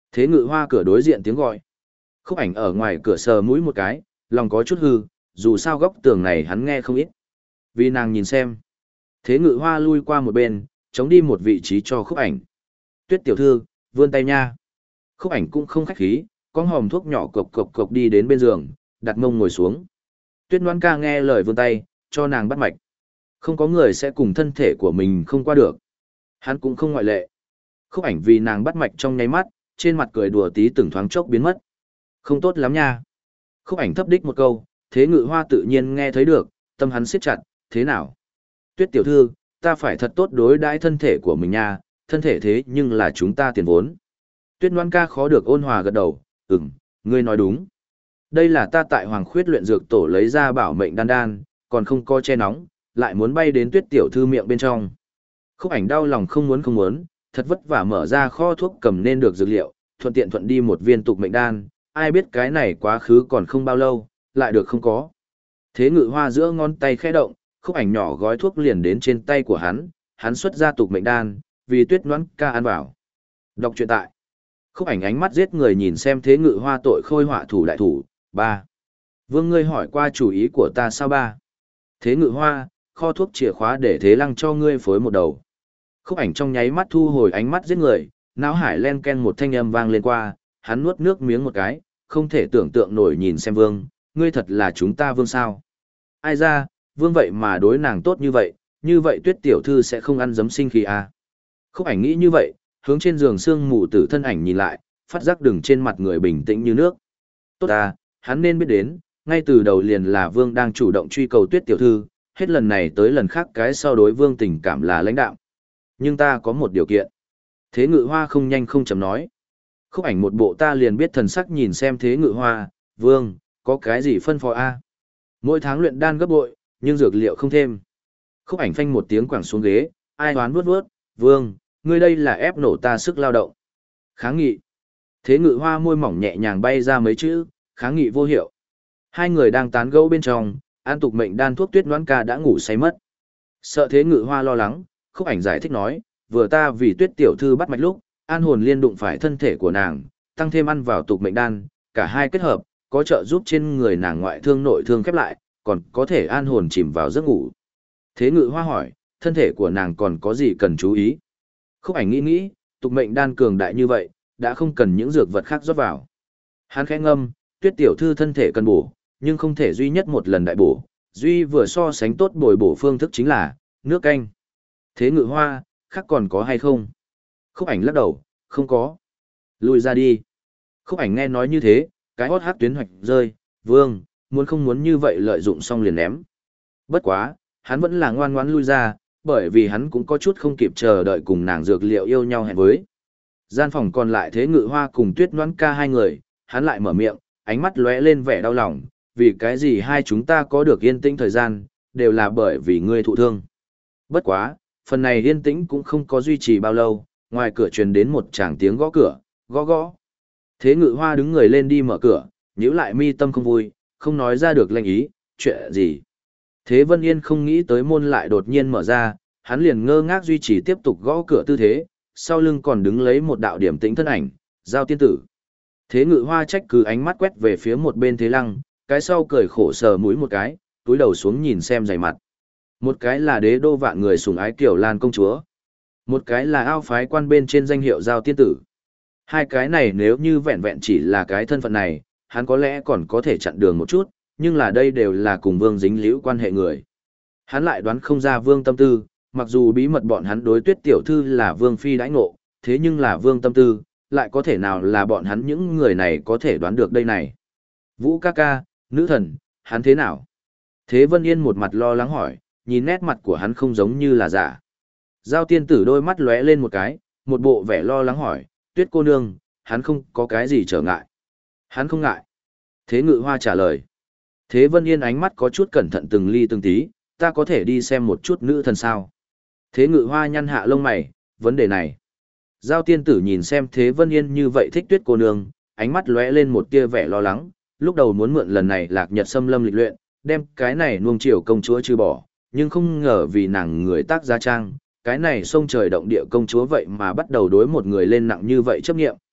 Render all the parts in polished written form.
Thế Ngự Hoa cửa đối diện tiếng gọi. Khúc Ảnh ở ngoài cửa sờ mũi một cái, lòng có chút hư, dù sao góc tường này hắn nghe không ít. Vì nàng nhìn xem. Thế Ngự Hoa lui qua một bên, chống đi một vị trí cho Khúc Ảnh. Tuyết tiểu thư, vươn tay nha. Khúc Ảnh cũng không khách khí, con hòm thuốc nhỏ cộc cộc cộc đi đến bên giường, đặt mông ngồi xuống. Tuyết Loan ca nghe lời vươn tay, cho nàng bắt mạch. Không có người sẽ cùng thân thể của mình không qua được. Hắn cũng không ngoại lệ. Khúc Ảnh vì nàng bắt mạch trong nháy mắt, trên mặt cười đùa tí từng thoáng chốc biến mất. Không tốt lắm nha. Khúc Ảnh thấp đích một câu, Thế Ngự Hoa tự nhiên nghe thấy được, tâm hắn siết chặt, thế nào? Tuyết tiểu thư, ta phải thật tốt đối đãi thân thể của mình nha, thân thể thế nhưng là chúng ta tiền vốn. Tuyết Loan ca khó được ôn hòa gật đầu, ngươi nói đúng. Đây là ta tại Hoàng Khuyết luyện dược tổ lấy ra bảo mệnh đan đan, còn không có che nóng, lại muốn bay đến Tuyết tiểu thư miệng bên trong. Khúc Ảnh đau lòng không muốn, thật vất vả mở ra kho thuốc cầm nên được dược liệu, thuận tiện thuận đi một viên tục mệnh đan, ai biết cái này quá khứ còn không bao lâu, lại được không có. Thế Ngự Hoa giữa ngón tay khẽ động, Khúc Ảnh nhỏ gói thuốc liền đến trên tay của hắn xuất ra tục mệnh đan, vì Tuyết Loan ca ăn vào. Đọc truyện tại. Khúc Ảnh ánh mắt giết người nhìn xem Thế Ngự Hoa tội khôi họa thủ đại thủ, ba. Vương ngươi hỏi qua chủ ý của ta sao ba? Thế Ngự Hoa, kho thuốc chìa khóa để Thế Lăng cho ngươi phối một đầu. Khúc Ảnh trong nháy mắt thu hồi ánh mắt giết người, não hải len ken một thanh âm vang lên qua, hắn nuốt nước miếng một cái, không thể tưởng tượng nổi nhìn xem Vương, ngươi thật là chúng ta Vương sao? Ai ra, Vương vậy mà đối nàng tốt như vậy Tuyết tiểu thư sẽ không ăn giấm sinh khí à? Khúc Ảnh nghĩ như vậy, hướng trên giường sương mù tử thân ảnh nhìn lại, phát giác đừng trên mặt người bình tĩnh như nước. Tốt à, hắn nên biết đến, ngay từ đầu liền là Vương đang chủ động truy cầu Tuyết tiểu thư, hết lần này tới lần khác cái sau đối Vương tình cảm là lãnh đạm. Nhưng ta có một điều kiện. Thế Ngự Hoa không nhanh không chậm nói. Khúc Ảnh một bộ ta liền biết thần sắc nhìn xem Thế Ngự Hoa, Vương, có cái gì phân phó a? Mỗi tháng luyện đan gấp bội, nhưng dược liệu không thêm. Khúc Ảnh phanh một tiếng quẳng xuống ghế, ai hoán vuốt, Vương, ngươi đây là ép nổ ta sức lao động. Kháng nghị. Thế Ngự Hoa môi mỏng nhẹ nhàng bay ra mấy chữ, kháng nghị vô hiệu. Hai người đang tán gẫu bên trong, an tục mệnh đan thuốc Tuyết Loan ca đã ngủ say mất. Sợ Thế Ngự Hoa lo lắng, Khúc Ảnh giải thích nói, vừa ta vì Tuyết tiểu thư bắt mạch lúc, an hồn liên đụng phải thân thể của nàng, tăng thêm ăn vào tục mệnh đan, cả hai kết hợp, có trợ giúp trên người nàng ngoại thương nội thương khép lại, còn có thể an hồn chìm vào giấc ngủ. Thế Ngự Hoa hỏi, thân thể của nàng còn có gì cần chú ý? Khúc Ảnh nghĩ, tục mệnh đan cường đại như vậy, đã không cần những dược vật khác rót vào. Hắn khẽ ngâm, Tuyết tiểu thư thân thể cần bổ, nhưng không thể duy nhất một lần đại bổ, duy vừa so sánh tốt bồi bổ phương thức chính là nước canh. Thế Ngự Hoa, khác còn có hay không? Khúc Ảnh lắc đầu, không có. Lùi ra đi. Khúc Ảnh nghe nói như thế, cái hót hát tuyến hoạch rơi, Vương, muốn không muốn như vậy lợi dụng xong liền ném. Bất quá, hắn vẫn là ngoan ngoãn lui ra, bởi vì hắn cũng có chút không kịp chờ đợi cùng nàng dược liệu yêu nhau hẹn với. Gian phòng còn lại Thế Ngự Hoa cùng Tuyết Loan ca hai người, hắn lại mở miệng, ánh mắt lóe lên vẻ đau lòng, vì cái gì hai chúng ta có được yên tĩnh thời gian, đều là bởi vì ngươi thụ thương. Bất quá, phần này yên tĩnh cũng không có duy trì bao lâu, ngoài cửa truyền đến một tràng tiếng gõ cửa, gõ gõ. Thế Ngự Hoa đứng người lên đi mở cửa, nhíu lại mi tâm không vui, không nói ra được lệnh ý, chuyện gì. Thế Vân Yên không nghĩ tới môn lại đột nhiên mở ra, hắn liền ngơ ngác duy trì tiếp tục gõ cửa tư thế, sau lưng còn đứng lấy một đạo điểm tĩnh thân ảnh, Giao tiên tử. Thế Ngự Hoa trách cứ ánh mắt quét về phía một bên Thế Lăng, cái sau cười khổ sờ mũi một cái, túi đầu xuống nhìn xem dày mặt. Một cái là đế đô vạn người sủng ái Kiều Lan công chúa, một cái là ao phái quan bên trên danh hiệu Giao tiên tử. Hai cái này nếu như vẹn vẹn chỉ là cái thân phận này, hắn có lẽ còn có thể chặn đường một chút, nhưng là đây đều là cùng Vương dính liễu quan hệ người. Hắn lại đoán không ra Vương tâm tư, mặc dù bí mật bọn hắn đối Tuyết tiểu thư là Vương phi đãi ngộ, thế nhưng là Vương tâm tư, lại có thể nào là bọn hắn những người này có thể đoán được đây này. Vũ ca ca, nữ thần, hắn thế nào? Thế Vân Yên một mặt lo lắng hỏi, nhìn nét mặt của hắn không giống như là giả. Giao tiên tử đôi mắt lóe lên một cái, một bộ vẻ lo lắng hỏi, Tuyết cô nương, hắn không có cái gì trở ngại. Hắn không ngại. Thế Ngự Hoa trả lời. Thế Vân Yên ánh mắt có chút cẩn thận từng ly từng tí, ta có thể đi xem một chút nữ thần sao. Thế Ngự Hoa nhăn hạ lông mày, vấn đề này. Giao tiên tử nhìn xem Thế Vân Yên như vậy thích Tuyết cô nương, ánh mắt lóe lên một tia vẻ lo lắng, lúc đầu muốn mượn lần này Lạc Nhật xâm lâm lịch luyện, đem cái này nuông chiều công chúa trừ bỏ, nhưng không ngờ vì nàng người tác gia trang, cái này sông trời động địa công chúa vậy mà bắt đầu đối một người lên nặng như vậy chấp nghiệm.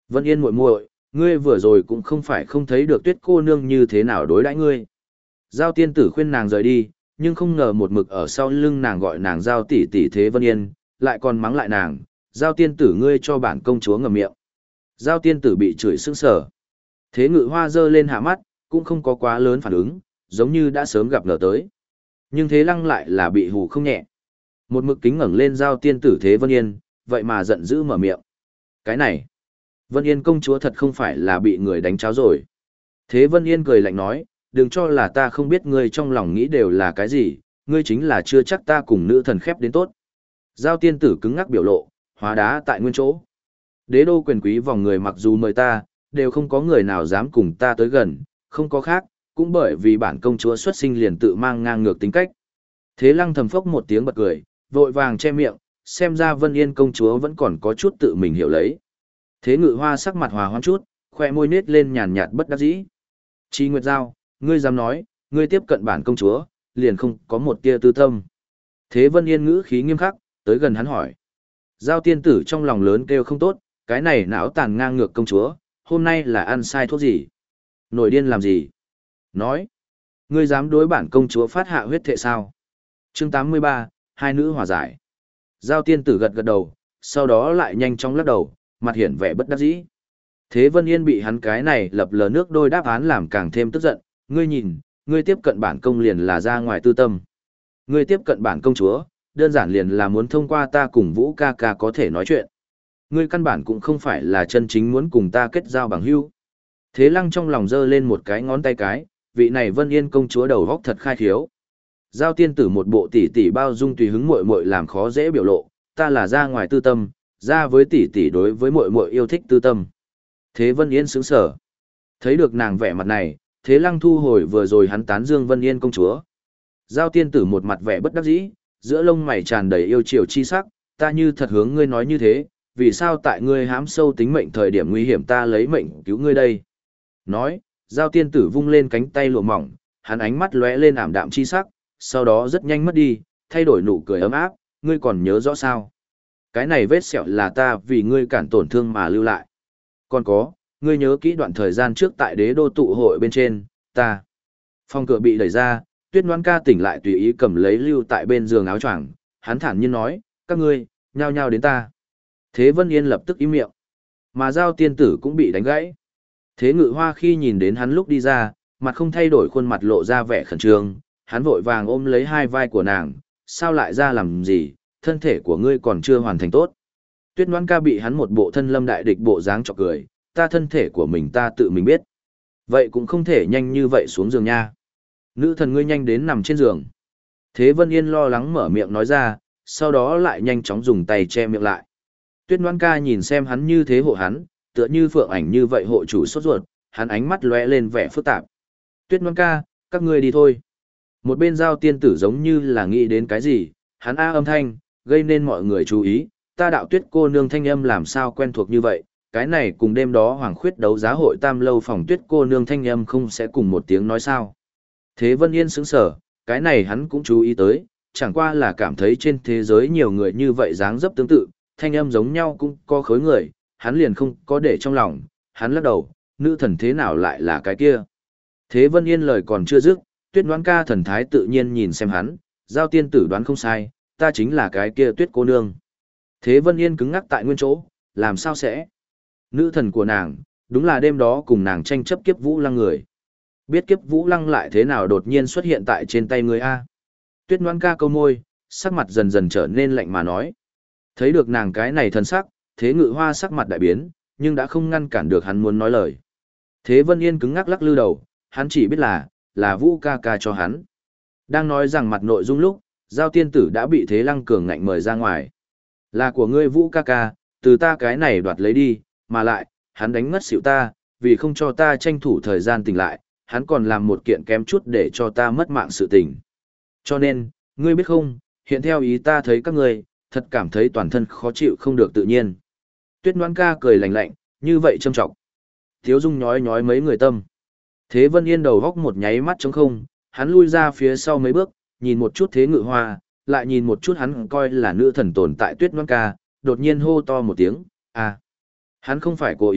Vân Yên muội muội, ngươi vừa rồi cũng không phải không thấy được Tuyết cô nương như thế nào đối đãi ngươi. Giao tiên tử khuyên nàng rời đi, nhưng không ngờ một mực ở sau lưng nàng gọi nàng Giao tỷ tỷ Thế Vân Yên, lại còn mắng lại nàng, Giao tiên tử ngươi cho bản công chúa ngậm miệng. Giao tiên tử bị chửi sững sờ. Thế Ngự Hoa giơ lên hạ mắt, cũng không có quá lớn phản ứng, giống như đã sớm gặp ngờ tới. Nhưng Thế Lăng lại là bị hù không nhẹ. Một mực kính ngẩng lên Giao tiên tử Thế Vân Yên, vậy mà giận dữ mở miệng. Cái này, Vân Yên công chúa thật không phải là bị người đánh cháo rồi. Thế Vân Yên cười lạnh nói, đừng cho là ta không biết ngươi trong lòng nghĩ đều là cái gì, ngươi chính là chưa chắc ta cùng nữ thần khép đến tốt. Giao tiên tử cứng ngắc biểu lộ, hóa đá tại nguyên chỗ. Đế đô quyền quý vòng người mặc dù mời ta, đều không có người nào dám cùng ta tới gần, không có khác, cũng bởi vì bản công chúa xuất sinh liền tự mang ngang ngược tính cách. Thế Lăng thầm phốc một tiếng bật cười, vội vàng che miệng, xem ra Vân Yên công chúa vẫn còn có chút tự mình hiểu lấy. Thế Ngự Hoa sắc mặt hòa hoãn chút, khoe môi nết lên nhàn nhạt bất đắc dĩ. Chi Nguyệt Giao, ngươi dám nói, ngươi tiếp cận bản công chúa, liền không có một tia tư tâm. Thế Vân Yên ngữ khí nghiêm khắc, tới gần hắn hỏi. Giao tiên tử trong lòng lớn kêu không tốt, cái này não tàn ngang ngược công chúa, hôm nay là ăn sai thuốc gì? Nổi điên làm gì? Nói, ngươi dám đối bản công chúa phát hạ huyết thệ sao? Chương 83, hai nữ hòa giải. Giao tiên tử gật gật đầu, sau đó lại nhanh chóng lắc đầu, mặt hiển vẻ bất đắc dĩ. Thế Vân Yên bị hắn cái này lập lờ nước đôi đáp án làm càng thêm tức giận, ngươi nhìn, ngươi tiếp cận bản công liền là ra ngoài tư tâm. Ngươi tiếp cận bản công chúa, đơn giản liền là muốn thông qua ta cùng Vũ ca ca có thể nói chuyện. Ngươi căn bản cũng không phải là chân chính muốn cùng ta kết giao bằng hữu. Thế Lăng trong lòng giơ lên một cái ngón tay cái, vị này Vân Yên công chúa đầu góc thật khai khiếu. Giao tiên tử một bộ tỷ tỷ bao dung tùy hứng muội muội làm khó dễ biểu lộ, ta là ra ngoài tư tâm, ra với tỷ tỷ đối với muội muội yêu thích tư tâm. Thế Vân Yên sững sờ. Thấy được nàng vẻ mặt này, Thế Lăng thu hồi vừa rồi hắn tán dương Vân Yên công chúa. Giao tiên tử một mặt vẻ bất đắc dĩ, giữa lông mày tràn đầy yêu chiều chi sắc, ta như thật hướng ngươi nói như thế, vì sao tại ngươi hãm sâu tính mệnh thời điểm nguy hiểm ta lấy mệnh cứu ngươi đây? Nói, Giao tiên tử vung lên cánh tay lụa mỏng, hắn ánh mắt lóe lên ảm đạm chi sắc, sau đó rất nhanh mất đi, thay đổi nụ cười ấm áp, ngươi còn nhớ rõ sao? Cái này vết sẹo là ta vì ngươi cản tổn thương mà lưu lại. Còn có, ngươi nhớ kỹ đoạn thời gian trước tại đế đô tụ hội bên trên, ta. Phòng cửa bị đẩy ra, Tuyết Ngoan ca tỉnh lại tùy ý cầm lấy lưu tại bên giường áo choàng, hắn thản nhiên nói, các ngươi, nhao nhao đến ta. Thế Vân Yên lập tức im miệng. Mà Giao tiên tử cũng bị đánh gãy. Thế Ngự Hoa khi nhìn đến hắn lúc đi ra, mặt không thay đổi khuôn mặt lộ ra vẻ khẩn trương, hắn vội vàng ôm lấy hai vai của nàng, sao lại ra làm gì, thân thể của ngươi còn chưa hoàn thành tốt. Tuyết Ngoan ca bị hắn một bộ thân lâm đại địch bộ dáng chọc cười, ta thân thể của mình ta tự mình biết. Vậy cũng không thể nhanh như vậy xuống giường nha. Nữ thần ngươi nhanh đến nằm trên giường. Thế Vân Yên lo lắng mở miệng nói ra, sau đó lại nhanh chóng dùng tay che miệng lại. Tuyết Ngoan ca nhìn xem hắn như thế hộ hắn, tựa như phượng ảnh như vậy hộ chủ sốt ruột, hắn ánh mắt lóe lên vẻ phức tạp. Tuyết Ngoan ca, các ngươi đi thôi. Một bên Giao tiên tử giống như là nghĩ đến cái gì, hắn a âm thanh, gây nên mọi người chú ý, ta đạo Tuyết cô nương thanh âm làm sao quen thuộc như vậy, cái này cùng đêm đó Hoàng Khuyết đấu giá hội tam lâu phòng Tuyết cô nương thanh âm không sẽ cùng một tiếng nói sao. Thế Vân Yên sững sờ, cái này hắn cũng chú ý tới, chẳng qua là cảm thấy trên thế giới nhiều người như vậy dáng dấp tương tự, thanh âm giống nhau cũng có khối người, hắn liền không có để trong lòng, hắn lắc đầu, nữ thần thế nào lại là cái kia. Thế Vân Yên lời còn chưa dứt, Tuyết Ngoan ca thần thái tự nhiên nhìn xem hắn, Giao tiên tử đoán không sai, ta chính là cái kia Tuyết cô nương. Thế Vân Yên cứng ngắc tại nguyên chỗ, làm sao sẽ? Nữ thần của nàng, đúng là đêm đó cùng nàng tranh chấp kiếp vũ lăng người. Biết kiếp vũ lăng lại thế nào đột nhiên xuất hiện tại trên tay người A. Tuyết Ngoan ca câu môi, sắc mặt dần dần trở nên lạnh mà nói. Thấy được nàng cái này thần sắc, Thế Ngự Hoa sắc mặt đại biến, nhưng đã không ngăn cản được hắn muốn nói lời. Thế Vân Yên cứng ngắc lắc lư đầu, hắn chỉ biết là Vũ ca ca cho hắn. Đang nói rằng mặt nội dung lúc, Giao tiên tử đã bị Thế Lăng cường ngạnh mời ra ngoài. Là của ngươi Vũ ca ca, từ ta cái này đoạt lấy đi, mà lại, hắn đánh ngất xỉu ta, vì không cho ta tranh thủ thời gian tỉnh lại, hắn còn làm một kiện kém chút để cho ta mất mạng sự tình. Cho nên, ngươi biết không, hiện theo ý ta thấy các ngươi, thật cảm thấy toàn thân khó chịu không được tự nhiên. Tuyết Ngoan ca cười lạnh lạnh, như vậy châm trọng. Thiếu Dung nhói nhói mấy người tâm. Thế Vân Yên đầu góc một nháy mắt trống không, hắn lui ra phía sau mấy bước, nhìn một chút Thế Ngự Hoa, lại nhìn một chút hắn coi là nữ thần tồn tại Tuyết Ngoan ca, đột nhiên hô to một tiếng, à. Hắn không phải cố ý,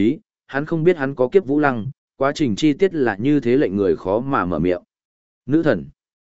hắn không biết hắn có kiếp vũ lăng, quá trình chi tiết là như thế lệnh người khó mà mở miệng. Nữ thần.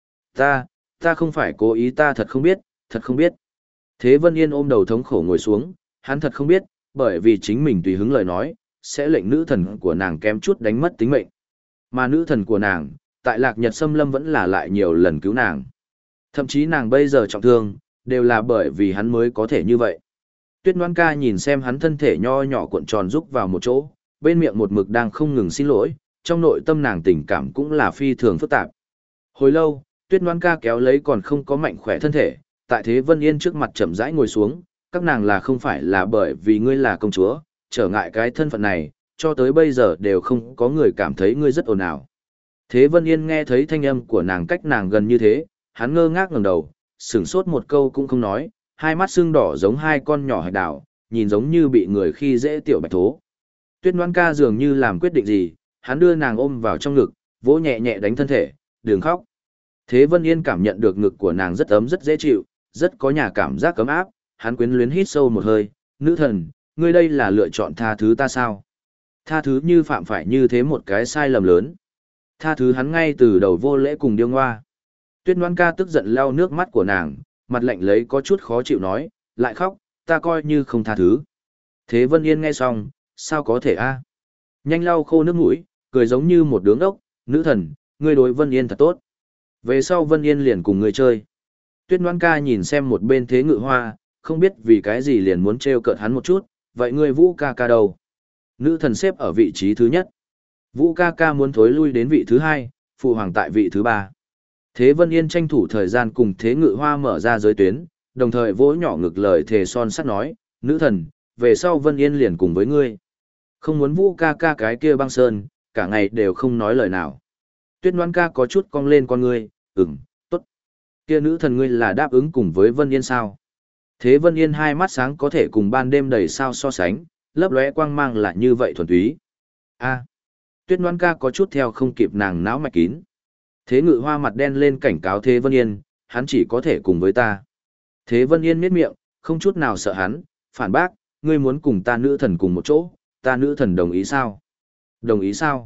Ta không phải cố ý, ta thật không biết, thật không biết. Thế Vân Yên ôm đầu thống khổ ngồi xuống, hắn thật không biết, bởi vì chính mình tùy hứng lời nói, sẽ lệnh nữ thần của nàng kém chút đánh mất tính mệnh. Mà nữ thần của nàng, tại Lạc Nhật Xâm Lâm vẫn là lại nhiều lần cứu nàng. Thậm chí nàng bây giờ trọng thương, đều là bởi vì hắn mới có thể như vậy. Tuyết Ngoan Ca nhìn xem hắn thân thể nho nhỏ cuộn tròn rúc vào một chỗ, bên miệng một mực đang không ngừng xin lỗi, trong nội tâm nàng tình cảm cũng là phi thường phức tạp. Hồi lâu, Tuyết Ngoan Ca kéo lấy còn không có mạnh khỏe thân thể, tại Thế Vân Yên trước mặt chậm rãi ngồi xuống, các nàng là không phải là bởi vì ngươi là công chúa, trở ngại cái thân phận này, cho tới bây giờ đều không có người cảm thấy ngươi rất ồn ào. Thế Vân Yên nghe thấy thanh âm của nàng cách nàng gần như thế, hắn ngơ ngác ngẩng đầu, sửng sốt một câu cũng không nói, hai mắt sưng đỏ giống hai con nhỏ hạch đào, nhìn giống như bị người khi dễ tiểu bạch thố. Tuyết Ngoan Ca dường như làm quyết định gì, hắn đưa nàng ôm vào trong ngực, vỗ nhẹ nhẹ đánh thân thể, đừng khóc. Thế Vân Yên cảm nhận được ngực của nàng rất ấm rất dễ chịu, rất có nhà cảm giác ấm áp, hắn quyến luyến hít sâu một hơi, nữ thần, ngươi đây là lựa chọn tha thứ ta sao? Tha thứ như phạm phải như thế một cái sai lầm lớn. Tha thứ hắn ngay từ đầu vô lễ cùng điêu ngoa. Tuyết Ngoan Ca tức giận lau nước mắt của nàng, mặt lạnh lấy có chút khó chịu nói, lại khóc, ta coi như không tha thứ. Thế Vân Yên nghe xong, sao có thể a? Nhanh lau khô nước mũi, cười giống như một đứa ngốc, nữ thần, ngươi đối Vân Yên thật tốt. Về sau Vân Yên liền cùng ngươi chơi. Tuyết Ngoan Ca nhìn xem một bên Thế Ngự Hoa, không biết vì cái gì liền muốn trêu cợt hắn một chút, vậy ngươi Vũ ca ca đâu? Nữ thần xếp ở vị trí thứ nhất. Vũ ca ca muốn thối lui đến vị thứ hai, phụ hoàng tại vị thứ ba. Thế Vân Yên tranh thủ thời gian cùng Thế Ngự Hoa mở ra giới tuyến, đồng thời vỗ nhỏ ngực lời thề son sắt nói, nữ thần, về sau Vân Yên liền cùng với ngươi. Không muốn Vũ ca ca cái kia băng sơn, cả ngày đều không nói lời nào. Tuyết Ngoan Ca có chút cong lên con ngươi, tốt. Kia nữ thần ngươi là đáp ứng cùng với Vân Yên sao? Thế Vân Yên hai mắt sáng có thể cùng ban đêm đầy sao so sánh, lấp lóe quang mang là như vậy thuần túy. A. Tuyết Ngoan Ca có chút theo không kịp nàng não mạch kín. Thế Ngự Hoa mặt đen lên cảnh cáo Thế Vân Yên, hắn chỉ có thể cùng với ta. Thế Vân Yên miết miệng, không chút nào sợ hắn, phản bác, ngươi muốn cùng ta nữ thần cùng một chỗ, ta nữ thần đồng ý sao? Đồng ý sao?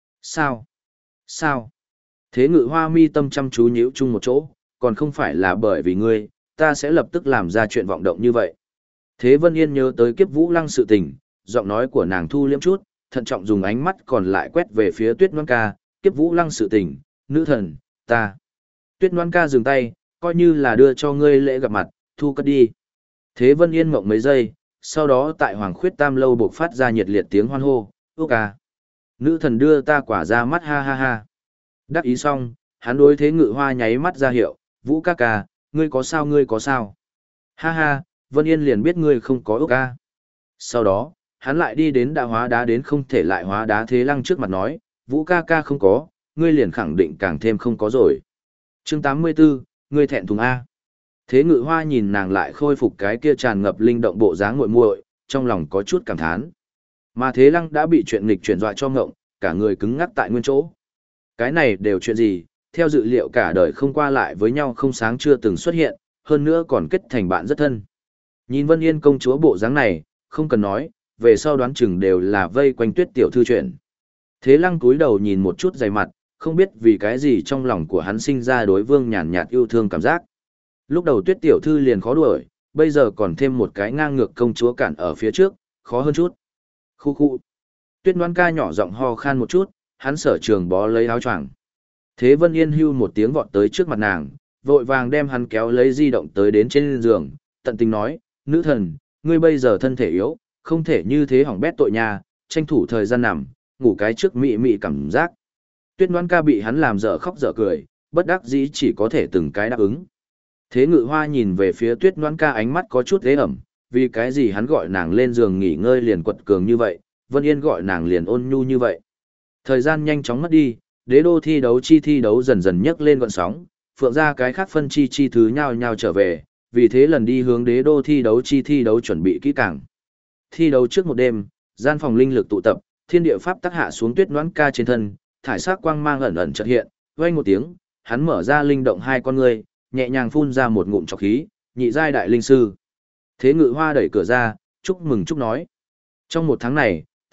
Sao? Thế Ngự Hoa mi tâm chăm chú nhíu chung một chỗ, còn không phải là bởi vì ngươi, ta sẽ lập tức làm ra chuyện vọng động như vậy. Thế Vân Yên nhớ tới kiếp vũ lăng sự tình, giọng nói của nàng thu liếm chút, thận trọng dùng ánh mắt còn lại quét về phía Tuyết Ngoan Ca, kiếp vũ lăng sự tình, nữ thần, ta. Tuyết Ngoan Ca dừng tay, coi như là đưa cho ngươi lễ gặp mặt, thu cất đi. Thế Vân Yên mộng mấy giây, sau đó tại Hoàng Khuyết Tam lâu buộc phát ra nhiệt liệt tiếng hoan hô, ước ca. Nữ thần đưa ta quả ra mắt ha ha ha. Đắc ý xong, hắn đối Thế Ngự Hoa nháy mắt ra hiệu, Vũ ca ca, ngươi có sao? Ha ha, Vân Yên liền biết ngươi không có ước ca. Sau đó, hắn lại đi đến đã hóa đá đến không thể lại hóa đá Thế Lăng trước mặt nói, Vũ ca ca không có, ngươi liền khẳng định càng thêm không có rồi. Chương 84, ngươi thẹn thùng A. Thế Ngự Hoa nhìn nàng lại khôi phục cái kia tràn ngập linh động bộ dáng muội muội, trong lòng có chút cảm thán. Mà Thế Lăng đã bị chuyện nghịch chuyển dọa cho ngộng, cả người cứng ngắc tại nguyên chỗ. Cái này đều chuyện gì, theo dự liệu cả đời không qua lại với nhau không sáng chưa từng xuất hiện, hơn nữa còn kết thành bạn rất thân. Nhìn Vân Yên công chúa bộ dáng này, không cần nói, về sau đoán chừng đều là vây quanh Tuyết tiểu thư chuyện. Thế Lăng cúi đầu nhìn một chút dày mặt, không biết vì cái gì trong lòng của hắn sinh ra đối Vương nhàn nhạt yêu thương cảm giác. Lúc đầu Tuyết tiểu thư liền khó đuổi, bây giờ còn thêm một cái ngang ngược công chúa cản ở phía trước, khó hơn chút. Khu khu. Tuyết Ngoan Ca nhỏ giọng ho khan một chút, hắn sở trường bó lấy áo choàng. Thế Vân Yên hưu một tiếng vọt tới trước mặt nàng, vội vàng đem hắn kéo lấy di động tới đến trên giường, tận tình nói, nữ thần, ngươi bây giờ thân thể yếu, không thể như thế hỏng bét tội nhà, tranh thủ thời gian nằm, ngủ cái trước mị mị cảm giác. Tuyết Ngoan Ca bị hắn làm dở khóc dở cười, bất đắc dĩ chỉ có thể từng cái đáp ứng. Thế Ngự Hoa nhìn về phía Tuyết Ngoan Ca ánh mắt có chút ế ẩm, vì cái gì hắn gọi nàng lên giường nghỉ ngơi liền quật cường như vậy, Vân Yên gọi nàng liền ôn nhu như vậy. Thời gian nhanh chóng mất đi, đế đô thi đấu dần dần nhấc lên gọn sóng, phượng ra cái khác phân chi thứ nhau nhau trở về, vì thế lần đi hướng đế đô thi đấu chuẩn bị kỹ càng. Thi đấu trước một đêm, gian phòng linh lực tụ tập, thiên địa pháp tác hạ xuống Tuyết Ngoan Ca trên thân, thải sắc quang mang ẩn ẩn chợt hiện, vang một tiếng, hắn mở ra linh động hai con ngươi, nhẹ nhàng phun ra một ngụm trọc khí, nhị giai đại linh sư. Thế Ngự Hoa đẩy cửa ra, chúc mừng chúc nói. Trong một tháng này,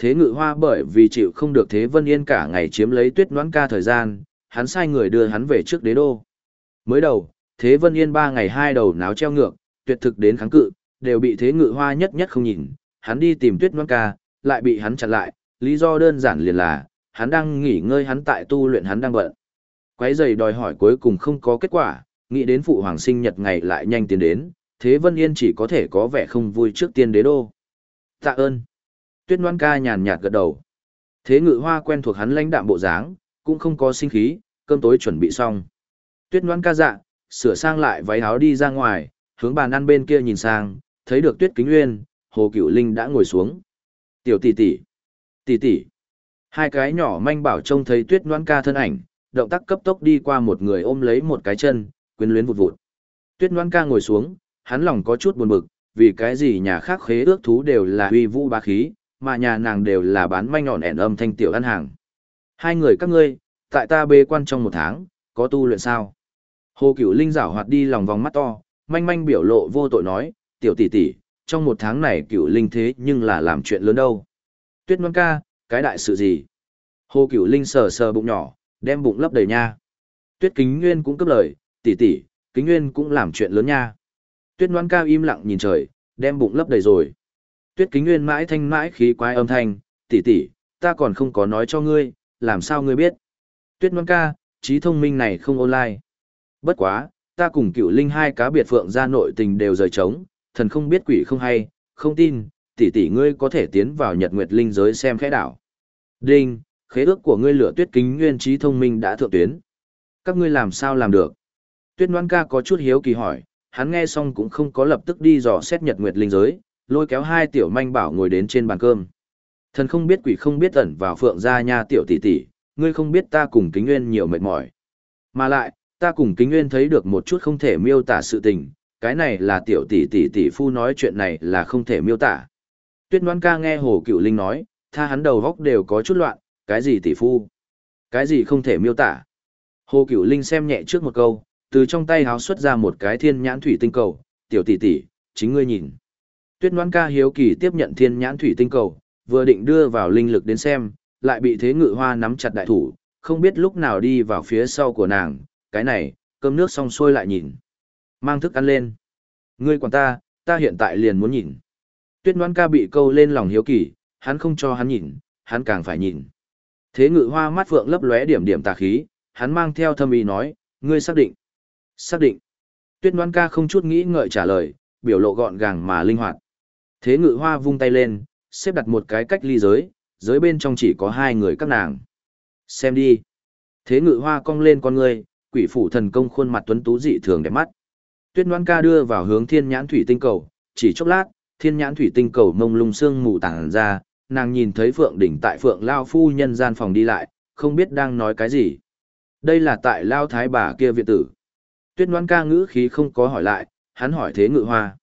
Thế Ngự Hoa bởi vì chịu không được Thế Vân Yên cả ngày chiếm lấy Tuyết Noãn Ca thời gian, hắn sai người đưa hắn về trước đế đô. Mới đầu, Thế Vân Yên 3 ngày 2 đầu náo treo ngược, tuyệt thực đến kháng cự, đều bị Thế Ngự Hoa nhất nhất không nhìn, hắn đi tìm Tuyết Noãn Ca, lại bị hắn chặn lại, lý do đơn giản liền là, hắn đang nghỉ ngơi, hắn tại tu luyện, hắn đang bận. Quấy giày đòi hỏi cuối cùng không có kết quả, nghĩ đến phụ hoàng sinh nhật ngày lại nhanh tiến đến, Thế Vân Yên chỉ có thể có vẻ không vui trước tiên đế đô. Tạ ơn. Tuyết Noãn Ca nhàn nhạt gật đầu. Thế Ngự Hoa quen thuộc hắn lãnh đạm bộ dáng, cũng không có sinh khí, cơm tối chuẩn bị xong. Tuyết Noãn Ca dạ, sửa sang lại váy áo đi ra ngoài, hướng bàn ăn bên kia nhìn sang, thấy được Tuyết Kính Uyên, Hồ Cửu Linh đã ngồi xuống. Tiểu tỷ tỷ, tỷ tỷ. Hai cái nhỏ manh bảo trông thấy Tuyết Noãn Ca thân ảnh, động tác cấp tốc đi qua một người ôm lấy một cái chân, quyến luyến vụt vụt. Tuyết Noãn Ca ngồi xuống, hắn lòng có chút buồn bực, vì cái gì nhà khác khế ước thú đều là uy vũ bá khí, mà nhà nàng đều là bán manh nhọn ẻn âm thanh tiểu ăn hàng. Hai người các ngươi, tại ta bế quan trong 1 tháng, có tu luyện sao? Hồ Cửu Linh giảo hoạt đi lòng vòng mắt to, manh manh biểu lộ vô tội nói, tiểu tỷ tỷ, trong 1 tháng này Cửu Linh thế nhưng là làm chuyện lớn đâu. Tuyết Noãn Ca, cái đại sự gì? Hồ Cửu Linh sờ sờ bụng nhỏ, đem bụng lấp đầy nha. Tuyết Kính Nguyên cũng cướp lời, tỷ tỷ, Kính Nguyên cũng làm chuyện lớn nha. Tuyết Noãn Ca im lặng nhìn trời, đem bụng lấp đầy rồi. Tuyết Kính Nguyên mãi thanh mãi khí quái âm thanh, tỷ tỷ, ta còn không có nói cho ngươi, làm sao ngươi biết? Tuyết Noãn Ca, trí thông minh này không online. Bất quá, ta cùng Cửu Linh hai cá biệt phượng gia nội tình đều rời trống, thần không biết quỷ không hay, không tin, tỷ tỷ ngươi có thể tiến vào Nhật Nguyệt Linh giới xem khẽ đảo. Đinh, khế ước của ngươi lửa Tuyết Kính Nguyên trí thông minh đã thượng tuyến. Các ngươi làm sao làm được? Tuyết Noãn Ca có chút hiếu kỳ hỏi, hắn nghe xong cũng không có lập tức đi dò xét Nhật Nguyệt Linh giới, lôi kéo hai tiểu manh bảo ngồi đến trên bàn cơm. Thần không biết quỷ không biết ẩn vào phượng gia nha tiểu tỷ tỷ, ngươi không biết ta cùng Kính Nguyên nhiều mệt mỏi. Mà lại, ta cùng Kính Nguyên thấy được một chút không thể miêu tả sự tình, cái này là tiểu tỷ tỷ tỷ phu nói chuyện này là không thể miêu tả. Tuyết Noãn Ca nghe Hồ Cửu Linh nói, tha hắn đầu góc đều có chút loạn, cái gì tỷ phu? Cái gì không thể miêu tả? Hồ Cửu Linh xem nhẹ trước một câu, từ trong tay háo xuất ra một cái thiên nhãn thủy tinh cầu, tiểu tỷ tỷ, chính ngươi nhìn. Tuyết Noãn Ca hiếu kỳ tiếp nhận thiên nhãn thủy tinh cầu, vừa định đưa vào linh lực đến xem, lại bị Thế Ngự Hoa nắm chặt đại thủ, không biết lúc nào đi vào phía sau của nàng, cái này, cơm nước xong xuôi lại nhìn. Mang thức ăn lên. Ngươi quản ta, ta hiện tại liền muốn nhìn. Tuyết Noãn Ca bị câu lên lòng hiếu kỳ, hắn không cho hắn nhìn, hắn càng phải nhìn. Thế Ngự Hoa mắt phượng lấp lóe điểm điểm tà khí, hắn mang theo thâm ý nói, ngươi xác định. Xác định. Tuyết Noãn Ca không chút nghĩ ngợi trả lời, biểu lộ gọn gàng mà linh hoạt. Thế Ngự Hoa vung tay lên, xếp đặt một cái cách ly giới, giới bên trong chỉ có 2 người các nàng. Xem đi. Thế Ngự Hoa cong lên con ngươi, quỷ phủ thần công khuôn mặt tuấn tú dị thường đẹp mắt. Tuyết Noãn Ca đưa vào hướng thiên nhãn thủy tinh cầu, chỉ chốc lát, thiên nhãn thủy tinh cầu mông lung sương mù tàng ra, nàng nhìn thấy Phượng Đỉnh tại Phượng Lao phu nhân gian phòng đi lại, không biết đang nói cái gì. Đây là tại Lao thái bà kia viện tử. Tuyết Noãn Ca ngữ khí không có hỏi lại, hắn hỏi Thế Ngự Hoa.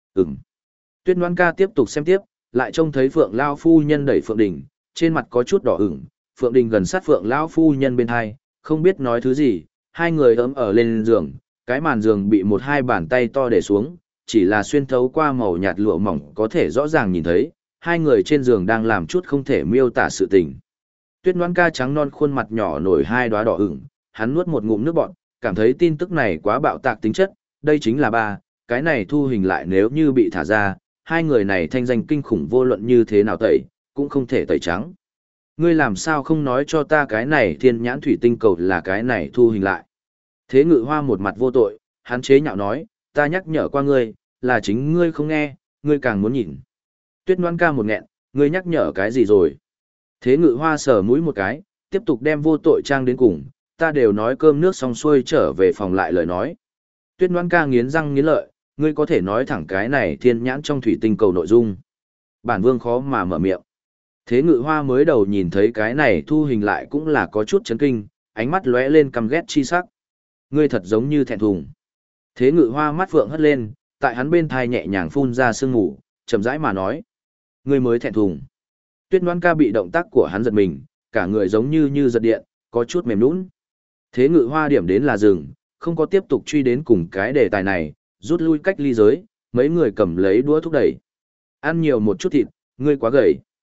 Tuyết Noãn Ca tiếp tục xem tiếp, lại trông thấy Phượng Lao phu nhân đẩy Phượng Đình, trên mặt có chút đỏ ửng, Phượng Đình gần sát Phượng Lao phu nhân bên hai, không biết nói thứ gì, hai người ấm ở lên giường, cái màn giường bị 1-2 bàn tay to để xuống, chỉ là xuyên thấu qua màu nhạt lụa mỏng có thể rõ ràng nhìn thấy, hai người trên giường đang làm chút không thể miêu tả sự tình. Tuyết Noãn Ca trắng non khuôn mặt nhỏ nổi 2 đóa đỏ ửng, hắn nuốt một ngụm nước bọt, cảm thấy tin tức này quá bạo tạc tính chất, đây chính là ba, cái này thu hình lại nếu như bị thả ra, hai người này thanh danh kinh khủng vô luận như thế nào tẩy, cũng không thể tẩy trắng. Ngươi làm sao không nói cho ta cái này thiên nhãn thủy tinh cầu là cái này thu hình lại. Thế Ngự Hoa một mặt vô tội, hắn chế nhạo nói, ta nhắc nhở qua ngươi, là chính ngươi không nghe, ngươi càng muốn nhìn. Tuyết Noãn Ca một nghẹn, ngươi nhắc nhở cái gì rồi? Thế Ngự Hoa sờ mũi một cái, tiếp tục đem vô tội trang đến cùng, ta đều nói cơm nước xong xuôi trở về phòng lại lời nói. Tuyết Noãn Ca nghiến răng nghiến lợi, ngươi có thể nói thẳng cái này thiên nhãn trong thủy tinh cầu nội dung. Bản vương khó mà mở miệng. Thế Ngự Hoa mới đầu nhìn thấy cái này thu hình lại cũng là có chút chấn kinh, ánh mắt lóe lên căm ghét chi sắc. Ngươi thật giống như thẹn thùng. Thế Ngự Hoa mắt phượng hất lên, tại hắn bên thai nhẹ nhàng phun ra sương ngủ, chậm rãi mà nói. Ngươi mới thẹn thùng. Tuyết Noãn Ca bị động tác của hắn giật mình, cả người giống như giật điện, có chút mềm nhũn. Thế Ngự Hoa điểm đến là dừng, không có tiếp tục truy đến cùng cái đề tài này, rút lui cách ly giới, mấy người cầm lấy đũa thúc đẩy. Ăn nhiều một chút thịt, ngươi quá gầy.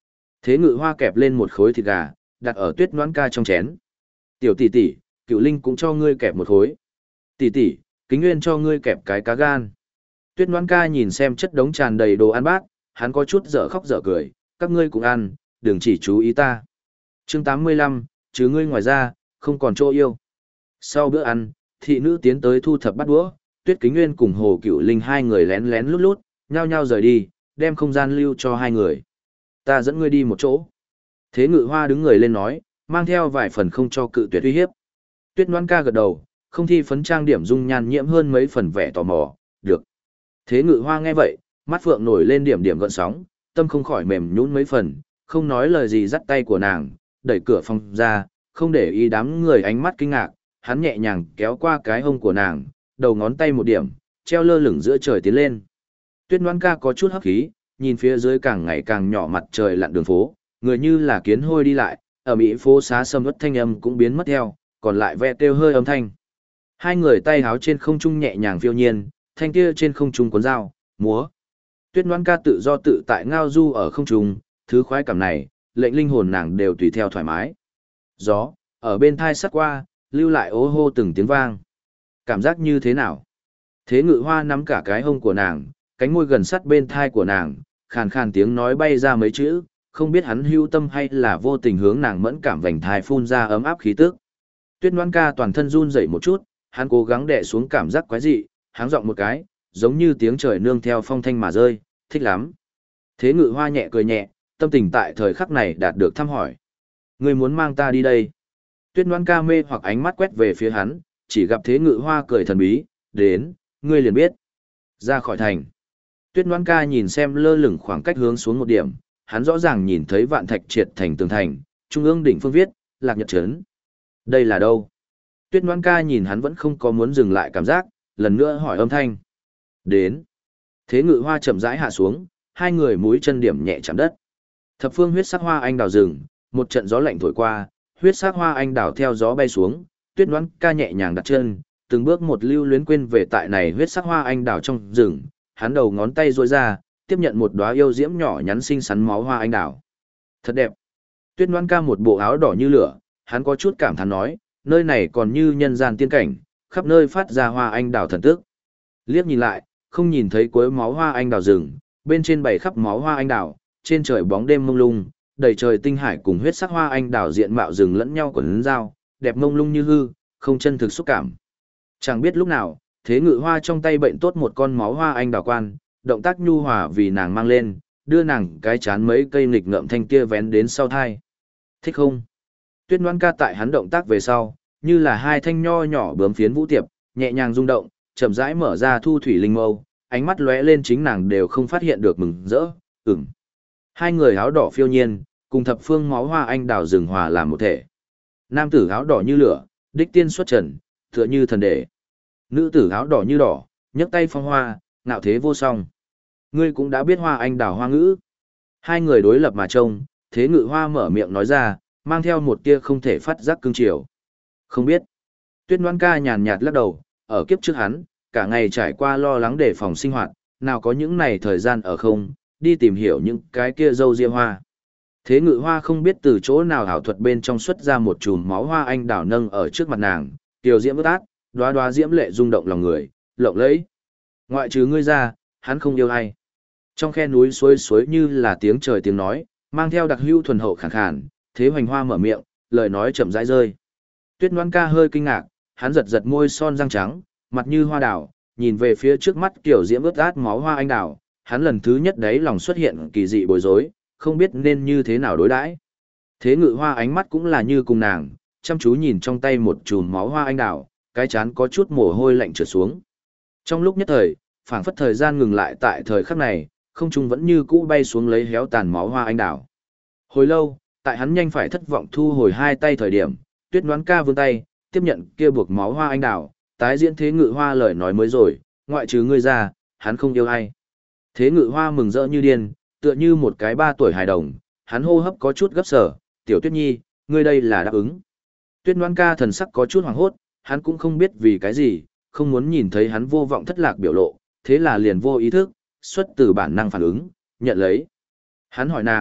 Thế Ngự Hoa kẹp lên một khối thịt gà, đặt ở Tuyết Noãn Ca trong chén. Tiểu tỷ tỷ, Cựu Linh cũng cho ngươi kẹp một khối. Tỷ tỷ, Kính Nguyên cho ngươi kẹp cái cá gan. Tuyết Noãn Ca nhìn xem chất đống tràn đầy đồ ăn bát, hắn có chút dở khóc dở cười, các ngươi cũng ăn, đừng chỉ chú ý ta. Chương 85, chứ ngươi ngoài ra, không còn chỗ yêu. Sau bữa ăn, thị nữ tiến tới thu thập bát đũa, Tuyết Kính Nguyên cùng Hồ Cựu Linh hai người lén lén lút lút, nhao nhao rời đi, đem không gian lưu cho hai người. Ta dẫn ngươi đi một chỗ. Thế Ngự Hoa đứng người lên nói, mang theo vài phần không cho cự tuyệt uy hiếp. Tuyết Noãn Ca gật đầu, không thi phấn trang điểm dung nhan nhiễm hơn mấy phần vẻ tò mò, được. Thế Ngự Hoa nghe vậy, mắt phượng nổi lên điểm điểm gợn sóng, tâm không khỏi mềm nhũn mấy phần, không nói lời gì dắt tay của nàng, đẩy cửa phòng ra, không để ý đám người ánh mắt kinh ngạc, hắn nhẹ nhàng kéo qua cái hông của nàng, đầu ngón tay một điểm, treo lơ lửng giữa trời tiến lên. Tuyết Noãn Ca có chút hấp khí, nhìn phía dưới càng ngày càng nhỏ mặt trời lặn đường phố, người như là kiến hôi đi lại, ở Mỹ phố xá sầm uất thanh âm cũng biến mất theo, còn lại ve kêu hơi âm thanh. Hai người tay háo trên không trung nhẹ nhàng phiêu nhiên, thanh kia trên không trung cuốn dao, múa. Tuyết Noãn Ca tự do tự tại ngao du ở không trung, thứ khoái cảm này, lệnh linh hồn nàng đều tùy theo thoải mái. Gió, ở bên thai sắt qua, lưu lại ố hô từng tiếng vang. Cảm giác như thế nào? Thế Ngự Hoa nắm cả cái hông của nàng, cánh môi gần sát bên thai của nàng, khàn khàn tiếng nói bay ra mấy chữ, không biết hắn hưu tâm hay là vô tình hướng nàng mẫn cảm vành thai phun ra ấm áp khí tức. Tuyết Noãn Ca toàn thân run rẩy một chút, hắn cố gắng đè xuống cảm giác quái dị, háng giọng một cái, giống như tiếng trời nương theo phong thanh mà rơi, thích lắm. Thế Ngự Hoa nhẹ cười nhẹ, tâm tình tại thời khắc này đạt được thăm hỏi. Ngươi muốn mang ta đi đây? Tuyết Noãn Ca mê hoặc ánh mắt quét về phía hắn, chỉ gặp Thế Ngự Hoa cười thần bí, đến, ngươi liền biết. Ra khỏi thành. Tuyết Noãn Ca nhìn xem lơ lửng khoảng cách hướng xuống một điểm, hắn rõ ràng nhìn thấy Vạn Thạch triệt thành tường thành, trung ương đỉnh phương viết, Lạc Nhật trấn. Đây là đâu? Tuyết Noãn Ca nhìn hắn vẫn không có muốn dừng lại cảm giác, lần nữa hỏi âm thanh. Đến. Thế Ngự Hoa chậm rãi hạ xuống, hai người mũi chân điểm nhẹ chạm đất. Thập phương huyết sắc hoa anh đào rừng, một trận gió lạnh thổi qua, huyết sắc hoa anh đào theo gió bay xuống, Tuyết Noãn Ca nhẹ nhàng đặt chân, từng bước một lưu luyến quên về tại này huyết sắc hoa anh đào trong rừng, hắn đầu ngón tay duỗi ra, tiếp nhận một đóa yêu diễm nhỏ nhắn xinh xắn máu hoa anh đào. Thật đẹp. Tuyết Noãn Ca một bộ áo đỏ như lửa, hắn có chút cảm thán nói, nơi này còn như nhân gian tiên cảnh, khắp nơi phát ra hoa anh đào thần tức. Liếc nhìn lại, không nhìn thấy cuối máu hoa anh đào rừng, bên trên bày khắp máu hoa anh đào, trên trời bóng đêm mông lung, đầy trời tinh hải cùng huyết sắc hoa anh đào diện mạo rừng lẫn nhau quấn dao, đẹp mông lung như hư, không chân thực xúc cảm. Chẳng biết lúc nào, Thế Ngự Hoa trong tay bệnh tốt một con máu hoa anh đào quan, động tác nhu hòa vì nàng mang lên, đưa nàng cái chán mấy cây nghịch ngợm thanh kia vén đến sau thai. Thích không? Tuyết Noãn Ca tại hắn động tác về sau, như là hai thanh nho nhỏ bướm phiến vũ tiệp, nhẹ nhàng rung động, chậm rãi mở ra thu thủy linh mâu, ánh mắt lóe lên chính nàng đều không phát hiện được mừng rỡ, ửng. Hai người áo đỏ phiêu nhiên, cùng thập phương máu hoa anh đào rừng hòa làm một thể. Nam tử áo đỏ như lửa, đích tiên xuất trần, tựa như thần đệ. Nữ tử áo đỏ như đỏ, nhấc tay phong hoa, ngạo thế vô song. Ngươi cũng đã biết hoa anh đào hoa ngữ. Hai người đối lập mà trông, Thế Ngự Hoa mở miệng nói ra, mang theo một tia không thể phát giác cương triều. Không biết. Tuyết Noãn Ca nhàn nhạt lắc đầu, ở kiếp trước hắn, cả ngày trải qua lo lắng đề phòng sinh hoạt, nào có những này thời gian ở không, đi tìm hiểu những cái kia dâu ria hoa. Thế Ngự Hoa không biết từ chỗ nào ảo thuật bên trong xuất ra một chùm máu hoa anh đào nâng ở trước mặt nàng, tiểu diễm ướt át, đóa đóa diễm lệ rung động lòng người, lộng lẫy. Ngoại trừ ngươi ra, hắn không yêu ai. Trong khe núi suối suối như là tiếng trời tiếng nói, mang theo đặc hữu thuần hậu khàn khàn, Thế Hoành Hoa mở miệng, lời nói chậm rãi rơi. Tuyết Noãn Ca hơi kinh ngạc, hắn giật giật môi son răng trắng, mặt như hoa đào, nhìn về phía trước mắt kiểu diễm ướt át máu hoa anh đào, hắn lần thứ nhất đấy lòng xuất hiện kỳ dị bối rối, không biết nên như thế nào đối đãi. Thế Ngự Hoa ánh mắt cũng là như cùng nàng, chăm chú nhìn trong tay một chùm máu hoa anh đào, cái chán có chút mồ hôi lạnh trượt xuống. Trong lúc nhất thời, phảng phất thời gian ngừng lại tại thời khắc này, không trung vẫn như cũ bay xuống lấy héo tàn máu hoa anh đào. Hồi lâu, tại hắn nhanh phải thất vọng thu hồi hai tay thời điểm, Tuyết Noãn Ca vươn tay, tiếp nhận kia buộc máu hoa anh đào, tái diễn Thế Ngự Hoa lời nói mới rồi, ngoại trừ ngươi ra, hắn không yêu ai. Thế Ngự Hoa mừng rỡ như điên, tựa như một cái 3 tuổi hài đồng, hắn hô hấp có chút gấp sở, "Tiểu Tuyết Nhi, ngươi đây là đáp ứng." Tuyết Noãn Ca thần sắc có chút hoảng hốt, hắn cũng không biết vì cái gì, không muốn nhìn thấy hắn vô vọng thất lạc biểu lộ, thế là liền vô ý thức, xuất từ bản năng phản ứng, nhận lấy. Hắn hỏi nàng,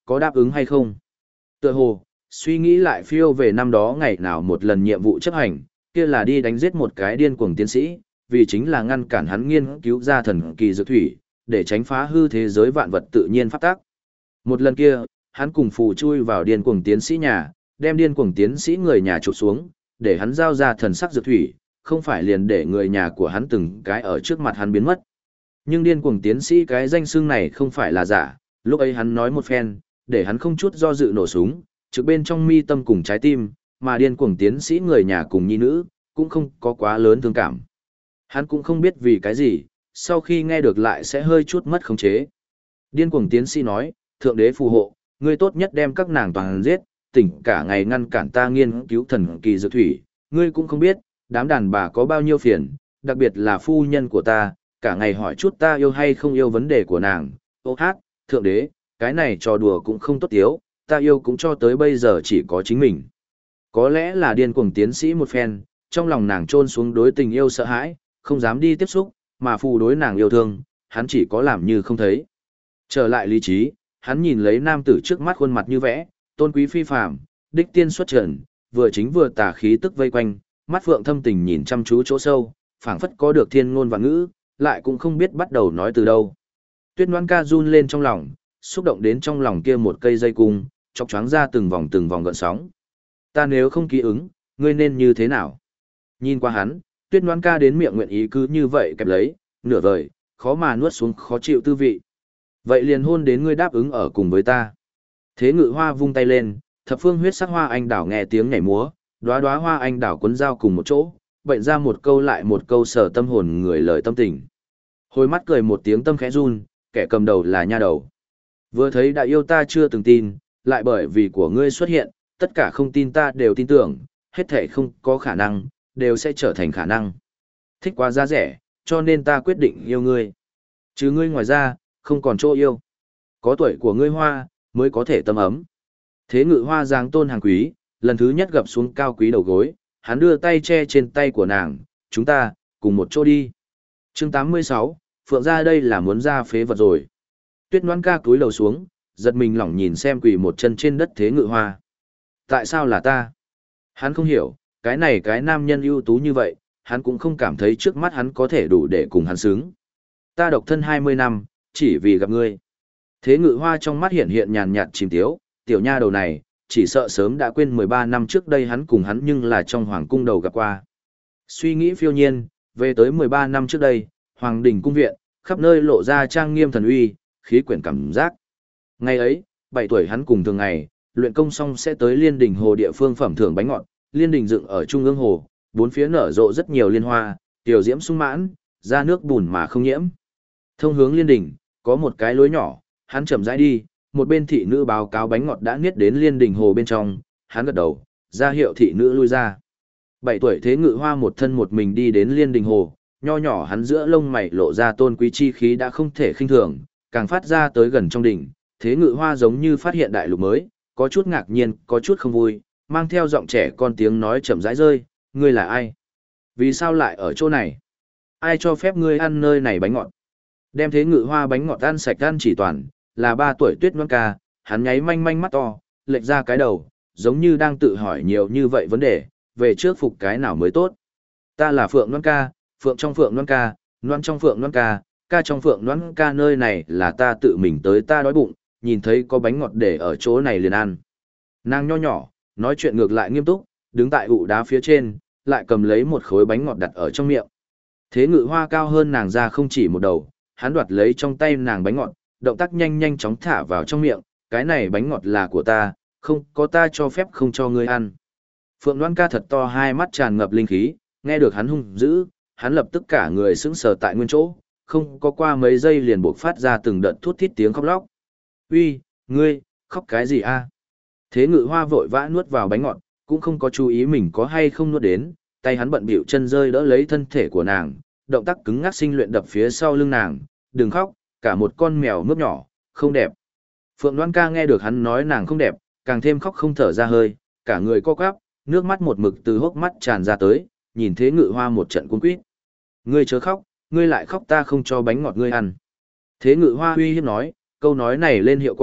có đáp ứng hay không? Tựa hồ, suy nghĩ lại phiêu về năm đó ngày nào một lần nhiệm vụ chấp hành, kia là đi đánh giết một cái điên cuồng tiến sĩ, vì chính là ngăn cản hắn nghiên cứu ra thần kỳ dược thủy, để tránh phá hư thế giới vạn vật tự nhiên pháp tắc. Một lần kia, hắn cùng phù chui vào điên cuồng tiến sĩ nhà, đem điên cuồng tiến sĩ người nhà chụp xuống, để hắn giao ra thần sắc dược thủy, không phải liền để người nhà của hắn từng cái ở trước mặt hắn biến mất. Nhưng điên cuồng tiến sĩ cái danh xưng này không phải là giả, lúc ấy hắn nói một phen, để hắn không chút do dự nổ súng, trực bên trong mi tâm cùng trái tim, mà điên cuồng tiến sĩ người nhà cùng nhi nữ, cũng không có quá lớn thương cảm. Hắn cũng không biết vì cái gì, sau khi nghe được lại sẽ hơi chút mất khống chế. Điên cuồng tiến sĩ nói, thượng đế phù hộ, ngươi tốt nhất đem các nàng toàn giết, tỉnh cả ngày ngăn cản ta nghiên cứu thần kỳ dược thủy, ngươi cũng không biết, đám đàn bà có bao nhiêu phiền, đặc biệt là phu nhân của ta, cả ngày hỏi chút ta yêu hay không yêu vấn đề của nàng. Ô hát, thượng đế, cái này trò đùa cũng không tốt tiếu, ta yêu cũng cho tới bây giờ chỉ có chính mình. Có lẽ là điên cuồng tiến sĩ một phen, trong lòng nàng trôn xuống đối tình yêu sợ hãi, không dám đi tiếp xúc, mà phù đối nàng yêu thương, hắn chỉ có làm như không thấy. Trở lại lý trí, hắn nhìn lấy nam tử trước mắt khuôn mặt như vẽ, tôn quý phi phàm, đích tiên xuất trần, vừa chính vừa tà khí tức vây quanh, mắt phượng thâm tình nhìn chăm chú chỗ sâu, phảng phất có được thiên ngôn và ngữ, lại cũng không biết bắt đầu nói từ đâu. Tuyết Ngoan Ca run lên trong lòng, xúc động đến trong lòng kia một cây dây cung, chọc choáng ra từng vòng gợn sóng. Ta nếu không ký ứng, ngươi nên như thế nào? Nhìn qua hắn, Tuyết Ngoan Ca đến miệng nguyện ý cứ như vậy kẹp lấy, nửa vời, khó mà nuốt xuống khó chịu tư vị. Vậy liền hôn đến ngươi đáp ứng ở cùng với ta. Thế Ngự Hoa vung tay lên, thập phương huyết sắc hoa anh đảo nghe tiếng nhảy múa, đóa đóa hoa anh đảo quấn dao cùng một chỗ, bệnh ra một câu lại một câu sở tâm hồn người lời tâm tình. Hồi mắt cười một tiếng tâm khẽ run, kẻ cầm đầu là nha đầu. Vừa thấy đã yêu ta chưa từng tin, lại bởi vì của ngươi xuất hiện, tất cả không tin ta đều tin tưởng, hết thể không có khả năng, đều sẽ trở thành khả năng. Thích quá giá rẻ, cho nên ta quyết định yêu ngươi. Chứ ngươi ngoài ra, không còn chỗ yêu. Có tuổi của ngươi hoa, mới có thể tâm ấm. Thế Ngự Hoa giáng tôn hàng quý, lần thứ nhất gập xuống cao quý đầu gối, hắn đưa tay che trên tay của nàng, chúng ta, cùng một chỗ đi. Chương 86, Phượng ra đây là muốn ra phế vật rồi. Tuyết Ngoan Ca cúi đầu xuống, giật mình lỏng nhìn xem quỳ một chân trên đất Thế Ngự Hoa. Tại sao là ta? Hắn không hiểu, cái này cái nam nhân ưu tú như vậy, hắn cũng không cảm thấy trước mắt hắn có thể đủ để cùng hắn xứng. Ta độc thân 20 năm, chỉ vì gặp ngươi. Thế Ngự Hoa trong mắt hiện hiện nhàn nhạt chìm tiếu, tiểu nha đầu này, chỉ sợ sớm đã quên 13 năm trước đây hắn cùng hắn nhưng là trong hoàng cung đầu gặp qua. Suy nghĩ phiêu nhiên, về tới 13 năm trước đây, hoàng đình cung viện, khắp nơi lộ ra trang nghiêm thần uy, khí quyển cảm giác. Ngày ấy, 7 tuổi hắn cùng thường ngày, luyện công xong sẽ tới Liên Đình Hồ địa phương phẩm thưởng bánh ngọt, Liên Đình dựng ở trung ương hồ, bốn phía nở rộ rất nhiều liên hoa, tiểu diễm sung mãn, ra nước bùn mà không nhiễm. Thông hướng Liên Đình, có một cái lối nhỏ, hắn chậm rãi đi, một bên thị nữ báo cáo bánh ngọt đã niết đến Liên Đình hồ bên trong, hắn gật đầu, ra hiệu thị nữ lui ra. 7 tuổi Thế Ngự Hoa một thân một mình đi đến Liên Đình hồ, nho nhỏ hắn giữa lông mày lộ ra tôn quý chi khí đã không thể khinh thường, càng phát ra tới gần trong đỉnh, Thế Ngự Hoa giống như phát hiện đại lục mới, có chút ngạc nhiên, có chút không vui, mang theo giọng trẻ con tiếng nói chậm rãi rơi, ngươi là ai? Vì sao lại ở chỗ này? Ai cho phép ngươi ăn nơi này bánh ngọt? Đem Thế Ngự Hoa bánh ngọt ăn sạch ăn chỉ toàn, là 3 tuổi Tuyết Ngoan Ca, hắn nháy manh manh mắt to, lệch ra cái đầu, giống như đang tự hỏi nhiều như vậy vấn đề, về trước phục cái nào mới tốt. Ta là Phượng Ngoan Ca, Phượng trong Phượng Ngoan Ca, Ngoan trong Phượng Ngoan Ca, ca trong Phượng Ngoan Ca, nơi này là ta tự mình tới, ta đói bụng, nhìn thấy có bánh ngọt để ở chỗ này liền ăn. Nàng nho nhỏ, nói chuyện ngược lại nghiêm túc, đứng tại ụ đá phía trên, lại cầm lấy một khối bánh ngọt đặt ở trong miệng. Thế Ngự Hoa cao hơn nàng ra không chỉ một đầu, hắn đoạt lấy trong tay nàng bánh ngọt, động tác nhanh chóng thả vào trong miệng, cái này bánh ngọt là của ta, không có ta cho phép không cho ngươi ăn. Phượng Ngoan Ca thật to hai mắt tràn ngập linh khí, nghe được hắn hung dữ, hắn lập tức cả người sững sờ tại nguyên chỗ, không có qua mấy giây liền buộc phát ra từng đợt thút thít tiếng khóc lóc. Uy, ngươi, khóc cái gì a? Thế Ngự Hoa vội vã nuốt vào bánh ngọt, cũng không có chú ý mình có hay không nuốt đến, tay hắn bận bịu chân rơi đỡ lấy thân thể của nàng, động tác cứng ngắc sinh luyện đập phía sau lưng nàng, đừng khóc, cả một con mèo mướp nhỏ, không đẹp. Phượng Ngoan Ca nghe được hắn nói nàng không đẹp, càng thêm khóc không thở ra hơi, cả người co quắp, nước mắt một mực từ hốc mắt tràn ra tới, nhìn Thế Ngự Hoa một trận cuống quýt. Ngươi chớ khóc, ngươi lại khóc ta không cho bánh ngọt ngươi ăn. Thế Ngự Hoa uy hiếp nói, câu nói này lên hiệu quả,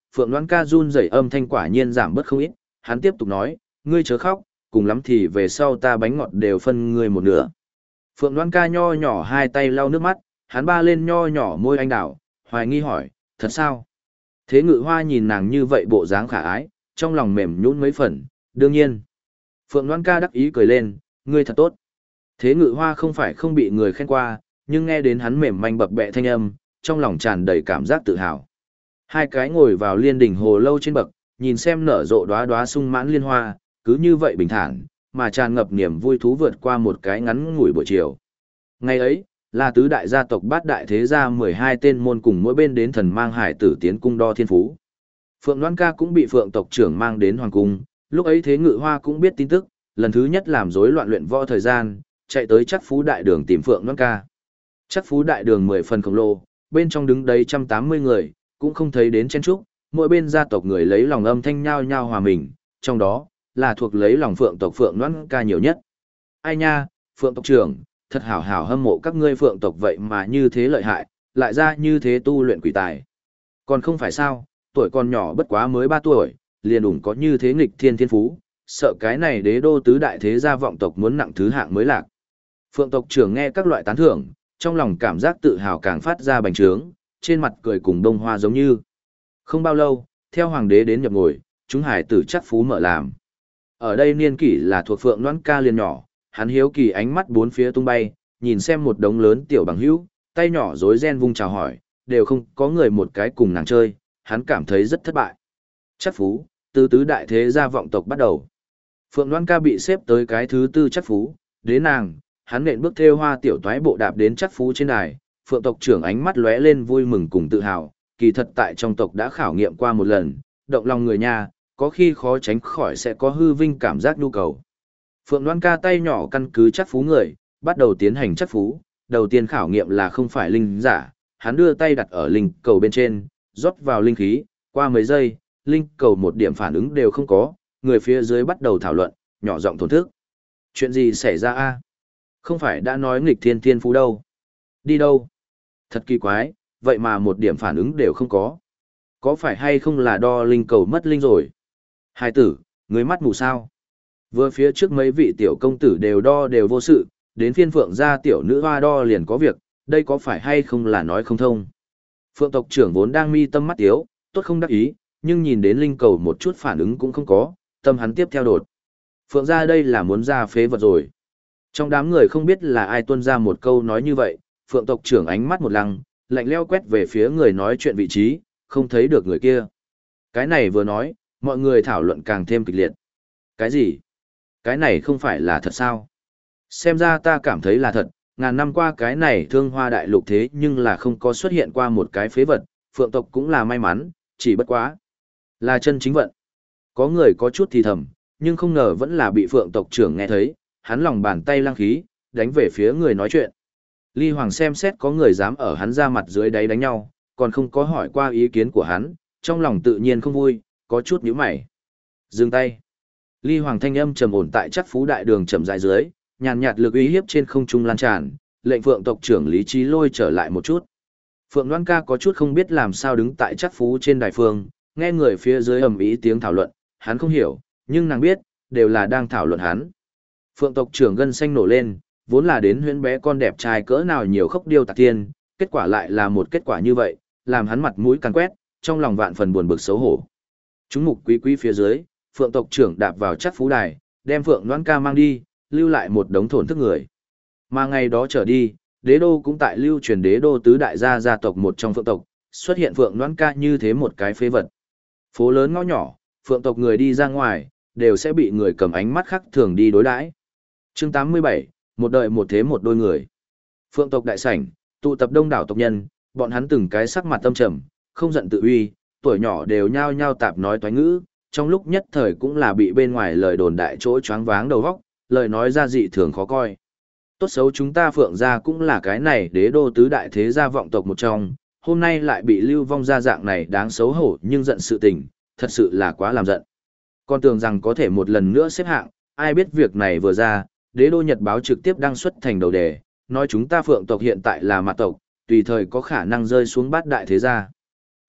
Phượng Loan ca run rẩy âm thanh quả nhiên giảm bớt không ít, hắn tiếp tục nói, ngươi chớ khóc, cùng lắm thì về sau ta bánh ngọt đều phân ngươi một nửa. Phượng Loan ca nho nhỏ hai tay lau nước mắt, hắn ba lên nho nhỏ môi anh đào, hoài nghi hỏi, thật sao? Thế Ngự Hoa nhìn nàng như vậy bộ dáng khả ái, trong lòng mềm nhũn mấy phần, đương nhiên. Phượng Loan ca đắc ý cười lên, ngươi thật tốt. Thế Ngự Hoa không phải không bị người khen qua, nhưng nghe đến hắn mềm manh bập bẹ thanh âm, trong lòng tràn đầy cảm giác tự hào. Hai cái ngồi vào liên đỉnh hồ lâu trên bậc, nhìn xem nở rộ đóa đóa sung mãn liên hoa, cứ như vậy bình thản, mà tràn ngập niềm vui thú vượt qua một cái ngắn ngủi buổi chiều. Ngày ấy, là tứ đại gia tộc bát đại thế gia 12 tên môn cùng mỗi bên đến thần mang hải tử tiến cung đo thiên phú. Phượng Loan ca cũng bị Phượng tộc trưởng mang đến hoàng cung, lúc ấy Thế Ngự Hoa cũng biết tin tức, lần thứ nhất làm rối loạn luyện võ thời gian, chạy tới Chắc Phú đại đường tìm Phượng Loan ca. Chắc Phú đại đường 10 phần khổng lồ, bên trong đứng đấy 180 người, cũng không thấy đến chen trúc, mỗi bên gia tộc người lấy lòng âm thanh nhao nhao hòa mình, trong đó là thuộc lấy lòng Phượng tộc Phượng Loan ca nhiều nhất. Ai nha, Phượng tộc trưởng, thật hảo hảo hâm mộ các ngươi Phượng tộc vậy mà như thế lợi hại, lại ra như thế tu luyện quỷ tài. Còn không phải sao, tuổi còn nhỏ bất quá mới 3 tuổi, liền ủng có như thế nghịch thiên thiên phú, sợ cái này đế đô tứ đại thế gia vọng tộc muốn nặng thứ hạng mới lạc. Phượng tộc trưởng nghe các loại tán thưởng, trong lòng cảm giác tự hào càng phát ra bành trướng, trên mặt cười cùng đông hoa giống như. Không bao lâu, theo hoàng đế đến nhập ngồi, chúng hải tử Chắc Phú mở làm. Ở đây niên kỷ là thuộc Phượng Loan ca liền nhỏ, hắn hiếu kỳ ánh mắt bốn phía tung bay, nhìn xem một đống lớn tiểu bằng hữu, tay nhỏ rối ren vung chào hỏi, đều không có người một cái cùng nàng chơi, hắn cảm thấy rất thất bại. Chắc Phú, từ tứ đại thế gia vọng tộc bắt đầu. Phượng Loan ca bị xếp tới cái thứ tư Chắc Phú, đến nàng, hắn nện bước theo hoa tiểu toái bộ đạp đến Chắc Phú trên đài, Phượng tộc trưởng ánh mắt lóe lên vui mừng cùng tự hào, kỳ thật tại trong tộc đã khảo nghiệm qua một lần, động lòng người nhà, có khi khó tránh khỏi sẽ có hư vinh cảm giác nhu cầu. Phượng Loan ca tay nhỏ căn cứ Chắc Phú người, bắt đầu tiến hành Chắc Phú, đầu tiên khảo nghiệm là không phải linh giả, hắn đưa tay đặt ở linh cầu bên trên, rót vào linh khí, qua mấy giây, linh cầu một điểm phản ứng đều không có, người phía dưới bắt đầu thảo luận, nhỏ giọng thổn thức. Chuyện gì xảy ra a? Không phải đã nói nghịch thiên thiên phú đâu? Đi đâu? Thật kỳ quái, vậy mà một điểm phản ứng đều không có. Có phải hay không là đo linh cầu mất linh rồi? Hai tử, người mắt mù sao? Vừa phía trước mấy vị tiểu công tử đều đo đều vô sự, đến phiên Phượng gia tiểu nữ hoa đo liền có việc, đây có phải hay không là nói không thông. Phượng tộc trưởng vốn đang mi tâm mắt tiếu, tốt không đắc ý, nhưng nhìn đến linh cầu một chút phản ứng cũng không có, tâm hắn tiếp theo đột. Phượng gia đây là muốn ra phế vật rồi. Trong đám người không biết là ai tuôn ra một câu nói như vậy, Phượng tộc trưởng ánh mắt một lăng, lạnh leo quét về phía người nói chuyện vị trí, không thấy được người kia. Cái này vừa nói, mọi người thảo luận càng thêm kịch liệt. Cái gì? Cái này không phải là thật sao? Xem ra ta cảm thấy là thật, ngàn năm qua cái này thương hoa đại lục thế nhưng là không có xuất hiện qua một cái phế vật, Phượng tộc cũng là may mắn, chỉ bất quá. Là chân chính vận. Có người có chút thì thầm, nhưng không ngờ vẫn là bị Phượng tộc trưởng nghe thấy, hắn lòng bàn tay lăng khí, đánh về phía người nói chuyện. Ly Hoàng xem xét có người dám ở hắn ra mặt dưới đáy đánh nhau, còn không có hỏi qua ý kiến của hắn, trong lòng tự nhiên không vui, có chút nhíu mày. Dừng tay. Ly Hoàng thanh âm trầm ổn tại Chắc Phú đại đường chậm rãi dưới, nhàn nhạt lực uy hiếp trên không trung lan tràn, lệnh Phượng tộc trưởng Lý Chí Lôi trở lại một chút. Phượng Loan ca có chút không biết làm sao đứng tại Chắc Phú trên đài phương, nghe người phía dưới ầm ĩ tiếng thảo luận, hắn không hiểu, nhưng nàng biết, đều là đang thảo luận hắn. Phượng tộc trưởng gân xanh nổ lên, vốn là đến huyễn bé con đẹp trai cỡ nào nhiều khốc điêu tạc tiên, kết quả lại là một kết quả như vậy, làm hắn mặt mũi càn quét, trong lòng vạn phần buồn bực xấu hổ. Chúng mục quý quý phía dưới, Phượng tộc trưởng đạp vào Chắc Phú đài, đem Phượng Loan ca mang đi, lưu lại một đống thổn thức người. Mà ngày đó trở đi, đế đô cũng tại lưu truyền đế đô tứ đại gia gia tộc một trong Phượng tộc, xuất hiện Phượng Loan ca như thế một cái phế vật. Phố lớn ngõ nhỏ, Phượng tộc người đi ra ngoài, đều sẽ bị người cầm ánh mắt khác thường đi đối đãi. Chương 87, một đời một thế một đôi người. Phượng tộc đại sảnh, tụ tập đông đảo tộc nhân, bọn hắn từng cái sắc mặt tâm trầm, không giận tự uy, tuổi nhỏ đều nhao nhao tạp nói toái ngữ, trong lúc nhất thời cũng là bị bên ngoài lời đồn đại chỗ choáng váng đầu óc, lời nói ra dị thường khó coi. Tốt xấu chúng ta Phượng gia cũng là cái này đế đô tứ đại thế gia vọng tộc một trong, hôm nay lại bị lưu vong ra dạng này đáng xấu hổ nhưng giận sự tình, thật sự là quá làm giận. Con tưởng rằng có thể một lần nữa xếp hạng, ai biết việc này vừa ra, đế đô nhật báo trực tiếp đăng xuất thành đầu đề, nói chúng ta Phượng tộc hiện tại là mặt tộc, tùy thời có khả năng rơi xuống bát đại thế gia.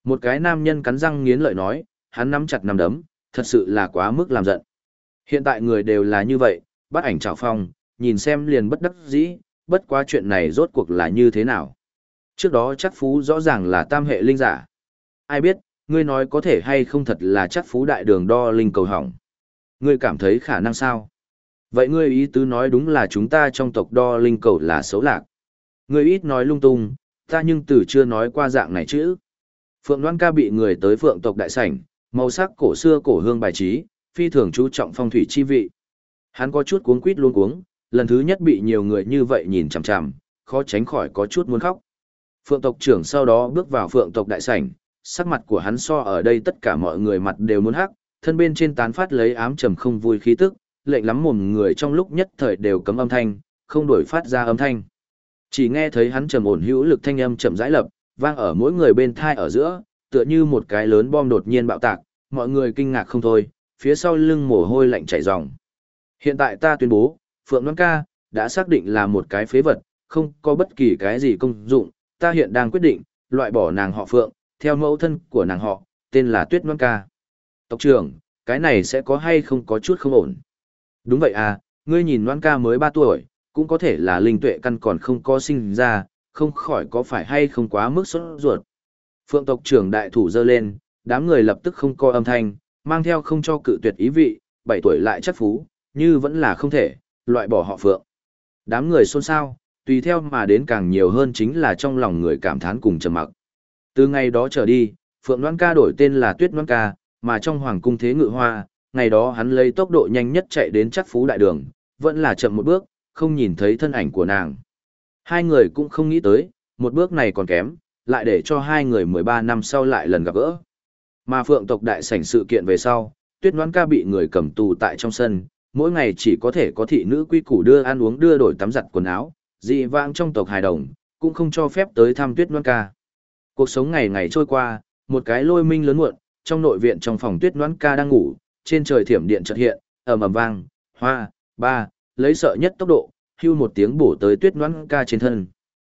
Một cái nam nhân cắn răng nghiến lợi nói, hắn nắm chặt nắm đấm, thật sự là quá mức làm giận. Hiện tại người đều là như vậy, bắt ảnh trào phong, nhìn xem liền bất đắc dĩ, bất quá chuyện này rốt cuộc là như thế nào. Trước đó chắc phú rõ ràng là tam hệ linh giả. Ai biết, ngươi nói có thể hay không thật là chắc phú đại đường đo linh cầu hỏng. Ngươi cảm thấy khả năng sao? Vậy ngươi ý tứ nói đúng là chúng ta trong tộc đo linh cầu là xấu lạc. Ngươi ít nói lung tung, ta nhưng từ chưa nói qua dạng này chứ. Phượng Loan ca bị người tới phượng tộc đại sảnh, màu sắc cổ xưa cổ hương bài trí, phi thường chú trọng phong thủy chi vị. Hắn có chút cuống quýt luống cuống, lần thứ nhất bị nhiều người như vậy nhìn chằm chằm, khó tránh khỏi có chút muốn khóc. Phượng tộc trưởng sau đó bước vào phượng tộc đại sảnh, sắc mặt của hắn so ở đây tất cả mọi người mặt đều muốn hắc, thân bên trên tán phát lấy ám trầm không vui khí tức, lệnh lắm mồm người trong lúc nhất thời đều cấm âm thanh, không đổi phát ra âm thanh. Chỉ nghe thấy hắn trầm ổn hữu lực thanh âm chậm rãi lập, vang ở mỗi người bên thai ở giữa, tựa như một cái lớn bom đột nhiên bạo tạc, mọi người kinh ngạc không thôi, phía sau lưng mồ hôi lạnh chảy ròng. Hiện tại ta tuyên bố, Phượng Loan ca đã xác định là một cái phế vật, không có bất kỳ cái gì công dụng, ta hiện đang quyết định loại bỏ nàng họ Phượng, theo mẫu thân của nàng họ, tên là Tuyết Loan ca. Tộc trưởng, cái này sẽ có hay không có chút không ổn? Đúng vậy à, ngươi nhìn Loan ca mới 3 tuổi, cũng có thể là linh tuệ căn còn không có sinh ra, không khỏi có phải hay không quá mức sốt ruột. Phượng tộc trưởng đại thủ giơ lên, đám người lập tức không có âm thanh, mang theo không cho cự tuyệt ý vị, 7 tuổi lại chắc phú, như vẫn là không thể, loại bỏ họ Phượng. Đám người xôn xao, tùy theo mà đến càng nhiều hơn chính là trong lòng người cảm thán cùng trầm mặc. Từ ngày đó trở đi, Phượng Loan ca đổi tên là Tuyết Loan ca, mà trong hoàng cung thế ngự hoa, ngày đó hắn lấy tốc độ nhanh nhất chạy đến chắc phú đại đường, vẫn là chậm một bước, không nhìn thấy thân ảnh của nàng. Hai người cũng không nghĩ tới, một bước này còn kém, lại để cho hai người 13 năm sau lại lần gặp gỡ. Mà Phượng tộc đại sảnh sự kiện về sau, Tuyết Loan ca bị người cầm tù tại trong sân, mỗi ngày chỉ có thể có thị nữ quy củ đưa ăn uống đưa đổi tắm giặt quần áo, dị vãng trong tộc hài đồng, cũng không cho phép tới thăm Tuyết Loan ca. Cuộc sống ngày ngày trôi qua, một cái lôi minh lớn muộn, trong nội viện trong phòng Tuyết Loan ca đang ngủ, trên trời thiểm điện chợt hiện, ầm ầm vang, hoa, ba, lấy sợ nhất tốc độ, hưu một tiếng bổ tới Tuyết Loan ca trên thân.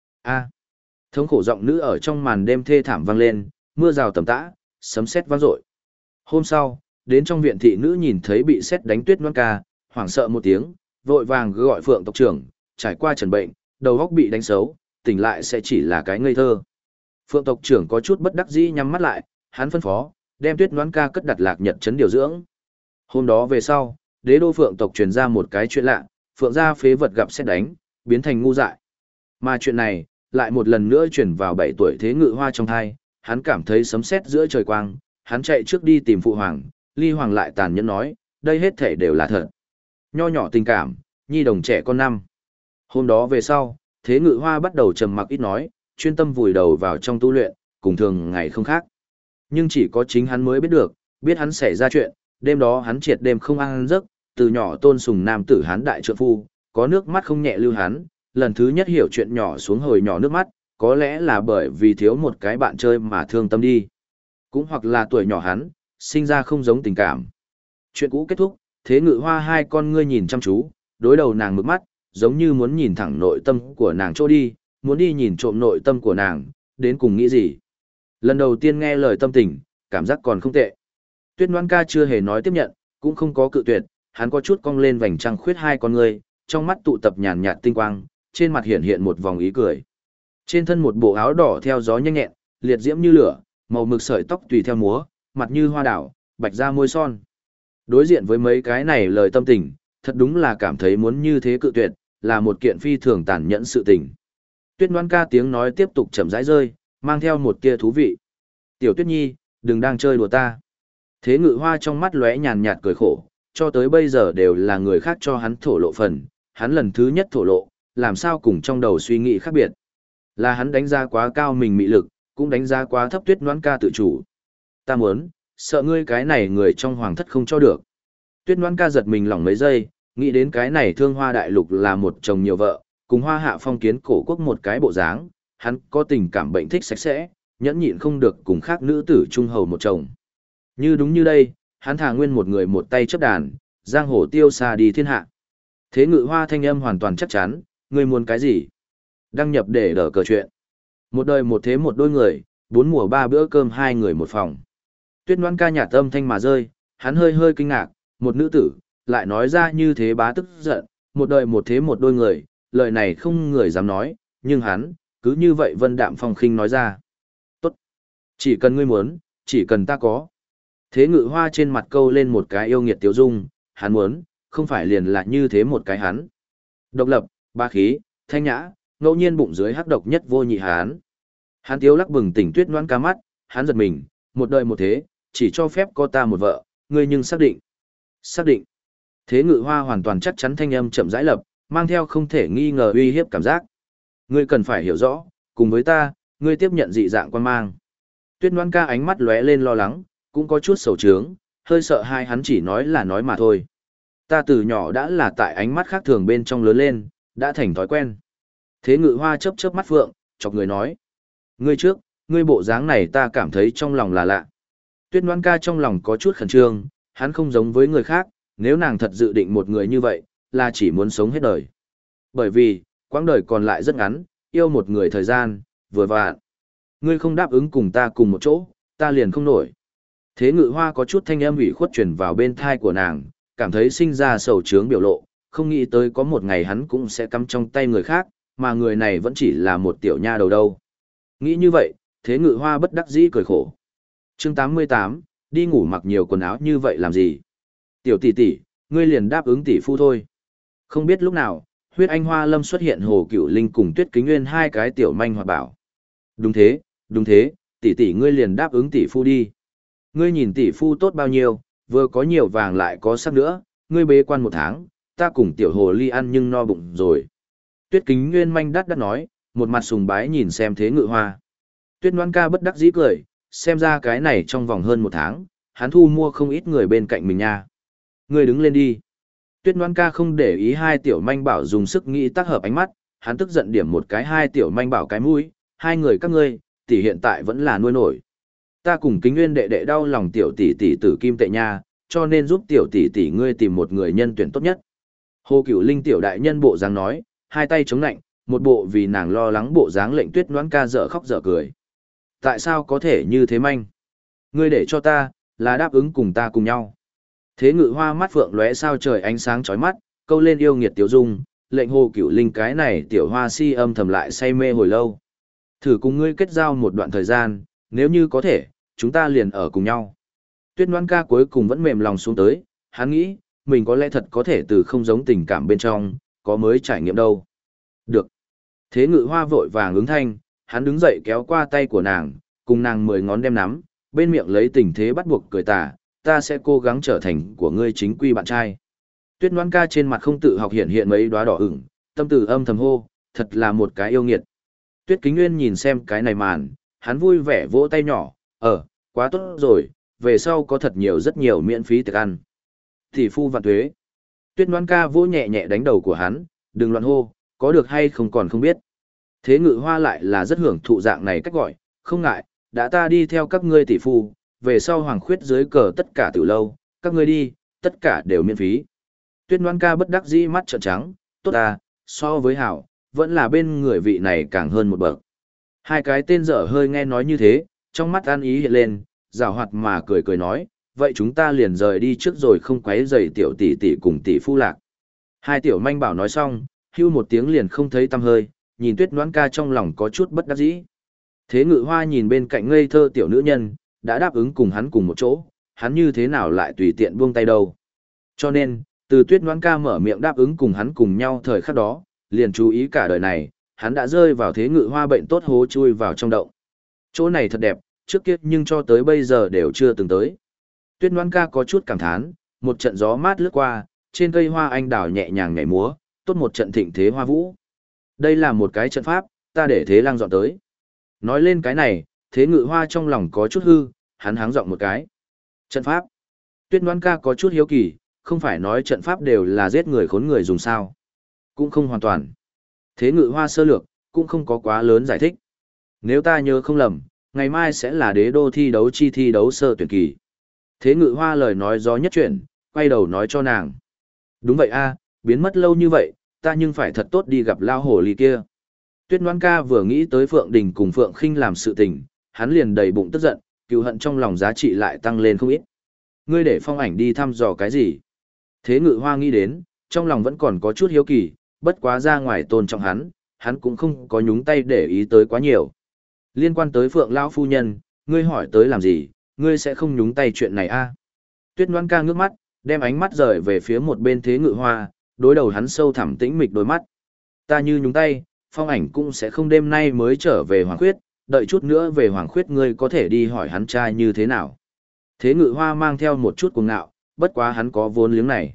A. Thống khổ giọng nữ ở trong màn đêm thê thảm vang lên, mưa rào tầm tã, sấm sét vang dội. Hôm sau, đến trong viện thị nữ nhìn thấy bị sét đánh Tuyết Loan ca, hoảng sợ một tiếng, vội vàng gọi Phượng tộc trưởng, trải qua trần bệnh, đầu óc bị đánh xấu, tỉnh lại sẽ chỉ là cái ngây thơ. Phượng tộc trưởng có chút bất đắc dĩ nhắm mắt lại, hắn phân phó, đem Tuyết Loan ca cất đặt Lạc Nhật trấn điều dưỡng. Hôm đó về sau, đế đô Phượng tộc truyền ra một cái chuyện lạ, Phượng gia phế vật gặp sét đánh, biến thành ngu dại. Mà chuyện này, lại một lần nữa chuyển vào 7 tuổi thế ngự hoa trong thai, hắn cảm thấy sấm sét giữa trời quang, hắn chạy trước đi tìm phụ hoàng, ly hoàng lại tàn nhẫn nói, đây hết thể đều là thật. Nho nhỏ tình cảm, nhi đồng trẻ con năm. Hôm đó về sau, thế ngự hoa bắt đầu trầm mặc ít nói, chuyên tâm vùi đầu vào trong tu luyện, cùng thường ngày không khác. Nhưng chỉ có chính hắn mới biết được, biết hắn xảy ra chuyện, đêm đó hắn triệt đêm không ăn giấc, từ nhỏ tôn sùng nam tử hắn đại trượng phu, có nước mắt không nhẹ lưu hắn, lần thứ nhất hiểu chuyện nhỏ xuống hồi nhỏ nước mắt, có lẽ là bởi vì thiếu một cái bạn chơi mà thương tâm đi. Cũng hoặc là tuổi nhỏ hắn, sinh ra không giống tình cảm. Chuyện cũ kết thúc, thế ngự hoa hai con ngươi nhìn chăm chú, đối đầu nàng mực mắt, giống như muốn nhìn thẳng nội tâm của nàng chỗ đi, muốn đi nhìn trộm nội tâm của nàng, đến cùng nghĩ gì. Lần đầu tiên nghe lời tâm tình, cảm giác còn không tệ. Tuyết Loan ca chưa hề nói tiếp nhận, cũng không có cự tuyệt, hắn có chút cong lên vành trăng khuyết hai con ngươi, trong mắt tụ tập nhàn nhạt tinh quang, trên mặt hiện hiện một vòng ý cười. Trên thân một bộ áo đỏ theo gió nhanh nhẹn, liệt diễm như lửa, màu mực sợi tóc tùy theo múa, mặt như hoa đảo, bạch da môi son. Đối diện với mấy cái này lời tâm tình, thật đúng là cảm thấy muốn như thế cự tuyệt, là một kiện phi thường tàn nhẫn sự tình. Tuyết Loan ca tiếng nói tiếp tục chậm rãi rơi, mang theo một tia thú vị. Tiểu Tuyết Nhi, đừng đang chơi đùa ta. Thế ngự hoa trong mắt lóe nhàn nhạt cười khổ, cho tới bây giờ đều là người khác cho hắn thổ lộ phần, hắn lần thứ nhất thổ lộ, làm sao cùng trong đầu suy nghĩ khác biệt. Là hắn đánh giá quá cao mình mị lực, cũng đánh giá quá thấp Tuyết Loan ca tự chủ. Ta muốn, sợ ngươi cái này người trong hoàng thất không cho được. Tuyết Loan ca giật mình lỏng mấy giây, nghĩ đến cái này thương hoa đại lục là một chồng nhiều vợ, cùng hoa hạ phong kiến cổ quốc một cái bộ dáng, hắn có tình cảm bệnh thích sạch sẽ, nhẫn nhịn không được cùng khác nữ tử trung hầu một chồng. Như đúng như đây, hắn thà nguyên một người một tay chấp đàn, giang hồ tiêu xa đi thiên hạ. Thế ngự hoa thanh âm hoàn toàn chắc chắn, ngươi muốn cái gì? Đăng nhập để đỡ cờ chuyện. Một đời một thế một đôi người, bốn mùa ba bữa cơm hai người một phòng. Tuyết Ngoan ca nhạt âm thanh mà rơi, hắn hơi hơi kinh ngạc, một nữ tử, lại nói ra như thế bá tức giận, một đời một thế một đôi người, lời này không người dám nói, nhưng hắn, cứ như vậy vân đạm phong khinh nói ra. Tốt. Chỉ cần ngươi muốn, chỉ cần ta có. Thế Ngự Hoa trên mặt câu lên một cái yêu nghiệt tiêu dung, hắn muốn, không phải liền là như thế một cái hắn. Độc lập, ba khí, thanh nhã, ngẫu nhiên bụng dưới hắc độc nhất vô nhị hắn. Hắn tiếu lắc bừng tỉnh Tuyết Ngoan ca mắt, hắn giật mình, một đời một thế, chỉ cho phép có ta một vợ, ngươi nhưng xác định. Xác định. Thế Ngự Hoa hoàn toàn chắc chắn thanh âm chậm rãi lập, mang theo không thể nghi ngờ uy hiếp cảm giác. Ngươi cần phải hiểu rõ, cùng với ta, ngươi tiếp nhận dị dạng quan mang. Tuyết Ngoan ca ánh mắt lóe lên lo lắng, cũng có chút sầu trướng, hơi sợ hai hắn chỉ nói là nói mà thôi. Ta từ nhỏ đã là tại ánh mắt khác thường bên trong lớn lên, đã thành thói quen. Thế Ngự Hoa chớp chớp mắt phượng, chọc người nói. Ngươi trước, ngươi bộ dáng này ta cảm thấy trong lòng là lạ. Tuyết Ngoan ca trong lòng có chút khẩn trương, hắn không giống với người khác, nếu nàng thật dự định một người như vậy, là chỉ muốn sống hết đời. Bởi vì, quãng đời còn lại rất ngắn, yêu một người thời gian, vừa vặn. Ngươi không đáp ứng cùng ta cùng một chỗ, ta liền không nổi. Thế Ngự Hoa có chút thanh âm ủy khuất truyền vào bên thai của nàng, cảm thấy sinh ra sầu trướng biểu lộ, không nghĩ tới có một ngày hắn cũng sẽ cắm trong tay người khác, mà người này vẫn chỉ là một tiểu nha đầu đâu. Nghĩ như vậy, Thế Ngự Hoa bất đắc dĩ cười khổ. Chương 88, đi ngủ mặc nhiều quần áo như vậy làm gì? Tiểu tỷ tỷ, ngươi liền đáp ứng tỷ phu thôi. Không biết lúc nào, huyết anh hoa lâm xuất hiện Hồ Cựu Linh cùng Tuyết Kính Nguyên hai cái tiểu manh hoạt bảo. Đúng thế, tỷ tỷ ngươi liền đáp ứng tỷ phu đi. Ngươi nhìn tỷ phu tốt bao nhiêu, vừa có nhiều vàng lại có sắc nữa, ngươi bế quan một tháng, ta cùng tiểu hồ ly ăn nhưng no bụng rồi. Tuyết Kính Nguyên manh đắt đắt nói, một mặt sùng bái nhìn xem Thế Ngự Hoa. Tuyết Ngoan ca bất đắc dĩ cười, xem ra cái này trong vòng hơn một tháng, hắn thu mua không ít người bên cạnh mình nha. Ngươi đứng lên đi. Tuyết Ngoan ca không để ý hai tiểu manh bảo dùng sức nghĩ tác hợp ánh mắt, hắn tức giận điểm một cái hai tiểu manh bảo cái mũi, hai người các ngươi, tỷ hiện tại vẫn là nuôi nổi. Ta cùng Kính Nguyên đệ đệ đau lòng tiểu tỷ tỷ tử kim tệ nha, cho nên giúp tiểu tỷ tỷ ngươi tìm một người nhân tuyển tốt nhất. Hồ Cửu Linh tiểu đại nhân bộ dáng nói, hai tay chống nạnh, một bộ vì nàng lo lắng bộ dáng lệnh Tuyết Ngoãn ca dở khóc dở cười. Tại sao có thể như thế manh? Ngươi để cho ta, là đáp ứng cùng ta cùng nhau. Thế Ngự Hoa mắt phượng lóe sao trời ánh sáng chói mắt, câu lên yêu nghiệt tiểu dung, lệnh Hồ Cửu Linh cái này tiểu hoa si âm thầm lại say mê hồi lâu. Thử cùng ngươi kết giao một đoạn thời gian, nếu như có thể, chúng ta liền ở cùng nhau. Tuyết Ngoãn ca cuối cùng vẫn mềm lòng xuống tới, hắn nghĩ, mình có lẽ thật có thể từ không giống tình cảm bên trong, có mới trải nghiệm đâu. Được. Thế Ngự Hoa vội vàng ứng thanh, hắn đứng dậy kéo qua tay của nàng, cùng nàng 10 ngón đem nắm, bên miệng lấy tình thế bắt buộc cười tà, ta sẽ cố gắng trở thành của ngươi chính quy bạn trai. Tuyết Ngoãn ca trên mặt không tự học hiện hiện mấy đóa đỏ ửng, tâm tư âm thầm hô, thật là một cái yêu nghiệt. Tuyết Kính Nguyên nhìn xem cái này màn, hắn vui vẻ vỗ tay nhỏ, quá tốt rồi, về sau có thật nhiều rất nhiều miễn phí tiệc ăn. Tỷ phu vạn tuế. Tuyết Ngoãn ca vỗ nhẹ nhẹ đánh đầu của hắn, đừng loạn hô, có được hay không còn không biết. Thế Ngự Hoa lại là rất hưởng thụ dạng này cách gọi, không ngại, đã ta đi theo các ngươi tỷ phu, về sau hoàng khuyết dưới cờ tất cả tiểu lâu, các ngươi đi, tất cả đều miễn phí. Tuyết Ngoãn ca bất đắc dĩ mắt trợn trắng, tốt à, so với hảo, vẫn là bên người vị này càng hơn một bậc. Hai cái tên dở hơi nghe nói như thế, trong mắt an ý hiện lên, giảo hoạt mà cười cười nói, vậy chúng ta liền rời đi trước rồi không quấy rầy tiểu tỷ tỷ cùng tỷ phu lạc. Hai tiểu manh bảo nói xong, hưu một tiếng liền không thấy tăm hơi, nhìn Tuyết Ngoãn ca trong lòng có chút bất đắc dĩ. Thế Ngự Hoa nhìn bên cạnh ngây thơ tiểu nữ nhân, đã đáp ứng cùng hắn cùng một chỗ, hắn như thế nào lại tùy tiện buông tay đâu. Cho nên, từ Tuyết Ngoãn ca mở miệng đáp ứng cùng hắn cùng nhau thời khắc đó, liền chú ý cả đời này, hắn đã rơi vào Thế Ngự Hoa bệnh tốt hố chui vào trong động. Chỗ này thật đẹp, trước kia nhưng cho tới bây giờ đều chưa từng tới. Tuyết Ngoãn ca có chút cảm thán, một trận gió mát lướt qua, trên cây hoa anh đào nhẹ nhàng nhảy múa, tốt một trận thịnh thế hoa vũ. Đây là một cái trận pháp, ta để Thế Lang dọn tới. Nói lên cái này, Thế Ngự Hoa trong lòng có chút hư, hắn háng giọng một cái. Trận pháp. Tuyết Ngoãn ca có chút hiếu kỳ, không phải nói trận pháp đều là giết người khốn người dùng sao. Cũng không hoàn toàn. Thế Ngự Hoa sơ lược, cũng không có quá lớn giải thích. Nếu ta nhớ không lầm, ngày mai sẽ là đế đô thi đấu sơ tuyển kỳ. Thế Ngự Hoa lời nói gió nhất chuyển, quay đầu nói cho nàng. Đúng vậy a, biến mất lâu như vậy, ta nhưng phải thật tốt đi gặp lao hổ ly kia. Tuyết Ngoãn ca vừa nghĩ tới Phượng Đình cùng Phượng Khinh làm sự tình, hắn liền đầy bụng tức giận, cừu hận trong lòng giá trị lại tăng lên không ít. Ngươi để Phong Ảnh đi thăm dò cái gì? Thế Ngự Hoa nghĩ đến, trong lòng vẫn còn có chút hiếu kỳ, bất quá ra ngoài tôn trọng hắn cũng không có nhúng tay để ý tới quá nhiều. Liên quan tới Phượng lão phu nhân, ngươi hỏi tới làm gì, ngươi sẽ không nhúng tay chuyện này a? Tuyết Ngoan Ca ngước mắt, đem ánh mắt rời về phía một bên Thế Ngự Hoa, đối đầu hắn sâu thẳm tĩnh mịch đôi mắt. Ta như nhúng tay, Phong Ảnh cũng sẽ không đêm nay mới trở về Hoàng Khuyết, đợi chút nữa về Hoàng Khuyết ngươi có thể đi hỏi hắn trai như thế nào. Thế Ngự Hoa mang theo một chút cuồng ngạo, bất quá hắn có vốn liếng này.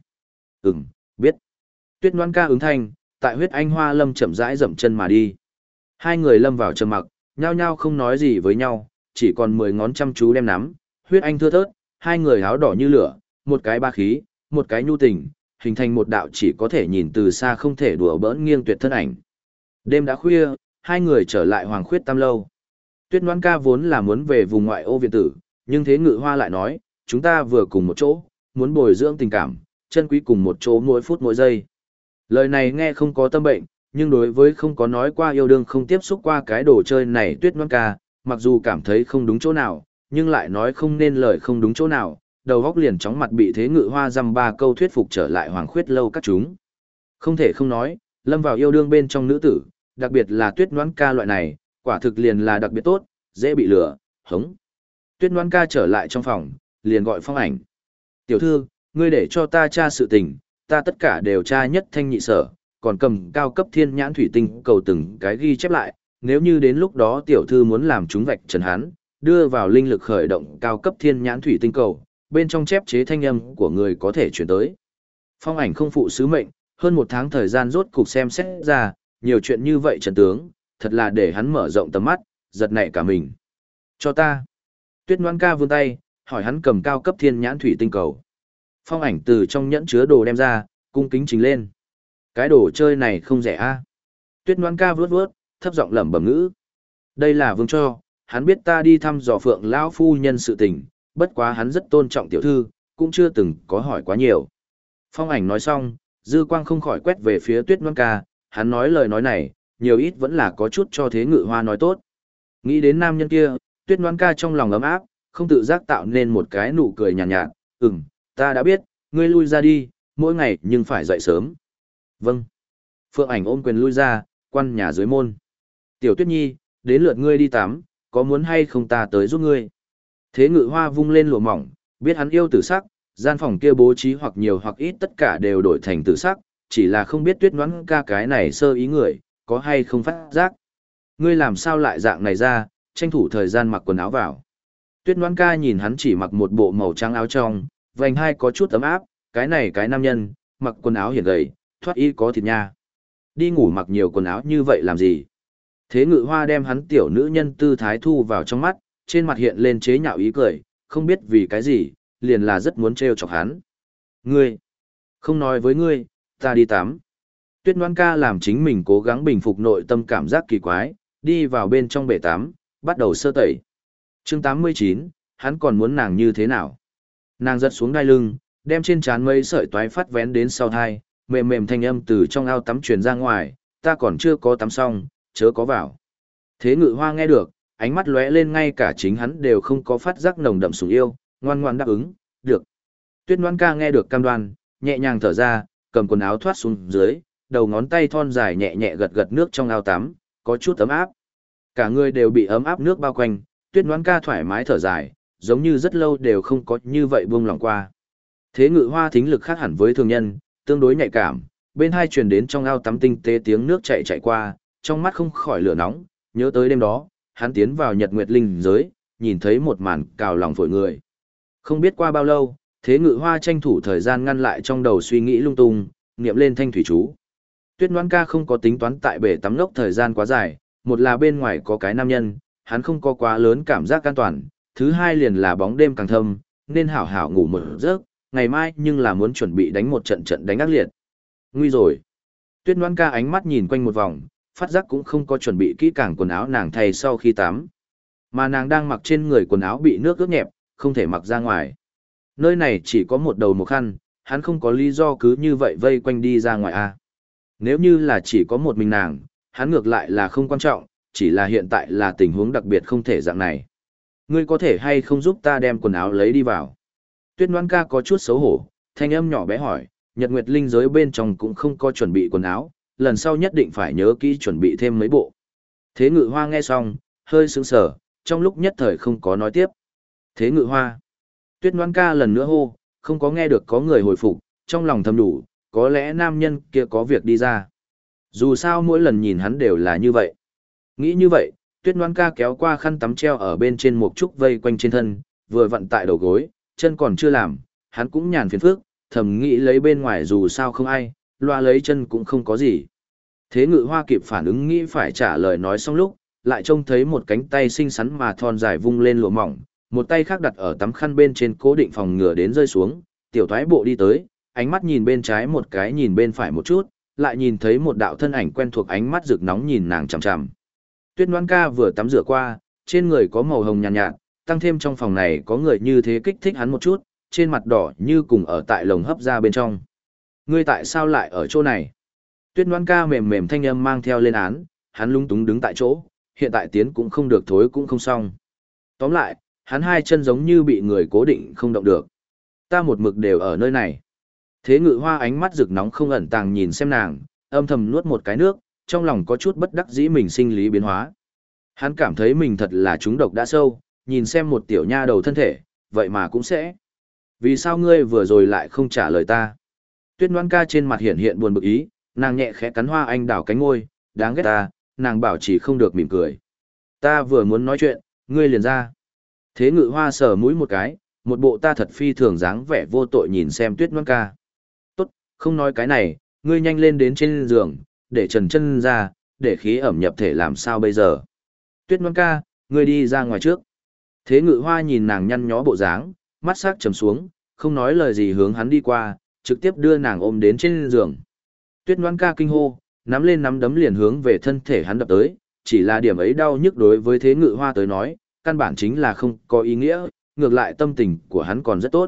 Biết. Tuyết Ngoan Ca ứng thanh, tại Huyết Anh Hoa Lâm chậm rãi dậm chân mà đi. Hai người lâm vào trầm mặc, nhao nhao không nói gì với nhau, chỉ còn 10 ngón chăm chú đem nắm, huyết anh thưa thớt, hai người áo đỏ như lửa, một cái ba khí, một cái nhu tình, hình thành một đạo chỉ có thể nhìn từ xa không thể đùa bỡn nghiêng tuyệt thân ảnh. Đêm đã khuya, hai người trở lại Hoàng Khuyết Tam Lâu. Tuyết Ngoan Ca vốn là muốn về vùng ngoại ô viện tử, nhưng Thế Ngự Hoa lại nói, chúng ta vừa cùng một chỗ, muốn bồi dưỡng tình cảm, chân quý cùng một chỗ mỗi phút mỗi giây. Lời này nghe không có tâm bệnh, nhưng đối với không có nói qua yêu đương không tiếp xúc qua cái đồ chơi này Tuyết Ngoan Ca, mặc dù cảm thấy không đúng chỗ nào, nhưng lại nói không nên lời không đúng chỗ nào, đầu góc liền chóng mặt bị Thế Ngự Hoa dăm ba câu thuyết phục trở lại Hoàng Khuyết Lâu các chúng. Không thể không nói, lâm vào yêu đương bên trong nữ tử, đặc biệt là Tuyết Ngoan Ca loại này, quả thực liền là đặc biệt tốt, dễ bị lừa, hống. Tuyết Ngoan Ca trở lại trong phòng, liền gọi Phong Ảnh. Tiểu thư, ngươi để cho ta tra sự tình, ta tất cả đều tra nhất thanh nhị sở, còn cầm cao cấp thiên nhãn thủy tinh cầu từng cái ghi chép lại, nếu như đến lúc đó tiểu thư muốn làm chúng vạch trần hắn, đưa vào linh lực khởi động cao cấp thiên nhãn thủy tinh cầu, bên trong chép chế thanh âm của người có thể chuyển tới. Phong Ảnh không phụ sứ mệnh, hơn một tháng thời gian rốt cục xem xét ra, nhiều chuyện như vậy trần tướng, thật là để hắn mở rộng tầm mắt, giật nảy cả mình. Cho ta. Tuyết Ngoan Ca vươn tay, hỏi hắn cầm cao cấp thiên nhãn thủy tinh cầu. Phong Ảnh từ trong nhẫn chứa đồ đem ra, cung kính trình lên. Cái đồ chơi này không rẻ a. Tuyết Ngoan Ca vướt vướt, thấp giọng lẩm bẩm ngữ. Đây là vương cho, hắn biết ta đi thăm dò Phượng lão phu nhân sự tình, bất quá hắn rất tôn trọng tiểu thư, cũng chưa từng có hỏi quá nhiều. Phong Ảnh nói xong, dư quang không khỏi quét về phía Tuyết Ngoan Ca, hắn nói lời nói này, nhiều ít vẫn là có chút cho Thế Ngự Hoa nói tốt. Nghĩ đến nam nhân kia, Tuyết Ngoan Ca trong lòng ấm áp, không tự giác tạo nên một cái nụ cười nhàn nhạt, ta đã biết, ngươi lui ra đi, mỗi ngày nhưng phải dậy sớm. Vâng. Phượng Ảnh ôm quyền lui ra, quan nhà dưới môn. Tiểu Tuyết Nhi, đến lượt ngươi đi tắm, có muốn hay không ta tới giúp ngươi? Thế Ngự Hoa vung lên lụa mỏng, biết hắn yêu tử sắc, gian phòng kia bố trí hoặc nhiều hoặc ít tất cả đều đổi thành tử sắc, chỉ là không biết Tuyết Ngoãn Ca cái này sơ ý người, có hay không phát giác. Ngươi làm sao lại dạng này ra, tranh thủ thời gian mặc quần áo vào. Tuyết Ngoãn Ca nhìn hắn chỉ mặc một bộ màu trắng áo trong, vành hai có chút ấm áp, cái này cái nam nhân, mặc quần áo hiển gầy, thoát y có thịt nha. Đi ngủ mặc nhiều quần áo như vậy làm gì? Thế Ngự Hoa đem hắn tiểu nữ nhân tư thái thu vào trong mắt, trên mặt hiện lên chế nhạo ý cười, không biết vì cái gì, liền là rất muốn trêu chọc hắn. Ngươi, không nói với ngươi, ta đi tắm. Tuyết Ngoãn Ca làm chính mình cố gắng bình phục nội tâm cảm giác kỳ quái, đi vào bên trong bể tắm, bắt đầu sơ tẩy. Chương 89, hắn còn muốn nàng như thế nào? Nàng giật xuống đai lưng, đem trên trán mấy sợi toái phát vén đến sau thai, mềm mềm thanh âm từ trong ao tắm truyền ra ngoài, ta còn chưa có tắm xong, chớ có vào. Thế Ngự Hoa nghe được, ánh mắt lóe lên, ngay cả chính hắn đều không có phát giác nồng đậm sủng yêu, ngoan ngoan đáp ứng, được. Tuyết Ngoãn Ca nghe được cam đoan, nhẹ nhàng thở ra, cầm quần áo thoát xuống dưới, đầu ngón tay thon dài nhẹ nhẹ gật gật nước trong ao tắm, có chút ấm áp. Cả người đều bị ấm áp nước bao quanh, Tuyết Ngoãn Ca thoải mái thở dài, giống như rất lâu đều không có như vậy buông lòng qua. Thế Ngự Hoa thính lực khác hẳn với thường nhân, tương đối nhạy cảm, bên hai truyền đến trong ao tắm tinh tế tiếng nước chảy chảy qua, trong mắt không khỏi lửa nóng, nhớ tới đêm đó, hắn tiến vào Nhật Nguyệt Linh giới, nhìn thấy một màn cào lòng phổi người. Không biết qua bao lâu, Thế Ngự Hoa tranh thủ thời gian ngăn lại trong đầu suy nghĩ lung tung, niệm lên thanh thủy chú. Tuyết Ngoãn Ca không có tính toán tại bể tắm ngốc thời gian quá dài, một là bên ngoài có cái nam nhân, hắn không có quá lớn cảm giác an toàn, thứ hai liền là bóng đêm càng thâm, nên hảo hảo ngủ một giấc, ngày mai nhưng là muốn chuẩn bị đánh một trận trận đánh ác liệt. Nguy rồi. Tuyết Ngoãn Ca ánh mắt nhìn quanh một vòng, phát giác cũng không có chuẩn bị kỹ càng quần áo nàng thay sau khi tắm. Mà nàng đang mặc trên người quần áo bị nước ướt nhẹp, không thể mặc ra ngoài. Nơi này chỉ có một đầu một khăn, hắn không có lý do cứ như vậy vây quanh đi ra ngoài a. Nếu như là chỉ có một mình nàng, hắn ngược lại là không quan trọng, chỉ là hiện tại là tình huống đặc biệt không thể dạng này. Ngươi có thể hay không giúp ta đem quần áo lấy đi vào? Tuyết Ngoan ca có chút xấu hổ, thanh âm nhỏ bé hỏi, Nhật Nguyệt Linh giới bên trong cũng không có chuẩn bị quần áo, lần sau nhất định phải nhớ kỹ chuẩn bị thêm mấy bộ. Thế Ngự Hoa nghe xong, hơi sững sờ, trong lúc nhất thời không có nói tiếp. Thế Ngự Hoa. Tuyết Ngoan ca lần nữa hô, không có nghe được có người hồi phục, trong lòng thầm đủ, có lẽ nam nhân kia có việc đi ra. Dù sao mỗi lần nhìn hắn đều là như vậy. Nghĩ như vậy, Tuyết Ngoan ca kéo qua khăn tắm treo ở bên trên một trúc vây quanh trên thân, vừa vặn tại đầu gối, chân còn chưa làm, hắn cũng nhàn phiền phức, thầm nghĩ lấy bên ngoài dù sao không ai, loa lấy chân cũng không có gì. Thế Ngự Hoa kịp phản ứng nghĩ phải trả lời nói xong lúc, lại trông thấy một cánh tay xinh xắn mà thon dài vung lên lụa mỏng, một tay khác đặt ở tấm khăn bên trên cố định phòng ngừa đến rơi xuống, tiểu thoái bộ đi tới, ánh mắt nhìn bên trái một cái nhìn bên phải một chút, lại nhìn thấy một đạo thân ảnh quen thuộc ánh mắt rực nóng nhìn nàng chằm chằm. Tuyết Ngoan ca vừa tắm rửa qua, trên người có màu hồng nhàn nhạt, tăng thêm trong phòng này có người như thế kích thích hắn một chút, trên mặt đỏ như cùng ở tại lồng hấp ra bên trong. Ngươi tại sao lại ở chỗ này? Tuyết Ngoan ca mềm mềm thanh âm mang theo lên án, hắn lung túng đứng tại chỗ, hiện tại tiến cũng không được thối cũng không xong. Tóm lại, hắn hai chân giống như bị người cố định không động được. Ta một mực đều ở nơi này. Thế Ngự Hoa ánh mắt rực nóng không ẩn tàng nhìn xem nàng, âm thầm nuốt một cái nước, trong lòng có chút bất đắc dĩ mình sinh lý biến hóa. Hắn cảm thấy mình thật là trúng độc đã sâu, nhìn xem một tiểu nha đầu thân thể, vậy mà cũng sẽ. Vì sao ngươi vừa rồi lại không trả lời ta? Tuyết Ngoan ca trên mặt hiện hiện buồn bực ý, nàng nhẹ khẽ cắn hoa anh đào cánh ngôi, đáng ghét ta, nàng bảo chỉ không được mỉm cười. Ta vừa muốn nói chuyện, ngươi liền ra. Thế Ngự Hoa sờ mũi một cái, một bộ ta thật phi thường dáng vẻ vô tội nhìn xem Tuyết Ngoan ca. Tốt, không nói cái này, ngươi nhanh lên đến trên giường, để trần chân ra, để khí ẩm nhập thể làm sao bây giờ. Tuyết Ngoan ca, ngươi đi ra ngoài trước. Thế Ngự Hoa nhìn nàng nhăn nhó bộ dáng, mắt sắc trầm xuống, không nói lời gì hướng hắn đi qua, trực tiếp đưa nàng ôm đến trên giường. Tuyết Ngoan ca kinh hô, nắm lên nắm đấm liền hướng về thân thể hắn đập tới, chỉ là điểm ấy đau nhức đối với Thế Ngự Hoa tới nói, căn bản chính là không có ý nghĩa, ngược lại tâm tình của hắn còn rất tốt.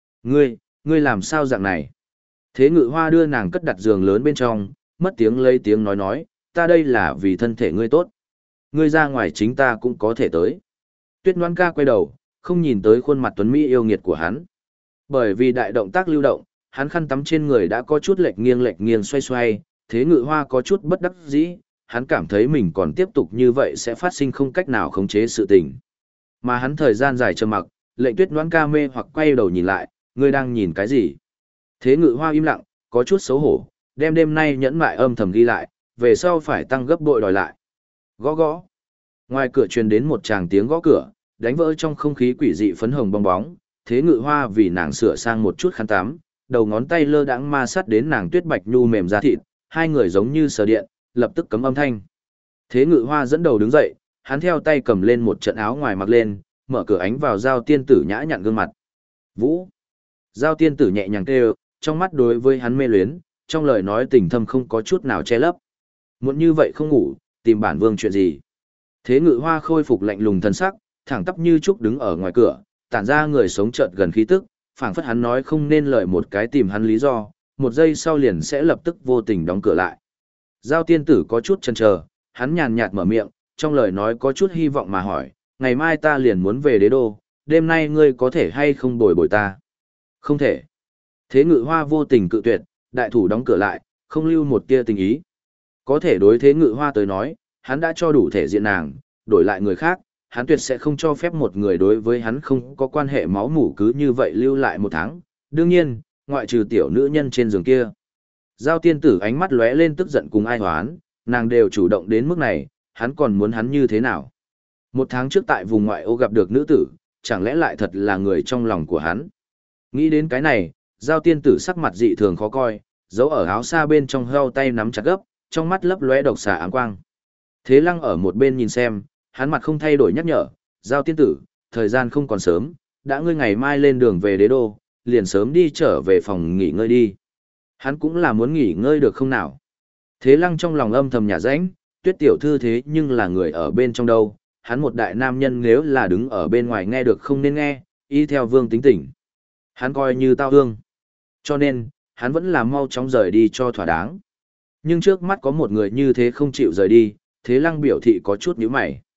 Ngươi làm sao dạng này? Thế Ngự Hoa đưa nàng cất đặt giường lớn bên trong, mất tiếng lấy tiếng nói, ta đây là vì thân thể ngươi tốt. Ngươi ra ngoài chính ta cũng có thể tới. Tuyết Ngoan ca quay đầu, không nhìn tới khuôn mặt tuấn mỹ yêu nghiệt của hắn. Bởi vì đại động tác lưu động, hắn khăn tắm trên người đã có chút lệch nghiêng xoay xoay, Thế Ngự Hoa có chút bất đắc dĩ, hắn cảm thấy mình còn tiếp tục như vậy sẽ phát sinh không cách nào khống chế sự tình. Mà hắn thời gian dài trầm mặc, lệnh Tuyết Ngoan ca mê hoặc quay đầu nhìn lại, ngươi đang nhìn cái gì? Thế Ngự Hoa im lặng, có chút xấu hổ, đem đêm nay nhẫn mại âm thầm ghi lại, về sau phải tăng gấp bội đòi lại. Gõ gõ. Ngoài cửa truyền đến một tràng tiếng gõ cửa, đánh vỡ trong không khí quỷ dị phấn hồng bong bóng, Thế Ngự Hoa vì nàng sửa sang một chút khăn tắm, đầu ngón tay lơ đãng ma sát đến nàng tuyết bạch nhu mềm da thịt, hai người giống như sờ điện, lập tức cấm âm thanh. Thế Ngự Hoa dẫn đầu đứng dậy, hắn theo tay cầm lên một trận áo ngoài mặc lên, mở cửa ánh vào Giao Tiên Tử nhã nhặn gương mặt. Vũ. Giao Tiên Tử nhẹ nhàng kêu, trong mắt đối với hắn mê luyến, trong lời nói tình thâm không có chút nào che lấp. Muốn như vậy không ngủ, tìm bản vương chuyện gì? Thế Ngự Hoa khôi phục lạnh lùng thân sắc, thẳng tắp như trúc đứng ở ngoài cửa, tản ra người sống chợt gần khí tức, phảng phất hắn nói không nên lời một cái tìm hắn lý do, một giây sau liền sẽ lập tức vô tình đóng cửa lại. Giao Tiên Tử có chút chần chờ, hắn nhàn nhạt mở miệng, trong lời nói có chút hy vọng mà hỏi, ngày mai ta liền muốn về đế đô, đêm nay ngươi có thể hay không bồi bồi ta? Không thể. Thế Ngự Hoa vô tình cự tuyệt, đại thủ đóng cửa lại, không lưu một tia tình ý. Có thể đối Thế Ngự Hoa tới nói, hắn đã cho đủ thể diện nàng, đổi lại người khác, hắn tuyệt sẽ không cho phép một người đối với hắn không có quan hệ máu mủ cứ như vậy lưu lại một tháng. Đương nhiên, ngoại trừ tiểu nữ nhân trên giường kia. Giao Tiên Tử ánh mắt lóe lên tức giận cùng ai hoán, nàng đều chủ động đến mức này, hắn còn muốn hắn như thế nào? Một tháng trước tại vùng ngoại ô gặp được nữ tử, chẳng lẽ lại thật là người trong lòng của hắn? Nghĩ đến cái này, Giao Tiên Tử sắc mặt dị thường khó coi, giấu ở áo xa bên trong heo tay nắm chặt gấp, trong mắt lấp lóe độc xà áng quang. Thế Lăng ở một bên nhìn xem, hắn mặt không thay đổi nhắc nhở, Giao Tiên Tử, thời gian không còn sớm, đã ngươi ngày mai lên đường về đế đô, liền sớm đi trở về phòng nghỉ ngơi đi. Hắn cũng là muốn nghỉ ngơi được không nào? Thế Lăng trong lòng âm thầm nhả rãnh, Tuyết tiểu thư thế nhưng là người ở bên trong đâu, hắn một đại nam nhân nếu là đứng ở bên ngoài nghe được không nên nghe, y theo vương tính tình. Hắn coi như tao hương. Cho nên, hắn vẫn là mau chóng rời đi cho thỏa đáng. Nhưng trước mắt có một người như thế không chịu rời đi, Thế Lăng biểu thị có chút nhíu mày.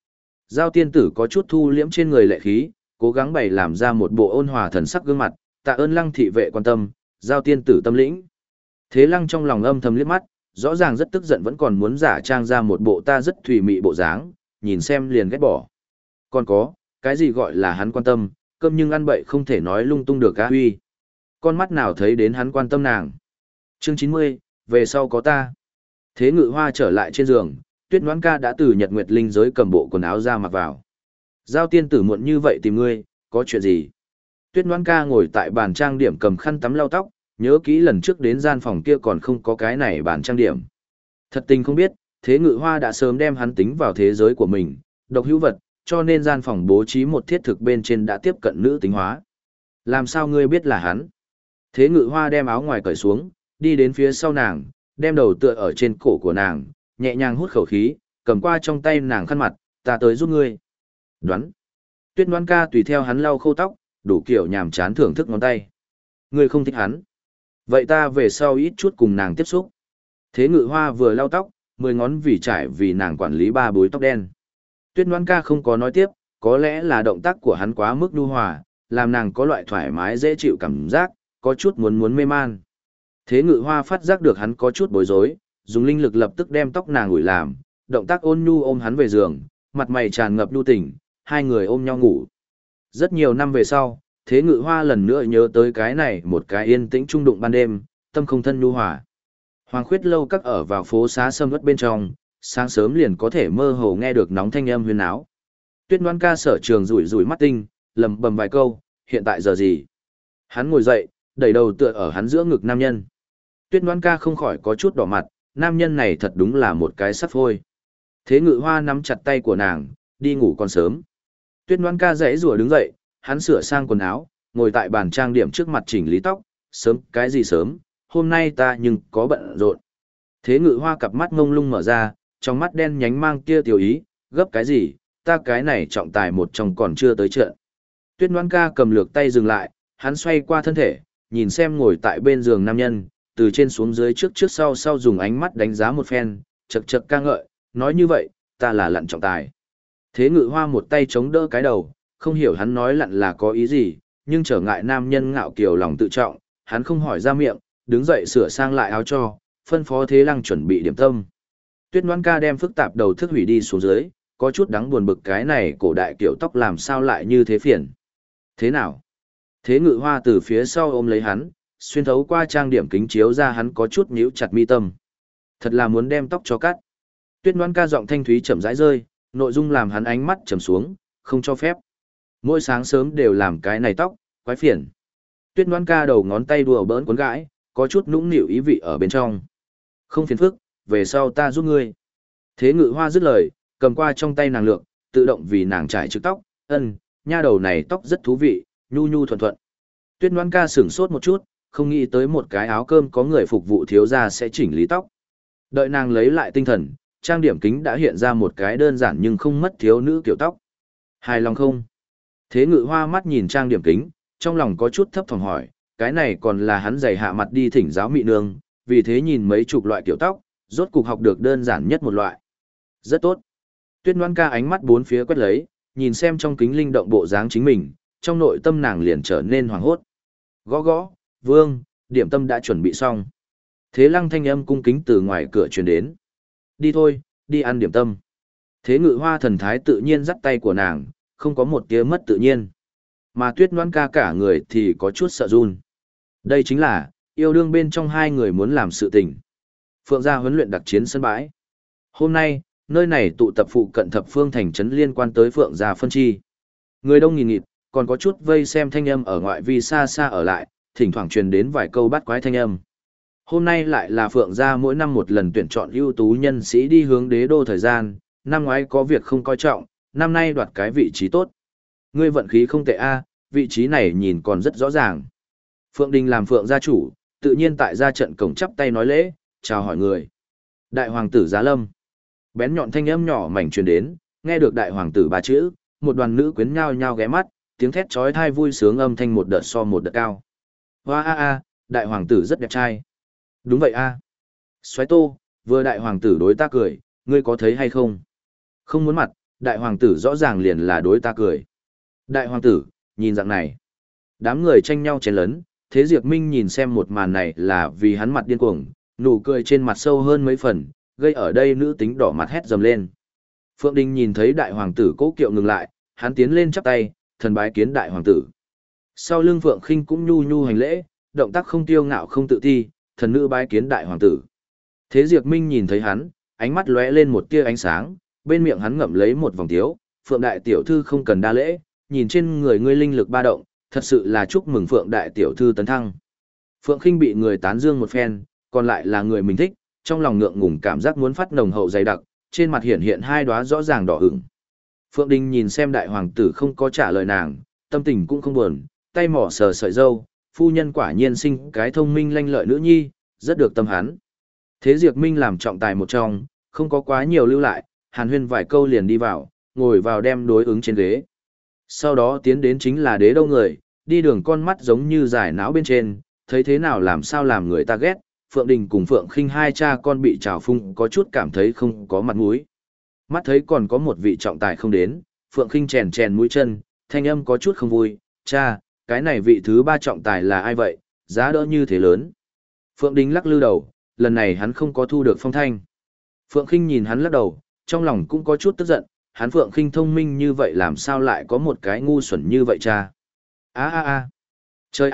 Giao tiên tử có chút thu liễm trên người lệ khí, cố gắng bày làm ra một bộ ôn hòa thần sắc gương mặt, tạ ơn Lăng thị vệ quan tâm, giao tiên tử tâm lĩnh. Thế Lăng trong lòng âm thầm liếc mắt, rõ ràng rất tức giận vẫn còn muốn giả trang ra một bộ ta rất thùy mị bộ dáng, nhìn xem liền ghét bỏ. Còn có, cái gì gọi là hắn quan tâm, cơm nhưng ăn bậy không thể nói lung tung được cá huy. Con mắt nào thấy đến hắn quan tâm nàng. Chương 90, về sau có ta. Thế Ngự Hoa trở lại trên giường, Tuyết Ngoãn Ca đã từ Nhật Nguyệt Linh giới cầm bộ quần áo ra mặc vào. Giao tiên tử muộn như vậy tìm ngươi, có chuyện gì? Tuyết Ngoãn Ca ngồi tại bàn trang điểm cầm khăn tắm lau tóc, nhớ kỹ lần trước đến gian phòng kia còn không có cái này bàn trang điểm. Thật tình không biết, Thế Ngự Hoa đã sớm đem hắn tính vào thế giới của mình, độc hữu vật, cho nên gian phòng bố trí một thiết thực bên trên đã tiếp cận nữ tính hóa. Làm sao ngươi biết là hắn? Thế Ngự Hoa đem áo ngoài cởi xuống, đi đến phía sau nàng, đem đầu tựa ở trên cổ của nàng, nhẹ nhàng hút khẩu khí, cầm qua trong tay nàng khăn mặt, ta tới giúp ngươi. Đoán. Tuyết Ngoãn Ca tùy theo hắn lau khô tóc, đủ kiểu nhàm chán thưởng thức ngón tay. Ngươi không thích hắn. Vậy ta về sau ít chút cùng nàng tiếp xúc. Thế Ngự Hoa vừa lau tóc, 10 ngón vì trải vì nàng quản lý 3 búi tóc đen. Tuyết Ngoãn Ca không có nói tiếp, có lẽ là động tác của hắn quá mức nhu hòa, làm nàng có loại thoải mái dễ chịu cảm giác, có chút muốn mê man. Thế Ngự Hoa phát giác được hắn có chút bối rối, dùng linh lực lập tức đem tóc nàng ủi làm, động tác ôn nhu ôm hắn về giường, mặt mày tràn ngập nhu tình, hai người ôm nhau ngủ. Rất nhiều năm về sau, Thế Ngự Hoa lần nữa nhớ tới cái này một cái yên tĩnh trung đụng ban đêm, tâm không thân nhu hòa. Hoàng Khuyết lâu các ở vào phố xá sâm uất bên trong, sáng sớm liền có thể mơ hồ nghe được nóng thanh âm huyên áo. Tuyết Ngoãn Ca sở trường rủi rủi mắt tinh, lẩm bẩm vài câu, hiện tại giờ gì? Hắn ngồi dậy, đẩy đầu tựa ở hắn giữa ngực nam nhân. Tuyết Ngoãn Ca không khỏi có chút đỏ mặt, nam nhân này thật đúng là một cái sắt phôi. Thế Ngự Hoa nắm chặt tay của nàng, đi ngủ còn sớm. Tuyết Ngoãn Ca giãy giụa đứng dậy, hắn sửa sang quần áo, ngồi tại bàn trang điểm trước mặt chỉnh lý tóc, sớm, cái gì sớm, hôm nay ta nhưng có bận rộn. Thế Ngự Hoa cặp mắt ngông lung mở ra, trong mắt đen nhánh mang kia tiểu ý, gấp cái gì, ta cái này trọng tài một trong còn chưa tới trận. Tuyết Ngoãn Ca cầm lược tay dừng lại, hắn xoay qua thân thể, nhìn xem ngồi tại bên giường nam nhân, từ trên xuống dưới trước trước sau sau dùng ánh mắt đánh giá một phen, chậc chậc ca ngợi, nói như vậy, ta là lặn trọng tài. Thế Ngự Hoa một tay chống đỡ cái đầu, không hiểu hắn nói lặn là có ý gì, nhưng trở ngại nam nhân ngạo kiều lòng tự trọng, hắn không hỏi ra miệng, đứng dậy sửa sang lại áo cho, phân phó Thế Lăng chuẩn bị điểm tâm. Tuyết Ngoãn Ca đem phức tạp đầu thức hủy đi xuống dưới, có chút đáng buồn bực cái này cổ đại kiểu tóc làm sao lại như thế phiền. Thế nào? Thế Ngự Hoa từ phía sau ôm lấy hắn, xuyên thấu qua trang điểm kính chiếu ra hắn có chút nhíu chặt mi tâm. Thật là muốn đem tóc cho cắt. Tuyết Ngoãn Ca giọng thanh thúy chậm rãi rơi, nội dung làm hắn ánh mắt trầm xuống, không cho phép. Mỗi sáng sớm đều làm cái này tóc, quái phiền. Tuyết Ngoãn Ca đầu ngón tay đùa bỡn cuốn gãi, có chút nũng nịu ý vị ở bên trong. Không phiền phức, về sau ta giúp ngươi. Thế Ngự Hoa dứt lời, cầm qua trong tay nàng lược, tự động vì nàng trải trực tóc, nha đầu này tóc rất thú vị, nhu nhu thuận thuận. Tuyết Ngoãn Ca sửng sốt một chút, không nghĩ tới một cái áo cơm có người phục vụ thiếu gia sẽ chỉnh lý tóc. Đợi nàng lấy lại tinh thần, trang điểm kính đã hiện ra một cái đơn giản nhưng không mất thiếu nữ kiểu tóc. Hài lòng không? Thế Ngự Hoa mắt nhìn trang điểm kính, trong lòng có chút thấp thỏm hỏi, cái này còn là hắn giày hạ mặt đi thỉnh giáo mị nương, vì thế nhìn mấy chục loại kiểu tóc, rốt cục học được đơn giản nhất một loại. Rất tốt. Tuyết Ngoãn Ca ánh mắt bốn phía quét lấy, nhìn xem trong kính linh động bộ dáng chính mình, trong nội tâm nàng liền trở nên hoảng hốt. Gõ gõ, vương, điểm tâm đã chuẩn bị xong. Thế Lăng thanh âm cung kính từ ngoài cửa truyền đến. Đi thôi, đi ăn điểm tâm. Thế Ngự Hoa thần thái tự nhiên dắt tay của nàng, không có một tia mất tự nhiên. Mà Tuyết Ngoãn Ca cả người thì có chút sợ run. Đây chính là, yêu đương bên trong hai người muốn làm sự tình. Phượng gia huấn luyện đặc chiến sân bãi. Hôm nay, nơi này tụ tập phụ cận thập phương thành trấn liên quan tới Phượng gia phân chi. Người đông nghìn nghịt, còn có chút vây xem thanh âm ở ngoại vi xa xa ở lại, thỉnh thoảng truyền đến vài câu bắt quái thanh âm. Hôm nay lại là Phượng gia mỗi năm một lần tuyển chọn ưu tú nhân sĩ đi hướng đế đô thời gian, năm ngoái có việc không coi trọng, năm nay đoạt cái vị trí tốt. Ngươi vận khí không tệ a, vị trí này nhìn còn rất rõ ràng. Phượng Đình làm Phượng gia chủ, tự nhiên tại gia trận cổng chắp tay nói lễ, chào hỏi người. Đại hoàng tử Giá Lâm. Bén nhọn thanh âm nhỏ mảnh truyền đến, nghe được đại hoàng tử ba chữ, một đoàn nữ quyến nhao nhao ghé mắt, tiếng thét chói tai vui sướng âm thanh một đợt so một đợt cao. Hoa a a, đại hoàng tử rất đẹp trai. Đúng vậy a. Soái Tô, vừa đại hoàng tử đối ta cười, ngươi có thấy hay không? Không muốn mặt, đại hoàng tử rõ ràng liền là đối ta cười. Đại hoàng tử, nhìn dạng này. Đám người tranh nhau chén lớn, Thế Diệp Minh nhìn xem một màn này là vì hắn mặt điên cuồng, nụ cười trên mặt sâu hơn mấy phần, gây ở đây nữ tính đỏ mặt hét dầm lên. Phượng Đình nhìn thấy đại hoàng tử Cố Kiệu ngừng lại, hắn tiến lên chắp tay, thần bái kiến đại hoàng tử. Sau lưng Phượng Khinh cũng nhu nhu hành lễ, động tác không tiêu ngạo không tự ti, thần nữ bái kiến đại hoàng tử. Thế Diệp Minh nhìn thấy hắn, ánh mắt lóe lên một tia ánh sáng, bên miệng hắn ngậm lấy một vòng tiếu, Phượng đại tiểu thư không cần đa lễ, nhìn trên người ngươi linh lực ba động, thật sự là chúc mừng Phượng đại tiểu thư tấn thăng. Phượng Khinh bị người tán dương một phen, còn lại là người mình thích, trong lòng ngượng ngùng cảm giác muốn phát nồng hậu dày đặc, trên mặt hiện hiện hai đóa rõ ràng đỏ ửng. Phượng Đình nhìn xem đại hoàng tử không có trả lời nàng, tâm tình cũng không buồn, tay mỏ sờ sợi râu, phu nhân quả nhiên sinh cái thông minh lanh lợi nữ nhi, rất được tâm hắn. Thế Diệp Minh làm trọng tài một trong, không có quá nhiều lưu lại, hàn huyên vài câu liền đi vào, ngồi vào đem đối ứng trên ghế. Sau đó tiến đến chính là Đế Đâu người, đi đường con mắt giống như giải não bên trên, thấy thế nào làm sao làm người ta ghét, Phượng Đình cùng Phượng Khinh hai cha con bị trào phung có chút cảm thấy không có mặt mũi. Mắt thấy còn có một vị trọng tài không đến, Phượng Khinh chèn chèn mũi chân, thanh âm có chút không vui, cha, cái này vị thứ ba trọng tài là ai vậy, giá đỡ như thế lớn. Phượng Đình lắc lư đầu, lần này hắn không có thu được phong thanh. Phượng Khinh nhìn hắn lắc đầu, trong lòng cũng có chút tức giận, hắn Phượng Khinh thông minh như vậy làm sao lại có một cái ngu xuẩn như vậy cha. Chơi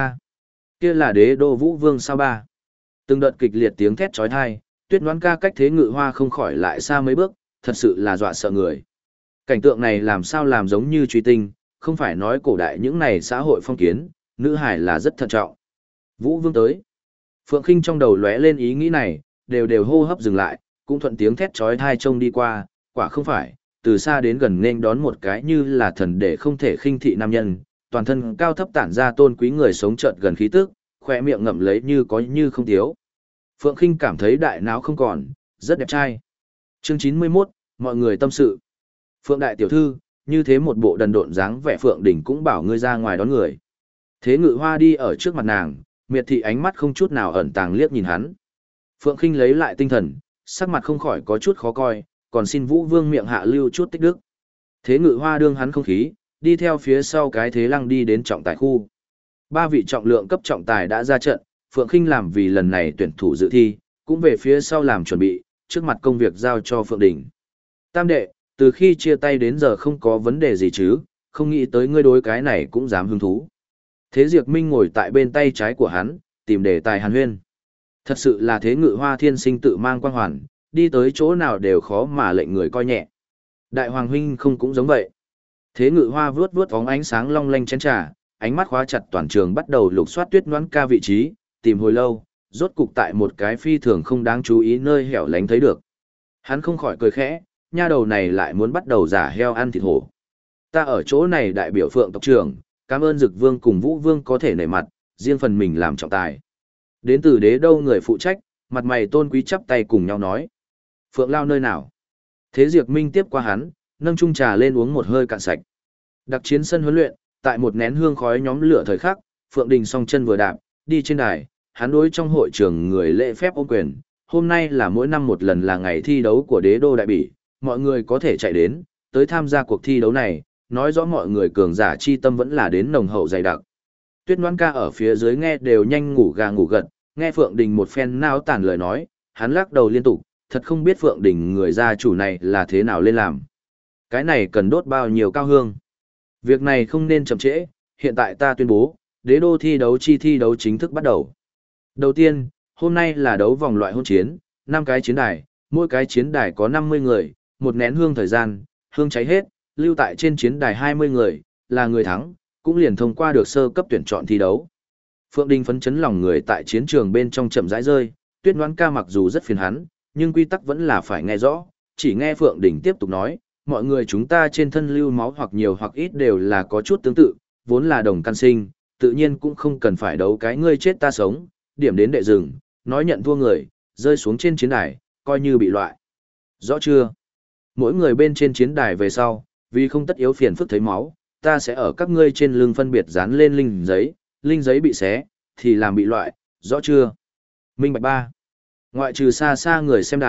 kia là Đế Đô Vũ Vương sao ba. Từng đợt kịch liệt tiếng thét chói tai, Tuyết Ngoãn Ca cách Thế Ngự Hoa không khỏi lại xa mấy bước, thật sự là dọa sợ người. Cảnh tượng này làm sao làm giống như truy tinh, không phải nói cổ đại những này xã hội phong kiến, nữ hải là rất thận trọng. Vũ Vương tới. Phượng Khinh trong đầu lóe lên ý nghĩ này, đều hô hấp dừng lại, cũng thuận tiếng thét chói tai trông đi qua, quả không phải, từ xa đến gần nên đón một cái như là thần để không thể khinh thị nam nhân, toàn thân cao thấp tản ra tôn quý người sống chợt gần khí tức, khỏe miệng ngậm lấy như có như không thiếu. Phượng Khinh cảm thấy đại não không còn, rất đẹp trai. Chương 91, mọi người tâm sự. Phượng đại tiểu thư, như thế một bộ đần độn dáng vẻ Phượng Đình cũng bảo ngươi ra ngoài đón người. Thế Ngự Hoa đi ở trước mặt nàng, miệt thị ánh mắt không chút nào ẩn tàng liếc nhìn hắn. Phượng Khinh lấy lại tinh thần, sắc mặt không khỏi có chút khó coi, còn xin Vũ Vương miệng hạ lưu chút tích đức. Thế Ngự Hoa đương hắn không khí, đi theo phía sau cái Thế Lăng đi đến trọng tài khu. Ba vị trọng lượng cấp trọng tài đã ra trận, Phượng Khinh làm vì lần này tuyển thủ dự thi, cũng về phía sau làm chuẩn bị, trước mặt công việc giao cho Phượng Đình. Tam đệ, từ khi chia tay đến giờ không có vấn đề gì chứ, không nghĩ tới ngươi đối cái này cũng dám hứng thú. Thế Diệp Minh ngồi tại bên tay trái của hắn, tìm đề tài hàn huyên. Thật sự là Thế Ngự Hoa thiên sinh tự mang quang hoàn, đi tới chỗ nào đều khó mà lệnh người coi nhẹ. Đại Hoàng huynh không cũng giống vậy. Thế Ngự Hoa vuốt vuốt bóng ánh sáng long lanh chén trà, ánh mắt khóa chặt toàn trường bắt đầu lục soát Tuyết Ngoãn Ca vị trí, tìm hồi lâu, rốt cục tại một cái phi thường không đáng chú ý nơi hẻo lánh thấy được. Hắn không khỏi cười khẽ, nha đầu này lại muốn bắt đầu giả heo ăn thịt hổ. Ta ở chỗ này đại biểu Phượng tộc trưởng, cảm ơn Dực Vương cùng Vũ Vương có thể nể mặt, riêng phần mình làm trọng tài. Đến từ Đế Đâu người phụ trách, mặt mày tôn quý chắp tay cùng nhau nói. Phượng Lao nơi nào? Thế Diệp Minh tiếp qua hắn, nâng chung trà lên uống một hơi cạn sạch. Đặc chiến sân huấn luyện, tại một nén hương khói nhóm lửa thời khắc, Phượng Đình song chân vừa đạp, đi trên đài, hắn đối trong hội trường người lễ phép ôm quyền. Hôm nay là mỗi năm một lần là ngày thi đấu của Đế Đô đại bỉ, mọi người có thể chạy đến, tới tham gia cuộc thi đấu này, nói rõ mọi người cường giả chi tâm vẫn là đến nồng hậu dày đặc. Tuyết Ngoãn Ca ở phía dưới nghe đều nhanh ngủ gà ngủ gật, nghe Phượng Đình một phen nao tản lời nói, hắn lắc đầu liên tục, thật không biết Phượng Đình người gia chủ này là thế nào lên làm. Cái này cần đốt bao nhiêu cao hương. Việc này không nên chậm trễ, hiện tại ta tuyên bố, Đế Đô thi đấu chính thức bắt đầu. Đầu tiên, hôm nay là đấu vòng loại hôn chiến, 5 cái chiến đài, mỗi cái chiến đài có 50 người, một nén hương thời gian, hương cháy hết, lưu tại trên chiến đài 20 người, là người thắng, cũng liền thông qua được sơ cấp tuyển chọn thi đấu. Phượng Đình phấn chấn lòng người tại chiến trường bên trong chậm rãi rơi, Tuyết Ngoãn Ca mặc dù rất phiền hắn, nhưng quy tắc vẫn là phải nghe rõ, chỉ nghe Phượng Đình tiếp tục nói, mọi người chúng ta trên thân lưu máu hoặc nhiều hoặc ít đều là có chút tương tự, vốn là đồng căn sinh, tự nhiên cũng không cần phải đấu cái ngươi chết ta sống, điểm đến đệ rừng, nói nhận thua người, rơi xuống trên chiến đài, coi như bị loại. Rõ chưa? Mỗi người bên trên chiến đài về sau, vì không tất yếu phiền phức thấy máu, ta sẽ ở các ngươi trên lưng phân biệt dán lên linh giấy bị xé, thì làm bị loại, rõ chưa? Minh bạch ba. Ngoại trừ xa xa người xem đài,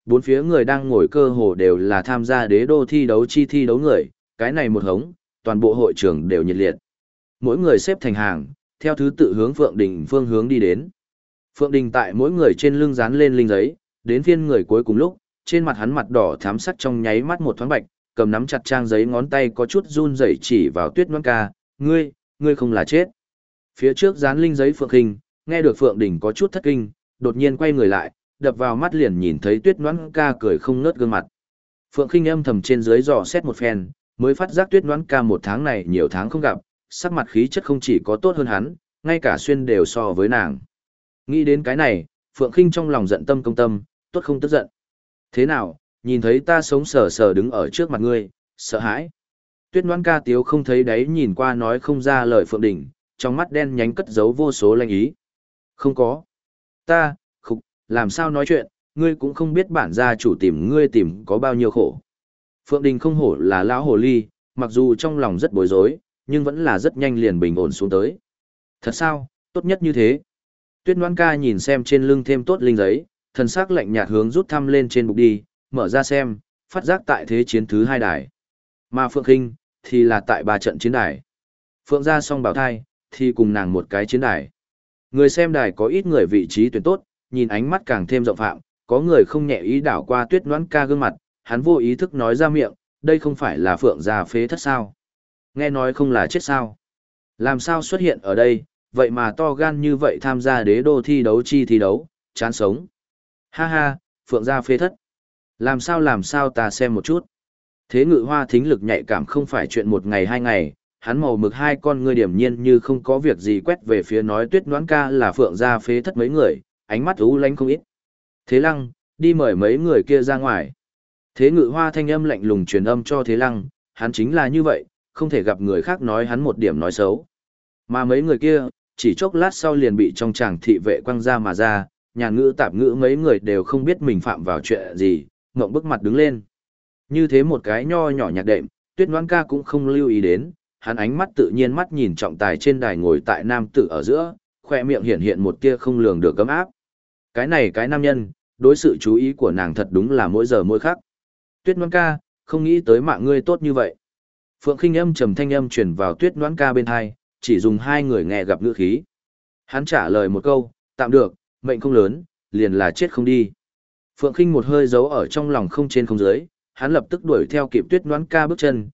bốn phía người đang ngồi cơ hồ đều là tham gia đế đô thi đấu người, cái này một hống, toàn bộ hội trường đều nhiệt liệt. Mỗi người xếp thành hàng, theo thứ tự hướng Phượng Đình phương hướng đi đến. Phượng Đình tại mỗi người trên lưng dán lên linh giấy, đến phiên người cuối cùng lúc, trên mặt hắn mặt đỏ thắm sắc trong nháy mắt một thoáng bạch, cầm nắm chặt trang giấy ngón tay có chút run rẩy chỉ vào Tuyết Ngoãn Ca, ngươi không là chết. Phía trước dán linh giấy Phượng Khinh, nghe được Phượng Đình có chút thất kinh, đột nhiên quay người lại, đập vào mắt liền nhìn thấy Tuyết Ngoãn Ca cười không ngớt gương mặt. Phượng Khinh âm thầm trên dưới dò xét một phen, mới phát giác Tuyết Ngoãn Ca một tháng này nhiều tháng không gặp, sắc mặt khí chất không chỉ có tốt hơn hắn, ngay cả xuyên đều so với nàng. Nghĩ đến cái này, Phượng Khinh trong lòng giận tâm công tâm, tốt không tức giận. Thế nào, nhìn thấy ta sống sờ sờ đứng ở trước mặt ngươi, sợ hãi. Tuyết Ngoãn Ca tiếu không thấy đấy nhìn qua nói không ra lời Phượng Đình, trong mắt đen nhánh cất giấu vô số lanh ý. Không có. Làm sao nói chuyện, ngươi cũng không biết bản gia chủ tìm ngươi tìm có bao nhiêu khổ. Phượng Đình không hổ là lão hồ ly, mặc dù trong lòng rất bối rối, nhưng vẫn là rất nhanh liền bình ổn xuống tới. Thật sao, tốt nhất như thế. Tuyết Ngoãn Ca nhìn xem trên lưng thêm tốt linh giấy, thần sắc lạnh nhạt hướng rút thăm lên trên bục đi, mở ra xem, phát giác tại thế chiến thứ 2 đài. Mà Phượng Khinh thì là tại 3 trận chiến đài. Phượng gia song bảo thai thì cùng nàng một cái chiến đài. Người xem đài có ít người vị trí tuyển tốt, nhìn ánh mắt càng thêm rộng phạm, có người không nhẹ ý đảo qua Tuyết Ngoãn Ca gương mặt, hắn vô ý thức nói ra miệng, đây không phải là Phượng gia phế thất sao? Nghe nói không là chết sao? Làm sao xuất hiện ở đây, vậy mà to gan như vậy tham gia đế đô thi đấu, chán sống. Ha ha, Phượng gia phế thất. Làm sao ta xem một chút. Thế Ngự Hoa thính lực nhạy cảm không phải chuyện một ngày 2 ngày, hắn màu mực 2 con ngươi điểm nhiên như không có việc gì quét về phía nói Tuyết Ngoãn Ca là Phượng gia phế thất mấy người, ánh mắt u lánh không ít. Thế Lăng, đi mời mấy người kia ra ngoài. Thế Ngự Hoa thanh âm lạnh lùng truyền âm cho Thế Lăng, hắn chính là như vậy, không thể gặp người khác nói hắn một điểm nói xấu. Mà mấy người kia, chỉ chốc lát sau liền bị trong tràng thị vệ quăng ra mà ra, nhàn ngữ tạp ngữ mấy người đều không biết mình phạm vào chuyện gì, ngậm bức mặt đứng lên. Như thế một cái nho nhỏ nhạc đệm, Tuyết Ngoãn Ca cũng không lưu ý đến, hắn ánh mắt tự nhiên mắt nhìn trọng tài trên đài ngồi tại nam tử ở giữa, khoe miệng hiện hiện một tia không lường được cấm áp. Cái nam nhân, đối sự chú ý của nàng thật đúng là mỗi giờ mỗi khắc. Tuyết Ngoãn Ca, không nghĩ tới mạng ngươi tốt như vậy. Phượng Khinh âm trầm thanh âm truyền vào Tuyết Ngoãn Ca bên tai, chỉ dùng 2 người nghe gặp ngữ khí. Hắn trả lời một câu, tạm được, mệnh không lớn, liền là chết không đi. Phượng Khinh một hơi giấu ở trong lòng không trên không dưới, hắn lập tức đuổi theo kịp Tuyết Ngoãn Ca bước chân,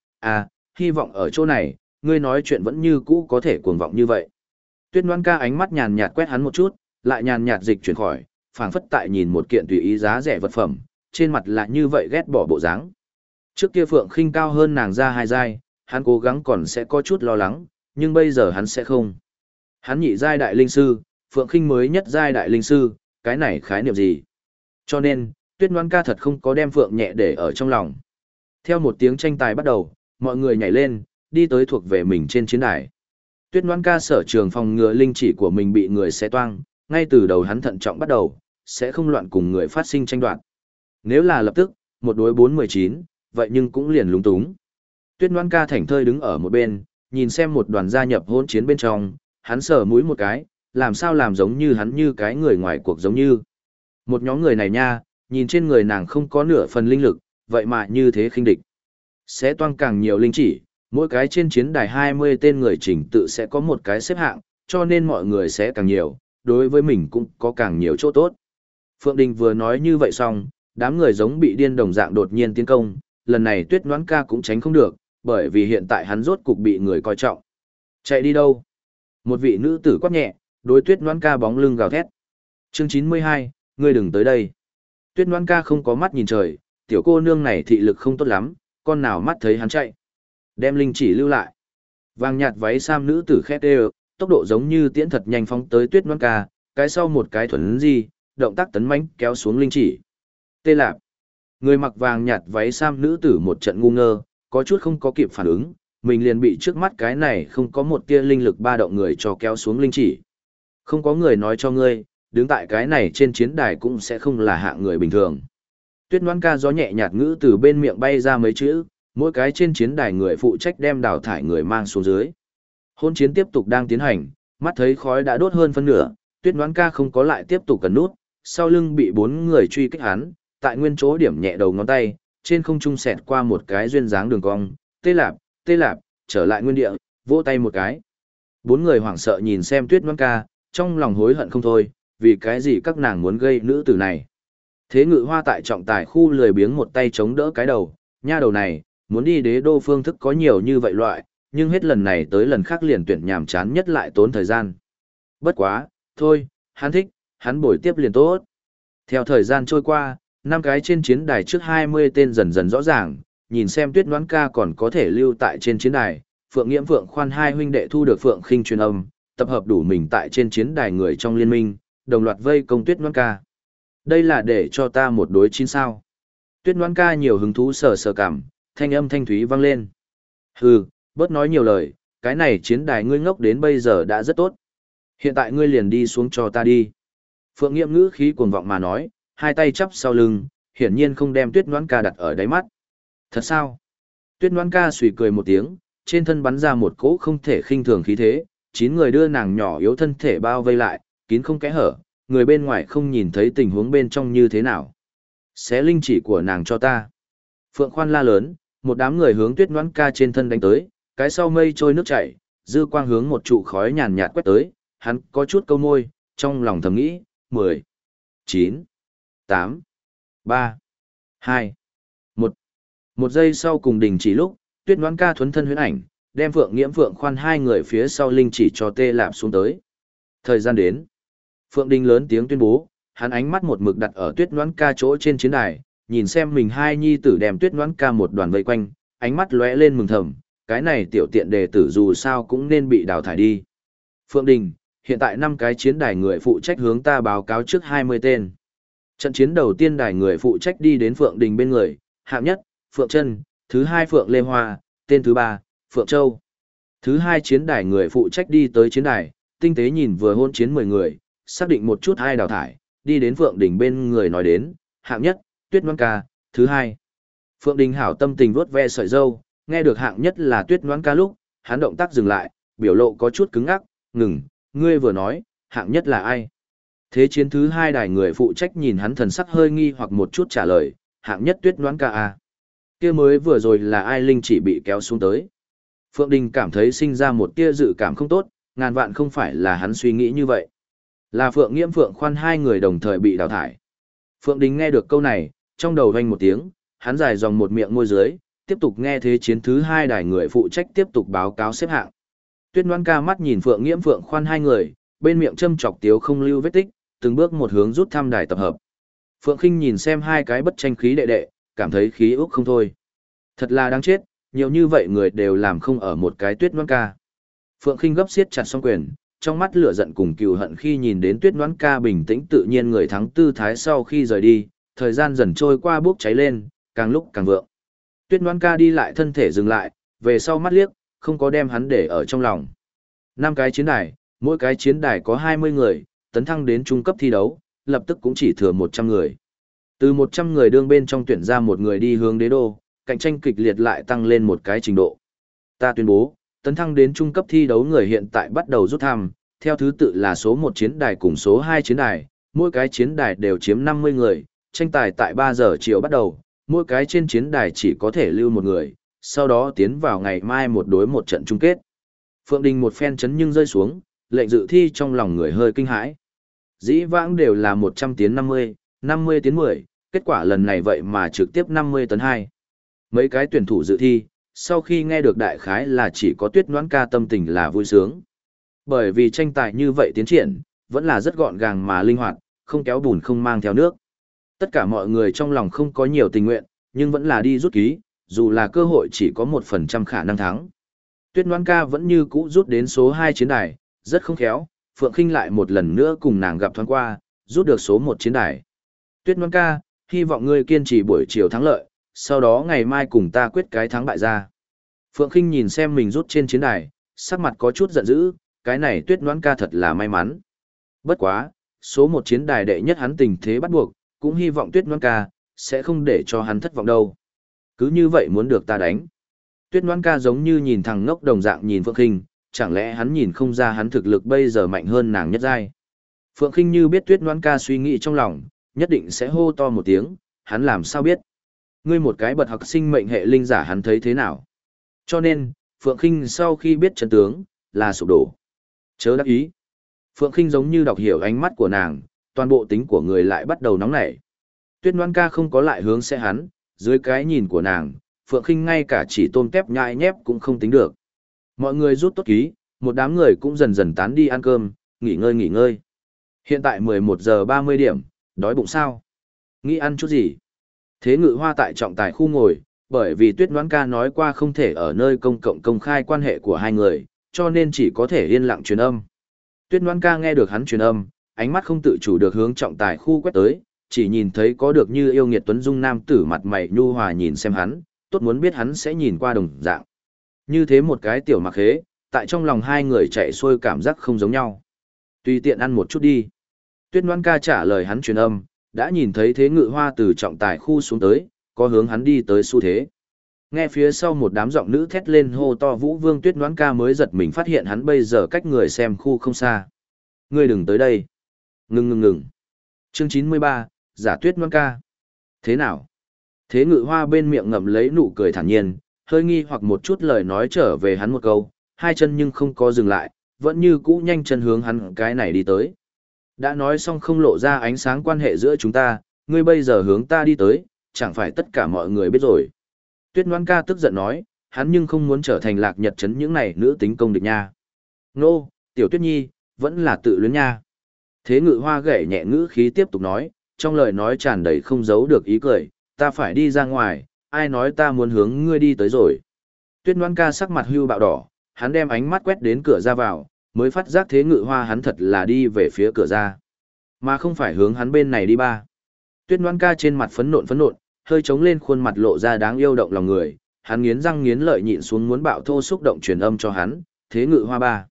hy vọng ở chỗ này, ngươi nói chuyện vẫn như cũ có thể cuồng vọng như vậy. Tuyết Ngoãn Ca ánh mắt nhàn nhạt quét hắn một chút, lại nhàn nhạt dịch chuyển khỏi, phảng phất tại nhìn một kiện tùy ý giá rẻ vật phẩm, trên mặt lại như vậy ghét bỏ bộ dáng. Trước kia Phượng Khinh cao hơn nàng ra 2 giai, hắn cố gắng còn sẽ có chút lo lắng, nhưng bây giờ hắn sẽ không. Hắn nhị giai đại linh sư, Phượng Khinh mới nhất giai đại linh sư, cái này khái niệm gì? Cho nên, Tuyết Ngoãn Ca thật không có đem Phượng nhẹ để ở trong lòng. Theo một tiếng tranh tài bắt đầu, mọi người nhảy lên, đi tới thuộc về mình trên chiến đài. Tuyết Ngoãn Ca sở trường phòng ngừa linh chỉ của mình bị người xé toang, ngay từ đầu hắn thận trọng bắt đầu, sẽ không loạn cùng người phát sinh tranh đoạt. Nếu là lập tức, 1 đối 4-19, vậy nhưng cũng liền lúng túng. Tuyết Ngoãn Ca thảnh thơi đứng ở một bên, nhìn xem một đoàn gia nhập hỗn chiến bên trong, hắn sờ mũi một cái, làm sao làm giống như hắn như cái người ngoài cuộc giống như. Một nhóm người này nha, nhìn trên người nàng không có nửa phần linh lực, vậy mà như thế khinh địch. Sẽ toang càng nhiều linh chỉ, mỗi cái trên chiến đài 20 tên người chỉnh tự sẽ có một cái xếp hạng, cho nên mọi người sẽ càng nhiều, đối với mình cũng có càng nhiều chỗ tốt. Phượng Đình vừa nói như vậy xong, đám người giống bị điên đồng dạng đột nhiên tiến công, lần này Tuyết Ngoãn Ca cũng tránh không được, bởi vì hiện tại hắn rốt cục bị người coi trọng. Chạy đi đâu? Một vị nữ tử quát nhẹ, đối Tuyết Ngoãn Ca bóng lưng gào thét. Chương 92, ngươi đừng tới đây. Tuyết Ngoãn Ca không có mắt nhìn trời, tiểu cô nương này thị lực không tốt lắm, con nào mắt thấy hắn chạy. Đem linh chỉ lưu lại. Vàng nhạt váy sam nữ tử khét đều, tốc độ giống như tiễn thật nhanh phóng tới Tuyết Ngoãn Ca, cái sau một cái thuần di, động tác tấn mãnh kéo xuống linh chỉ. Tê lạp. Người mặc vàng nhạt váy sam nữ tử một trận ngu ngơ, có chút không có kịp phản ứng, mình liền bị trước mắt cái này không có một tia linh lực ba động người cho kéo xuống linh chỉ. Không có người nói cho ngươi, đứng tại cái này trên chiến đài cũng sẽ không là hạng người bình thường. Tuyết Ngoãn Ca gió nhẹ nhạt ngữ từ bên miệng bay ra mấy chữ, mỗi cái trên chiến đài người phụ trách đem đào thải người mang xuống dưới. Hôn chiến tiếp tục đang tiến hành, mắt thấy khói đã đốt hơn phân nửa, Tuyết Ngoãn Ca không có lại tiếp tục cần nút, sau lưng bị 4 người truy kích hắn, tại nguyên chỗ điểm nhẹ đầu ngón tay, trên không trung xẹt qua một cái duyên dáng đường cong, tê lạp, trở lại nguyên địa, vỗ tay một cái. Bốn người hoảng sợ nhìn xem Tuyết Ngoãn Ca, trong lòng hối hận không thôi, vì cái gì các nàng muốn gây nữ tử này. Thế Ngự Hoa tại trọng tài khu lười biếng một tay chống đỡ cái đầu, nha đầu này, muốn đi đế đô phương thức có nhiều như vậy loại, nhưng hết lần này tới lần khác liền tuyển nhàm chán nhất lại tốn thời gian. Bất quá, thôi, hắn thích, hắn bồi tiếp liền tốt. Theo thời gian trôi qua, 5 cái trên chiến đài trước 20 tên dần dần rõ ràng, nhìn xem Tuyết Ngoãn Ca còn có thể lưu tại trên chiến đài, Phượng Nghiễm Phượng Khoan hai huynh đệ thu được Phượng Khinh truyền âm, tập hợp đủ mình tại trên chiến đài người trong liên minh, đồng loạt vây công Tuyết Ngoãn Ca. Đây là để cho ta một đối chín sao. Tuyết Ngoãn Ca nhiều hứng thú sờ sờ cảm, thanh âm thanh thúy vang lên. Hừ, bớt nói nhiều lời, cái này chiến đài ngươi ngốc đến bây giờ đã rất tốt. Hiện tại ngươi liền đi xuống cho ta đi. Phượng Nghiễm ngữ khí cuồng vọng mà nói, hai tay chắp sau lưng, hiển nhiên không đem Tuyết Ngoãn Ca đặt ở đáy mắt. Thật sao? Tuyết Ngoãn Ca suy cười một tiếng, trên thân bắn ra một cỗ không thể khinh thường khí thế, 9 người đưa nàng nhỏ yếu thân thể bao vây lại, kín không kẽ hở, người bên ngoài không nhìn thấy tình huống bên trong như thế nào. Xé linh chỉ của nàng cho ta. Phượng Khoan la lớn, một đám người hướng Tuyết Ngoãn Ca trên thân đánh tới, cái sau mây trôi nước chảy, dư quang hướng một trụ khói nhàn nhạt quét tới, hắn có chút câu môi, trong lòng thầm nghĩ, 10, 9, 8, 3, 2, 1. Một giây sau cùng đình chỉ lúc, Tuyết Ngoãn Ca thuấn thân huyễn ảnh, đem Phượng Nghiễm Phượng Khoan hai người phía sau linh chỉ cho tê lạp xuống tới. Thời gian đến. Phượng Đình lớn tiếng tuyên bố, hắn ánh mắt một mực đặt ở Tuyết Ngoãn Ca chỗ trên chiến đài, nhìn xem mình hai nhi tử đem Tuyết Ngoãn Ca một đoàn vây quanh, ánh mắt lóe lên mừng thầm, cái này tiểu tiện đề tử dù sao cũng nên bị đào thải đi. Phượng Đình, hiện tại 5 cái chiến đài người phụ trách hướng ta báo cáo trước 20 tên. Trận chiến đầu tiên đài người phụ trách đi đến Phượng Đình bên người, hạng nhất, Phượng Trân, thứ hai Phượng Lê Hoa, tên thứ ba, Phượng Châu. Thứ hai chiến đài người phụ trách đi tới chiến đài, tinh tế nhìn vừa hôn chiến 10 người, xác định một chút ai đào thải, đi đến Phượng Đình bên người nói đến, hạng nhất, Tuyết Ngoãn Ca, thứ hai. Phượng Đình hảo tâm tình vuốt ve sợi râu, nghe được hạng nhất là Tuyết Ngoãn Ca lúc, hắn động tác dừng lại, biểu lộ có chút cứng ngắc, ngừng, ngươi vừa nói, hạng nhất là ai? Thế chiến thứ hai đài người phụ trách nhìn hắn thần sắc hơi nghi hoặc một chút trả lời, hạng nhất Tuyết Ngoãn Ca à? Kia mới vừa rồi là ai linh chỉ bị kéo xuống tới. Phượng Đình cảm thấy sinh ra một tia dự cảm không tốt, ngàn vạn không phải là hắn suy nghĩ như vậy. Là Phượng Nghiễm Phượng Khoan hai người đồng thời bị đào thải. Phượng Đình nghe được câu này, trong đầu vang một tiếng, hắn dài dòng một miệng môi dưới, tiếp tục nghe thế chiến thứ hai đài người phụ trách tiếp tục báo cáo xếp hạng. Tuyết Ngoãn Ca mắt nhìn Phượng Nghiễm Phượng Khoan hai người, bên miệng châm chọc tiếu không lưu vết tích, từng bước một hướng rút thăm đài tập hợp. Phượng Khinh nhìn xem hai cái bất tranh khí đệ đệ, cảm thấy khí ước không thôi. Thật là đáng chết, nhiều như vậy người đều làm không ở một cái Tuyết Ngoãn Ca. Phượng Khinh gấp siết chặt song quyền, trong mắt lửa giận cùng cừu hận khi nhìn đến Tuyết Ngoãn Ca bình tĩnh tự nhiên người thắng tư thái sau khi rời đi, thời gian dần trôi qua bốc cháy lên, càng lúc càng vượng. Tuyết Ngoãn Ca đi lại thân thể dừng lại, về sau mắt liếc, không có đem hắn để ở trong lòng. 5 cái chiến đài, mỗi cái chiến đài có 20 người, tấn thăng đến trung cấp thi đấu, lập tức cũng chỉ thừa 100 người. Từ 100 người đương bên trong tuyển ra một người đi hướng đế đô, cạnh tranh kịch liệt lại tăng lên một cái trình độ. Ta tuyên bố, tấn thăng đến trung cấp thi đấu người hiện tại bắt đầu rút thăm, theo thứ tự là số 1 chiến đài cùng số 2 chiến đài, mỗi cái chiến đài đều chiếm 50 người, tranh tài tại 3 giờ chiều bắt đầu, mỗi cái trên chiến đài chỉ có thể lưu một người, sau đó tiến vào ngày mai một đối một trận chung kết. Phượng Đình một phen chấn nhưng rơi xuống, lệnh dự thi trong lòng người hơi kinh hãi. Dĩ vãng đều là 100 tiến 50, 50 tiến 10, kết quả lần này vậy mà trực tiếp 50 tấn 2. Mấy cái tuyển thủ dự thi, sau khi nghe được đại khái là chỉ có Tuyết Ngoãn Ca tâm tình là vui sướng. Bởi vì tranh tài như vậy tiến triển, vẫn là rất gọn gàng mà linh hoạt, không kéo bùn không mang theo nước. Tất cả mọi người trong lòng không có nhiều tình nguyện, nhưng vẫn là đi rút ký, dù là cơ hội chỉ có 1% khả năng thắng. Tuyết Ngoãn Ca vẫn như cũ rút đến số 2 chiến đài, rất không khéo, Phượng Khinh lại một lần nữa cùng nàng gặp thoáng qua, rút được số 1 chiến đài. Tuyết Ngoãn Ca, hy vọng ngươi kiên trì buổi chiều thắng lợi, sau đó ngày mai cùng ta quyết cái thắng bại ra. Phượng Khinh nhìn xem mình rút trên chiến đài, sắc mặt có chút giận dữ, cái này Tuyết Ngoãn Ca thật là may mắn. Bất quá, số 1 chiến đài đệ nhất hắn tình thế bắt buộc, cũng hy vọng Tuyết Ngoãn Ca sẽ không để cho hắn thất vọng đâu. Cứ như vậy muốn được ta đánh. Tuyết Ngoãn Ca giống như nhìn thằng ngốc đồng dạng nhìn Phượng Khinh, chẳng lẽ hắn nhìn không ra hắn thực lực bây giờ mạnh hơn nàng nhất giai. Phượng Khinh như biết Tuyết Ngoãn Ca suy nghĩ trong lòng, nhất định sẽ hô to một tiếng, hắn làm sao biết? Ngươi một cái bật học sinh mệnh hệ linh giả hắn thấy thế nào? Cho nên, Phượng Khinh sau khi biết chân tướng, là sụp đổ. Chớ đắc ý. Phượng Khinh giống như đọc hiểu ánh mắt của nàng, toàn bộ tính của người lại bắt đầu nóng nảy. Tuyết Ngoan Ca không có lại hướng xe hắn, dưới cái nhìn của nàng, Phượng Khinh ngay cả chỉ tôm tép nhại nhép cũng không tính được. Mọi người rút tốt ký, một đám người cũng dần dần tán đi ăn cơm, nghỉ ngơi. Hiện tại 11 giờ 30 điểm, đói bụng sao? Nghĩ ăn chút gì? Thế Ngự Hoa tại trọng tài khu ngồi, bởi vì Tuyết Ngoãn Ca nói qua không thể ở nơi công cộng công khai quan hệ của hai người, cho nên chỉ có thể yên lặng truyền âm. Tuyết Ngoãn Ca nghe được hắn truyền âm, ánh mắt không tự chủ được hướng trọng tài khu quét tới, chỉ nhìn thấy có được như yêu nghiệt tuấn dung nam tử mặt mày nhu hòa nhìn xem hắn, tốt muốn biết hắn sẽ nhìn qua đồng dạng. Như thế một cái tiểu mặc khế, tại trong lòng hai người chạy xuôi cảm giác không giống nhau. Tùy tiện ăn một chút đi. Tuyết Ngoãn Ca trả lời hắn truyền âm, đã nhìn thấy Thế Ngự Hoa từ trọng tài khu xuống tới, có hướng hắn đi tới xu thế. Nghe phía sau một đám giọng nữ thét lên hô to Vũ Vương, Tuyết Ngoãn Ca mới giật mình phát hiện hắn bây giờ cách người xem khu không xa. Ngươi đừng tới đây. Ngừng. Chương 93, giả Tuyết Ngoãn Ca. Thế nào? Thế Ngự Hoa bên miệng ngậm lấy nụ cười thản nhiên, hơi nghi hoặc một chút lời nói trở về hắn một câu, hai chân nhưng không có dừng lại, vẫn như cũ nhanh chân hướng hắn cái này đi tới. Đã nói xong không lộ ra ánh sáng quan hệ giữa chúng ta, ngươi bây giờ hướng ta đi tới, chẳng phải tất cả mọi người biết rồi. Tuyết Ngoãn Ca tức giận nói, hắn nhưng không muốn trở thành Lạc Nhật trấn những này nữ tính công địch nha. Nô, tiểu Tuyết Nhi, vẫn là tự luyến nha. Thế Ngự Hoa gảy nhẹ ngữ khí tiếp tục nói, trong lời nói tràn đầy không giấu được ý cười, ta phải đi ra ngoài, ai nói ta muốn hướng ngươi đi tới rồi. Tuyết Ngoãn Ca sắc mặt hưu bạo đỏ, hắn đem ánh mắt quét đến cửa ra vào, mới phát giác Thế Ngự Hoa hắn thật là đi về phía cửa ra, mà không phải hướng hắn bên này đi ba. Tuyết Ngoãn Ca trên mặt phấn nộn, hơi trống lên khuôn mặt lộ ra đáng yêu động lòng người, hắn nghiến răng nghiến lợi nhịn xuống muốn bạo thô xúc động truyền âm cho hắn, Thế Ngự Hoa ba.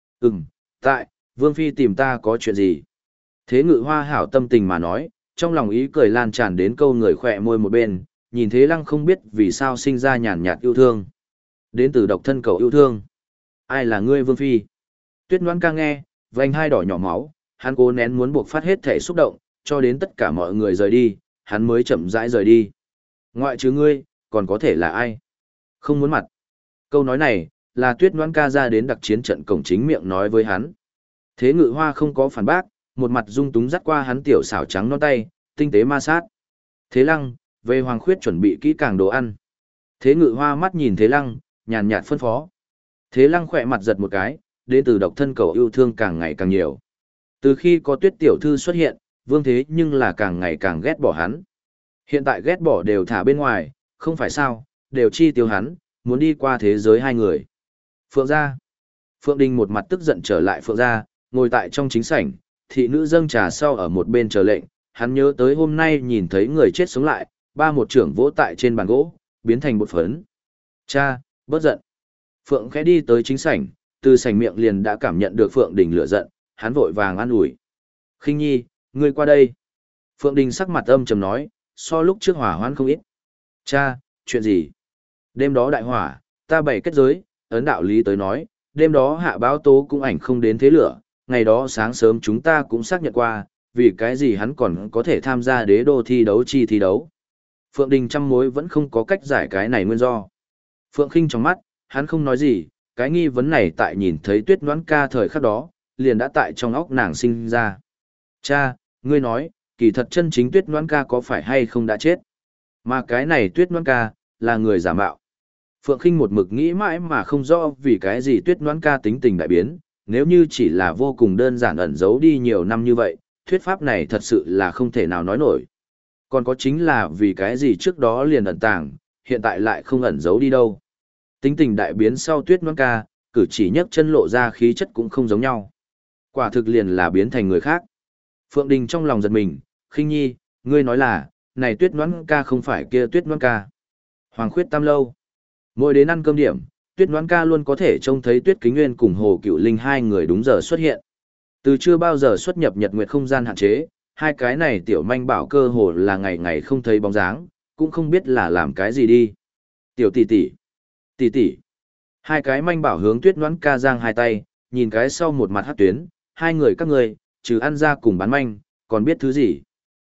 Tại, Vương Phi tìm ta có chuyện gì? Thế Ngự Hoa hảo tâm tình mà nói, trong lòng ý cười lan tràn đến câu người khỏe môi một bên, nhìn Thế Lăng không biết vì sao sinh ra nhàn nhạt yêu thương. Đến từ độc thân cầu yêu thương. Ai là ngươi Vương Phi? Tuyết Ngoãn Ca nghe, vành hai đỏ nhỏ máu, hắn cố nén muốn buộc phát hết thể xúc động, cho đến tất cả mọi người rời đi, hắn mới chậm rãi rời đi. Ngoại trừ ngươi, còn có thể là ai? Không muốn mặt. Câu nói này, là Tuyết Ngoãn Ca ra đến đặc chiến trận cổng chính miệng nói với hắn. Thế Ngự Hoa không có phản bác, một mặt dung túng dắt qua hắn tiểu xảo trắng non tay, tinh tế ma sát. Thế Lăng, về Hoàng Khuyết chuẩn bị kỹ càng đồ ăn. Thế Ngự Hoa mắt nhìn Thế Lăng, nhàn nhạt phân phó. Thế Lăng khỏe mặt giật một cái, đến từ độc thân cầu yêu thương càng ngày càng nhiều. Từ khi có Tuyết tiểu thư xuất hiện, Vương Thế nhưng là càng ngày càng ghét bỏ hắn. Hiện tại ghét bỏ đều thả bên ngoài, không phải sao, đều chi tiêu hắn, muốn đi qua thế giới hai người. Phượng gia. Phượng Đình một mặt tức giận trở lại Phượng gia, ngồi tại trong chính sảnh, thị nữ dâng trà sau ở một bên chờ lệnh, hắn nhớ tới hôm nay nhìn thấy người chết sống lại, ba một trưởng vỗ tại trên bàn gỗ, biến thành bột phấn. Cha, bớt giận. Phượng khẽ đi tới chính sảnh, từ sảnh miệng liền đã cảm nhận được Phượng Đình lửa giận, hắn vội vàng an ủi. Khinh Nhi, ngươi qua đây. Phượng Đình sắc mặt âm trầm nói, so lúc trước hỏa hoãn không ít. Cha, chuyện gì? Đêm đó đại hỏa, ta bày kết giới, ấn đạo lý tới nói, đêm đó hạ báo tố cũng ảnh không đến thế lửa, ngày đó sáng sớm chúng ta cũng xác nhận qua, vì cái gì hắn còn có thể tham gia đế đô thi đấu chi thi đấu. Phượng Đình trăm mối vẫn không có cách giải cái này nguyên do. Phượng Khinh trong mắt, hắn không nói gì, cái nghi vấn này tại nhìn thấy Tuyết Ngoãn Ca thời khắc đó, liền đã tại trong óc nàng sinh ra. Cha, ngươi nói, kỳ thật chân chính Tuyết Ngoãn Ca có phải hay không đã chết? Mà cái này Tuyết Ngoãn Ca, là người giả mạo. Phượng Khinh một mực nghĩ mãi mà không rõ vì cái gì Tuyết Ngoãn Ca tính tình đại biến, nếu như chỉ là vô cùng đơn giản ẩn giấu đi nhiều năm như vậy, thuyết pháp này thật sự là không thể nào nói nổi. Còn có chính là vì cái gì trước đó liền ẩn tàng, hiện tại lại không ẩn giấu đi đâu. Tính tình đại biến sau Tuyết Ngoãn Ca, cử chỉ nhấc chân lộ ra khí chất cũng không giống nhau. Quả thực liền là biến thành người khác. Phượng Đình trong lòng giật mình, Khinh Nhi, ngươi nói là, này Tuyết Ngoãn Ca không phải kia Tuyết Ngoãn Ca. Hoàng Khuyết Tam lâu. Mỗi đến ăn cơm điểm, Tuyết Ngoãn Ca luôn có thể trông thấy Tuyết Kính Nguyên cùng Hồ Cựu Linh hai người đúng giờ xuất hiện. Từ chưa bao giờ xuất nhập nhật nguyệt không gian hạn chế, hai cái này tiểu manh bảo cơ hồ là ngày ngày không thấy bóng dáng, cũng không biết là làm cái gì đi. Tiểu tỷ tỷ, tỷ tỷ. Hai cái manh bảo hướng Tuyết Ngoãn Ca giang hai tay, nhìn cái sau một mặt hắc tuyến, hai người các ngươi, trừ ăn ra cùng bán manh, còn biết thứ gì?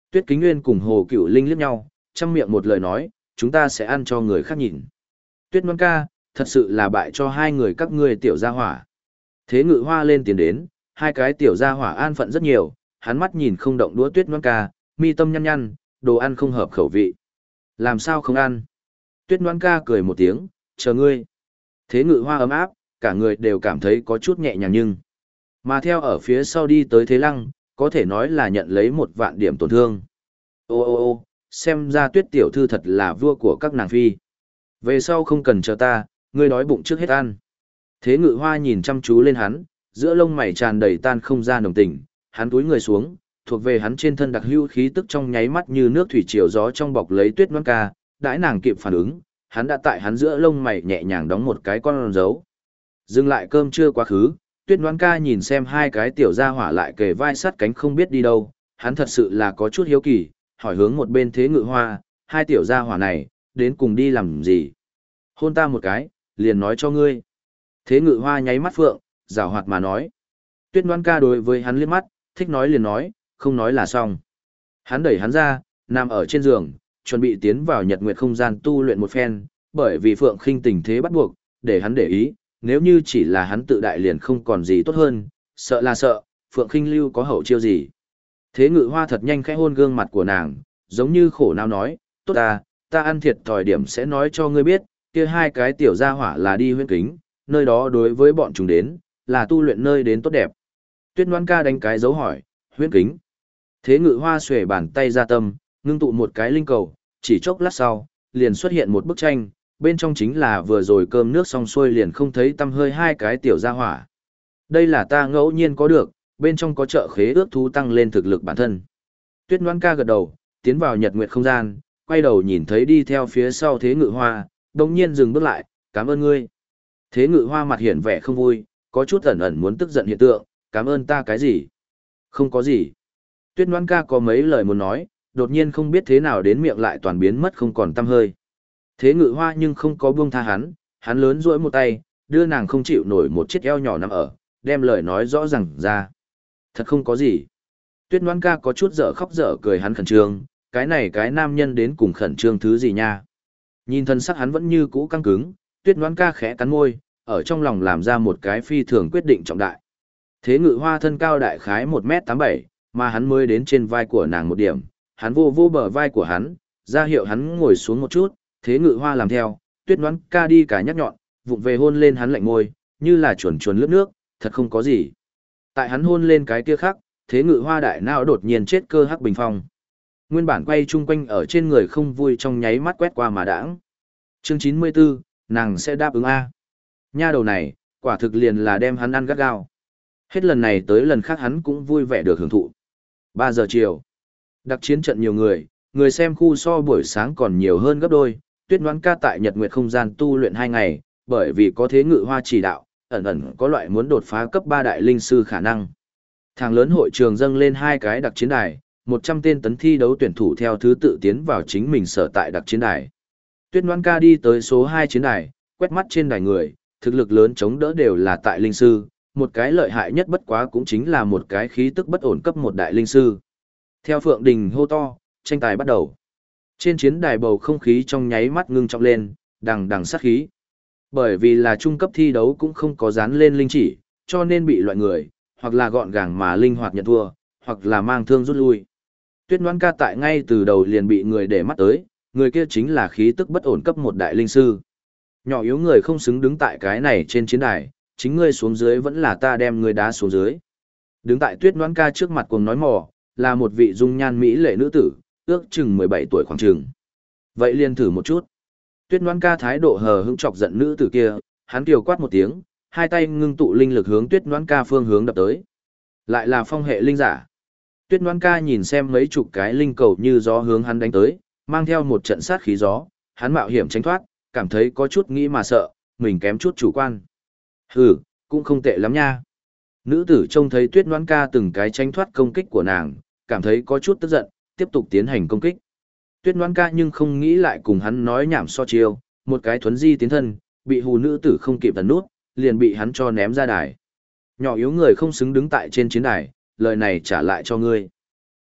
Tuyết Kính Nguyên cùng Hồ Cửu Linh liếc nhau, chăm miệng một lời nói, chúng ta sẽ ăn cho người khác nhìn. Tuyết Ngoan ca, thật sự là bại cho hai người các ngươi tiểu gia hỏa. Thế Ngự Hoa lên tiến đến, hai cái tiểu gia hỏa an phận rất nhiều, hắn mắt nhìn không động đũa Tuyết Ngoan ca, mi tâm nhăn nhăn, đồ ăn không hợp khẩu vị. Làm sao không ăn? Tuyết Ngoan ca cười một tiếng, chờ ngươi. Thế Ngự Hoa ấm áp, cả người đều cảm thấy có chút nhẹ nhàng nhưng. Mà theo ở phía sau đi tới Thế Lăng, có thể nói là nhận lấy 1.000 điểm tổn thương. Ô ô ô, xem ra Tuyết tiểu thư thật là vua của các nàng phi. Về sau không cần chờ ta, ngươi đói bụng trước hết ăn. Thế Ngự Hoa nhìn chăm chú lên hắn, giữa lông mày tràn đầy tan không ra nồng tình, hắn túi người xuống, thuộc về hắn trên thân đặc hữu khí tức trong nháy mắt như nước thủy triều gió trong bọc lấy Tuyết Ngoan ca, đãi nàng kịp phản ứng, hắn đã tại hắn giữa lông mày nhẹ nhàng đóng một cái con dấu. Dừng lại cơm trưa quá khứ, Tuyết Ngoan ca nhìn xem hai cái tiểu gia hỏa lại kề vai sát cánh không biết đi đâu, hắn thật sự là có chút hiếu kỳ, hỏi hướng một bên Thế Ngự Hoa, hai tiểu gia hỏa này, đến cùng đi làm gì? Hôn ta một cái, liền nói cho ngươi. Thế Ngự Hoa nháy mắt phượng, giảo hoạt mà nói. Tuyết Ngoan ca đối với hắn liếc mắt, thích nói liền nói, không nói là xong. Hắn đẩy hắn ra, nằm ở trên giường, chuẩn bị tiến vào nhật nguyệt không gian tu luyện một phen, bởi vì Phượng Khinh tình thế bắt buộc, để hắn để ý, nếu như chỉ là hắn tự đại liền không còn gì tốt hơn, sợ là sợ, Phượng Khinh lưu có hậu chiêu gì. Thế Ngự Hoa thật nhanh khẽ hôn gương mặt của nàng, giống như khổ não nói, tốt ta ăn thiệt thòi điểm sẽ nói cho ngươi biết, kia hai cái tiểu gia hỏa là đi huyễn kính, nơi đó đối với bọn chúng đến, là tu luyện nơi đến tốt đẹp. Tuyết Ngoan ca đánh cái dấu hỏi, huyễn kính. Thế Ngự Hoa xuề bàn tay ra tâm, ngưng tụ một cái linh cầu, chỉ chốc lát sau, liền xuất hiện một bức tranh, bên trong chính là vừa rồi cơm nước xong xuôi liền không thấy tăm hơi hai cái tiểu gia hỏa. Đây là ta ngẫu nhiên có được, bên trong có trợ khế ước thú tăng lên thực lực bản thân. Tuyết Ngoan ca gật đầu, tiến vào nhật nguyệt không gian, quay đầu nhìn thấy đi theo phía sau Thế Ngự Hoa, đồng nhiên dừng bước lại, cảm ơn ngươi. Thế Ngự Hoa mặt hiện vẻ không vui, có chút ẩn ẩn muốn tức giận hiện tượng, cảm ơn ta cái gì? Không có gì. Tuyết Ngoan ca có mấy lời muốn nói, đột nhiên không biết thế nào đến miệng lại toàn biến mất không còn tăm hơi. Thế Ngự Hoa nhưng không có buông tha hắn lớn duỗi một tay, đưa nàng không chịu nổi một chiếc eo nhỏ nằm ở, đem lời nói rõ ràng ra. Thật không có gì. Tuyết Ngoan ca có chút dở khóc dở cười hắn khẩn trương, cái nam nhân đến cùng khẩn trương thứ gì nha. Nhìn thân sắc hắn vẫn như cũ căng cứng, Tuyết Ngoan ca khẽ cắn môi, ở trong lòng làm ra một cái phi thường quyết định trọng đại. Thế Ngự Hoa thân cao đại khái 1m87, mà hắn mới đến trên vai của nàng một điểm, hắn vô vô bờ vai của hắn, ra hiệu hắn ngồi xuống một chút, Thế Ngự Hoa làm theo, Tuyết Ngoan ca đi cả nhắc nhọn, vụng về hôn lên hắn lạnh môi, như là chuồn chuồn lướt nước, thật không có gì. Tại hắn hôn lên cái kia khác, Thế Ngự Hoa đại não đột nhiên chết cơ hắc bình phong. Nguyên bản quay chung quanh ở trên người không vui trong nháy mắt quét qua mà đãng. Chương 94, nàng sẽ đáp ứng A. Nha đầu này, quả thực liền là đem hắn ăn gắt gao. Hết lần này tới lần khác hắn cũng vui vẻ được hưởng thụ. 3 giờ chiều. Đặc chiến trận nhiều người xem khu so buổi sáng còn nhiều hơn gấp đôi. Tuyết Ngoan ca tại Nhật Nguyệt không gian tu luyện 2 ngày, bởi vì có Thế Ngự Hoa chỉ đạo, ẩn ẩn có loại muốn đột phá cấp 3 đại linh sư khả năng. Thằng lớn hội trường dâng lên 2 cái đặc chiến đài, 100 tên tấn thi đấu tuyển thủ theo thứ tự tiến vào chính mình sở tại đặc chiến đài. Tuyết Ngoan ca đi tới số 2 chiến đài, quét mắt trên đài người, thực lực lớn chống đỡ đều là tại linh sư, một cái lợi hại nhất bất quá cũng chính là một cái khí tức bất ổn cấp 1 đại linh sư. Theo Phượng Đình hô to, tranh tài bắt đầu. Trên chiến đài bầu không khí trong nháy mắt ngưng trọng lên, đằng đằng sát khí. Bởi vì là trung cấp thi đấu cũng không có dán lên linh chỉ, cho nên bị loại người, hoặc là gọn gàng mà linh hoạt nhận thua, hoặc là mang thương rút lui. Tuyết Ngoan ca tại ngay từ đầu liền bị người để mắt tới, người kia chính là khí tức bất ổn cấp 1 đại linh sư. Nhỏ yếu người không xứng đứng tại cái này trên chiến đài, chính ngươi xuống dưới vẫn là ta đem ngươi đá xuống dưới. Đứng tại Tuyết Ngoan ca trước mặt cùng nói mò, là một vị dung nhan mỹ lệ nữ tử, ước chừng 17 tuổi khoảng chừng. Vậy liền thử một chút. Tuyết Ngoan ca thái độ hờ hững chọc giận nữ tử kia, hắn kiều quát một tiếng, hai tay ngưng tụ linh lực hướng Tuyết Ngoan ca phương hướng đập tới. Lại là phong hệ linh giả. Tuyết Ngoan ca nhìn xem mấy chục cái linh cầu như gió hướng hắn đánh tới, mang theo một trận sát khí gió, hắn mạo hiểm tránh thoát, cảm thấy có chút nghĩ mà sợ, mình kém chút chủ quan. Hừ, cũng không tệ lắm nha. Nữ tử trông thấy Tuyết Ngoan ca từng cái tránh thoát công kích của nàng, cảm thấy có chút tức giận, tiếp tục tiến hành công kích. Tuyết Ngoan ca nhưng không nghĩ lại cùng hắn nói nhảm so chiêu, một cái thuấn di tiến thân, bị hù nữ tử không kịp tấn nút, liền bị hắn cho ném ra đài. Nhỏ yếu người không xứng đứng tại trên chiến đài, lời này trả lại cho ngươi.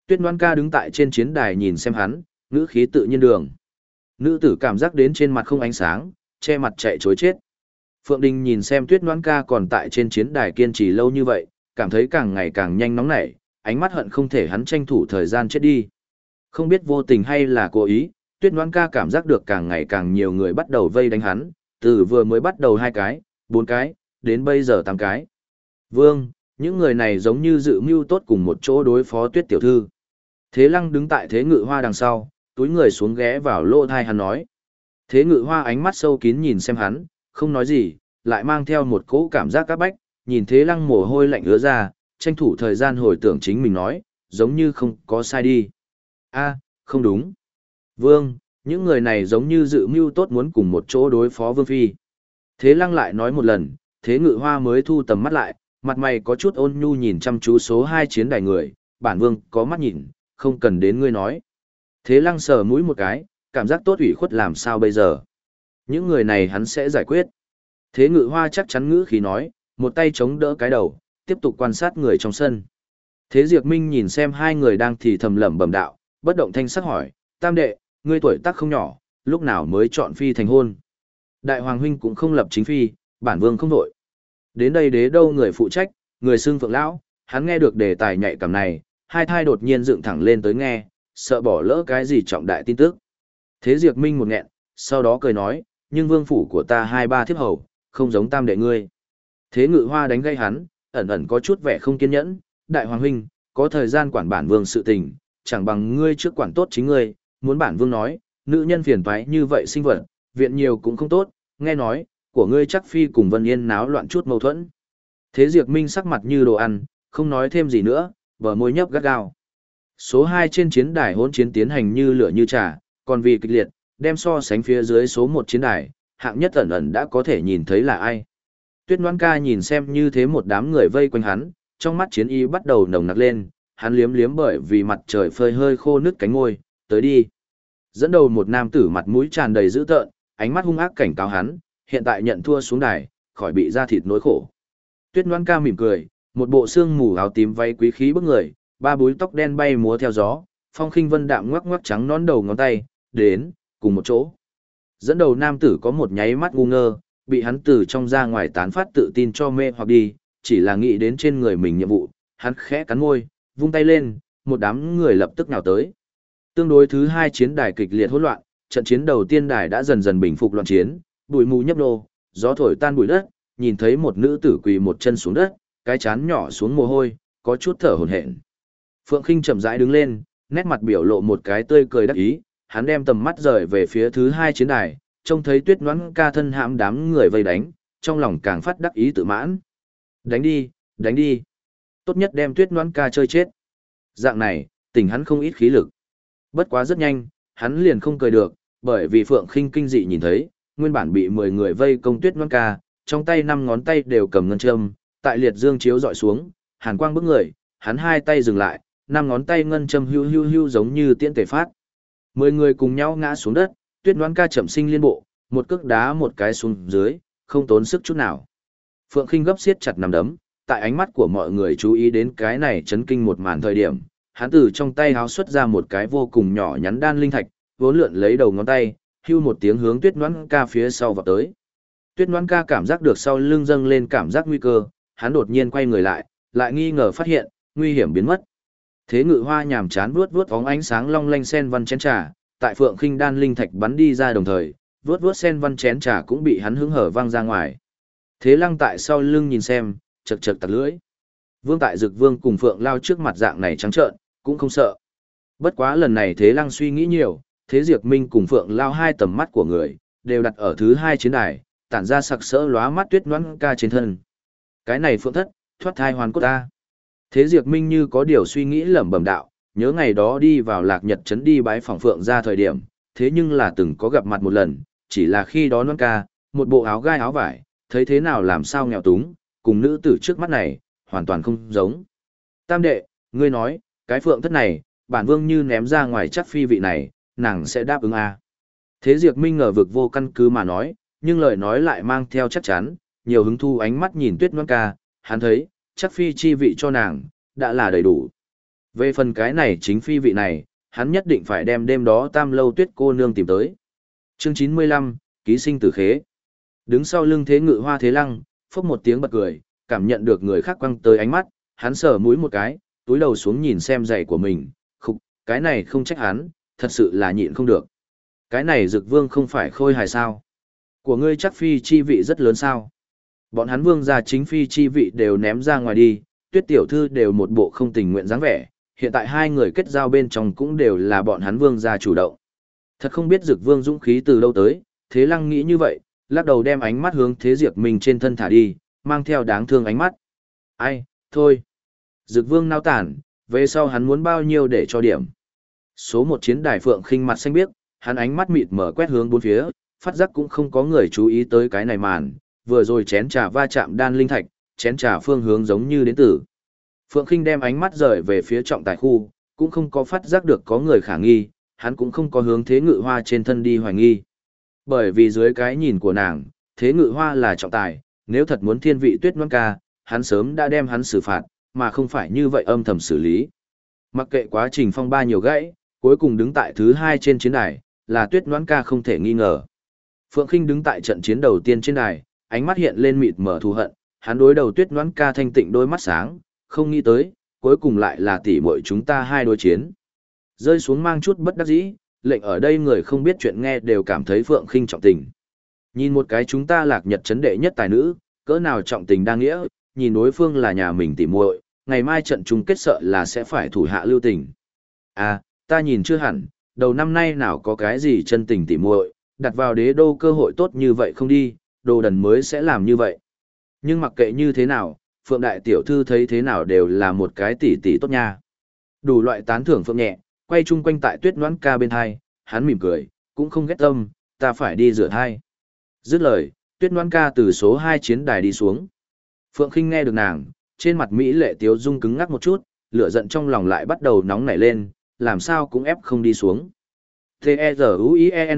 Tuyết Loan ca đứng tại trên chiến đài nhìn xem hắn, ngữ khí tự nhiên đường. Nữ tử cảm giác đến trên mặt không ánh sáng, che mặt chạy chối chết. Phượng Đình nhìn xem Tuyết Loan ca còn tại trên chiến đài kiên trì lâu như vậy, cảm thấy càng ngày càng nhanh nóng nảy, ánh mắt hận không thể hắn tranh thủ thời gian chết đi. Không biết vô tình hay là cố ý, Tuyết Loan ca cảm giác được càng ngày càng nhiều người bắt đầu vây đánh hắn, từ vừa mới bắt đầu 2 cái, 4 cái, đến bây giờ 8 cái. Vương, những người này giống như dự mưu tốt cùng một chỗ đối phó Tuyết tiểu thư. Thế Lăng đứng tại Thế Ngự Hoa đằng sau, túi người xuống ghé vào lỗ thai hắn nói. Thế Ngự Hoa ánh mắt sâu kín nhìn xem hắn, không nói gì, lại mang theo một cỗ cảm giác các bách, nhìn Thế Lăng mồ hôi lạnh ứa ra, tranh thủ thời gian hồi tưởng chính mình nói, giống như không có sai đi. A, không đúng. Vương, những người này giống như dự mưu tốt muốn cùng một chỗ đối phó Vương Phi. Thế Lăng lại nói một lần, Thế Ngự Hoa mới thu tầm mắt lại, mặt mày có chút ôn nhu nhìn chăm chú số 2 chiến đài người, bản Vương có mắt nhìn, không cần đến ngươi nói. Thế Lăng sờ mũi một cái, cảm giác tốt ủy khuất làm sao bây giờ. Những người này hắn sẽ giải quyết. Thế Ngự Hoa chắc chắn ngữ khí nói, một tay chống đỡ cái đầu, tiếp tục quan sát người trong sân. Thế Diệp Minh nhìn xem hai người đang thì thầm lẩm bẩm đạo, bất động thanh sắc hỏi, tam đệ, ngươi tuổi tác không nhỏ, lúc nào mới chọn phi thành hôn. Đại hoàng huynh cũng không lập chính phi, bản vương không đội. Đến đây đế đâu người phụ trách, người xưng Phượng lão, hắn nghe được đề tài nhạy cảm này, hai thai đột nhiên dựng thẳng lên tới nghe, sợ bỏ lỡ cái gì trọng đại tin tức. Thế Diệp Minh một nghẹn, sau đó cười nói, nhưng vương phủ của ta 2-3 thiếp hầu, không giống tam đệ ngươi. Thế Ngự Hoa đánh gây hắn, ẩn ẩn có chút vẻ không kiên nhẫn, đại hoàng huynh, có thời gian quản bản vương sự tình, chẳng bằng ngươi trước quản tốt chính ngươi, muốn bản vương nói, nữ nhân phiền toái như vậy sinh vật, viện nhiều cũng không tốt, nghe nói, của ngươi chắc phi cùng Vân Yên náo loạn chút mâu thuẫn. Thế Diệp Minh sắc mặt như đồ ăn, không nói thêm gì nữa, bờ môi nhấp gắt gao. Số 2 trên chiến đài hỗn chiến tiến hành như lửa như trà, còn vì kịch liệt, đem so sánh phía dưới số 1 chiến đài, hạng nhất ẩn ẩn đã có thể nhìn thấy là ai. Tuyết Loan ca nhìn xem như thế một đám người vây quanh hắn, trong mắt chiến ý bắt đầu nồng nặc lên, hắn liếm liếm bởi vì mặt trời phơi hơi khô nứt cánh ngôi, tới đi. Dẫn đầu một nam tử mặt mũi tràn đầy dữ tợn, ánh mắt hung ác cảnh cáo hắn, hiện tại nhận thua xuống đài, khỏi bị ra thịt nỗi khổ. Tuyết Loan ca mỉm cười, một bộ xương mù áo tím váy quý khí bức người, ba búi tóc đen bay múa theo gió, phong khinh vân đạm ngoắc ngoắc trắng nón đầu ngón tay, đến, cùng một chỗ. Dẫn đầu nam tử có một nháy mắt ngu ngơ, bị hắn từ trong ra ngoài tán phát tự tin cho mê hoặc đi, chỉ là nghĩ đến trên người mình nhiệm vụ, hắn khẽ cắn môi, vung tay lên, một đám người lập tức nhào tới. Tương đối thứ 2 chiến đài kịch liệt hỗn loạn, trận chiến đầu tiên đài đã dần dần bình phục loạn chiến, bụi mù nhấp nô, gió thổi tan bụi đất, nhìn thấy một nữ tử quỳ một chân xuống đất, cái chán nhỏ xuống mồ hôi, có chút thở hổn hển. Phượng Khinh chậm rãi đứng lên, nét mặt biểu lộ một cái tươi cười đắc ý, hắn đem tầm mắt rời về phía thứ 2 chiến đài, trông thấy Tuyết Loan ca thân hãm đám người vây đánh, trong lòng càng phát đắc ý tự mãn. Đánh đi, đánh đi. Tốt nhất đem Tuyết Loan ca chơi chết. Dạng này, tỉnh hắn không ít khí lực. Bất quá rất nhanh, hắn liền không cười được, bởi vì Phượng Khinh kinh dị nhìn thấy, nguyên bản bị 10 người vây công Tuyết Loan ca, trong tay 5 ngón tay đều cầm ngân châm, tại liệt dương chiếu dọi xuống, hàn quang bức người, hắn hai tay dừng lại, 5 ngón tay ngân châm hưu hưu hưu giống như tiễn tề phát. 10 người cùng nhau ngã xuống đất, Tuyết Loan ca chậm sinh liên bộ, một cước đá một cái xuống dưới, không tốn sức chút nào. Phượng Khinh gấp siết chặt nắm đấm, tại ánh mắt của mọi người chú ý đến cái này chấn kinh một màn thời điểm, hắn từ trong tay háo xuất ra một cái vô cùng nhỏ nhắn đan linh thạch, vốn lượn lấy đầu ngón tay, hưu một tiếng hướng Tuyết Loan ca phía sau vọt tới. Tuyết Loan ca cảm giác được sau lưng dâng lên cảm giác nguy cơ, hắn đột nhiên quay người lại nghi ngờ phát hiện, nguy hiểm biến mất. Thế Ngự Hoa nhàm chán vuốt vuốt bóng ánh sáng long lanh sen văn chén trà, tại Phượng Khinh đan linh thạch bắn đi ra đồng thời, vuốt vuốt sen văn chén trà cũng bị hắn hứng hở văng ra ngoài. Thế Lăng tại sau lưng nhìn xem, chật chật tặc lưỡi. Vương tại Dực Vương cùng Phượng Lao trước mặt dạng này trắng trợn, cũng không sợ. Bất quá lần này Thế Lăng suy nghĩ nhiều, Thế Diệp Minh cùng Phượng Lao hai tầm mắt của người, đều đặt ở thứ 2 chiến đài, tản ra sặc sỡ lóa mắt Tuyết Loan ca trên thân. Cái này Phượng thất, thoát thai hoàn cốt ta. Thế Diệp Minh như có điều suy nghĩ lẩm bẩm đạo, nhớ ngày đó đi vào Lạc Nhật trấn đi bái phỏng Phượng ra thời điểm, thế nhưng là từng có gặp mặt một lần, chỉ là khi đó Loan ca, một bộ áo gai áo vải, thấy thế nào làm sao nghèo túng, cùng nữ tử trước mắt này, hoàn toàn không giống. Tam đệ, ngươi nói, cái Phượng thất này, bản vương như ném ra ngoài chắc phi vị này, nàng sẽ đáp ứng à. Thế Diệp Minh ngờ vực vô căn cứ mà nói, nhưng lời nói lại mang theo chắc chắn, nhiều hứng thu ánh mắt nhìn Tuyết Loan ca, hắn thấy, chắc phi chi vị cho nàng, đã là đầy đủ. Về phần cái này chính phi vị này, hắn nhất định phải đem đêm đó Tam Lâu Tuyết cô nương tìm tới. Chương 95, ký sinh tử khế. Đứng sau lưng Thế Ngự Hoa Thế Lăng, phốc một tiếng bật cười, cảm nhận được người khác quăng tới ánh mắt, hắn sờ mũi một cái, túi đầu xuống nhìn xem giày của mình, khục, cái này không trách hắn, thật sự là nhịn không được. Cái này Dực Vương không phải khôi hài sao? Của ngươi chắc phi chi vị rất lớn sao? Bọn hắn vương gia chính phi chi vị đều ném ra ngoài đi, Tuyết tiểu thư đều một bộ không tình nguyện dáng vẻ, hiện tại hai người kết giao bên trong cũng đều là bọn hắn vương gia chủ động. Thật không biết Dực Vương dũng khí từ đâu tới, Thế Lăng nghĩ như vậy, lắc đầu đem ánh mắt hướng Thế Diệp mình trên thân thả đi, mang theo đáng thương ánh mắt. Ai, thôi. Dực Vương nao tản, về sau hắn muốn bao nhiêu để cho điểm. Số một chiến đài Phượng Khinh mặt xanh biếc, hắn ánh mắt mịt mở quét hướng bốn phía, phát giác cũng không có người chú ý tới cái này màn, vừa rồi chén trà va chạm đan linh thạch, chén trà phương hướng giống như đến tử. Phượng Khinh đem ánh mắt rời về phía trọng tài khu, cũng không có phát giác được có người khả nghi, hắn cũng không có hướng Thế Ngự Hoa trên thân đi hoài nghi. Bởi vì dưới cái nhìn của nàng, Thế Ngự Hoa là trọng tài, nếu thật muốn thiên vị Tuyết Ngoan ca, hắn sớm đã đem hắn xử phạt, mà không phải như vậy âm thầm xử lý. Mặc kệ quá trình phong ba nhiều gãy, cuối cùng đứng tại thứ hai trên chiến đài, là Tuyết Ngoan ca không thể nghi ngờ. Phượng Khinh đứng tại trận chiến đầu tiên trên đài, ánh mắt hiện lên mịt mở thù hận, hắn đối đầu Tuyết Ngoan ca thanh tịnh đôi mắt sáng, không nghĩ tới, cuối cùng lại là tỷ muội chúng ta hai đối chiến. Rơi xuống mang chút bất đắc dĩ, lệnh ở đây người không biết chuyện nghe đều cảm thấy Phượng Khinh trọng tình. Nhìn một cái chúng ta Lạc Nhật chấn đệ nhất tài nữ, cỡ nào trọng tình đa nghĩa, nhìn đối phương là nhà mình tỷ muội, ngày mai trận chung kết sợ là sẽ phải thủ hạ lưu tình. À, ta nhìn chưa hẳn, đầu năm nay nào có cái gì chân tình tỷ muội, đặt vào đế đô cơ hội tốt như vậy không đi, đồ đần mới sẽ làm như vậy. Nhưng mặc kệ như thế nào, Phượng đại tiểu thư thấy thế nào đều là một cái tỷ tỷ tốt nha. Đủ loại tán thưởng Phượng nhẹ, quay chung quanh tại Tuyết Ngoãn ca bên hai, hắn mỉm cười, cũng không ghét tâm, ta phải đi rửa thai. Dứt lời, Tuyết Ngoãn ca từ số 2 chiến đài đi xuống. Phượng Khinh nghe được nàng, trên mặt mỹ lệ tiếu dung cứng ngắc một chút, lửa giận trong lòng lại bắt đầu nóng nảy lên, làm sao cũng ép không đi xuống. T-E-Z-U-I-E-N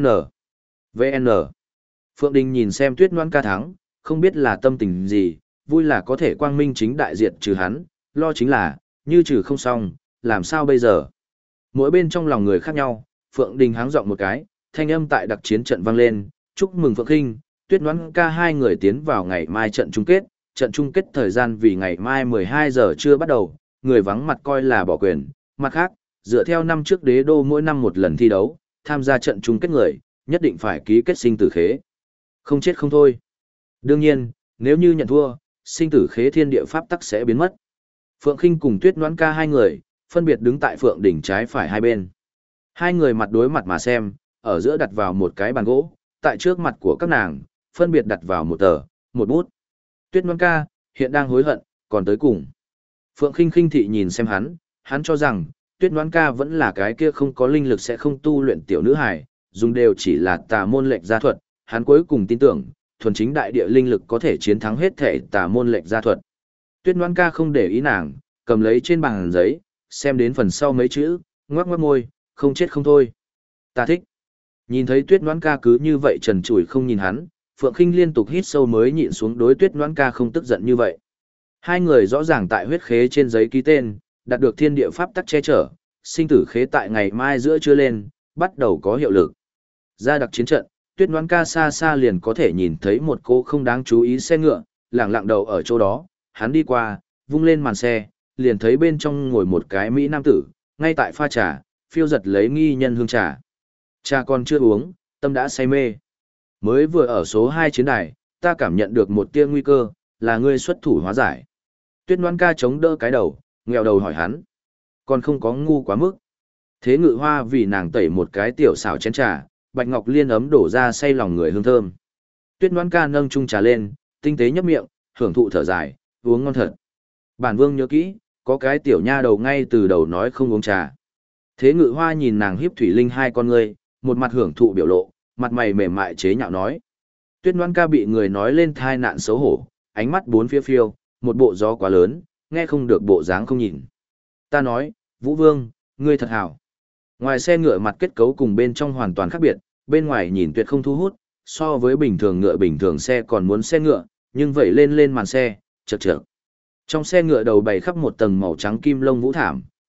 V-N Phượng Đình nhìn xem Tuyết Ngoãn ca thắng, không biết là tâm tình gì, vui là có thể quang minh chính đại diện trừ hắn, lo chính là, như trừ không xong, làm sao bây giờ? Mỗi bên trong lòng người khác nhau, Phượng Đình háng giọng một cái, thanh âm tại đặc chiến trận vang lên, chúc mừng Phượng Khinh, Tuyết Ngoãn ca hai người tiến vào ngày mai trận chung kết thời gian vì ngày mai 12 giờ chưa bắt đầu, người vắng mặt coi là bỏ quyền, mặt khác, dựa theo năm trước đế đô mỗi năm một lần thi đấu, tham gia trận chung kết người, nhất định phải ký kết sinh tử khế. Không chết không thôi. Đương nhiên, nếu như nhận thua, sinh tử khế thiên địa pháp tắc sẽ biến mất. Phượng Khinh cùng Tuyết Ngoãn ca hai người, phân biệt đứng tại Phượng đỉnh trái phải hai bên. Hai người mặt đối mặt mà xem, ở giữa đặt vào một cái bàn gỗ, tại trước mặt của các nàng, phân biệt đặt vào một tờ, một bút. Tuyết Ngoãn ca, hiện đang hối hận, còn tới cùng. Phượng Khinh khinh thị nhìn xem hắn cho rằng, Tuyết Ngoãn ca vẫn là cái kia không có linh lực sẽ không tu luyện tiểu nữ hài, dùng đều chỉ là tà môn lệnh gia thuật, hắn cuối cùng tin tưởng, thuần chính đại địa linh lực có thể chiến thắng hết thể tà môn lệnh gia thuật. Tuyết Ngoãn ca không để ý nàng, cầm lấy trên bàn giấy, xem đến phần sau mấy chữ, ngoác ngoác môi, không chết không thôi. Ta thích. Nhìn thấy Tuyết Ngoãn ca cứ như vậy trần trụi không nhìn hắn, Phượng Khinh liên tục hít sâu mới nhịn xuống đối Tuyết Ngoãn ca không tức giận như vậy. Hai người rõ ràng tại huyết khế trên giấy ký tên, đạt được thiên địa pháp tắc che chở, sinh tử khế tại ngày mai giữa trưa lên, bắt đầu có hiệu lực. Ra đặc chiến trận, Tuyết Ngoãn ca xa xa liền có thể nhìn thấy một cô không đáng chú ý xe ngựa, lẳng lặng đầu ở chỗ đó, hắn đi qua, vung lên màn xe, liền thấy bên trong ngồi một cái mỹ nam tử, ngay tại pha trà, phiêu giật lấy nghi nhân hương trà. Trà còn chưa uống, tâm đã say mê. Mới vừa ở số 2 chiến đài, ta cảm nhận được một tia nguy cơ, là ngươi xuất thủ hóa giải. Tuyết Ngoãn ca chống đỡ cái đầu, nghèo đầu hỏi hắn. Còn không có ngu quá mức. Thế Ngự Hoa vì nàng tẩy một cái tiểu xảo chén trà, bạch ngọc liên ấm đổ ra say lòng người hương thơm. Tuyết Ngoãn ca nâng chung trà lên, tinh tế nhấp miệng, hưởng thụ thở dài, uống ngon thật. Bản vương nhớ kỹ, có cái tiểu nha đầu ngay từ đầu nói không uống trà. Thế Ngự Hoa nhìn nàng hiếp thủy linh hai con ngươi, một mặt hưởng thụ biểu lộ, mặt mày mềm mại chế nhạo nói. Tuyết Ngoãn ca bị người nói lên thai nạn xấu hổ, ánh mắt bốn phía phiêu, một bộ gió quá lớn, nghe không được bộ dáng không nhìn. Ta nói, Vũ Vương, ngươi thật hảo. Ngoài xe ngựa mặt kết cấu cùng bên trong hoàn toàn khác biệt, bên ngoài nhìn tuyệt không thu hút, so với bình thường ngựa bình thường xe còn muốn xe ngựa, nhưng vậy lên màn xe, chật chật. Trong xe ngựa đầu bày khắp một tầng màu trắng kim lông vũ thảm,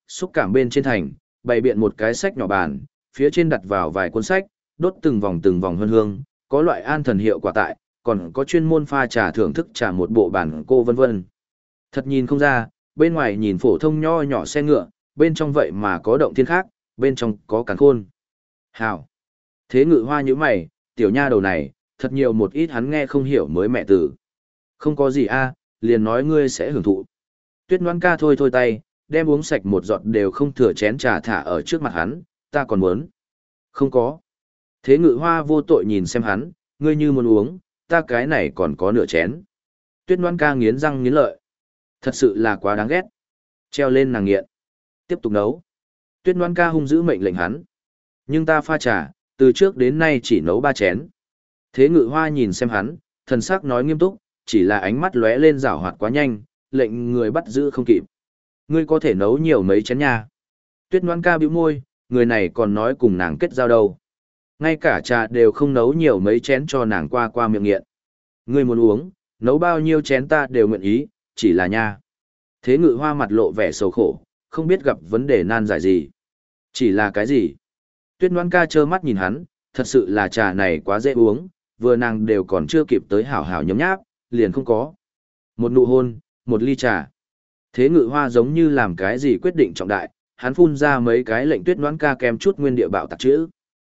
xúc cảm bên trên thành, bày biện một cái sách nhỏ bàn, phía trên đặt vào vài cuốn sách, đốt từng vòng hương hương, có loại an thần hiệu quả tại, còn có chuyên môn pha trà thưởng thức trà một bộ bản cô vân vân. Thật nhìn không ra, bên ngoài nhìn phổ thông nho nhỏ xe ngựa, bên trong vậy mà có động thiên khác, bên trong có càn khôn. Hảo. Thế Ngự Hoa nhíu mày, tiểu nha đầu này, thật nhiều một ít hắn nghe không hiểu mới mẹ tử. Không có gì a, liền nói ngươi sẽ hưởng thụ. Tuyết Ngoan Ca thôi thôi tay, đem uống sạch một giọt đều không thừa chén trà thả ở trước mặt hắn, ta còn muốn. Không có. Thế Ngự Hoa vô tội nhìn xem hắn, ngươi như muốn uống, ta cái này còn có nửa chén. Tuyết Ngoan Ca nghiến răng nghiến lợi. Thật sự là quá đáng ghét. Treo lên nàng nghiện. Tiếp tục nấu. Tuyết Ngoan Ca hung dữ mệnh lệnh hắn. Nhưng ta pha trà, từ trước đến nay chỉ nấu 3 chén. Thế Ngự Hoa nhìn xem hắn, thần sắc nói nghiêm túc, chỉ là ánh mắt lóe lên rảo hoạt quá nhanh, lệnh người bắt giữ không kịp. Ngươi có thể nấu nhiều mấy chén nha. Tuyết Ngoan Ca bĩu môi, người này còn nói cùng nàng kết giao đâu. Ngay cả trà đều không nấu nhiều mấy chén cho nàng qua qua miệng nghiện. Ngươi muốn uống, nấu bao nhiêu chén ta đều nguyện ý, chỉ là nha. Thế Ngự Hoa mặt lộ vẻ sầu khổ, không biết gặp vấn đề nan giải gì. Chỉ là cái gì? Tuyết Ngoan Ca trơ mắt nhìn hắn, thật sự là trà này quá dễ uống, vừa nàng đều còn chưa kịp tới hảo hảo nhấm nháp, liền không có. Một nụ hôn, một ly trà. Thế Ngự Hoa giống như làm cái gì quyết định trọng đại, hắn phun ra mấy cái lệnh Tuyết Ngoan Ca kèm chút nguyên địa bạo tạc chữ.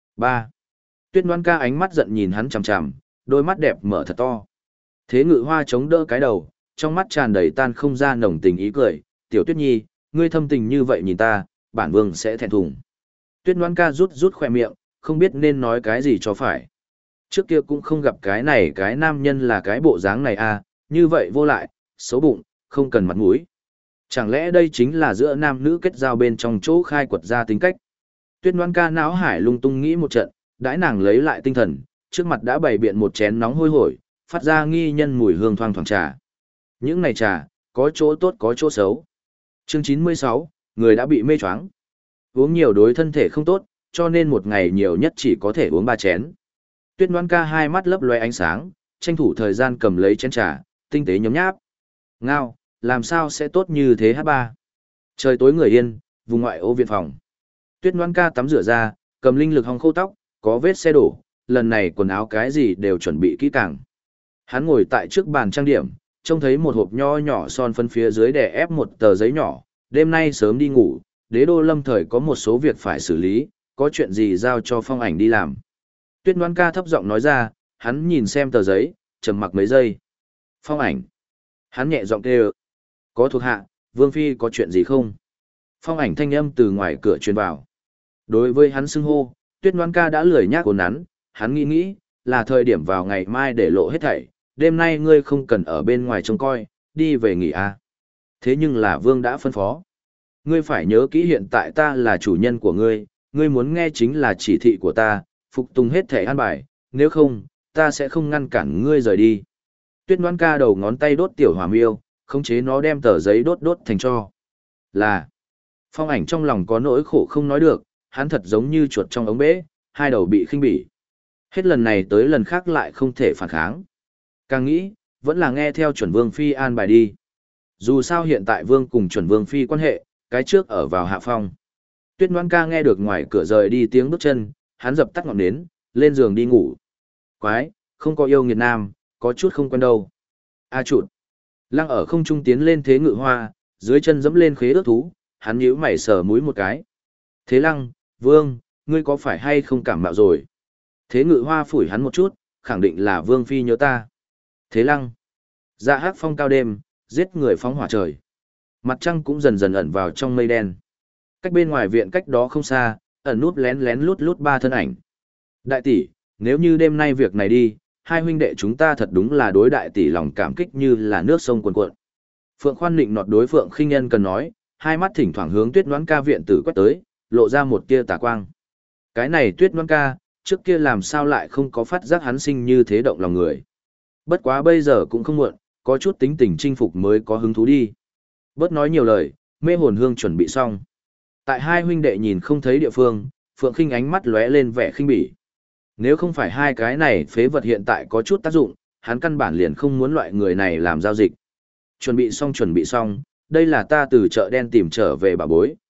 3. Tuyết Ngoan Ca ánh mắt giận nhìn hắn chằm chằm, đôi mắt đẹp mở thật to. Thế Ngự Hoa chống đỡ cái đầu, trong mắt tràn đầy tan không ra nồng tình ý cười, "Tiểu Tuyết Nhi, ngươi thâm tình như vậy nhìn ta, bản vương sẽ thẹn thùng." Tuyết Ngoan Ca rút rút khóe miệng, không biết nên nói cái gì cho phải. Trước kia cũng không gặp cái này cái nam nhân là cái bộ dáng này à, như vậy vô lại, xấu bụng, không cần mặt mũi. Chẳng lẽ đây chính là giữa nam nữ kết giao bên trong chỗ khai quật ra tính cách? Tuyết Ngoan Ca não hải lung tung nghĩ một trận, đãi nàng lấy lại tinh thần, trước mặt đã bày biện một chén nóng hôi hổi, phát ra nghi nhân mùi hương thoang thoảng trà. Những này trà, có chỗ tốt có chỗ xấu. Chương 96, người đã bị mê choáng. Uống nhiều đối thân thể không tốt, cho nên một ngày nhiều nhất chỉ có thể uống 3 chén. Tuyết Ngoan Ca hai mắt lấp loe ánh sáng, tranh thủ thời gian cầm lấy chén trà, tinh tế nhấm nháp. Ngao, làm sao sẽ tốt như thế hả ba? Trời tối người yên, vùng ngoại ô viện phòng. Tuyết Ngoan Ca tắm rửa ra, cầm linh lực hong khô tóc, có vết xe đổ, lần này quần áo cái gì đều chuẩn bị kỹ càng. Hắn ngồi tại trước bàn trang điểm, trông thấy một hộp nho nhỏ son phấn phía dưới đè ép một tờ giấy nhỏ, đêm nay sớm đi ngủ, Đế Đô Lâm thời có một số việc phải xử lý, có chuyện gì giao cho Phong Ảnh đi làm. Tuyết Ngoan Ca thấp giọng nói ra, hắn nhìn xem tờ giấy, trầm mặc mấy giây. Phong Ảnh. Hắn nhẹ giọng kêu. Có thuộc hạ, Vương Phi có chuyện gì không? Phong Ảnh thanh âm từ ngoài cửa truyền vào. Đối với hắn xưng hô, Tuyết Ngoan Ca đã lười nhác ồn nắn, hắn nghĩ, là thời điểm vào ngày mai để lộ hết thảy, đêm nay ngươi không cần ở bên ngoài trông coi, đi về nghỉ à. Thế nhưng là Vương đã phân phó. Ngươi phải nhớ kỹ hiện tại ta là chủ nhân của ngươi, ngươi muốn nghe chính là chỉ thị của ta, phục tùng hết thảy an bài, nếu không, ta sẽ không ngăn cản ngươi rời đi. Tuyết Ngoan Ca đầu ngón tay đốt tiểu hỏa miêu, khống chế nó đem tờ giấy đốt thành tro. Là, Phong Ảnh trong lòng có nỗi khổ không nói được, hắn thật giống như chuột trong ống bể, hai đầu bị khinh bỉ. Hết lần này tới lần khác lại không thể phản kháng. Càng nghĩ, vẫn là nghe theo chuẩn Vương Phi an bài đi. Dù sao hiện tại Vương cùng chuẩn Vương Phi quan hệ, cái trước ở vào hạ phong. Tuyết Ngoan Ca nghe được ngoài cửa rời đi tiếng bước chân, hắn dập tắt ngọn nến, lên giường đi ngủ. Quái, không có yêu nghiệt nam, có chút không quen đâu. A chụt. Lăng ở không trung tiến lên Thế Ngự Hoa, dưới chân dẫm lên khế ước thú, hắn nhíu mày sờ mũi một cái. Thế Lăng, Vương, ngươi có phải hay không cảm mạo rồi? Thế Ngự Hoa phủi hắn một chút, khẳng định là Vương Phi nhớ ta. Thế Lăng. Dạ hắc phong cao đêm, giết người phóng hỏa trời. Mặt trăng cũng dần dần ẩn vào trong mây đen. Cách bên ngoài viện cách đó không xa, ẩn núp lén lén lút lút 3 thân ảnh. Đại tỷ, nếu như đêm nay việc này đi, hai huynh đệ chúng ta thật đúng là đối đại tỷ lòng cảm kích như là nước sông cuồn cuộn. Phượng Khoan định nọt đối Phượng Khinh Nhân cần nói, hai mắt thỉnh thoảng hướng Tuyết Ngoãn Ca viện tử quét tới, lộ ra một tia tà quang. Cái này Tuyết Ngoãn Ca, trước kia làm sao lại không có phát giác hắn sinh như thế động lòng người. Bất quá bây giờ cũng không muộn, có chút tính tình chinh phục mới có hứng thú đi. Bớt nói nhiều lời, mê hồn hương chuẩn bị xong. Tại hai huynh đệ nhìn không thấy địa phương, Phượng Khinh ánh mắt lóe lên vẻ khinh bỉ. Nếu không phải hai cái này phế vật hiện tại có chút tác dụng, hắn căn bản liền không muốn loại người này làm giao dịch. Chuẩn bị xong, đây là ta từ chợ đen tìm trở về bà bối,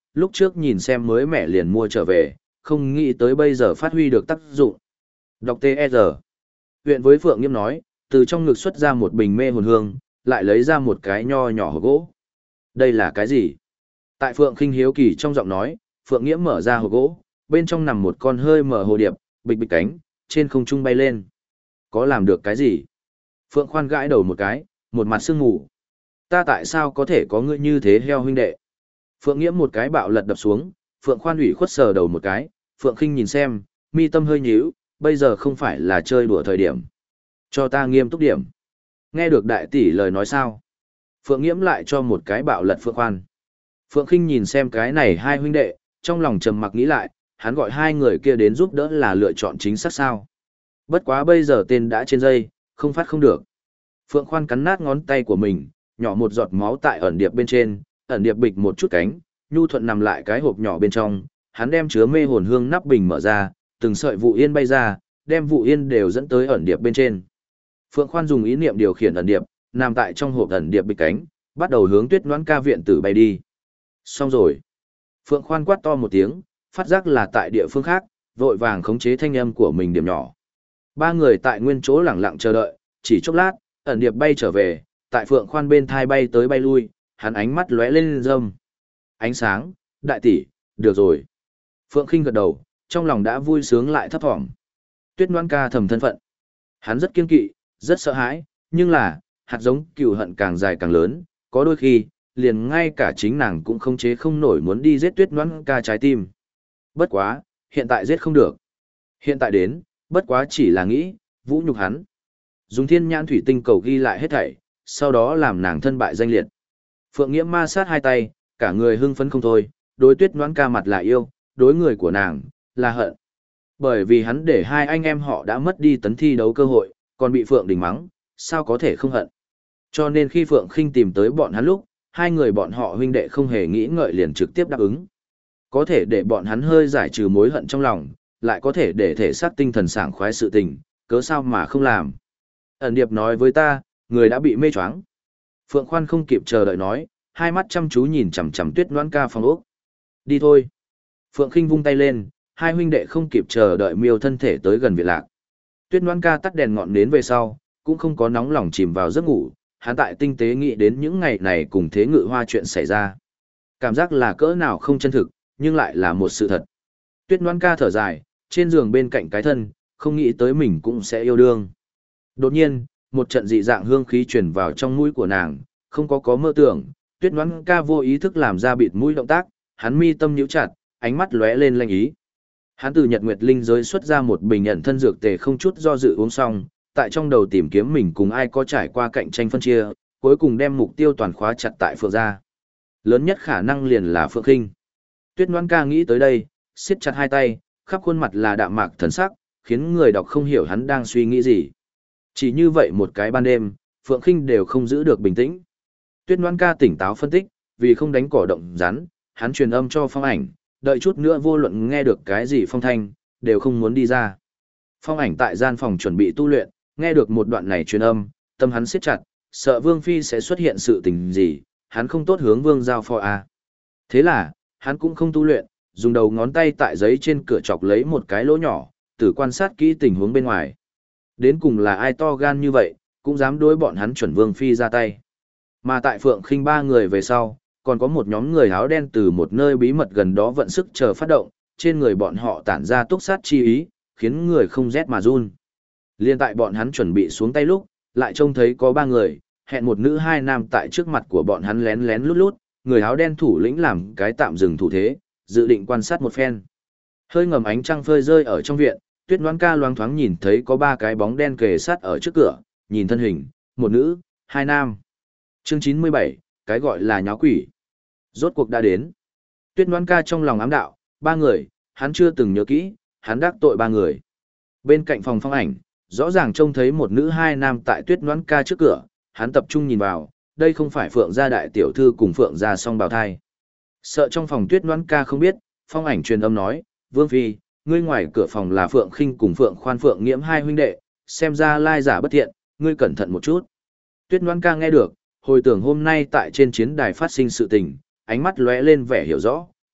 lúc trước nhìn xem mới mẻ liền mua trở về, không nghĩ tới bây giờ phát huy được tác dụng. Đọc T.E.R. Huyện với Phượng Nghiễm nói, từ trong ngực xuất ra một bình mê hồn hương, lại lấy ra một cái nho nhỏ hộp gỗ. Đây là cái gì? Tại Phượng Khinh hiếu kỳ trong giọng nói, Phượng Nghiễm mở ra hộp gỗ, bên trong nằm một con hơi mở hồ điệp, bịch bịch cánh, trên không trung bay lên. Có làm được cái gì? Phượng Khoan gãi đầu một cái, một mặt sương ngủ. Ta tại sao có thể có ngươi như thế heo huynh đệ? Phượng Nghiễm một cái bạo lật đập xuống, Phượng Khoan ủy khuất sờ đầu một cái, Phượng Khinh nhìn xem, mi tâm hơi nhíu, bây giờ không phải là chơi đùa thời điểm. Cho ta nghiêm túc điểm. Nghe được đại tỷ lời nói sao? Phượng Nghiễm lại cho một cái bạo lật Phượng Khoan. Phượng Khinh nhìn xem cái này hai huynh đệ, trong lòng trầm mặc nghĩ lại, hắn gọi hai người kia đến giúp đỡ là lựa chọn chính xác sao. Bất quá bây giờ tên đã trên dây, không phát không được. Phượng Khoan cắn nát ngón tay của mình, nhỏ một giọt máu tại ẩn điệp bên trên, ẩn điệp bịch một chút cánh, nhu thuận nằm lại cái hộp nhỏ bên trong, hắn đem chứa mê hồn hương nắp bình mở ra, từng sợi vụ yên bay ra, đem vụ yên đều dẫn tới ẩn điệp bên trên. Phượng Khoan dùng ý niệm điều khiển ẩn điệp, nằm tại trong hộp ẩn điệp bịch cánh, bắt đầu hướng Tuyết Noãn Ca viện tử bay đi. Xong rồi. Phượng Khoan quát to một tiếng, phát giác là tại địa phương khác, vội vàng khống chế thanh âm của mình điểm nhỏ. Ba người tại nguyên chỗ lẳng lặng chờ đợi, chỉ chốc lát, ẩn điệp bay trở về, tại Phượng Khoan bên thai bay tới bay lui, hắn ánh mắt lóe lên râm. Ánh sáng, đại tỷ, được rồi. Phượng Khinh gật đầu, trong lòng đã vui sướng lại thấp thỏm. Tuyết Noãn Ca thầm thân phận. Hắn rất kiên kỵ, rất sợ hãi, nhưng là, hạt giống cừu hận càng dài càng lớn, có đôi khi, liền ngay cả chính nàng cũng không chế không nổi muốn đi giết Tuyết Noãn Ca trái tim. Bất quá, hiện tại giết không được. Hiện tại đến, bất quá chỉ là nghĩ, vũ nhục hắn. Dùng thiên nhãn thủy tinh cầu ghi lại hết thảy, sau đó làm nàng thân bại danh liệt. Phượng Nghiễm ma sát hai tay, cả người hưng phấn không thôi, đối Tuyết Noãn Ca mặt là yêu, đối người của nàng, là hận. Bởi vì hắn để hai anh em họ đã mất đi tấn thi đấu cơ hội, còn bị Phượng Đình mắng, sao có thể không hận. Cho nên khi Phượng Khinh tìm tới bọn hắn lúc, hai người bọn họ huynh đệ không hề nghĩ ngợi liền trực tiếp đáp ứng. Có thể để bọn hắn hơi giải trừ mối hận trong lòng, lại có thể để thể xác tinh thần sảng khoái sự tình, cớ sao mà không làm. Ẩn điệp nói với ta, người đã bị mê choáng. Phượng Khoan không kịp chờ đợi nói, hai mắt chăm chú nhìn chằm chằm Tuyết Noãn Ca phòng ốc. Đi thôi. Phượng Khinh vung tay lên, hai huynh đệ không kịp chờ đợi miêu thân thể tới gần viện lạc. Tuyết Noãn Ca tắt đèn ngọn nến về sau, cũng không có nóng lòng chìm vào giấc ngủ, hắn tại tinh tế nghĩ đến những ngày này cùng Thế Ngự Hoa chuyện xảy ra. Cảm giác là cỡ nào không chân thực, nhưng lại là một sự thật. Tuyết Noãn Ca thở dài, trên giường bên cạnh cái thân, không nghĩ tới mình cũng sẽ yêu đương. Đột nhiên, một trận dị dạng hương khí truyền vào trong mũi của nàng, không có mơ tưởng, Tuyết Noãn Ca vô ý thức làm ra bịt mũi động tác, hắn mi tâm nhíu chặt, ánh mắt lóe lên lanh ý. Hắn từ Nhật Nguyệt Linh giới xuất ra một bình ẩn thân dược tề không chút do dự uống xong, tại trong đầu tìm kiếm mình cùng ai có trải qua cạnh tranh phân chia, cuối cùng đem mục tiêu toàn khóa chặt tại Phượng gia. Lớn nhất khả năng liền là Phượng Khinh. Tuyết Noãn Ca nghĩ tới đây, siết chặt hai tay, khắp khuôn mặt là đạm mạc thần sắc, khiến người đọc không hiểu hắn đang suy nghĩ gì. Chỉ như vậy một cái ban đêm, Phượng Khinh đều không giữ được bình tĩnh. Tuyết Noãn Ca tỉnh táo phân tích, vì không đánh cỏ động rắn, hắn truyền âm cho Phong Ảnh, đợi chút nữa vô luận nghe được cái gì phong thanh, đều không muốn đi ra. Phong Ảnh tại gian phòng chuẩn bị tu luyện, nghe được một đoạn này truyền âm, tâm hắn siết chặt, sợ Vương Phi sẽ xuất hiện sự tình gì, hắn không tốt hướng Vương giao phó a. Thế là, hắn cũng không tu luyện, dùng đầu ngón tay tại giấy trên cửa chọc lấy một cái lỗ nhỏ, từ quan sát kỹ tình huống bên ngoài. Đến cùng là ai to gan như vậy, cũng dám đối bọn hắn chuẩn Vương Phi ra tay. Mà tại Phượng Khinh ba người về sau, còn có một nhóm người áo đen từ một nơi bí mật gần đó vận sức chờ phát động, trên người bọn họ tản ra túc sát chi ý, khiến người không rét mà run. Liên tại bọn hắn chuẩn bị xuống tay lúc, lại trông thấy có ba người, hẹn một nữ hai nam tại trước mặt của bọn hắn lén lén lút lút, người áo đen thủ lĩnh làm cái tạm dừng thủ thế, dự định quan sát một phen. Hơi ngầm ánh trăng phơi rơi ở trong viện, Tuyết Noãn Ca loáng thoáng nhìn thấy có ba cái bóng đen kề sát ở trước cửa, nhìn thân hình, một nữ, hai nam. Chương 97, cái gọi là nháo quỷ. Rốt cuộc đã đến. Tuyết Noãn Ca trong lòng ám đạo, ba người, hắn chưa từng nhớ kỹ, hắn đắc tội ba người. Bên cạnh phòng Phong Ảnh, rõ ràng trông thấy một nữ hai nam tại Tuyết Noãn Ca trước cửa, hắn tập trung nhìn vào, đây không phải Phượng gia đại tiểu thư cùng Phượng gia song bào thai. Sợ trong phòng Tuyết Noãn Ca không biết, Phong Ảnh truyền âm nói, Vương Phi, ngươi ngoài cửa phòng là Phượng Khinh cùng Phượng Khoan Phượng Nghiễm hai huynh đệ, xem ra lai giả bất thiện, ngươi cẩn thận một chút. Tuyết Noãn Ca nghe được, hồi tưởng hôm nay tại trên chiến đài phát sinh sự tình, ánh mắt lóe lên vẻ hiểu rõ,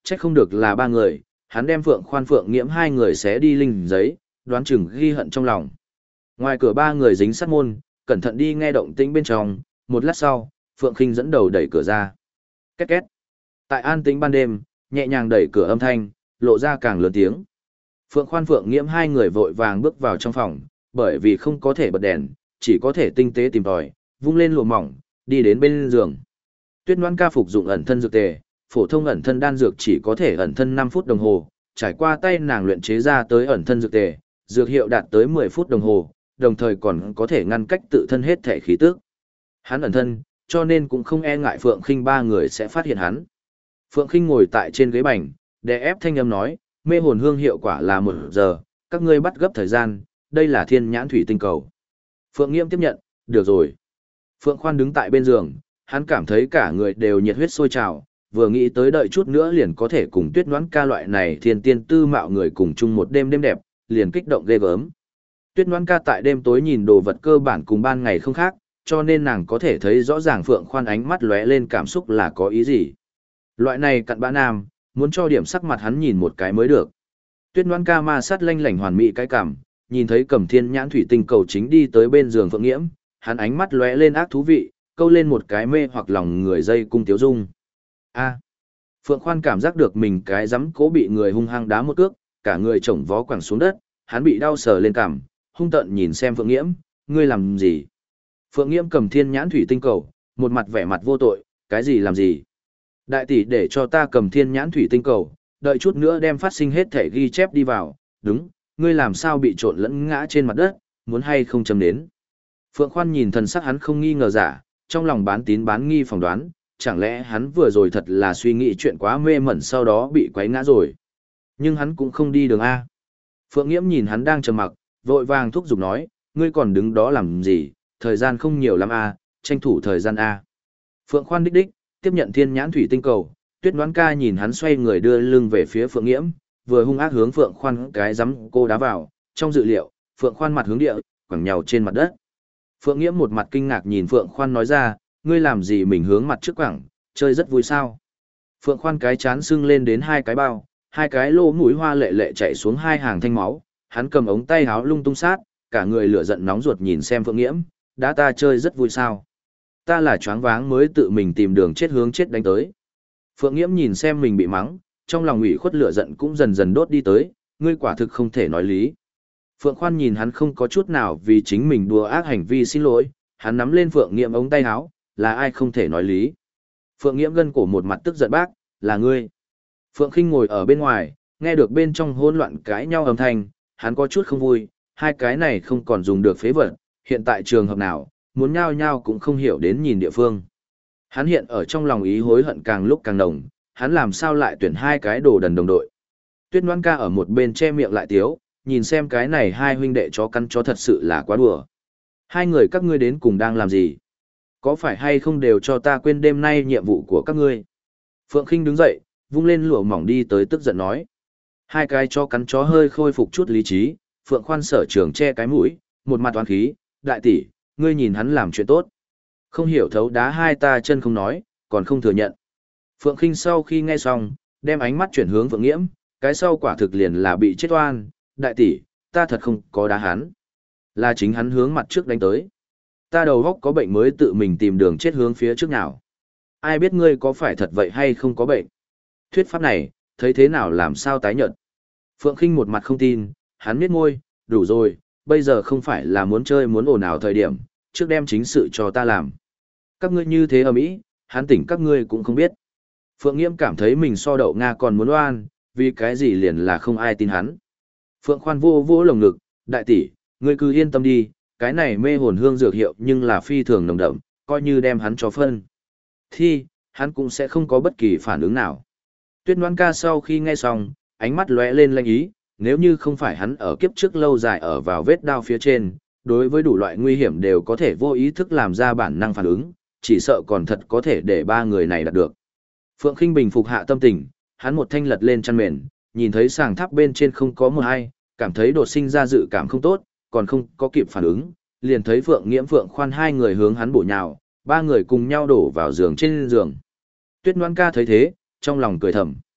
Trách không được là ba người, hắn đem Phượng Khoan Phượng Nghiễm hai người xé đi linh giấy, đoán chừng ghi hận trong lòng. Ngoài cửa ba người dính sát môn, cẩn thận đi nghe động tĩnh bên trong, một lát sau, Phượng Khinh dẫn đầu đẩy cửa ra. Két két. Tại an tĩnh ban đêm, nhẹ nhàng đẩy cửa âm thanh, lộ ra càng lớn tiếng. Phượng Khoan Phượng Nghiễm hai người vội vàng bước vào trong phòng, bởi vì không có thể bật đèn, chỉ có thể tinh tế tìm tòi, vung lên lụa mỏng, đi đến bên giường. Tuyết Ngoãn Ca phục dụng ẩn thân dược tề, phổ thông ẩn thân đan dược chỉ có thể ẩn thân 5 phút đồng hồ, trải qua tay nàng luyện chế ra tới ẩn thân dược tề, dược hiệu đạt tới 10 phút đồng hồ, đồng thời còn có thể ngăn cách tự thân hết thể khí tức. Hắn ẩn thân, cho nên cũng không e ngại Phượng Khinh ba người sẽ phát hiện hắn. Phượng Khinh ngồi tại trên ghế bành, đè ép thanh âm nói, mê hồn hương hiệu quả là 1 giờ, các ngươi bắt gấp thời gian, đây là thiên nhãn thủy tinh cầu. Phượng Nghiễm tiếp nhận, được rồi. Phượng Khoan đứng tại bên giường, hắn cảm thấy cả người đều nhiệt huyết sôi trào, vừa nghĩ tới đợi chút nữa liền có thể cùng Tuyết Ngoãn Ca loại này thiên tiên tư mạo người cùng chung một đêm đêm đẹp, liền kích động ghê gớm. Tuyết Ngoãn Ca tại đêm tối nhìn đồ vật cơ bản cùng ban ngày không khác, cho nên nàng có thể thấy rõ ràng Phượng Khoan ánh mắt lóe lên cảm xúc là có ý gì. Loại này cặn bã nam, muốn cho điểm sắc mặt hắn nhìn một cái mới được. Tuyết Ngoãn Ca ma sát lanh lảnh hoàn mỹ cái cảm, nhìn thấy Cầm Thiên Nhãn thủy tinh cầu chính đi tới bên giường Phượng Nghiễm, hắn ánh mắt lóe lên ác thú vị, câu lên một cái mê hoặc lòng người dây cung tiếu dung. A. Phượng Khoan cảm giác được mình cái giấm cố bị người hung hăng đá một cước, cả người chổng vó quẳng xuống đất, hắn bị đau sờ lên cằm, hung tợn nhìn xem Phượng Nghiễm, ngươi làm gì? Phượng Nghiễm cầm Thiên Nhãn thủy tinh cầu, một mặt vẻ mặt vô tội, cái gì làm gì? Đại tỷ để cho ta cầm Thiên Nhãn thủy tinh cầu, đợi chút nữa đem phát sinh hết thể ghi chép đi vào, đúng, ngươi làm sao bị trộn lẫn ngã trên mặt đất, muốn hay không châm đến. Phượng Khoan nhìn thần sắc hắn không nghi ngờ giả, trong lòng bán tín bán nghi phỏng đoán, chẳng lẽ hắn vừa rồi thật là suy nghĩ chuyện quá mê mẩn sau đó bị quấy ngã rồi. Nhưng hắn cũng không đi đường A. Phượng Nghiễm nhìn hắn đang trầm mặc, vội vàng thúc giục nói, ngươi còn đứng đó làm gì, thời gian không nhiều lắm A, tranh thủ thời gian A. Phượng Khoan đích đích, tiếp nhận Thiên Nhãn thủy tinh cầu, Tuyết Ngoãn Ca nhìn hắn xoay người đưa lưng về phía Phượng Nghiễm, vừa hung ác hướng Phượng Khoan cái giấm cô đá vào, trong dự liệu, Phượng Khoan mặt hướng địa, quẳng nhào trên mặt đất. Phượng Nghiễm một mặt kinh ngạc nhìn Phượng Khoan nói ra, ngươi làm gì mình hướng mặt trước quẳng, chơi rất vui sao. Phượng Khoan cái chán sưng lên đến 2 cái bao, 2 cái lỗ mũi hoa lệ lệ chạy xuống 2 hàng thanh máu, hắn cầm ống tay háo lung tung sát, cả người lửa giận nóng ruột nhìn xem Phượng Nghiễm, đã ta chơi rất vui sao. Ta là choáng váng mới tự mình tìm đường chết hướng chết đánh tới. Phượng Nghiễm nhìn xem mình bị mắng, trong lòng ủy khuất lửa giận cũng dần dần đốt đi tới, ngươi quả thực không thể nói lý. Phượng Khoan nhìn hắn không có chút nào vì chính mình đùa ác hành vi xin lỗi, hắn nắm lên Phượng Nghiễm ống tay áo, là ai không thể nói lý. Phượng Nghiễm gân cổ một mặt tức giận bác, là ngươi. Phượng Khinh ngồi ở bên ngoài, nghe được bên trong hỗn loạn cãi nhau âm thanh, hắn có chút không vui, hai cái này không còn dùng được phế vật, hiện tại trường hợp nào, muốn nhao nhao cũng không hiểu đến nhìn địa phương. Hắn hiện ở trong lòng ý hối hận càng lúc càng nồng, hắn làm sao lại tuyển 2 cái đồ đần đồng đội. Tuyết Ngoãn Ca ở một bên che miệng lại tiếu, nhìn xem cái này 2 huynh đệ chó căn chó thật sự là quá đùa. 2 người các ngươi đến cùng đang làm gì? Có phải hay không đều cho ta quên đêm nay nhiệm vụ của các ngươi? Phượng Khinh đứng dậy, vung lên lụa mỏng đi tới tức giận nói. 2 cái chó cắn chó hơi khôi phục chút lý trí, Phượng Khoan sở trường che cái mũi, một mặt toán khí, đại tỷ, ngươi nhìn hắn làm chuyện tốt. Không hiểu thấu đá 2 ta chân không nói, còn không thừa nhận. Phượng Khinh sau khi nghe xong, đem ánh mắt chuyển hướng Phượng Nghiễm, cái sau quả thực liền là bị chết oan, đại tỷ, ta thật không có đá hắn. Là chính hắn hướng mặt trước đánh tới. Ta đầu góc có bệnh mới tự mình tìm đường chết hướng phía trước nào. Ai biết ngươi có phải thật vậy hay không có bệnh. Thuyết pháp này, thấy thế nào làm sao tái nhận. Phượng Khinh một mặt không tin, hắn biết ngôi, đủ rồi, bây giờ không phải là muốn chơi muốn ồn ào thời điểm, trước đem chính sự cho ta làm. Các ngươi như thế ở Mỹ, hắn tỉnh các ngươi cũng không biết. Phượng Nghiễm cảm thấy mình so đậu Nga còn muốn oan, vì cái gì liền là không ai tin hắn. Phượng Khoan vô vô lồng ngực, đại tỷ, ngươi cứ yên tâm đi, cái này mê hồn hương dược hiệu nhưng là phi thường nồng đậm, coi như đem hắn cho phân. Thì, hắn cũng sẽ không có bất kỳ phản ứng nào. Tuyết Ngoãn Ca sau khi nghe xong, ánh mắt lóe lên lanh ý, nếu như không phải hắn ở kiếp trước lâu dài ở vào vết đao phía trên, đối với đủ loại nguy hiểm đều có thể vô ý thức làm ra bản năng phản ứng, chỉ sợ còn thật có thể để 3 người này đạt được. Phượng Khinh bình phục hạ tâm tình, hắn một thanh lật lên chăn mền, nhìn thấy sàng tháp bên trên không có một ai, cảm thấy đột sinh ra dự cảm không tốt, còn không có kịp phản ứng, liền thấy Phượng Nghiễm Phượng Khoan 2 người hướng hắn bổ nhào, 3 người cùng nhau đổ vào giường trên giường. Tuyết Ngoãn Ca thấy thế, trong lòng cười thầm.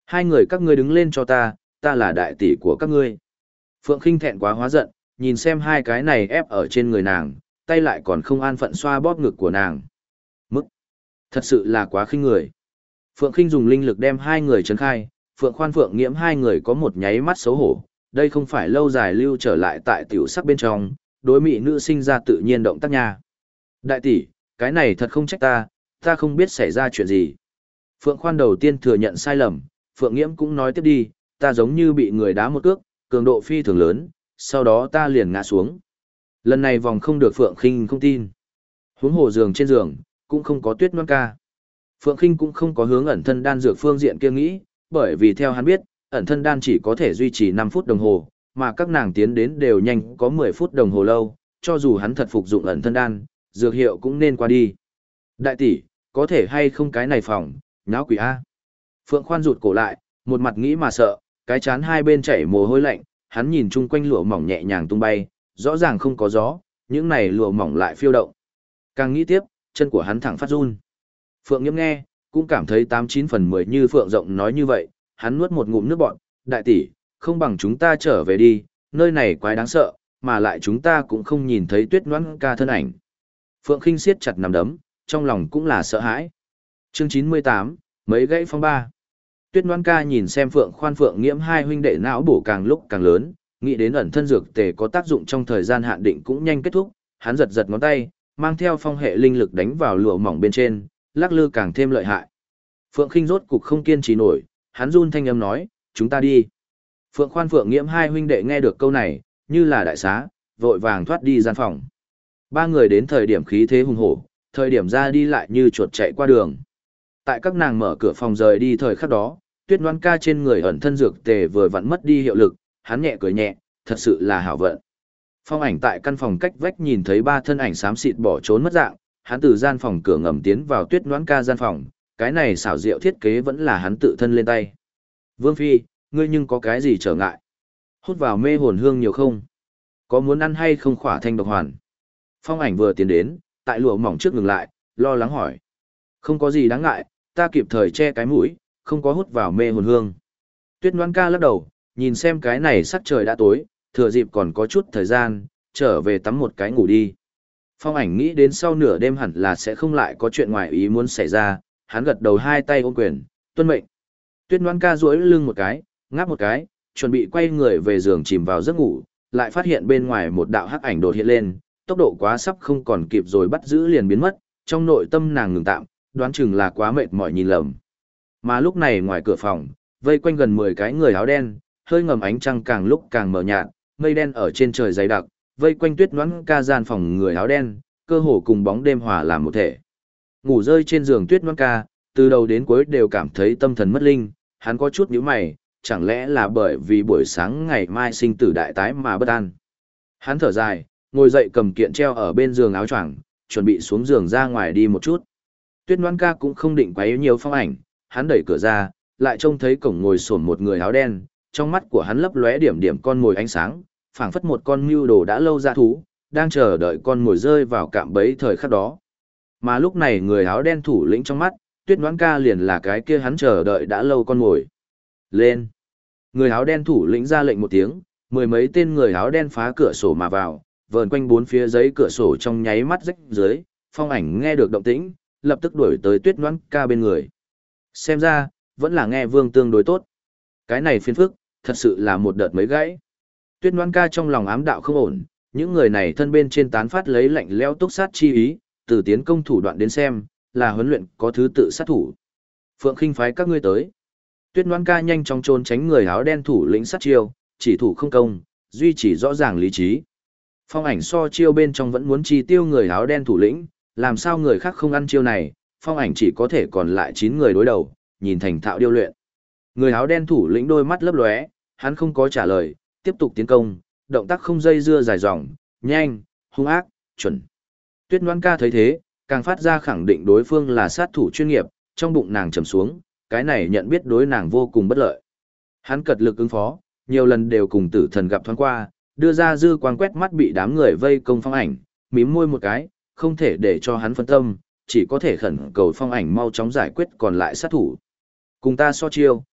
Hai người các ngươi đứng lên cho ta là đại tỷ của các ngươi. Phượng Khinh thẹn quá hóa giận, nhìn xem hai cái này ép ở trên người nàng, tay lại còn không an phận xoa bóp ngực của nàng. Mức! Thật sự là quá khinh người. Phượng Khinh dùng linh lực đem hai người trấn khai, Phượng Khoan Phượng Nghiễm hai người có một nháy mắt xấu hổ, đây không phải lâu dài lưu trở lại tại tiểu sắc bên trong, đối mỹ nữ sinh ra tự nhiên động tác nha. Đại tỷ, cái này thật không trách ta không biết xảy ra chuyện gì. Phượng Khoan đầu tiên thừa nhận sai lầm, Phượng Nghiễm cũng nói tiếp đi, ta giống như bị người đá một cước, cường độ phi thường lớn, sau đó ta liền ngã xuống. Lần này vòng không được Phượng Khinh không tin. Huống hồ giường trên giường, cũng không có Tuyết Loan ca. Phượng Khinh cũng không có hướng ẩn thân đan dược phương diện kia nghĩ, bởi vì theo hắn biết, ẩn thân đan chỉ có thể duy trì 5 phút đồng hồ, mà các nàng tiến đến đều nhanh có 10 phút đồng hồ lâu, cho dù hắn thật phục dụng ẩn thân đan, dược hiệu cũng nên qua đi. Đại tỷ, có thể hay không cái này phòng, nháo quỷ A. Phượng Khoan rụt cổ lại, một mặt nghĩ mà sợ, cái chán hai bên chảy mồ hôi lạnh, hắn nhìn chung quanh lụa mỏng nhẹ nhàng tung bay, rõ ràng không có gió, những này lụa mỏng lại phiêu động. Càng nghĩ tiếp, chân của hắn thẳng phát run. Phượng Nghiễm nghe, cũng cảm thấy 89 phần 10 như Phượng Rộng nói như vậy, hắn nuốt một ngụm nước bọt, đại tỷ, không bằng chúng ta trở về đi, nơi này quái đáng sợ, mà lại chúng ta cũng không nhìn thấy Tuyết Loan ca thân ảnh. Phượng Khinh siết chặt nắm đấm, trong lòng cũng là sợ hãi. Chương 98, mấy gãy phong ba. Tuyết Loan ca nhìn xem Phượng Khoan Phượng Nghiễm hai huynh đệ não bổ càng lúc càng lớn, nghĩ đến ẩn thân dược tề có tác dụng trong thời gian hạn định cũng nhanh kết thúc, hắn giật giật ngón tay, mang theo phong hệ linh lực đánh vào lụa mỏng bên trên, lắc lư càng thêm lợi hại. Phượng Khinh rốt cục không kiên trì nổi, hắn run thanh âm nói, chúng ta đi. Phượng Khoan Phượng Nghiễm hai huynh đệ nghe được câu này, như là đại xá, vội vàng thoát đi gian phòng. Ba người đến thời điểm khí thế hùng hổ, thời điểm ra đi lại như chuột chạy qua đường. Tại các nàng mở cửa phòng rời đi thời khắc đó, Tuyết Loan ca trên người ẩn thân dược tề vừa vặn mất đi hiệu lực, hắn nhẹ cười nhẹ, thật sự là hảo vận. Phong ảnh tại căn phòng cách vách nhìn thấy ba thân ảnh xám xịt bỏ trốn mất dạng, hắn từ gian phòng cửa ngầm tiến vào Tuyết Loan ca gian phòng, cái này xảo diệu thiết kế vẫn là hắn tự thân lên tay. Vương Phi, ngươi nhưng có cái gì trở ngại? Hút vào mê hồn hương nhiều không? Có muốn ăn hay không khỏa thanh độc hoàn? Phong ảnh vừa tiến đến, tại lụa mỏng trước ngừng lại, lo lắng hỏi. Không có gì đáng ngại, ta kịp thời che cái mũi, không có hút vào mê hồn hương. Tuyết Loan ca lắc đầu, nhìn xem cái này sắc trời đã tối, thừa dịp còn có chút thời gian, trở về tắm một cái ngủ đi. Phong ảnh nghĩ đến sau nửa đêm hẳn là sẽ không lại có chuyện ngoài ý muốn xảy ra, hắn gật đầu hai tay ôm quyền, tuân mệnh. Tuyết Loan ca duỗi lưng một cái, ngáp một cái, chuẩn bị quay người về giường chìm vào giấc ngủ, lại phát hiện bên ngoài một đạo hắc ảnh đột hiện lên, tốc độ quá sắp không còn kịp rồi bắt giữ liền biến mất, trong nội tâm nàng ngừng tạm, đoán chừng là quá mệt mỏi nhìn lầm. Mà lúc này ngoài cửa phòng, vây quanh gần 10 cái người áo đen, hơi ngầm ánh trăng càng lúc càng mờ nhạt, mây đen ở trên trời dày đặc, vây quanh Tuyết Loan ca gian phòng người áo đen, cơ hồ cùng bóng đêm hòa làm một thể. Ngủ rơi trên giường Tuyết Loan ca, từ đầu đến cuối đều cảm thấy tâm thần mất linh, hắn có chút nhíu mày, chẳng lẽ là bởi vì buổi sáng ngày mai sinh tử đại tái mà bất an. Hắn thở dài, ngồi dậy cầm kiện treo ở bên giường áo choàng, chuẩn bị xuống giường ra ngoài đi một chút. Tuyết Loan ca cũng không định quấy nhiều Phong ảnh, hắn đẩy cửa ra, lại trông thấy cổng ngồi xổm một người áo đen, trong mắt của hắn lấp lóe điểm điểm con mồi ánh sáng, phảng phất một con mưu đồ đã lâu ra thú, đang chờ đợi con mồi rơi vào cạm bẫy thời khắc đó. Mà lúc này người áo đen thủ lĩnh trong mắt, Tuyết Loan ca liền là cái kia hắn chờ đợi đã lâu con mồi. Lên! Người áo đen thủ lĩnh ra lệnh một tiếng, mười mấy tên người áo đen phá cửa sổ mà vào, vờn quanh bốn phía giấy cửa sổ trong nháy mắt rách dưới, Phong ảnh nghe được động tĩnh, lập tức đuổi tới Tuyết Loan ca bên người. Xem ra, vẫn là nghe Vương tương đối tốt. Cái này phiền phức, thật sự là một đợt mấy gãy. Tuyết Loan ca trong lòng ám đạo không ổn, những người này thân bên trên tán phát lấy lạnh lẽo túc sát chi ý, từ tiến công thủ đoạn đến xem, là huấn luyện có thứ tự sát thủ. Phượng Khinh phái các ngươi tới. Tuyết Loan ca nhanh chóng trốn tránh người áo đen thủ lĩnh sát chiêu, chỉ thủ không công, duy trì rõ ràng lý trí. Phong ảnh so chiêu bên trong vẫn muốn chi tiêu người áo đen thủ lĩnh, làm sao người khác không ăn chiêu này, Phong ảnh chỉ có thể còn lại 9 người đối đầu, nhìn thành thạo điêu luyện. Người áo đen thủ lĩnh đôi mắt lấp lóe, hắn không có trả lời, tiếp tục tiến công, động tác không dây dưa dài dòng, nhanh, hung ác, chuẩn. Tuyết Loan ca thấy thế, càng phát ra khẳng định đối phương là sát thủ chuyên nghiệp, trong bụng nàng trầm xuống, cái này nhận biết đối nàng vô cùng bất lợi. Hắn cật lực ứng phó, nhiều lần đều cùng tử thần gặp thoáng qua, đưa ra dư quang quét mắt bị đám người vây công Phong ảnh, mím môi một cái, không thể để cho hắn phân tâm, chỉ có thể khẩn cầu Phong ảnh mau chóng giải quyết còn lại sát thủ. Cùng ta so chiêu,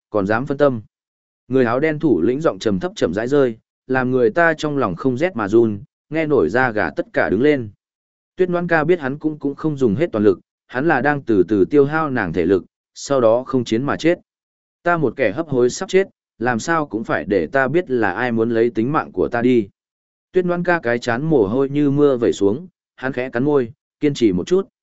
còn dám phân tâm. Người áo đen thủ lĩnh giọng trầm thấp chậm rãi rơi, làm người ta trong lòng không rét mà run, nghe nổi da gà tất cả đứng lên. Tuyết Ngoãn Ca biết hắn cũng không dùng hết toàn lực, hắn là đang từ từ tiêu hao nàng thể lực, sau đó không chiến mà chết. Ta một kẻ hấp hối sắp chết, làm sao cũng phải để ta biết là ai muốn lấy tính mạng của ta đi. Tuyết Ngoãn Ca cái chán mồ hôi như mưa vẩy xuống, hắn khẽ cắn môi, kiên trì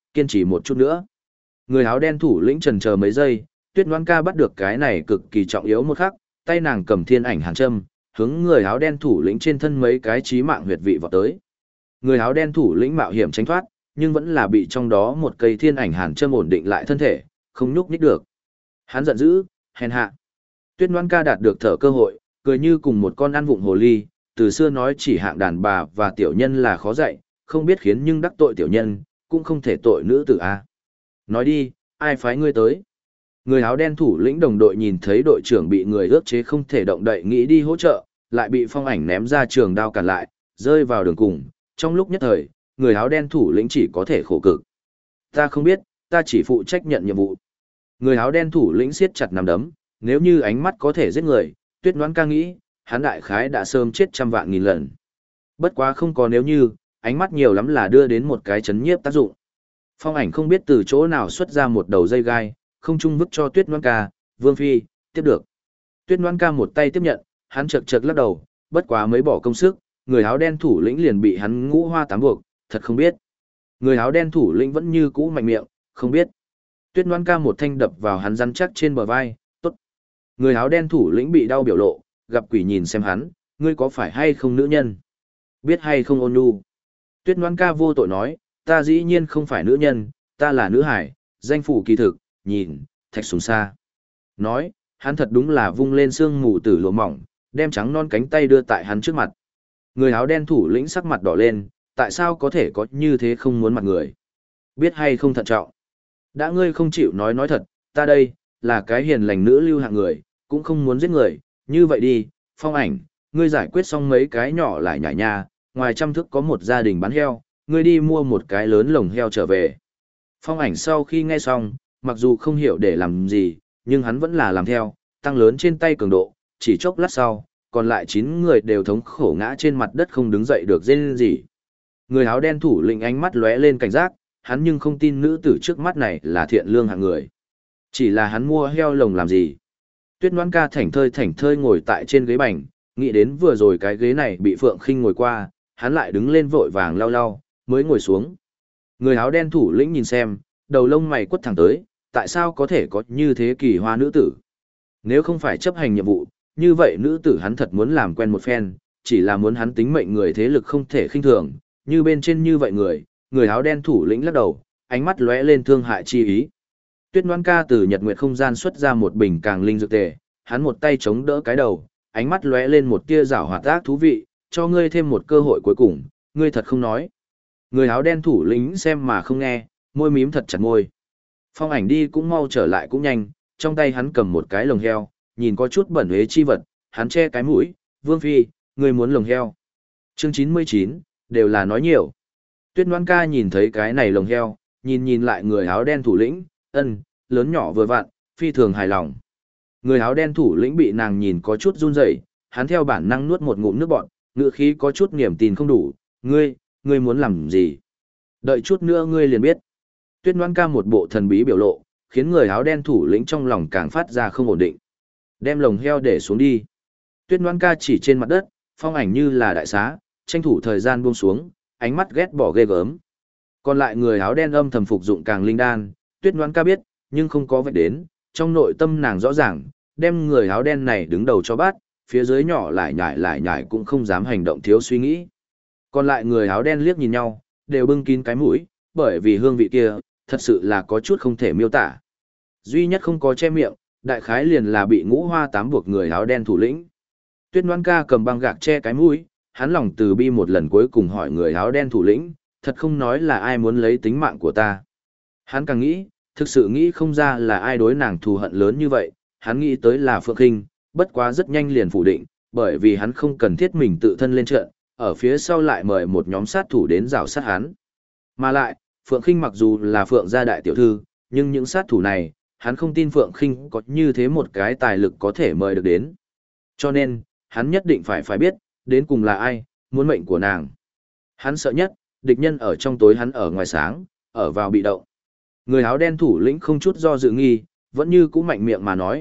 một chút nữa. Người áo đen thủ lĩnh chần chờ mấy giây, Tuyết Ngoãn Ca bắt được cái này cực kỳ trọng yếu một khắc, tay nàng cầm thiên ảnh hàn châm, hướng người áo đen thủ lĩnh trên thân mấy cái chí mạng huyệt vị vọt tới. Người áo đen thủ lĩnh mạo hiểm tránh thoát, nhưng vẫn là bị trong đó một cây thiên ảnh hàn châm ổn định lại thân thể, không nhúc nhích được. Hắn giận dữ, hèn hạ. Tuyết Ngoãn Ca đạt được thở cơ hội, cười như cùng một con ăn vụng hồ ly, từ xưa nói chỉ hạng đàn bà và tiểu nhân là khó dạy, không biết khiến nhưng đắc tội tiểu nhân, cũng không thể tội nữ tử a. Nói đi, ai phái ngươi tới? Người áo đen thủ lĩnh đồng đội nhìn thấy đội trưởng bị người ước chế không thể động đậy nghĩ đi hỗ trợ, lại bị Phong Ảnh ném ra trường đao cản lại, rơi vào đường cùng. Trong lúc nhất thời, người áo đen thủ lĩnh chỉ có thể khổ cực. Ta không biết, ta chỉ phụ trách nhận nhiệm vụ. Người áo đen thủ lĩnh siết chặt nắm đấm, nếu như ánh mắt có thể giết người, Tuyết Ngoãn Ca nghĩ, hắn đại khái đã sớm chết trăm vạn nghìn lần. Bất quá không có nếu như, ánh mắt nhiều lắm là đưa đến một cái chấn nhiếp tác dụng. Phong Ảnh không biết từ chỗ nào xuất ra một đầu dây gai, không trung vứt cho Tuyết Ngoãn Ca, Vương Phi, tiếp được. Tuyết Ngoãn Ca một tay tiếp nhận, hắn chật chật lắc đầu, bất quá mới bỏ công sức, người áo đen thủ lĩnh liền bị hắn ngũ hoa tám buộc, thật không biết. Người áo đen thủ lĩnh vẫn như cũ mạnh miệng, không biết. Tuyết Ngoãn Ca một thanh đập vào hắn rắn chắc trên bờ vai, tốt. Người áo đen thủ lĩnh bị đau biểu lộ, gặp quỷ nhìn xem hắn, ngươi có phải hay không nữ nhân? Biết hay không ôn nhu? Tuyết Ngoãn Ca vô tội nói, ta dĩ nhiên không phải nữ nhân, ta là nữ hải, danh phủ kỳ thực, nhìn, Thạch Sùng Sa. Nói, hắn thật đúng là vung lên xương mù tử lụa mỏng, đem trắng non cánh tay đưa tại hắn trước mặt. Người áo đen thủ lĩnh sắc mặt đỏ lên, tại sao có thể có như thế không muốn mặt người? Biết hay không thận trọng? Đã ngươi không chịu nói thật, ta đây, là cái hiền lành nữ lưu hạng người, cũng không muốn giết người, như vậy đi, Phong Ảnh, ngươi giải quyết xong mấy cái nhỏ lại nhảy nha, ngoài trăm thức có một gia đình bán heo, ngươi đi mua một cái lớn lồng heo trở về. Phong Ảnh sau khi nghe xong, mặc dù không hiểu để làm gì, nhưng hắn vẫn là làm theo, tăng lớn trên tay cường độ, chỉ chốc lát sau, còn lại 9 người đều thống khổ ngã trên mặt đất không đứng dậy được rên gì. Người áo đen thủ lĩnh ánh mắt lóe lên cảnh giác, hắn nhưng không tin nữ tử trước mắt này là thiện lương hạng người. Chỉ là hắn mua heo lồng làm gì? Tuyết Ngoãn Ca thảnh thơi ngồi tại trên ghế bành, nghĩ đến vừa rồi cái ghế này bị Phượng Khinh ngồi qua, hắn lại đứng lên vội vàng lau lau, mới ngồi xuống. Người áo đen thủ lĩnh nhìn xem, đầu lông mày quất thẳng tới, tại sao có thể có như thế kỳ hoa nữ tử? Nếu không phải chấp hành nhiệm vụ, như vậy nữ tử hắn thật muốn làm quen một phen, chỉ là muốn hắn tính mệnh người thế lực không thể khinh thường, như bên trên như vậy người áo đen thủ lĩnh lắc đầu, ánh mắt lóe lên thương hại chi ý. Tuyết Ngoãn Ca từ nhật nguyệt không gian xuất ra một bình càng linh dược tề, hắn một tay chống đỡ cái đầu, ánh mắt lóe lên một tia giảo hoạt ác thú vị, cho ngươi thêm một cơ hội cuối cùng, ngươi thật không nói. Người áo đen thủ lĩnh xem mà không nghe, môi mím thật chặt môi. Phong Ảnh đi cũng mau trở lại cũng nhanh, trong tay hắn cầm một cái lồng heo, nhìn có chút bẩn huế chi vật, hắn che cái mũi, Vương Phi, ngươi muốn lồng heo. Chương 99, đều là nói nhiều. Tuyết Ngoãn Ca nhìn thấy cái này lồng heo, nhìn lại người áo đen thủ lĩnh, lớn nhỏ vừa vặn, phi thường hài lòng. Người áo đen thủ lĩnh bị nàng nhìn có chút run rẩy, hắn theo bản năng nuốt một ngụm nước bọt, ngữ khí có chút niềm tin không đủ, ngươi muốn làm gì? Đợi chút nữa ngươi liền biết. Tuyết Ngoãn Ca một bộ thần bí biểu lộ, khiến người áo đen thủ lĩnh trong lòng càng phát ra không ổn định. Đem lồng heo để xuống đi. Tuyết Ngoãn Ca chỉ trên mặt đất, Phong Ảnh như là đại xá, tranh thủ thời gian buông xuống, ánh mắt ghét bỏ ghê gớm. Còn lại người áo đen âm thầm phục dụng càng linh đan, Tuyết Ngoãn Ca biết, nhưng không có vạch đến, trong nội tâm nàng rõ ràng, đem người áo đen này đứng đầu cho bắt, phía dưới nhỏ lại nhải cũng không dám hành động thiếu suy nghĩ. Còn lại người áo đen liếc nhìn nhau, đều bưng kín cái mũi, bởi vì hương vị kia, thật sự là có chút không thể miêu tả. Duy nhất không có che miệng, đại khái liền là bị ngũ hoa tám buộc người áo đen thủ lĩnh. Tuyết Ngoãn Ca cầm băng gạc che cái mũi, hắn lòng từ bi một lần cuối cùng hỏi người áo đen thủ lĩnh, thật không nói là ai muốn lấy tính mạng của ta. Hắn càng nghĩ, thực sự nghĩ không ra là ai đối nàng thù hận lớn như vậy, hắn nghĩ tới là Phượng Khinh, bất quá rất nhanh liền phủ định, bởi vì hắn không cần thiết mình tự thân lên trận, ở phía sau lại mời một nhóm sát thủ đến rào sát hắn. Mà lại, Phượng Khinh mặc dù là Phượng gia đại tiểu thư, nhưng những sát thủ này, hắn không tin Phượng Khinh có như thế một cái tài lực có thể mời được đến. Cho nên, hắn nhất định phải biết, đến cùng là ai, muốn mệnh của nàng. Hắn sợ nhất, địch nhân ở trong tối hắn ở ngoài sáng, ở vào bị động. Người áo đen thủ lĩnh không chút do dự nghi, vẫn như cũ mạnh miệng mà nói,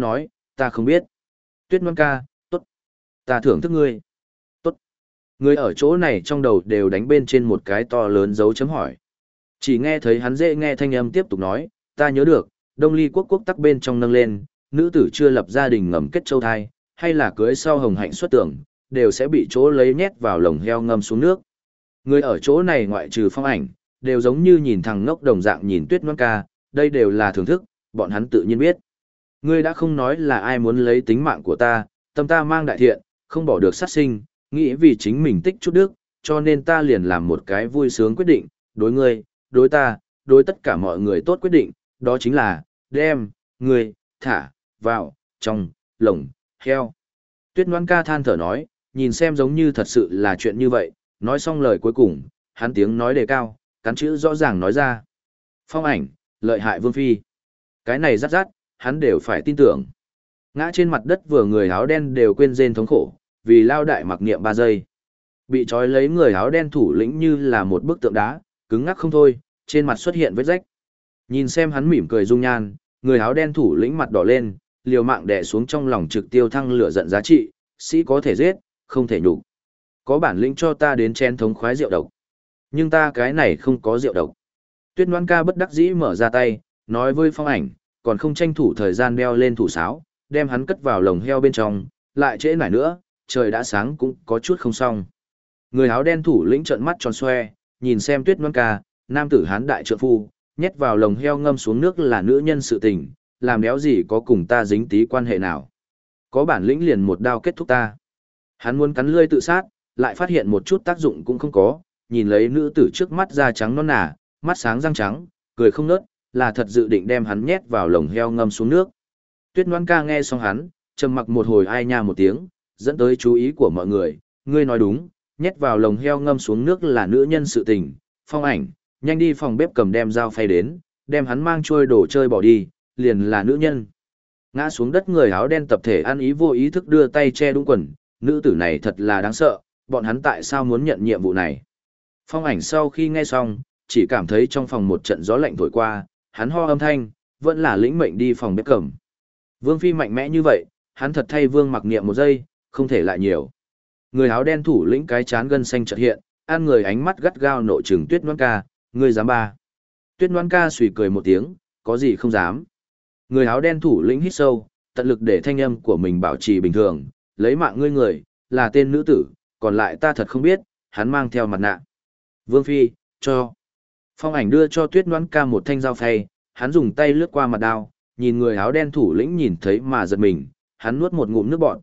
ta không biết. Tuyết Ngoan ca, tốt. Ta thưởng thức ngươi. Tốt. Người ở chỗ này trong đầu đều đánh bên trên một cái to lớn dấu chấm hỏi. Chỉ nghe thấy hắn dễ nghe thanh âm tiếp tục nói, ta nhớ được, Đông Ly quốc tắc bên trong nâng lên, nữ tử chưa lập gia đình ngầm kết châu thai, hay là cưới sau hồng hạnh xuất tưởng, đều sẽ bị chỗ lấy nhét vào lồng heo ngâm xuống nước. Người ở chỗ này ngoại trừ Phong Ảnh, đều giống như nhìn thằng ngốc đồng dạng nhìn Tuyết Ngoan ca, đây đều là thưởng thức, bọn hắn tự nhiên biết. Ngươi đã không nói là ai muốn lấy tính mạng của ta, tâm ta mang đại thiện, không bỏ được sát sinh, nghĩ vì chính mình tích chút đức, cho nên ta liền làm một cái vui sướng quyết định, đối ngươi, đối ta, đối tất cả mọi người tốt quyết định, đó chính là, đem, ngươi, thả, vào, trong, lồng, heo. Tuyết Ngoan ca than thở nói, nhìn xem giống như thật sự là chuyện như vậy, nói xong lời cuối cùng, hắn tiếng nói đề cao, cắn chữ rõ ràng nói ra. Phong Ảnh, lợi hại Vương Phi. Cái này rát rát, hắn đều phải tin tưởng. Ngã trên mặt đất vừa người áo đen đều quên rên thống khổ, vì lao đại mặc niệm 3 giây. Bị trói lấy người áo đen thủ lĩnh như là một bức tượng đá, cứng ngắc không thôi, trên mặt xuất hiện vết rách. Nhìn xem hắn mỉm cười dung nhan, người áo đen thủ lĩnh mặt đỏ lên, liều mạng đè xuống trong lòng trực tiêu thăng lửa giận giá trị, sĩ có thể giết, không thể nhục. Có bản lĩnh cho ta đến chén thống khoái rượu độc. Nhưng ta cái này không có rượu độc. Tuyết Ngoan ca bất đắc dĩ mở ra tay, nói với Phong Ảnh, còn không tranh thủ thời gian đeo lên thủ sáo, đem hắn cất vào lồng heo bên trong, lại trễ nải nữa, trời đã sáng cũng có chút không xong. Người áo đen thủ lĩnh trợn mắt tròn xoe, nhìn xem Tuyết Ngoan ca, nam tử hán đại trượng phu, nhét vào lồng heo ngâm xuống nước là nữ nhân sự tình, làm đéo gì có cùng ta dính tí quan hệ nào. Có bản lĩnh liền một đao kết thúc ta. Hắn muốn cắn lươi tự sát, lại phát hiện một chút tác dụng cũng không có, nhìn lấy nữ tử trước mắt da trắng non nà, mắt sáng răng trắng, cười không nớt, là thật dự định đem hắn nhét vào lồng heo ngâm xuống nước. Tuyết Ngoan ca nghe xong hắn, trầm mặc một hồi ai nha một tiếng, dẫn tới chú ý của mọi người, ngươi nói đúng, nhét vào lồng heo ngâm xuống nước là nữ nhân sự tình, Phong Ảnh, nhanh đi phòng bếp cầm đem dao phay đến, đem hắn mang trôi đồ chơi bỏ đi, liền là nữ nhân. Ngã xuống đất người áo đen tập thể ăn ý vô ý thức đưa tay che đúng quần, nữ tử này thật là đáng sợ, bọn hắn tại sao muốn nhận nhiệm vụ này. Phong Ảnh sau khi nghe xong, chỉ cảm thấy trong phòng một trận gió lạnh thổi qua, hắn ho âm thanh, vẫn là lĩnh mệnh đi phòng bếp cầm. Vương Phi mạnh mẽ như vậy, hắn thật thay Vương Mặc niệm một giây, không thể lại nhiều. Người áo đen thủ lĩnh cái chán gân xanh chợt hiện, an người ánh mắt gắt gao nộ trừng Tuyết Ngoan ca, ngươi dám ba. Tuyết Ngoan ca suy cười một tiếng, có gì không dám. Người áo đen thủ lĩnh hít sâu, tận lực để thanh âm của mình bảo trì bình thường, lấy mạng ngươi người, là tên nữ tử, còn lại ta thật không biết, hắn mang theo mặt nạ. Vương Phi, cho. Phong Ảnh đưa cho Tuyết Ngoan ca một thanh dao phay, hắn dùng tay lướt qua mặt đao, nhìn người áo đen thủ lĩnh nhìn thấy mà giật mình, hắn nuốt một ngụm nước bọt,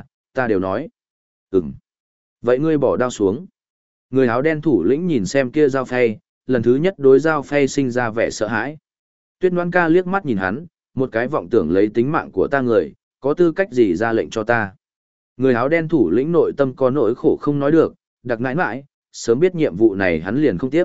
ta đều nói. Ừm. Vậy ngươi bỏ đao xuống. Người áo đen thủ lĩnh nhìn xem kia dao phay, lần thứ nhất đối dao phay sinh ra vẻ sợ hãi. Tuyết Ngoan ca liếc mắt nhìn hắn, một cái vọng tưởng lấy tính mạng của ta người, có tư cách gì ra lệnh cho ta. Người áo đen thủ lĩnh nội tâm có nỗi khổ không nói được, đặc nãi nãi, sớm biết nhiệm vụ này hắn liền không tiếp.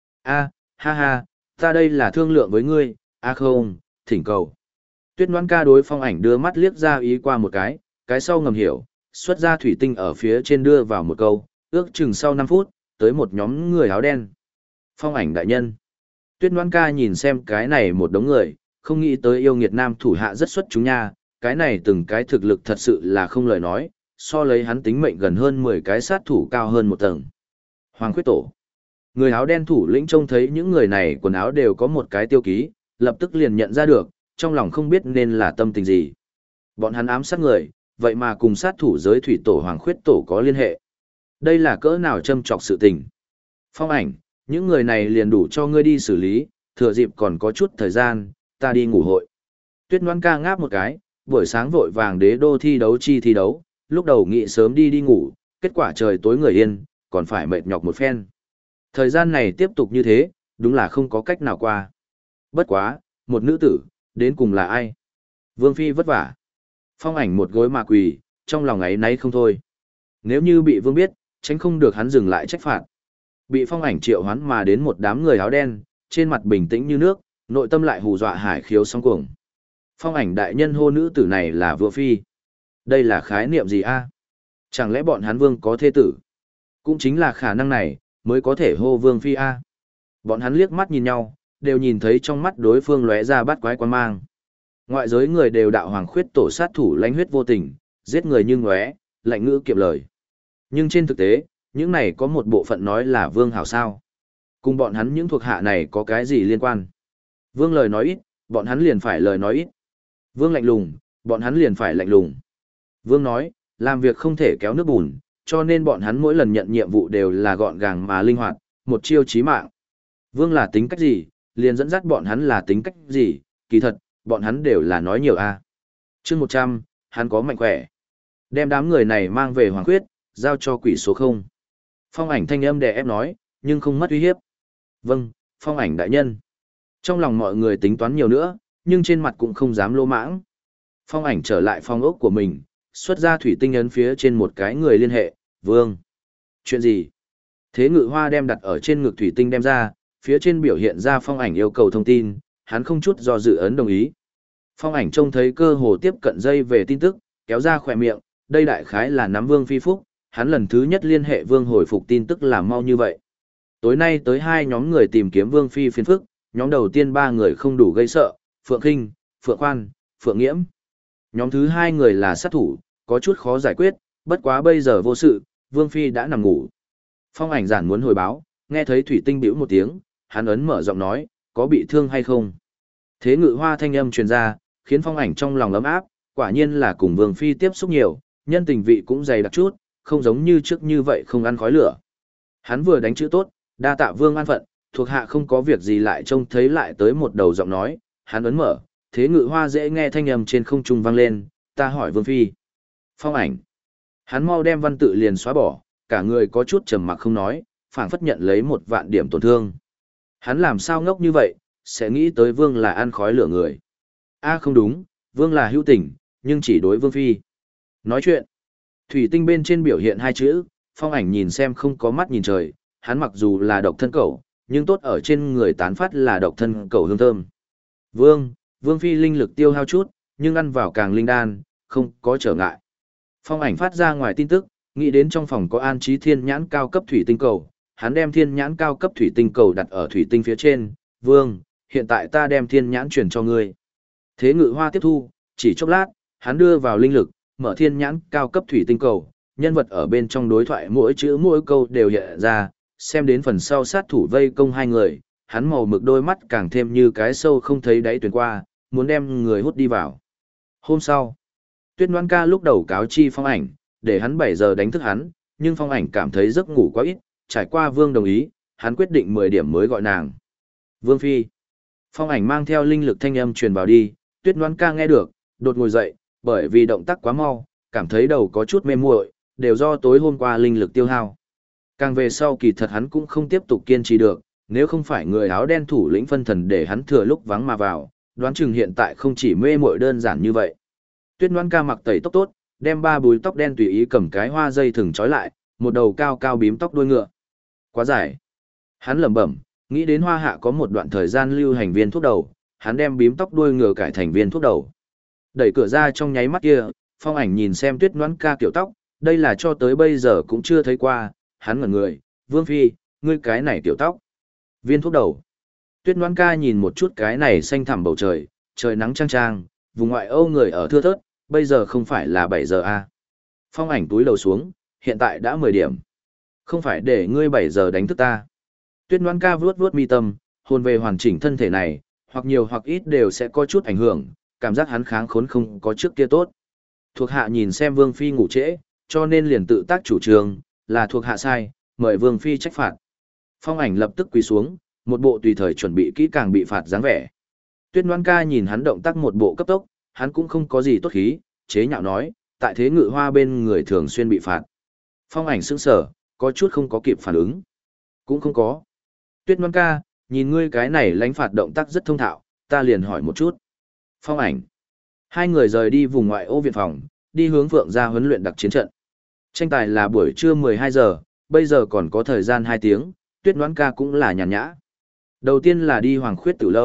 Ha ha, ta đây là thương lượng với ngươi, không, thỉnh cầu. Tuyết Ngoan ca đối Phong Ảnh đưa mắt liếc ra ý qua một cái sau ngầm hiểu, xuất ra thủy tinh ở phía trên đưa vào một câu, ước chừng sau 5 phút, tới một nhóm người áo đen. Phong Ảnh đại nhân. Tuyết Ngoan ca nhìn xem cái này một đống người, không nghĩ tới yêu nghiệt nam thủ hạ rất xuất chúng nha, cái này từng cái thực lực thật sự là không lời nói, so lấy hắn tính mệnh gần hơn 10 cái sát thủ cao hơn một tầng. Hoàng Khuyết Tổ. Người áo đen thủ lĩnh trông thấy những người này quần áo đều có một cái tiêu ký, lập tức liền nhận ra được, trong lòng không biết nên là tâm tình gì. Bọn hắn ám sát người, vậy mà cùng sát thủ giới thủy tổ Hoàng Khuyết Tổ có liên hệ. Đây là cỡ nào châm chọc sự tình. Phong Ảnh, những người này liền đủ cho ngươi đi xử lý, thừa dịp còn có chút thời gian, ta đi ngủ hội. Tuyết Ngoan ca ngáp một cái, buổi sáng vội vàng đế đô thi đấu, lúc đầu nghĩ sớm đi ngủ, kết quả trời tối người yên, còn phải mệt nhọc một phen. Thời gian này tiếp tục như thế, đúng là không có cách nào qua. Bất quá, một nữ tử, đến cùng là ai? Vương Phi vất vả. Phong Ảnh một gối mà quỳ, trong lòng ấy nấy không thôi. Nếu như bị Vương biết, tránh không được hắn dừng lại trách phạt. Bị Phong Ảnh triệu hoán mà đến một đám người áo đen, trên mặt bình tĩnh như nước, Nội tâm lại hù dọa hải khiếu sóng cuồng. Phong ảnh đại nhân hô nữ tử này là vua phi. Đây là khái niệm gì a? Chẳng lẽ bọn hắn vương có thê tử? Cũng chính là khả năng này, mới có thể hô vương phi a. Bọn hắn liếc mắt nhìn nhau, đều nhìn thấy trong mắt đối phương lóe ra bát quái quan mang. Ngoại giới người đều đạo hoàng khuyết tổ sát thủ lãnh huyết vô tình, giết người như ngóe, lạnh ngữ kiệm lời. Nhưng trên thực tế, những này có một bộ phận nói là vương hảo sao. Cùng bọn hắn những thuộc hạ này có cái gì liên quan? Vương lời nói ít, bọn hắn liền phải lời nói ít. Vương lạnh lùng, bọn hắn liền phải lạnh lùng. Vương nói, làm việc không thể kéo nước bùn, cho nên bọn hắn mỗi lần nhận nhiệm vụ đều là gọn gàng mà linh hoạt, một chiêu chí mạng. Vương là tính cách gì, liền dẫn dắt bọn hắn là tính cách gì, kỳ thật, bọn hắn đều là nói nhiều a. Chương 100, hắn có mạnh khỏe. Đem đám người này mang về Hoàng Khuyết, giao cho quỷ số 0. Phong ảnh thanh âm đè ép nói, nhưng không mất uy hiếp. Vâng, phong ảnh đại nhân. Trong lòng mọi người tính toán nhiều nữa, nhưng trên mặt cũng không dám lô mãng. Phong ảnh trở lại phòng ốc của mình, xuất ra thủy tinh ấn phía trên một cái người liên hệ, Vương. Chuyện gì? Thế Ngự Hoa đem đặt ở trên ngực thủy tinh đem ra, phía trên biểu hiện ra phong ảnh yêu cầu thông tin, hắn không chút do dự ấn đồng ý. Phong ảnh trông thấy cơ hồ tiếp cận dây về tin tức, kéo ra khỏe miệng, đây đại khái là nắm Vương phi phúc, hắn lần thứ nhất liên hệ Vương hồi phục tin tức làm mau như vậy. Tối nay tới 2 nhóm người tìm kiếm Vương phi phiền phức, nhóm đầu tiên 3 người không đủ gây sợ, Phượng Khinh, Phượng Khoan, Phượng Nghiễm. Nhóm thứ 2 người là sát thủ, có chút khó giải quyết, bất quá bây giờ vô sự, Vương phi đã nằm ngủ. Phong ảnh giản muốn hồi báo, nghe thấy thủy tinh bĩu một tiếng, hắn ấn mở giọng nói, có bị thương hay không? Thế Ngự Hoa thanh âm truyền ra, khiến phong ảnh trong lòng ấm áp, quả nhiên là cùng Vương phi tiếp xúc nhiều, nhân tình vị cũng dày đặc chút, không giống như trước như vậy không ăn khói lửa. Hắn vừa đánh chữ tốt, đa tạ Vương an phận, thuộc hạ không có việc gì lại trông thấy lại tới một đầu giọng nói, hắn ấn mở, Thế Ngự Hoa dễ nghe thanh âm trên không trung vang lên, ta hỏi Vương phi. Phong ảnh. Hắn mau đem văn tự liền xóa bỏ, cả người có chút trầm mặc không nói, phảng phất nhận lấy 1.000 điểm tổn thương. Hắn làm sao ngốc như vậy, sẽ nghĩ tới Vương là ăn khói lửa người. Không đúng, Vương là hữu tình, nhưng chỉ đối Vương phi. Nói chuyện. Thủy tinh bên trên biểu hiện 2 chữ, phong ảnh nhìn xem không có mắt nhìn trời, hắn mặc dù là độc thân cẩu, nhưng tốt ở trên người tán phát là độc thân cẩu hương thơm. Vương phi linh lực tiêu hao chút, nhưng ăn vào càng linh đan, không có trở ngại. Phong ảnh phát ra ngoài tin tức, nghĩ đến trong phòng có an trí thiên nhãn cao cấp thủy tinh cầu, hắn đem thiên nhãn cao cấp thủy tinh cầu đặt ở thủy tinh phía trên, Vương, hiện tại ta đem thiên nhãn chuyển cho ngươi. Thế Ngự Hoa tiếp thu, chỉ chốc lát, hắn đưa vào linh lực, mở thiên nhãn cao cấp thủy tinh cầu, nhân vật ở bên trong đối thoại mỗi chữ mỗi câu đều hiện ra, xem đến phần sau sát thủ vây công 2 người, hắn màu mực đôi mắt càng thêm như cái sâu không thấy đáy tuyển qua, muốn đem người hút đi vào. Hôm sau, Tuyết Ngoan Ca lúc đầu cáo chi phong ảnh, để hắn 7 giờ đánh thức hắn, nhưng phong ảnh cảm thấy giấc ngủ quá ít, trải qua Vương đồng ý, hắn quyết định 10 điểm mới gọi nàng. Vương phi. Phong ảnh mang theo linh lực thanh âm truyền vào đi, Tuyết Ngoan Ca nghe được, đột ngồi dậy, bởi vì động tác quá mau, cảm thấy đầu có chút mê muội, đều do tối hôm qua linh lực tiêu hao. Càng về sau kỳ thật hắn cũng không tiếp tục kiên trì được, nếu không phải người áo đen thủ lĩnh phân thần để hắn thừa lúc vắng mà vào, đoán chừng hiện tại không chỉ mê muội đơn giản như vậy. Tuyết Ngoan Ca mặc tẩy tóc tốt, đem 3 búi tóc đen tùy ý cầm cái hoa dây thừng trói lại, một đầu cao cao bím tóc đuôi ngựa. Quá dài. Hắn lẩm bẩm, nghĩ đến Hoa Hạ có một đoạn thời gian lưu hành viên thuốc đầu, hắn đem bím tóc đuôi ngựa cải thành viên thuốc đầu. Đẩy cửa ra trong nháy mắt kia, phong ảnh nhìn xem Tuyết Ngoan Ca kiểu tóc, đây là cho tới bây giờ cũng chưa thấy qua, hắn ngẩn người, Vương phi, ngươi cái này kiểu tóc. Viên thuốc đầu. Tuyết Ngoan Ca nhìn một chút cái này xanh thẳm bầu trời, trời nắng chang chang, vùng ngoại Âu người ở thưa thớt, bây giờ không phải là 7 giờ à. Phong ảnh túi đầu xuống, hiện tại đã 10 điểm. Không phải để ngươi 7 giờ đánh thức ta. Tuyết Ngoan Ca vuốt vuốt mi tâm, hồn về hoàn chỉnh thân thể này, hoặc nhiều hoặc ít đều sẽ có chút ảnh hưởng, cảm giác hắn kháng khốn không có trước kia tốt. Thuộc hạ nhìn xem Vương phi ngủ trễ, cho nên liền tự tác chủ trương, là thuộc hạ sai, mời Vương phi trách phạt. Phong ảnh lập tức quỳ xuống, một bộ tùy thời chuẩn bị kỹ càng bị phạt dáng vẻ. Tuyết Ngoan Ca nhìn hắn động tác một bộ cấp tốc, hắn cũng không có gì tốt khí, chế nhạo nói, tại Thế Ngự Hoa bên người thường xuyên bị phạt. Phong ảnh sững sờ, có chút không có kịp phản ứng. Cũng không có. Tuyết Ngoan Ca, nhìn ngươi cái này lãnh phạt động tác rất thông thạo, ta liền hỏi một chút. Phong ảnh. 2 người rời đi vùng ngoại ô viện phòng, đi hướng Phượng gia huấn luyện đặc chiến trận. Tranh tài là buổi trưa 12 giờ, bây giờ còn có thời gian 2 tiếng, Tuyết Ngoan Ca cũng là nhàn nhã. Đầu tiên là đi Hoàng Khuyết Tử lâu,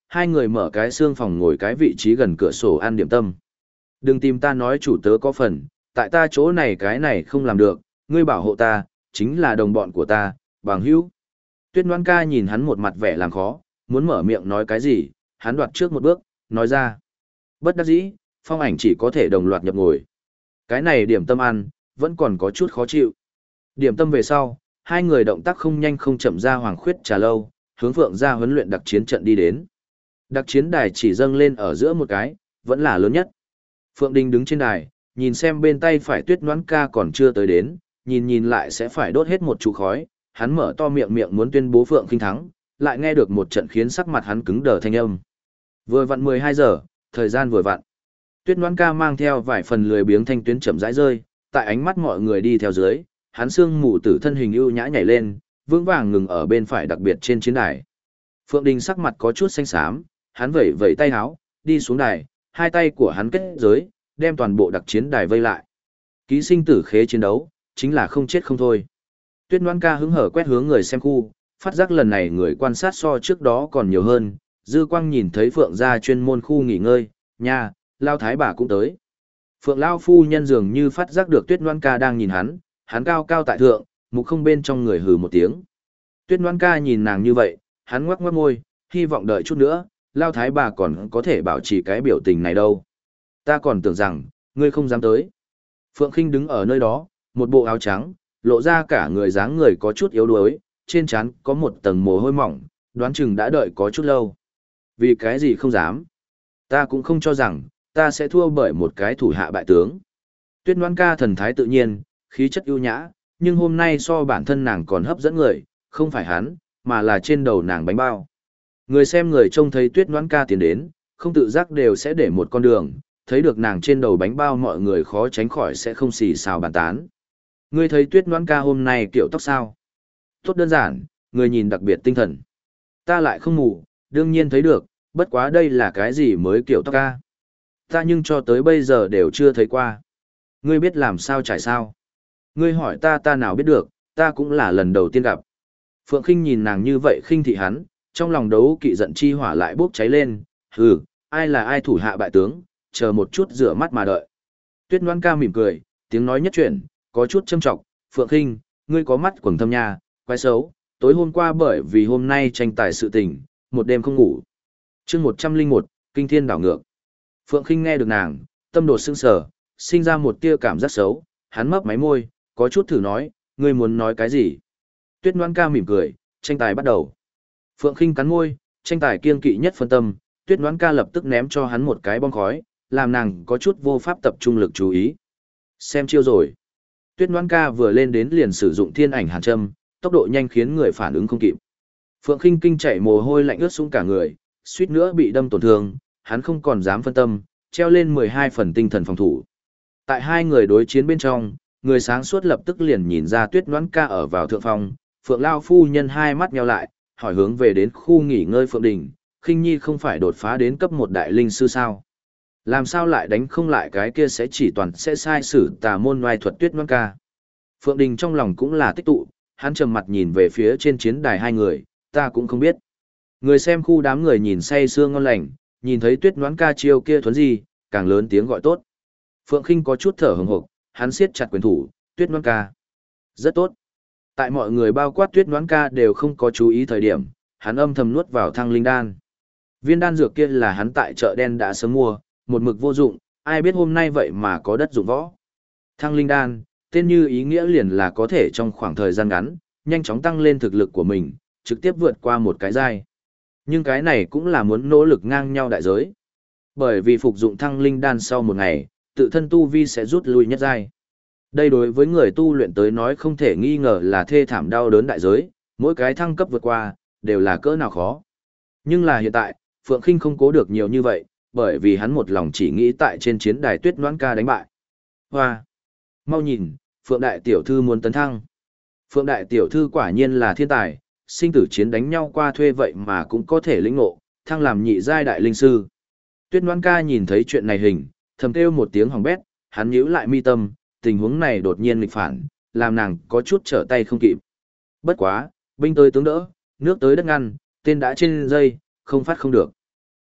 hai người mở cái xương phòng ngồi cái vị trí gần cửa sổ ăn điểm tâm. Đừng tìm ta nói chủ tớ có phần, tại ta chỗ này cái này không làm được, ngươi bảo hộ ta, chính là đồng bọn của ta, bằng hữu. Tuyết Ngoan ca nhìn hắn một mặt vẻ làm khó, muốn mở miệng nói cái gì, hắn đoạt trước một bước, nói ra. Bất đắc dĩ, Phong Ảnh chỉ có thể đồng loạt nhập ngồi. Cái này điểm tâm ăn, vẫn còn có chút khó chịu. Điểm tâm về sau, hai người động tác không nhanh không chậm ra Hoàng Khuyết Trà Lâu, hướng Phượng gia huấn luyện đặc chiến trận đi đến. Đặc chiến đài chỉ dâng lên ở giữa một cái, vẫn là lớn nhất. Phượng Đình đứng trên đài, nhìn xem bên tay phải Tuyết Ngoãn ca còn chưa tới đến, nhìn lại sẽ phải đốt hết một trụ khói, hắn mở to miệng muốn tuyên bố Phượng khinh thắng, lại nghe được một trận khiến sắc mặt hắn cứng đờ thanh âm. Vừa vặn 12 giờ, thời gian vừa vặn. Tuyết Ngoãn ca mang theo vài phần lười biếng thanh tuyến chậm rãi rơi, tại ánh mắt mọi người đi theo dưới, hắn xương mù tử thân hình ưu nhã nhảy lên, vững vàng ngừng ở bên phải đặc biệt trên chiến đài. Phượng Đình sắc mặt có chút xanh xám, hắn vẩy vẩy tay áo, đi xuống đài, hai tay của hắn kết giới, đem toàn bộ đặc chiến đài vây lại. Ký sinh tử khế chiến đấu, chính là không chết không thôi. Tuyết Ngoãn ca hứng hở quét hướng người xem khu, phát giác lần này người quan sát so trước đó còn nhiều hơn, dư quang nhìn thấy Phượng gia chuyên môn khu nghỉ ngơi, nha, Lao Thái bà cũng tới. Phượng Lao phu nhân dường như phát giác được Tuyết Ngoãn ca đang nhìn hắn cao cao tại thượng, mục không bên trong người hừ một tiếng. Tuyết Ngoãn ca nhìn nàng như vậy, hắn ngoắc ngoắc môi, hy vọng đợi chút nữa, Lao Thái bà còn có thể bảo trì cái biểu tình này đâu. Ta còn tưởng rằng, ngươi không dám tới. Phượng Khinh đứng ở nơi đó, một bộ áo trắng, lộ ra cả người dáng người có chút yếu đuối, trên trán có một tầng mồ hôi mỏng, đoán chừng đã đợi có chút lâu. Vì cái gì không dám? Ta cũng không cho rằng, ta sẽ thua bởi một cái thủ hạ bại tướng. Tuyết Ngoãn ca thần thái tự nhiên, khí chất ưu nhã, nhưng hôm nay so bản thân nàng còn hấp dẫn người, không phải hắn, mà là trên đầu nàng bánh bao. Người xem người trông thấy Tuyết Ngoãn ca tiến đến, không tự giác đều sẽ để một con đường, thấy được nàng trên đầu bánh bao mọi người khó tránh khỏi sẽ không xì xào bàn tán. Ngươi thấy Tuyết Ngoãn ca hôm nay kiểu tóc sao? Tốt đơn giản, người nhìn đặc biệt tinh thần. Ta lại không mù, đương nhiên thấy được, bất quá đây là cái gì mới kiểu tóc ca. Ta nhưng cho tới bây giờ đều chưa thấy qua. Ngươi biết làm sao trải sao? Ngươi hỏi ta nào biết được, ta cũng là lần đầu tiên gặp. Phượng Khinh nhìn nàng như vậy khinh thị hắn, trong lòng đấu kỵ giận chi hỏa lại bốc cháy lên, hừ, ai là ai thủ hạ bại tướng, chờ một chút rửa mắt mà đợi. Tuyết Ngoãn ca mỉm cười, tiếng nói nhất chuyển, có chút châm trọng, Phượng Khinh, ngươi có mắt quầng thâm nha, quái xấu, tối hôm qua bởi vì hôm nay tranh tài sự tình, một đêm không ngủ. Chương 101, Kinh Thiên đảo ngược. Phượng Khinh nghe được nàng, tâm đột sững sờ, sinh ra một tia cảm giác xấu, hắn mấp máy môi, có chút thử nói, ngươi muốn nói cái gì? Tuyết Ngoãn ca mỉm cười, tranh tài bắt đầu. Phượng Khinh cắn môi, tranh tài kiêng kỵ nhất phân tâm, Tuyết Ngoãn ca lập tức ném cho hắn một cái bom khói, làm nàng có chút vô pháp tập trung lực chú ý. Xem chiêu rồi. Tuyết Ngoãn ca vừa lên đến liền sử dụng thiên ảnh hàn châm, tốc độ nhanh khiến người phản ứng không kịp. Phượng Khinh kinh chảy mồ hôi lạnh ướt sũng cả người, suýt nữa bị đâm tổn thương, hắn không còn dám phân tâm, treo lên 12 phần tinh thần phòng thủ. Tại hai người đối chiến bên trong, người sáng suốt lập tức liền nhìn ra Tuyết Ngoãn ca ở vào thượng phong, Phượng Lao phu nhân hai mắt nheo lại, hỏi hướng về đến khu nghỉ ngơi Phượng Đình, Khinh Nhi không phải đột phá đến cấp 1 đại linh sư sao? Làm sao lại đánh không lại cái kia sẽ chỉ toàn sẽ sai sử tà môn oai thuật Tuyết Ngoãn ca? Phượng Đình trong lòng cũng là tích tụ, hắn trầm mặt nhìn về phía trên chiến đài hai người, ta cũng không biết. Người xem khu đám người nhìn say sưa ngon lành, nhìn thấy Tuyết Ngoãn ca chiêu kia thuấn gì, càng lớn tiếng gọi tốt. Phượng Khinh có chút thở hổn hộc, hắn siết chặt quyền thủ, Tuyết Ngoãn ca. Rất tốt. Tại mọi người bao quát Tuyết Ngoãn ca đều không có chú ý thời điểm, hắn âm thầm nuốt vào thăng linh đan. Viên đan dược kia là hắn tại chợ đen đã sớm mua, một mực vô dụng, ai biết hôm nay vậy mà có đất dụng võ. Thăng linh đan, tên như ý nghĩa liền là có thể trong khoảng thời gian ngắn, nhanh chóng tăng lên thực lực của mình, trực tiếp vượt qua một cái giai. Nhưng cái này cũng là muốn nỗ lực ngang nhau đại giới. Bởi vì phục dụng thăng linh đan sau một ngày, tự thân tu vi sẽ rút lui nhất giai. Đây đối với người tu luyện tới nói không thể nghi ngờ là thê thảm đau đớn đại giới, mỗi cái thăng cấp vượt qua, đều là cỡ nào khó. Nhưng là hiện tại, Phượng Khinh không cố được nhiều như vậy, bởi vì hắn một lòng chỉ nghĩ tại trên chiến đài Tuyết Ngoãn ca đánh bại. Hoa! Mau nhìn, Phượng Đại Tiểu Thư muốn tấn thăng. Phượng Đại Tiểu Thư quả nhiên là thiên tài, sinh tử chiến đánh nhau qua thuê vậy mà cũng có thể lĩnh ngộ, thăng làm nhị giai đại linh sư. Tuyết Ngoãn ca nhìn thấy chuyện này hình, thầm kêu một tiếng hỏng bét, hắn nhíu lại mi tâm, tình huống này đột nhiên nghịch phản, làm nàng có chút trở tay không kịp. Bất quá, binh tới tướng đỡ, nước tới đất ngăn, tên đã trên dây, không phát không được.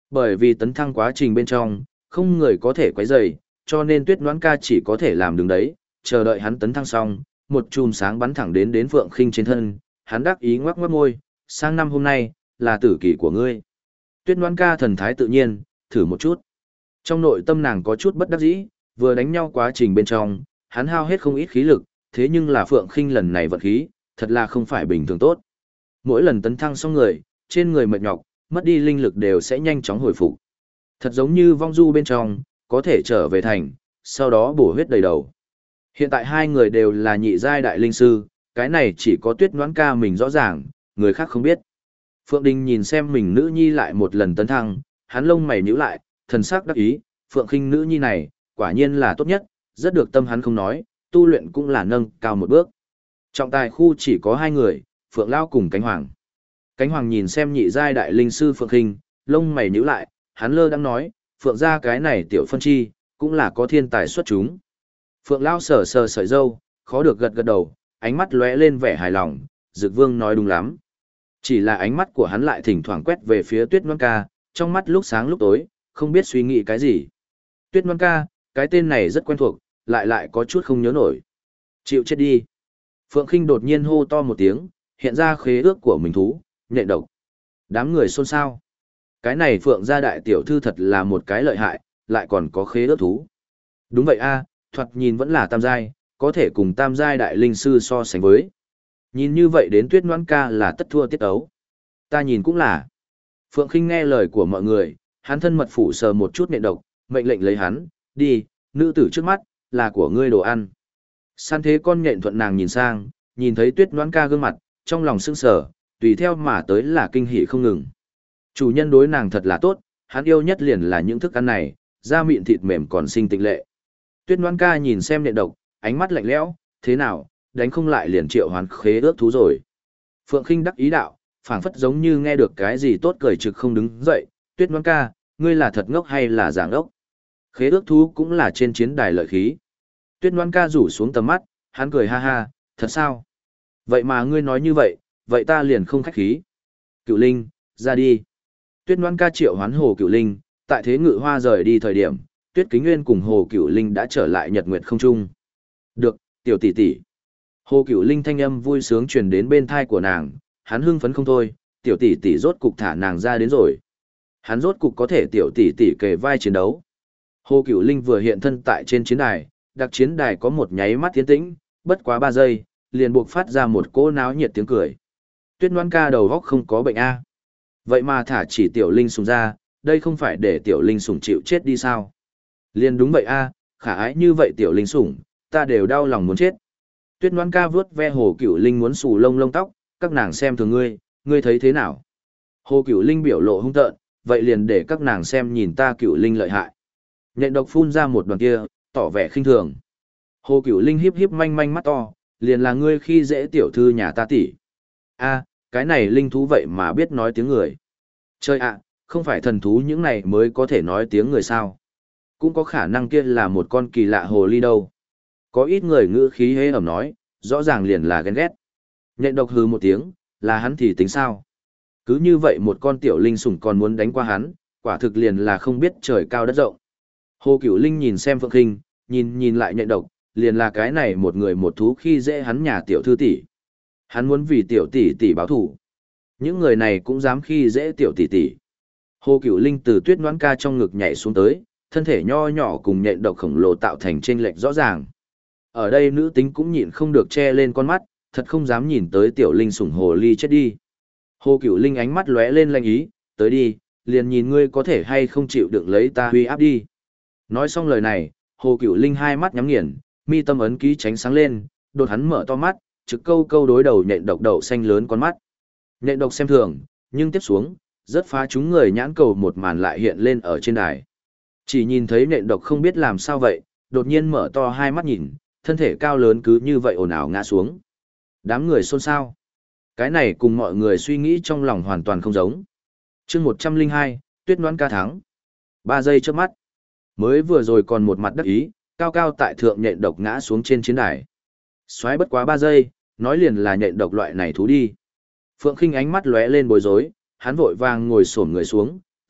Bởi vì tấn thăng quá trình bên trong, không người có thể quấy rầy, cho nên Tuyết Noãn Ca chỉ có thể làm đứng đấy, chờ đợi hắn tấn thăng xong, một chùm sáng bắn thẳng đến Phượng Khinh trên thân, hắn đắc ý ngoắc ngoắc môi, sang năm hôm nay là tử kỳ của ngươi. Tuyết Noãn Ca thần thái tự nhiên, thử một chút. Trong nội tâm nàng có chút bất đắc dĩ, vừa đánh nhau quá trình bên trong, hắn hao hết không ít khí lực, thế nhưng là Phượng Khinh lần này vận khí, thật là không phải bình thường tốt. Mỗi lần tấn thăng xong người, trên người mệt nhọc, mất đi linh lực đều sẽ nhanh chóng hồi phục. Thật giống như vong du bên trong, có thể trở về thành, sau đó bổ huyết đầy đầu. Hiện tại hai người đều là nhị giai đại linh sư, cái này chỉ có Tuyết Noãn Ca mình rõ ràng, người khác không biết. Phượng Đình nhìn xem mình nữ nhi lại một lần tấn thăng, hắn lông mày nhíu lại, thần sắc đắc ý, Phượng Khinh nữ nhi này, quả nhiên là tốt nhất, rất được tâm hắn không nói, tu luyện cũng là nâng cao một bước. Trọng tài khu chỉ có hai người, Phượng Lao cùng Cánh Hoàng. Cánh Hoàng nhìn xem nhị giai đại linh sư Phượng Khinh, lông mày nhíu lại, hắn lơ đang nói, Phượng gia cái này tiểu phân chi, cũng là có thiên tài xuất chúng. Phượng Lao sờ sờ sợi râu, khó được gật gật đầu, ánh mắt lóe lên vẻ hài lòng, Dực Vương nói đúng lắm. Chỉ là ánh mắt của hắn lại thỉnh thoảng quét về phía Tuyết Noãn Ca, trong mắt lúc sáng lúc tối, không biết suy nghĩ cái gì. Tuyết Noãn Ca, cái tên này rất quen thuộc, lại có chút không nhớ nổi. Chịu chết đi. Phượng Khinh đột nhiên hô to một tiếng, hiện ra khế ước của mình thú, nhện độc. Đám người xôn xao. Cái này Phượng gia đại tiểu thư thật là một cái lợi hại, lại còn có khế ước thú. Đúng vậy a, thoạt nhìn vẫn là tam giai, có thể cùng tam giai đại linh sư so sánh với. Nhìn như vậy đến Tuyết Noãn Ca là tất thua tiết ấu. Ta nhìn cũng là. Phượng Khinh nghe lời của mọi người, hắn thân mật phủ sờ một chút nhện độc, mệnh lệnh lấy hắn, đi, nữ tử trước mắt, là của ngươi đồ ăn. San thế con nhện thuận nàng nhìn sang, nhìn thấy Tuyết Noãn Ca gương mặt, trong lòng sững sờ, tùy theo mà tới là kinh hỉ không ngừng. Chủ nhân đối nàng thật là tốt, hắn yêu nhất liền là những thức ăn này, da mịn thịt mềm còn xinh tịnh lệ. Tuyết Noãn Ca nhìn xem nhện độc, ánh mắt lạnh lẽo, thế nào, đánh không lại liền triệu hoán khế ước thú rồi. Phượng Khinh đắc ý đạo, phảng phất giống như nghe được cái gì tốt cười trực không đứng dậy, Tuyết Noãn Ca, ngươi là thật ngốc hay là giả ngốc? Khế ước thú cũng là trên chiến đài lợi khí. Tuyết Noãn Ca rủ xuống tầm mắt, hắn cười ha ha, thật sao? Vậy mà ngươi nói như vậy, vậy ta liền không khách khí. Cựu Linh, ra đi. Tuyết Noãn Ca triệu hoán Hồ Cựu Linh, tại Thế Ngự Hoa rời đi thời điểm, Tuyết Kính Nguyên cùng Hồ Cựu Linh đã trở lại Nhật Nguyệt không trung. Được, tiểu tỷ tỷ. Hồ Cựu Linh thanh âm vui sướng truyền đến bên thai của nàng, hắn hưng phấn không thôi, tiểu tỷ tỷ rốt cục thả nàng ra đến rồi. Hắn rốt cục có thể tiểu tỷ tỷ kề vai chiến đấu. Hồ Cựu Linh vừa hiện thân tại trên chiến đài, đặc chiến đài có một nháy mắt tiến tĩnh, bất quá 3 giây, liền buộc phát ra một cỗ náo nhiệt tiếng cười. Tuyết Noãn Ca đầu góc không có bệnh a. Vậy mà thả chỉ tiểu linh sủng ra, đây không phải để tiểu linh sủng chịu chết đi sao? Liền đúng vậy a, khả ái như vậy tiểu linh sủng, ta đều đau lòng muốn chết. Tuyết Noãn Ca vuốt ve Hồ Cựu Linh muốn xù lông lông tóc, các nàng xem thường ngươi, ngươi thấy thế nào? Hồ Cựu Linh biểu lộ hung tợn, vậy liền để các nàng xem nhìn ta Cựu Linh lợi hại. Nhện độc phun ra một đoàn kia, tỏ vẻ khinh thường. Hồ Cựu Linh híp híp manh manh mắt to, liền là ngươi khi dễ tiểu thư nhà ta tỷ. A, cái này linh thú vậy mà biết nói tiếng người. Chơi ạ, không phải thần thú những này mới có thể nói tiếng người sao? Cũng có khả năng kia là một con kỳ lạ hồ ly đâu. Có ít người ngữ khí hế ẩm nói, rõ ràng liền là ghen ghét. Nhện độc hừ một tiếng, là hắn thì tính sao? Cứ như vậy một con tiểu linh sủng còn muốn đánh qua hắn, quả thực liền là không biết trời cao đất rộng. Hồ Cựu Linh nhìn xem Phượng Khinh, nhìn lại nhện độc, liền là cái này một người một thú khi dễ hắn nhà tiểu thư tỷ. Hắn muốn vì tiểu tỷ tỷ báo thù. Những người này cũng dám khi dễ tiểu tỷ tỷ. Hồ Cựu Linh từ Tuyết Noãn Ca trong ngực nhảy xuống tới, thân thể nho nhỏ cùng nhện độc khổng lồ tạo thành chênh lệch rõ ràng. Ở đây nữ tính cũng nhịn không được che lên con mắt, thật không dám nhìn tới tiểu linh sủng hồ ly chết đi. Hồ Cựu Linh ánh mắt lóe lên lanh ý, tới đi, liền nhìn ngươi có thể hay không chịu đựng lấy ta huy áp đi. Nói xong lời này, Hồ Cựu Linh hai mắt nhắm nghiền, mi tâm ấn ký tránh sáng lên, đột hắn mở to mắt, trực câu đối đầu nhện độc đậu xanh lớn con mắt. Nhện độc xem thường, nhưng tiếp xuống, rất phá chúng người nhãn cầu một màn lại hiện lên ở trên đài. Chỉ nhìn thấy nhện độc không biết làm sao vậy, đột nhiên mở to hai mắt nhìn, thân thể cao lớn cứ như vậy ồn ào ngã xuống. Đám người xôn xao. Cái này cùng mọi người suy nghĩ trong lòng hoàn toàn không giống. Chương 102, Tuyết Noãn Ca thắng. 3 giây trước mắt. Mới vừa rồi còn một mặt đắc ý, cao cao tại thượng nhện độc ngã xuống trên chiến đài. Xoáy bất quá 3 giây, nói liền là nhện độc loại này thú đi. Phượng Khinh ánh mắt lóe lên bối rối, hắn vội vàng ngồi xổm người xuống,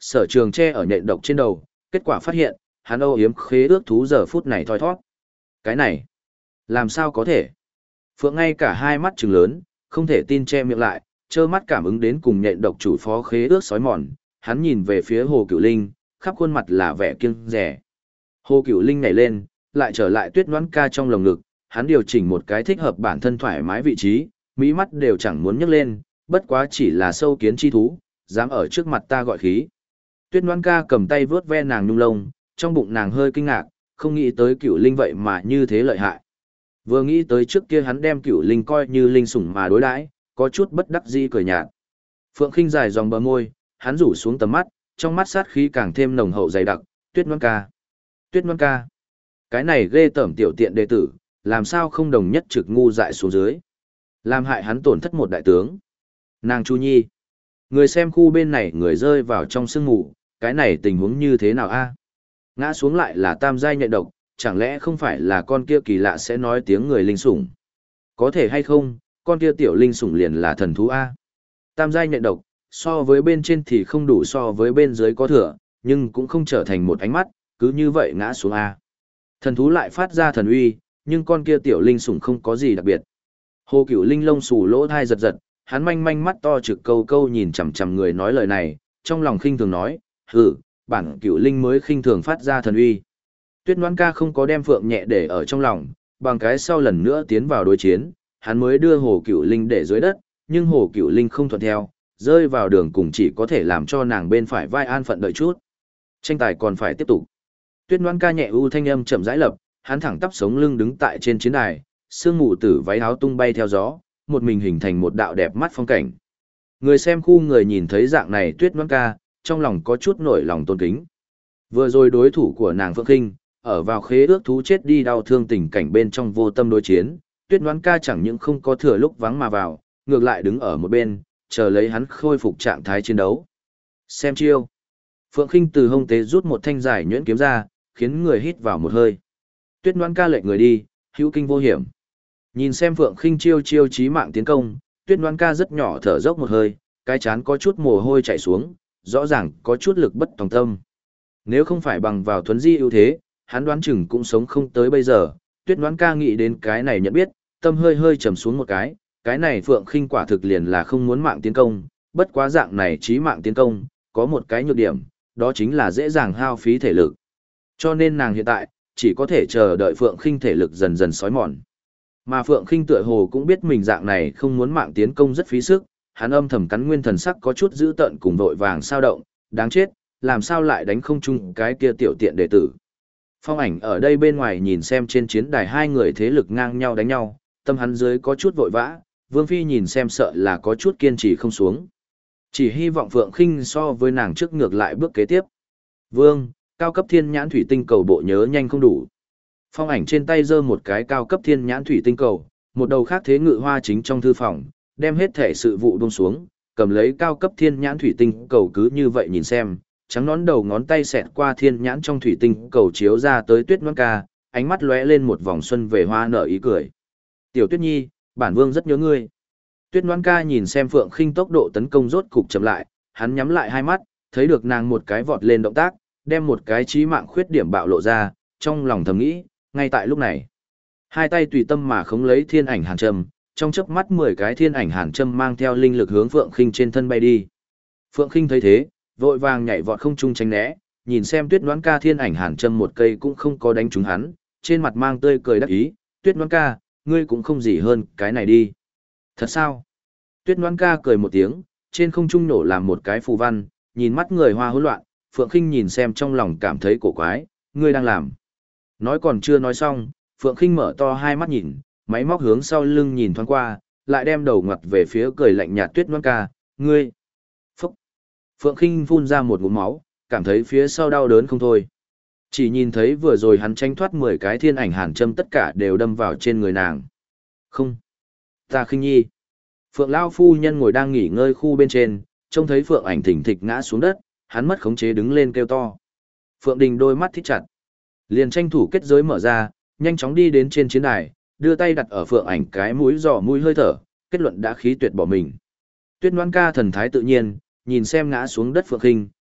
Sở Trường che ở nhện độc trên đầu, kết quả phát hiện, hắn âu yếm khế ước thú giờ phút này thoi thoát. Cái này, làm sao có thể? Phượng ngay cả hai mắt trừng lớn, không thể tin che miệng lại, trơ mắt cảm ứng đến cùng nhện độc chủ phó khế ước sói mòn, hắn nhìn về phía Hồ Cửu Linh, khắp khuôn mặt là vẻ kiêng dè. Hồ Cửu Linh nhảy lên, lại trở lại Tuyết Ngoãn Ca trong lồng ngực, hắn điều chỉnh một cái thích hợp bản thân thoải mái vị trí, mỹ mắt đều chẳng muốn nhấc lên, bất quá chỉ là sâu kiến chi thú, dám ở trước mặt ta gọi khí. Tuyết Ngoãn Ca cầm tay vướt ve nàng nhung lông, trong bụng nàng hơi kinh ngạc, không nghĩ tới Cửu Linh vậy mà như thế lợi hại. Vừa nghĩ tới trước kia hắn đem Cửu Linh coi như linh sủng mà đối đãi, có chút bất đắc dĩ cười nhạt. Phượng Khinh dài dòng bờ môi, hắn rủ xuống tầm mắt, trong mắt sát khí càng thêm nồng hậu dày đặc, Tuyết Ngoãn Ca. Tuyết Ngoãn Ca. Cái này ghê tởm tiểu tiện đệ tử, làm sao không đồng nhất trực ngu dại xuống dưới. Làm hại hắn tổn thất một đại tướng. Nàng Chu Nhi. Người xem khu bên này người rơi vào trong sương mù, cái này tình huống như thế nào a? Ngã xuống lại là tam giai nhện độc, chẳng lẽ không phải là con kia kỳ lạ sẽ nói tiếng người linh sủng? Có thể hay không, con kia tiểu linh sủng liền là thần thú a? Tam giai nhện độc, so với bên trên thì không đủ so với bên dưới có thừa, nhưng cũng không trở thành một ánh mắt, cứ như vậy ngã xuống a. Thần thú lại phát ra thần uy, nhưng con kia tiểu linh sủng không có gì đặc biệt. Hồ Cửu Linh lông xù lỗ thai giật giật, hắn manh manh mắt to trực câu câu nhìn chằm chằm người nói lời này, trong lòng khinh thường nói, hừ, bản Cửu Linh mới khinh thường phát ra thần uy. Tuyết Ngoãn Ca không có đem Phượng nhẹ để ở trong lòng, bằng cái sau lần nữa tiến vào đối chiến, hắn mới đưa Hồ Cửu Linh để dưới đất, nhưng Hồ Cửu Linh không thuận theo, rơi vào đường cùng chỉ có thể làm cho nàng bên phải vai an phận đợi chút. Tranh tài còn phải tiếp tục. Tuyết Ngoãn Ca nhẹ u thanh âm chậm rãi lập, hắn thẳng tắp sống lưng đứng tại trên chiến đài, sương mù tử váy áo tung bay theo gió, một mình hình thành một đạo đẹp mắt phong cảnh. Người xem khu người nhìn thấy dạng này Tuyết Ngoãn Ca, trong lòng có chút nổi lòng tôn kính. Vừa rồi đối thủ của nàng Phượng Khinh, ở vào khế ước thú chết đi đau thương tình cảnh bên trong vô tâm đối chiến, Tuyết Ngoãn Ca chẳng những không có thừa lúc vắng mà vào, ngược lại đứng ở một bên, chờ lấy hắn khôi phục trạng thái chiến đấu. Xem chiêu. Phượng Khinh từ hông tế rút một thanh dài nhuyễn kiếm ra, khiến người hít vào một hơi. Tuyết Ngoãn Ca lệnh người đi, hữu kinh vô hiểm. Nhìn xem Phượng Khinh chiêu chiêu chí mạng tiến công, Tuyết Ngoãn Ca rất nhỏ thở dốc một hơi, cái chán có chút mồ hôi chảy xuống, rõ ràng có chút lực bất tòng tâm. Nếu không phải bằng vào thuấn di ưu thế, hắn đoán chừng cũng sống không tới bây giờ. Tuyết Ngoãn Ca nghĩ đến cái này nhận biết, tâm hơi hơi trầm xuống một cái này Phượng Khinh quả thực liền là không muốn mạng tiến công, bất quá dạng này chí mạng tiến công, có một cái nhược điểm, đó chính là dễ dàng hao phí thể lực. Cho nên nàng hiện tại, chỉ có thể chờ đợi Phượng Khinh thể lực dần dần xói mòn. Mà Phượng Khinh tựa hồ cũng biết mình dạng này không muốn mạng tiến công rất phí sức, hắn âm thầm cắn nguyên thần sắc có chút dữ tợn cùng vội vàng sao động, đáng chết, làm sao lại đánh không chung cái kia tiểu tiện đệ tử. Phong Ảnh ở đây bên ngoài nhìn xem trên chiến đài hai người thế lực ngang nhau đánh nhau, tâm hắn dưới có chút vội vã, Vương Phi nhìn xem sợ là có chút kiên trì không xuống. Chỉ hy vọng Phượng Khinh so với nàng trước ngược lại bước kế tiếp. Vương, cao cấp thiên nhãn thủy tinh cầu bộ nhớ nhanh không đủ. Phong Ảnh trên tay giơ một cái cao cấp thiên nhãn thủy tinh cầu, một đầu khác thế ngự hoa chính trong thư phòng, đem hết thể sự vụ buông xuống, cầm lấy cao cấp thiên nhãn thủy tinh cầu cứ như vậy nhìn xem, trắng nón đầu ngón tay xẹt qua thiên nhãn trong thủy tinh cầu chiếu ra tới Tuyết Ngoãn Ca, ánh mắt lóe lên một vòng xuân về hoa nở ý cười. Tiểu Tuyết Nhi, bản vương rất nhớ ngươi. Tuyết Ngoãn Ca nhìn xem Phượng Khinh tốc độ tấn công rốt cục chậm lại, hắn nhắm lại hai mắt, thấy được nàng một cái vọt lên động tác, đem một cái chí mạng khuyết điểm bạo lộ ra, trong lòng thầm nghĩ, ngay tại lúc này, hai tay tùy tâm mà khống lấy thiên ảnh hàn châm, trong chớp mắt 10 cái thiên ảnh hàn châm mang theo linh lực hướng Phượng Khinh trên thân bay đi. Phượng Khinh thấy thế, vội vàng nhảy vọt không trung tránh né, nhìn xem Tuyết Ngoãn Ca thiên ảnh hàn châm một cây cũng không có đánh trúng hắn, trên mặt mang tươi cười đắc ý, Tuyết Ngoãn Ca, ngươi cũng không gì hơn cái này đi. Thật sao? Tuyết Ngoãn Ca cười một tiếng, trên không trung nổ làm một cái phù văn, nhìn mắt người hoa hỗn loạn, Phượng Khinh nhìn xem trong lòng cảm thấy cổ quái, ngươi đang làm. Nói còn chưa nói xong, Phượng Khinh mở to hai mắt nhìn, máy móc hướng sau lưng nhìn thoáng qua, lại đem đầu ngoặt về phía cười lạnh nhạt Tuyết Ngoãn Ca, ngươi. Phúc. Phượng Khinh phun ra một ngụm máu, cảm thấy phía sau đau đớn không thôi. Chỉ nhìn thấy vừa rồi hắn tranh thoát 10 cái thiên ảnh hàn châm tất cả đều đâm vào trên người nàng. Không. Ta Khinh Nhi. Phượng Lao phu nhân ngồi đang nghỉ ngơi khu bên trên, trông thấy Phượng Ảnh thỉnh thịch ngã xuống đất, hắn mất khống chế đứng lên kêu to. Phượng Đình đôi mắt thít chặt. Liền tranh thủ kết giới mở ra, nhanh chóng đi đến trên chiến đài, đưa tay đặt ở Phượng Ảnh cái mũi giò mũi hơi thở, kết luận đã khí tuyệt bỏ mình. Tuyết Ngoãn Ca thần thái tự nhiên, nhìn xem ngã xuống đất Phượng Khinh,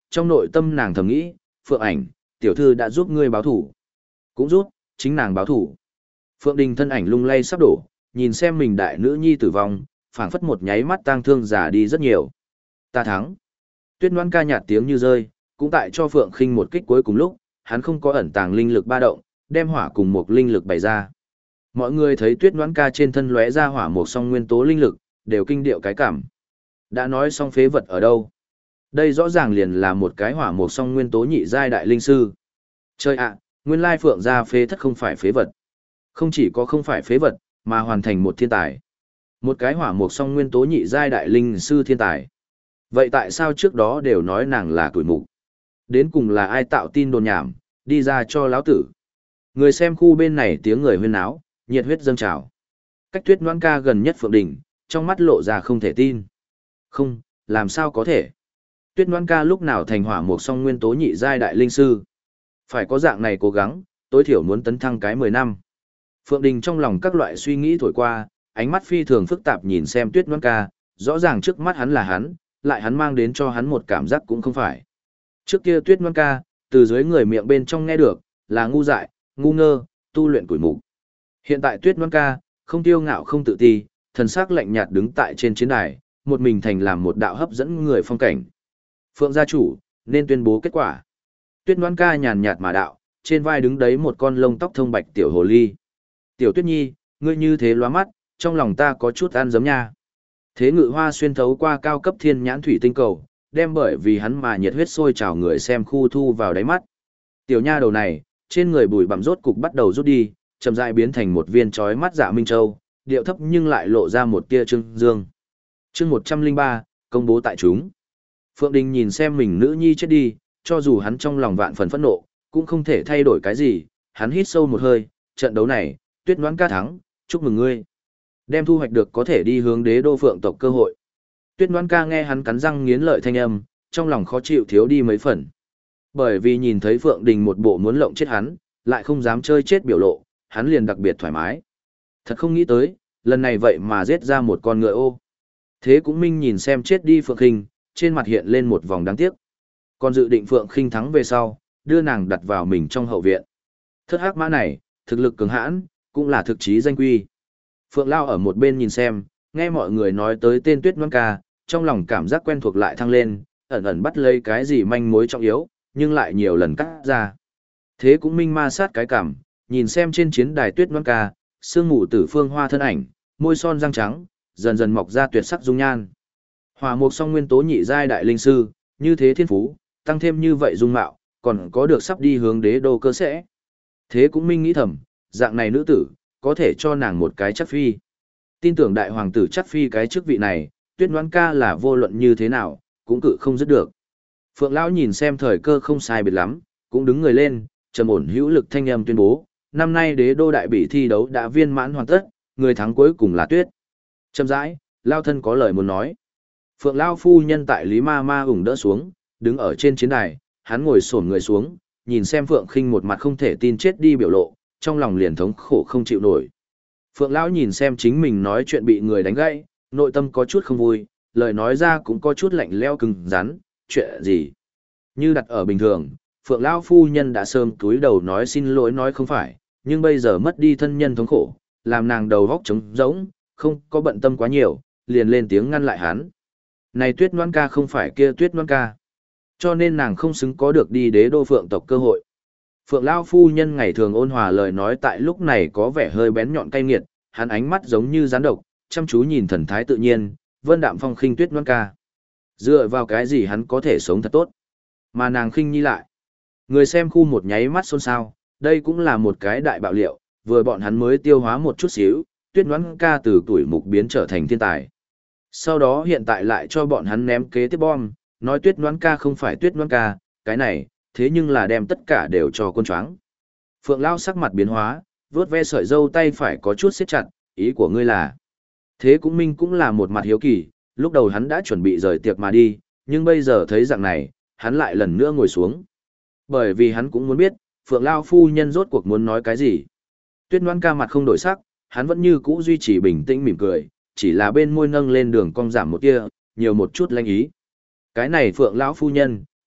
trong nội tâm nàng thầm nghĩ, Phượng ảnh, tiểu thư đã giúp ngươi báo thủ. Cũng giúp, chính nàng báo thủ. Phượng Đình thân ảnh lung lay sắp đổ, nhìn xem mình đại nữ nhi tử vong, phảng phất một nháy mắt tang thương già đi rất nhiều. Ta thắng. Tuyết Ngoan ca nhạt tiếng như rơi, cũng tại cho Phượng Khinh một kích cuối cùng lúc, hắn không có ẩn tàng linh lực ba động, đem hỏa cùng một linh lực bày ra. Mọi người thấy Tuyết Ngoan ca trên thân lóe ra hỏa một song nguyên tố linh lực, đều kinh điệu cái cảm. Đã nói xong phế vật ở đâu? Đây rõ ràng liền là một cái hỏa một song nguyên tố nhị giai đại linh sư. Chơi ạ, nguyên lai Phượng gia phế thất không phải phế vật. Không chỉ có không phải phế vật, mà hoàn thành một thiên tài. Một cái hỏa một song nguyên tố nhị giai đại linh sư thiên tài. Vậy tại sao trước đó đều nói nàng là tuổi mục? Đến cùng là ai tạo tin đồn nhảm, đi ra cho lão tử. Người xem khu bên này tiếng người huyên náo, nhiệt huyết dâng trào. Cách Tuyết Ngoan ca gần nhất Phượng Đình, trong mắt lộ ra không thể tin. Không, làm sao có thể? Tuyết Ngoan ca lúc nào thành hỏa một song nguyên tố nhị giai đại linh sư? Phải có dạng này cố gắng, tối thiểu muốn tấn thăng cái 10 năm. Phượng Đình trong lòng các loại suy nghĩ thổi qua, ánh mắt phi thường phức tạp nhìn xem Tuyết Ngoan ca, rõ ràng trước mắt hắn là hắn, lại hắn mang đến cho hắn một cảm giác cũng không phải. Trước kia Tuyết Ngoan ca, từ dưới người miệng bên trong nghe được, là ngu dại, ngu ngơ, tu luyện củi mục. Hiện tại Tuyết Ngoan ca, không tiêu ngạo không tự ti, thần sắc lạnh nhạt đứng tại trên chiến đài, một mình thành làm một đạo hấp dẫn người phong cảnh. Phượng gia chủ, nên tuyên bố kết quả. Tuyết Ngoan ca nhàn nhạt mà đạo, trên vai đứng đấy một con lông tóc thông bạch tiểu hồ ly. Tiểu Tuyết Nhi, ngươi như thế lóa mắt, trong lòng ta có chút ăn giấm nha. Thế Ngự Hoa xuyên thấu qua cao cấp thiên nhãn thủy tinh cầu, đem bởi vì hắn mà nhiệt huyết sôi trào người xem khu thu vào đáy mắt. Tiểu nha đầu này, trên người bụi bặm rốt cục bắt đầu rút đi, chậm rãi biến thành một viên chói mắt dạ minh châu, điệu thấp nhưng lại lộ ra một tia trưng dương. Chương 103, công bố tại chúng. Phượng Đình nhìn xem mình nữ nhi chết đi, cho dù hắn trong lòng vạn phần phẫn nộ, cũng không thể thay đổi cái gì, hắn hít sâu một hơi, trận đấu này, Tuyết Ngoan ca thắng, chúc mừng ngươi. Đem thu hoạch được có thể đi hướng đế đô Phượng tộc cơ hội. Tuyết Ngoan ca nghe hắn cắn răng nghiến lợi thanh âm, trong lòng khó chịu thiếu đi mấy phần. Bởi vì nhìn thấy Phượng Đình một bộ muốn lộng chết hắn, lại không dám chơi chết biểu lộ, hắn liền đặc biệt thoải mái. Thật không nghĩ tới, lần này vậy mà giết ra một con ngựa ô. Thế cũng Minh nhìn xem chết đi Phượng Khinh, trên mặt hiện lên một vòng đáng tiếc. Còn dự định Phượng Khinh thắng về sau, đưa nàng đặt vào mình trong hậu viện. Thất hắc mã này, thực lực cường hãn, cũng là thực chí danh quy. Phượng Lao ở một bên nhìn xem, nghe mọi người nói tới tên Tuyết Ngoan ca, trong lòng cảm giác quen thuộc lại thăng lên, ẩn ẩn bắt lấy cái gì manh mối trọng yếu, nhưng lại nhiều lần cắt ra. Thế cũng Minh ma sát cái cảm, nhìn xem trên chiến đài Tuyết Ngoan ca, sương mù tử phương hoa thân ảnh, môi son răng trắng, dần dần mọc ra tuyệt sắc dung nhan. Hỏa mục song nguyên tố nhị giai đại linh sư, như thế thiên phú, tăng thêm như vậy dung mạo, còn có được sắp đi hướng đế đô cơ sẽ. Thế cũng Minh nghĩ thầm, dạng này nữ tử, có thể cho nàng một cái chắc phi. Tin tưởng đại hoàng tử chắc phi cái chức vị này, Tuyết Ngoan ca là vô luận như thế nào, cũng cự không dứt được. Phượng Lão nhìn xem thời cơ không sai biệt lắm, cũng đứng người lên, trầm ổn hữu lực thanh âm tuyên bố, năm nay đế đô đại bỉ thi đấu đã viên mãn hoàn tất, người thắng cuối cùng là Tuyết. Chậm rãi, Lao thân có lời muốn nói. Phượng Lao phu nhân tại Lý Ma Ma ủng đỡ xuống, đứng ở trên chiến đài, hắn ngồi xổm người xuống, nhìn xem Phượng Khinh một mặt không thể tin chết đi biểu lộ, trong lòng liền thống khổ không chịu nổi. Phượng Lão nhìn xem chính mình nói chuyện bị người đánh gãy, nội tâm có chút không vui, lời nói ra cũng có chút lạnh lẽo cứng rắn, chuyện gì? Như đặt ở bình thường, Phượng Lão phu nhân đã sớm cúi đầu nói xin lỗi nói không phải, nhưng bây giờ mất đi thân nhân thống khổ, làm nàng đầu óc trống rỗng, không có bận tâm quá nhiều, liền lên tiếng ngăn lại hắn. Này Tuyết Ngoan ca không phải kia Tuyết Ngoan ca, cho nên nàng không xứng có được đi đế đô Phượng tộc cơ hội. Phượng Lão phu nhân ngày thường ôn hòa lời nói tại lúc này có vẻ hơi bén nhọn cay nghiệt, hắn ánh mắt giống như rắn độc, chăm chú nhìn thần thái tự nhiên, vân đạm phong khinh Tuyết Ngoan ca. Dựa vào cái gì hắn có thể sống thật tốt, mà nàng khinh nhi lại. Người xem khu một nháy mắt xôn xao, đây cũng là một cái đại bạo liệu, vừa bọn hắn mới tiêu hóa một chút xíu, Tuyết Ngoan ca từ tuổi mục biến trở thành thiên tài. Sau đó hiện tại lại cho bọn hắn ném kế tiếp bom, nói Tuyết Ngoan ca không phải Tuyết Ngoan ca, cái này, thế nhưng là đem tất cả đều cho quân choáng. Phượng Lao sắc mặt biến hóa, vuốt ve sợi dâu tay phải có chút siết chặt, ý của ngươi là. Thế cũng Minh cũng là một mặt hiếu kỳ, lúc đầu hắn đã chuẩn bị rời tiệc mà đi, nhưng bây giờ thấy dạng này, hắn lại lần nữa ngồi xuống. Bởi vì hắn cũng muốn biết, Phượng Lao phu nhân rốt cuộc muốn nói cái gì. Tuyết Ngoan ca mặt không đổi sắc, hắn vẫn như cũ duy trì bình tĩnh mỉm cười, chỉ là bên môi nâng lên đường cong giảm một tia, nhiều một chút lanh ý. Cái này Phượng lão phu nhân,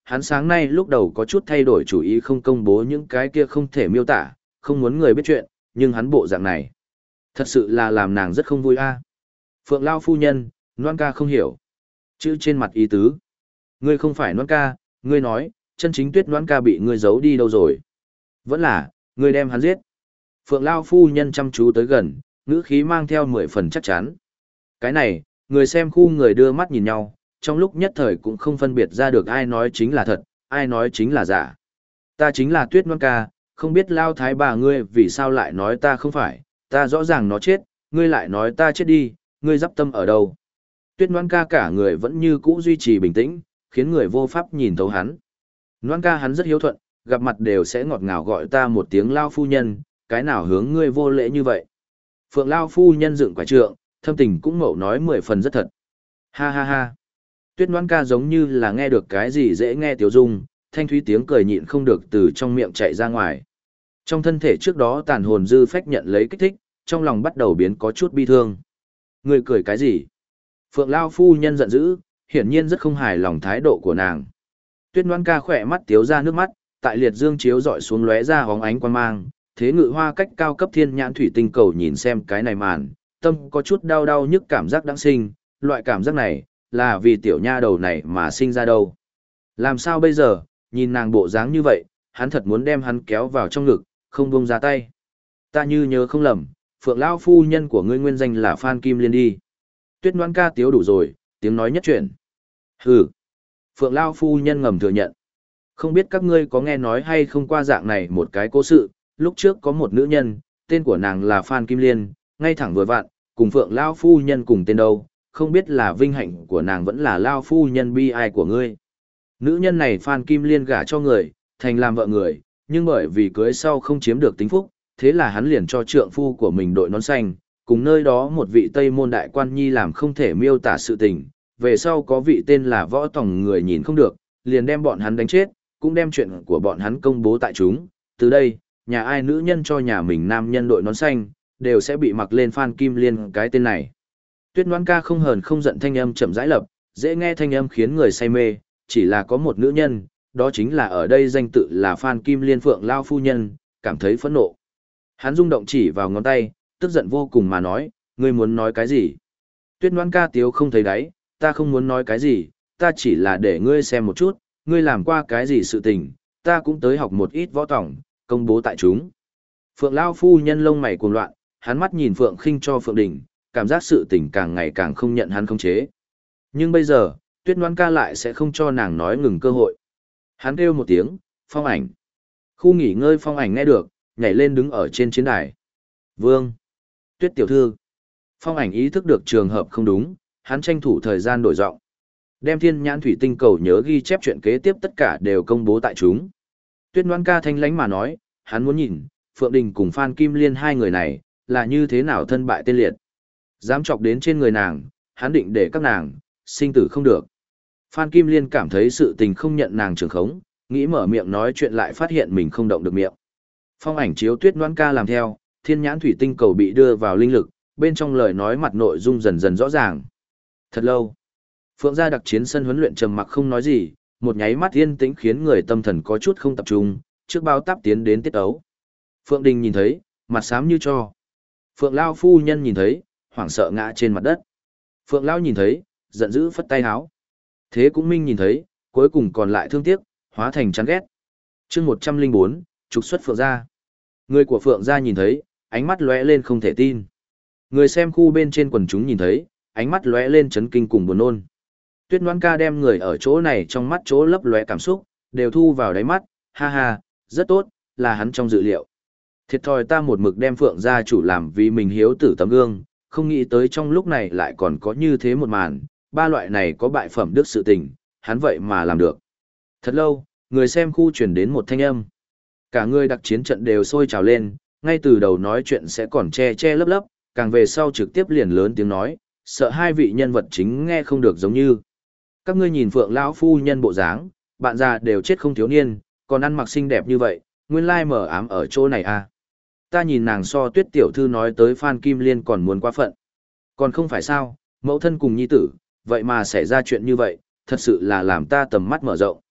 hắn sáng nay lúc đầu có chút thay đổi chủ ý không công bố những cái kia không thể miêu tả, không muốn người biết chuyện, nhưng hắn bộ dạng này. Thật sự là làm nàng rất không vui a. Phượng Lao phu nhân, Loan ca không hiểu. Chữ trên mặt ý tứ. Ngươi không phải Loan ca, ngươi nói, chân chính Tuyết Loan ca bị ngươi giấu đi đâu rồi. Vẫn là, ngươi đem hắn giết. Phượng Lao phu nhân chăm chú tới gần, ngữ khí mang theo 10 phần chắc chắn. Cái này, người xem khu người đưa mắt nhìn nhau, trong lúc nhất thời cũng không phân biệt ra được ai nói chính là thật, ai nói chính là giả. Ta chính là Tuyết Loan ca, không biết Lao thái bà ngươi vì sao lại nói ta không phải, ta rõ ràng nó chết, ngươi lại nói ta chết đi, ngươi dắp tâm ở đâu. Tuyết Loan ca cả người vẫn như cũ duy trì bình tĩnh, khiến người vô pháp nhìn thấu hắn. Loan ca hắn rất hiếu thuận, gặp mặt đều sẽ ngọt ngào gọi ta một tiếng Lao phu nhân, cái nào hướng ngươi vô lễ như vậy. Phượng Lao phu nhân dựng quả trượng, thâm tình cũng mậu nói 10 phần rất thật. Ha ha ha. Tuyết Loan ca giống như là nghe được cái gì dễ nghe tiểu dung, thanh thúy tiếng cười nhịn không được từ trong miệng chạy ra ngoài. Trong thân thể trước đó tàn hồn dư phách nhận lấy kích thích, trong lòng bắt đầu biến có chút bi thương. Người cười cái gì? Phượng Lao phu nhân giận dữ, hiển nhiên rất không hài lòng thái độ của nàng. Tuyết Loan ca khỏe mắt tiếu ra nước mắt, tại liệt dương chiếu dọi xuống lóe ra hóng ánh quan mang, thế ngự hoa cách cao cấp thiên nhãn thủy tinh cầu nhìn xem cái này màn, tâm có chút đau đau nhức cảm giác đáng sinh, loại cảm giác này, là vì tiểu nha đầu này mà sinh ra đâu. Làm sao bây giờ, nhìn nàng bộ dáng như vậy, hắn thật muốn đem hắn kéo vào trong ngực, không buông ra tay. Ta như nhớ không lầm, Phượng Lão phu nhân của ngươi nguyên danh là Phan Kim Liên đi. Tuyết Loan ca tiếu đủ rồi, tiếng nói nhất chuyển. Hừ. Phượng Lão phu nhân ngầm thừa nhận. Không biết các ngươi có nghe nói hay không qua dạng này một cái cố sự, lúc trước có một nữ nhân, tên của nàng là Phan Kim Liên, ngay thẳng vừa vặn, cùng Phượng Lão phu nhân cùng tên đâu, không biết là vinh hạnh của nàng vẫn là Lão phu nhân bi ai của ngươi. Nữ nhân này Phan Kim Liên gả cho người, thành làm vợ người, nhưng bởi vì cưới sau không chiếm được tính phúc, thế là hắn liền cho trượng phu của mình đội nón xanh, cùng nơi đó một vị Tây môn đại quan nhi làm không thể miêu tả sự tình, về sau có vị tên là Võ Tòng người nhìn không được, liền đem bọn hắn đánh chết, cũng đem chuyện của bọn hắn công bố tại chúng, từ đây, nhà ai nữ nhân cho nhà mình nam nhân đội nón xanh, đều sẽ bị mặc lên Phan Kim Liên cái tên này. Tuyết Loan ca không hờn không giận thanh âm chậm rãi lập, dễ nghe thanh âm khiến người say mê, chỉ là có một nữ nhân, đó chính là ở đây danh tự là Phan Kim Liên Phượng Lao phu nhân, cảm thấy phẫn nộ. Hắn rung động chỉ vào ngón tay, tức giận vô cùng mà nói, ngươi muốn nói cái gì? Tuyết Loan ca tiếu không thấy đáy, ta không muốn nói cái gì, ta chỉ là để ngươi xem một chút, ngươi làm qua cái gì sự tình, ta cũng tới học một ít võ tỏng, công bố tại chúng. Phượng Lao phu nhân lông mày cuồng loạn, hắn mắt nhìn Phượng Khinh cho Phượng Đình, cảm giác sự tình càng ngày càng không nhận hắn khống chế. Nhưng bây giờ, Tuyết Loan ca lại sẽ không cho nàng nói ngừng cơ hội. Hắn kêu một tiếng, Phong Ảnh. Khu nghỉ ngơi Phong Ảnh nghe được, nhảy lên đứng ở trên chiến đài. Vương! Tuyết tiểu thư! Phong Ảnh ý thức được trường hợp không đúng, hắn tranh thủ thời gian đổi giọng. Đem thiên nhãn thủy tinh cầu nhớ ghi chép chuyện kế tiếp tất cả đều công bố tại chúng. Tuyết Loan ca thanh lánh mà nói, hắn muốn nhìn, Phượng Đình cùng Phan Kim Liên hai người này, là như thế nào thân bại tên liệt. Dám chọc đến trên người nàng, hắn định để các nàng, sinh tử không được. Phan Kim Liên cảm thấy sự tình không nhận nàng trường khống, nghĩ mở miệng nói chuyện lại phát hiện mình không động được miệng. Phong Ảnh chiếu Tuyết Loan ca làm theo, thiên nhãn thủy tinh cầu bị đưa vào linh lực, bên trong lời nói mặt nội dung dần dần rõ ràng. Thật lâu, Phượng gia đặc chiến sân huấn luyện trầm mặc không nói gì, một nháy mắt yên tĩnh khiến người tâm thần có chút không tập trung, trước báo táp tiến đến tiết ấu. Phượng Đình nhìn thấy, mặt xám như tro. Phượng Lao phu nhân nhìn thấy, hoảng sợ ngã trên mặt đất. Phượng Lao nhìn thấy, giận dữ phất tay háo. Thế cũng Minh nhìn thấy, cuối cùng còn lại thương tiếc, hóa thành chán ghét. chương 104, trục xuất Phượng gia. Người của Phượng gia nhìn thấy, ánh mắt lóe lên không thể tin. Người xem khu bên trên quần chúng nhìn thấy, ánh mắt lóe lên chấn kinh cùng buồn nôn. Tuyết Loan ca đem người ở chỗ này trong mắt chỗ lấp lóe cảm xúc, đều thu vào đáy mắt, ha ha, rất tốt, là hắn trong dự liệu. Thiệt thòi ta một mực đem Phượng gia chủ làm vì mình hiếu tử tấm gương, không nghĩ tới trong lúc này lại còn có như thế một màn, ba loại này có bại phẩm đức sự tình, hắn vậy mà làm được. Thật lâu, người xem khu truyền đến một thanh âm. Cả người đặc chiến trận đều sôi trào lên, ngay từ đầu nói chuyện sẽ còn che che lấp lấp, càng về sau trực tiếp liền lớn tiếng nói, sợ hai vị nhân vật chính nghe không được giống như. Các ngươi nhìn Phượng lão phu nhân bộ dáng, bạn già đều chết không thiếu niên, còn ăn mặc xinh đẹp như vậy, nguyên lai mở ám ở chỗ này à. Ta nhìn nàng so Tuyết tiểu thư nói tới Phan Kim Liên còn muốn quá phận. Còn không phải sao, mẫu thân cùng nhi tử, vậy mà xảy ra chuyện như vậy, thật sự là làm ta tầm mắt mở rộng.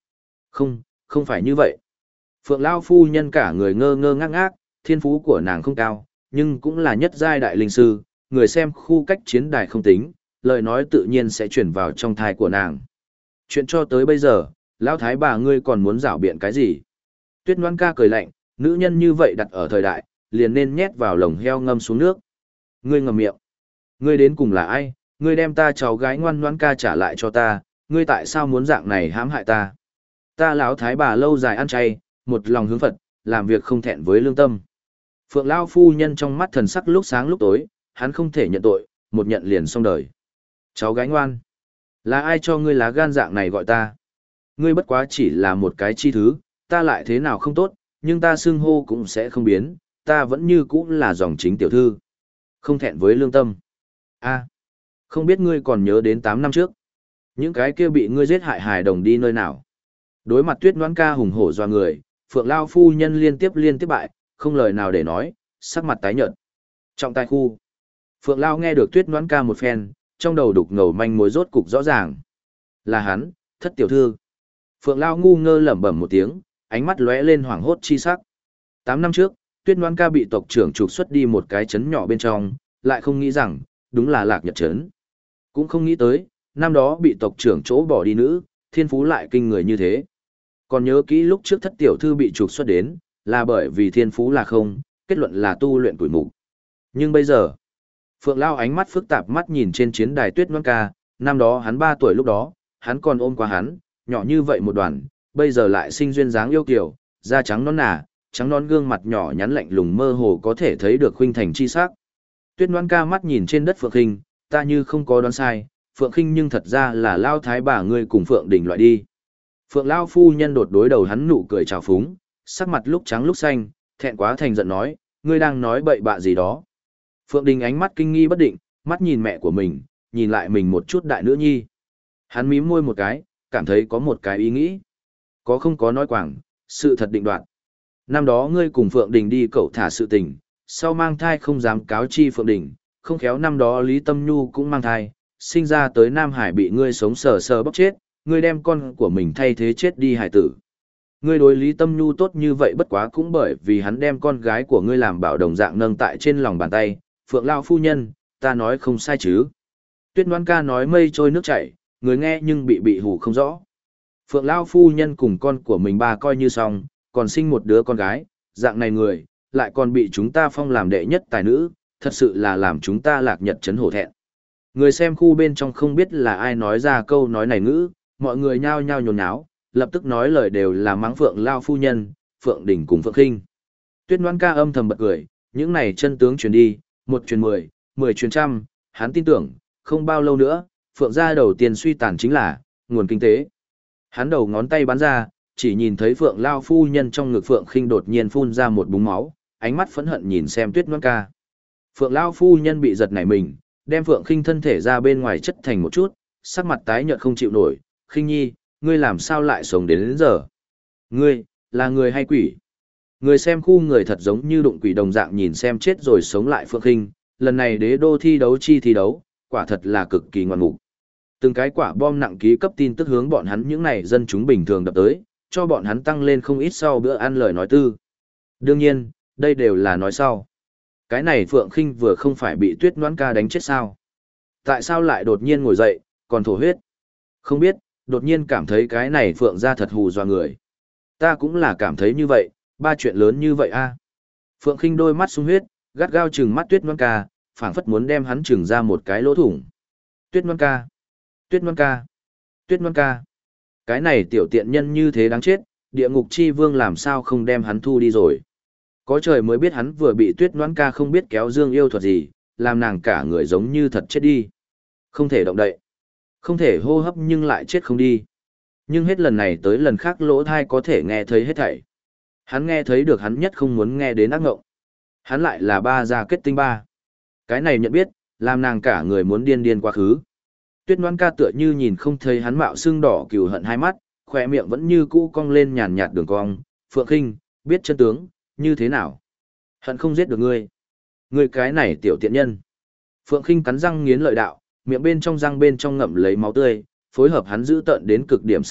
Không, không phải như vậy. Phượng Lao phu nhân cả người ngơ ngơ ngác ngác, thiên phú của nàng không cao, nhưng cũng là nhất giai đại linh sư, người xem khu cách chiến đài không tính, lời nói tự nhiên sẽ chuyển vào trong thai của nàng. Chuyện cho tới bây giờ, Lão thái bà ngươi còn muốn rảo biện cái gì? Tuyết Ngoan ca cười lạnh, nữ nhân như vậy đặt ở thời đại, liền nên nhét vào lồng heo ngâm xuống nước. Ngươi ngậm miệng. Ngươi đến cùng là ai? Ngươi đem ta cháu gái ngoan ngoãn ca trả lại cho ta, ngươi tại sao muốn dạng này hãm hại ta? Ta lão thái bà lâu dài ăn chay, một lòng hướng Phật, làm việc không thẹn với lương tâm. Phượng Lao phu nhân trong mắt thần sắc lúc sáng lúc tối, hắn không thể nhận tội, một nhận liền xong đời. Cháu gái ngoan, là ai cho ngươi lá gan dạng này gọi ta? Ngươi bất quá chỉ là một cái chi thứ, ta lại thế nào không tốt, nhưng ta xưng hô cũng sẽ không biến, ta vẫn như cũ là dòng chính tiểu thư. Không thẹn với lương tâm. A, không biết ngươi còn nhớ đến 8 năm trước. Những cái kia bị ngươi giết hại hài đồng đi nơi nào? Đối mặt Tuyết Ngoãn ca hùng hổ doa người, Phượng Lao phu nhân liên tiếp bại, không lời nào để nói, sắc mặt tái nhợt. Trọng tài khu. Phượng Lao nghe được Tuyết Ngoãn ca một phen, trong đầu đục ngầu manh mối rốt cục rõ ràng. Là hắn, Thất tiểu thư. Phượng Lao ngu ngơ lẩm bẩm một tiếng, ánh mắt lóe lên hoảng hốt chi sắc. 8 năm trước, Tuyết Ngoãn ca bị tộc trưởng trục xuất đi một cái trấn nhỏ bên trong, lại không nghĩ rằng, đúng là Lạc Nhật trấn. Cũng không nghĩ tới, năm đó bị tộc trưởng chỗ bỏ đi nữ, thiên phú lại kinh người như thế. Còn nhớ kỹ lúc trước Thất tiểu thư bị trục xuất đến, là bởi vì thiên phú là không, kết luận là tu luyện tuổi mục. Nhưng bây giờ, Phượng Lao ánh mắt phức tạp mắt nhìn trên chiến đài Tuyết Ngoãn ca, năm đó hắn 3 tuổi lúc đó, hắn còn ôm qua hắn, nhỏ như vậy một đoàn, bây giờ lại sinh duyên dáng yêu kiều, da trắng nõn nà, trắng non gương mặt nhỏ nhắn lạnh lùng mơ hồ có thể thấy được khuynh thành chi sắc. Tuyết Ngoãn ca mắt nhìn trên đất Phượng Khinh, ta như không có đoán sai, Phượng Khinh nhưng thật ra là Lao thái bà ngươi cùng Phượng Đình loại đi. Phượng Lao phu nhân đột đối đầu hắn nụ cười trào phúng, sắc mặt lúc trắng lúc xanh, thẹn quá thành giận nói, ngươi đang nói bậy bạ gì đó. Phượng Đình ánh mắt kinh nghi bất định, mắt nhìn mẹ của mình, nhìn lại mình một chút đại nữ nhi. Hắn mím môi một cái, cảm thấy có một cái ý nghĩ. Có không có nói quảng, sự thật định đoạt. Năm đó ngươi cùng Phượng Đình đi cậu thả sự tình, sau mang thai không dám cáo chi Phượng Đình, không khéo năm đó Lý Tâm Nhu cũng mang thai, sinh ra tới Nam Hải bị ngươi sống sờ sờ bóc chết, ngươi đem con của mình thay thế chết đi hải tử. Ngươi đối Lý Tâm Nhu tốt như vậy bất quá cũng bởi vì hắn đem con gái của ngươi làm bảo đồng dạng nâng tại trên lòng bàn tay, Phượng Lao phu nhân, ta nói không sai chứ. Tuyết Ngoãn ca nói mây trôi nước chảy, người nghe nhưng bị hù không rõ. Phượng Lao phu nhân cùng con của mình ba coi như xong, còn sinh một đứa con gái, dạng này người, lại còn bị chúng ta phong làm đệ nhất tài nữ, thật sự là làm chúng ta Lạc Nhật trấn hổ thẹn. Người xem khu bên trong không biết là ai nói ra câu nói này ngữ, mọi người nhao nhao nhốn nháo, lập tức nói lời đều là mắng Phượng Lao phu nhân, Phượng Đình cùng Phượng Khinh. Tuyết Ngoãn ca âm thầm bật cười, những này chân tướng truyền đi, 1 truyền 10, 10 truyền trăm, hắn tin tưởng, không bao lâu nữa, Phượng gia đầu tiên suy tàn chính là nguồn kinh tế. Hắn đầu ngón tay bắn ra, chỉ nhìn thấy Phượng Lao phu nhân trong ngực Phượng Khinh đột nhiên phun ra một búng máu, ánh mắt phẫn hận nhìn xem Tuyết Ngoãn ca. Phượng Lao phu nhân bị giật nảy mình, đem Phượng Khinh thân thể ra bên ngoài chất thành một chút, sắc mặt tái nhợt không chịu nổi, "Khinh nhi, ngươi làm sao lại sống đến giờ? Ngươi, là người hay quỷ?" Người xem khu người thật giống như đụng quỷ đồng dạng nhìn xem chết rồi sống lại Phượng Khinh, lần này đế đô thi đấu thi đấu, quả thật là cực kỳ ngoạn mục. Từng cái quả bom nặng ký cấp tin tức hướng bọn hắn những này dân chúng bình thường đập tới, cho bọn hắn tăng lên không ít sau bữa ăn lời nói tư. Đương nhiên, đây đều là nói sau. Cái này Phượng Khinh vừa không phải bị Tuyết Ngoãn ca đánh chết sao? Tại sao lại đột nhiên ngồi dậy, còn thổ huyết? Không biết, đột nhiên cảm thấy cái này Phượng ra thật hù dọa người. Ta cũng là cảm thấy như vậy, ba chuyện lớn như vậy a. Phượng Khinh đôi mắt sung huyết, gắt gao trừng mắt Tuyết Ngoãn ca, phảng phất muốn đem hắn trừng ra một cái lỗ thủng. Tuyết Ngoãn ca, Tuyết Ngoãn ca, Tuyết Ngoãn ca. Cái này tiểu tiện nhân như thế đáng chết, địa ngục chi vương làm sao không đem hắn thu đi rồi. Có trời mới biết hắn vừa bị Tuyết Ngoãn ca không biết kéo dương yêu thuật gì, làm nàng cả người giống như thật chết đi. Không thể động đậy, không thể hô hấp nhưng lại chết không đi. Nhưng hết lần này tới lần khác lỗ thai có thể nghe thấy hết thảy. Hắn nghe thấy được hắn nhất không muốn nghe đến ác ngộng. Hắn lại là ba gia kết tinh ba. Cái này nhận biết, làm nàng cả người muốn điên điên quá khứ. Tuyết Ngoãn ca tựa như nhìn không thấy hắn mạo xương đỏ cừu hận hai mắt, khỏe miệng vẫn như cũ cong lên nhàn nhạt đường cong. Phượng Khinh, biết chân tướng, như thế nào? Hận không giết được ngươi. Ngươi cái này tiểu tiện nhân. Phượng Khinh cắn răng nghiến lợi đạo, miệng bên trong răng bên trong ngậm lấy máu tươi, phối hợp hắn giữ tợn đến cực điểm sắc mặt,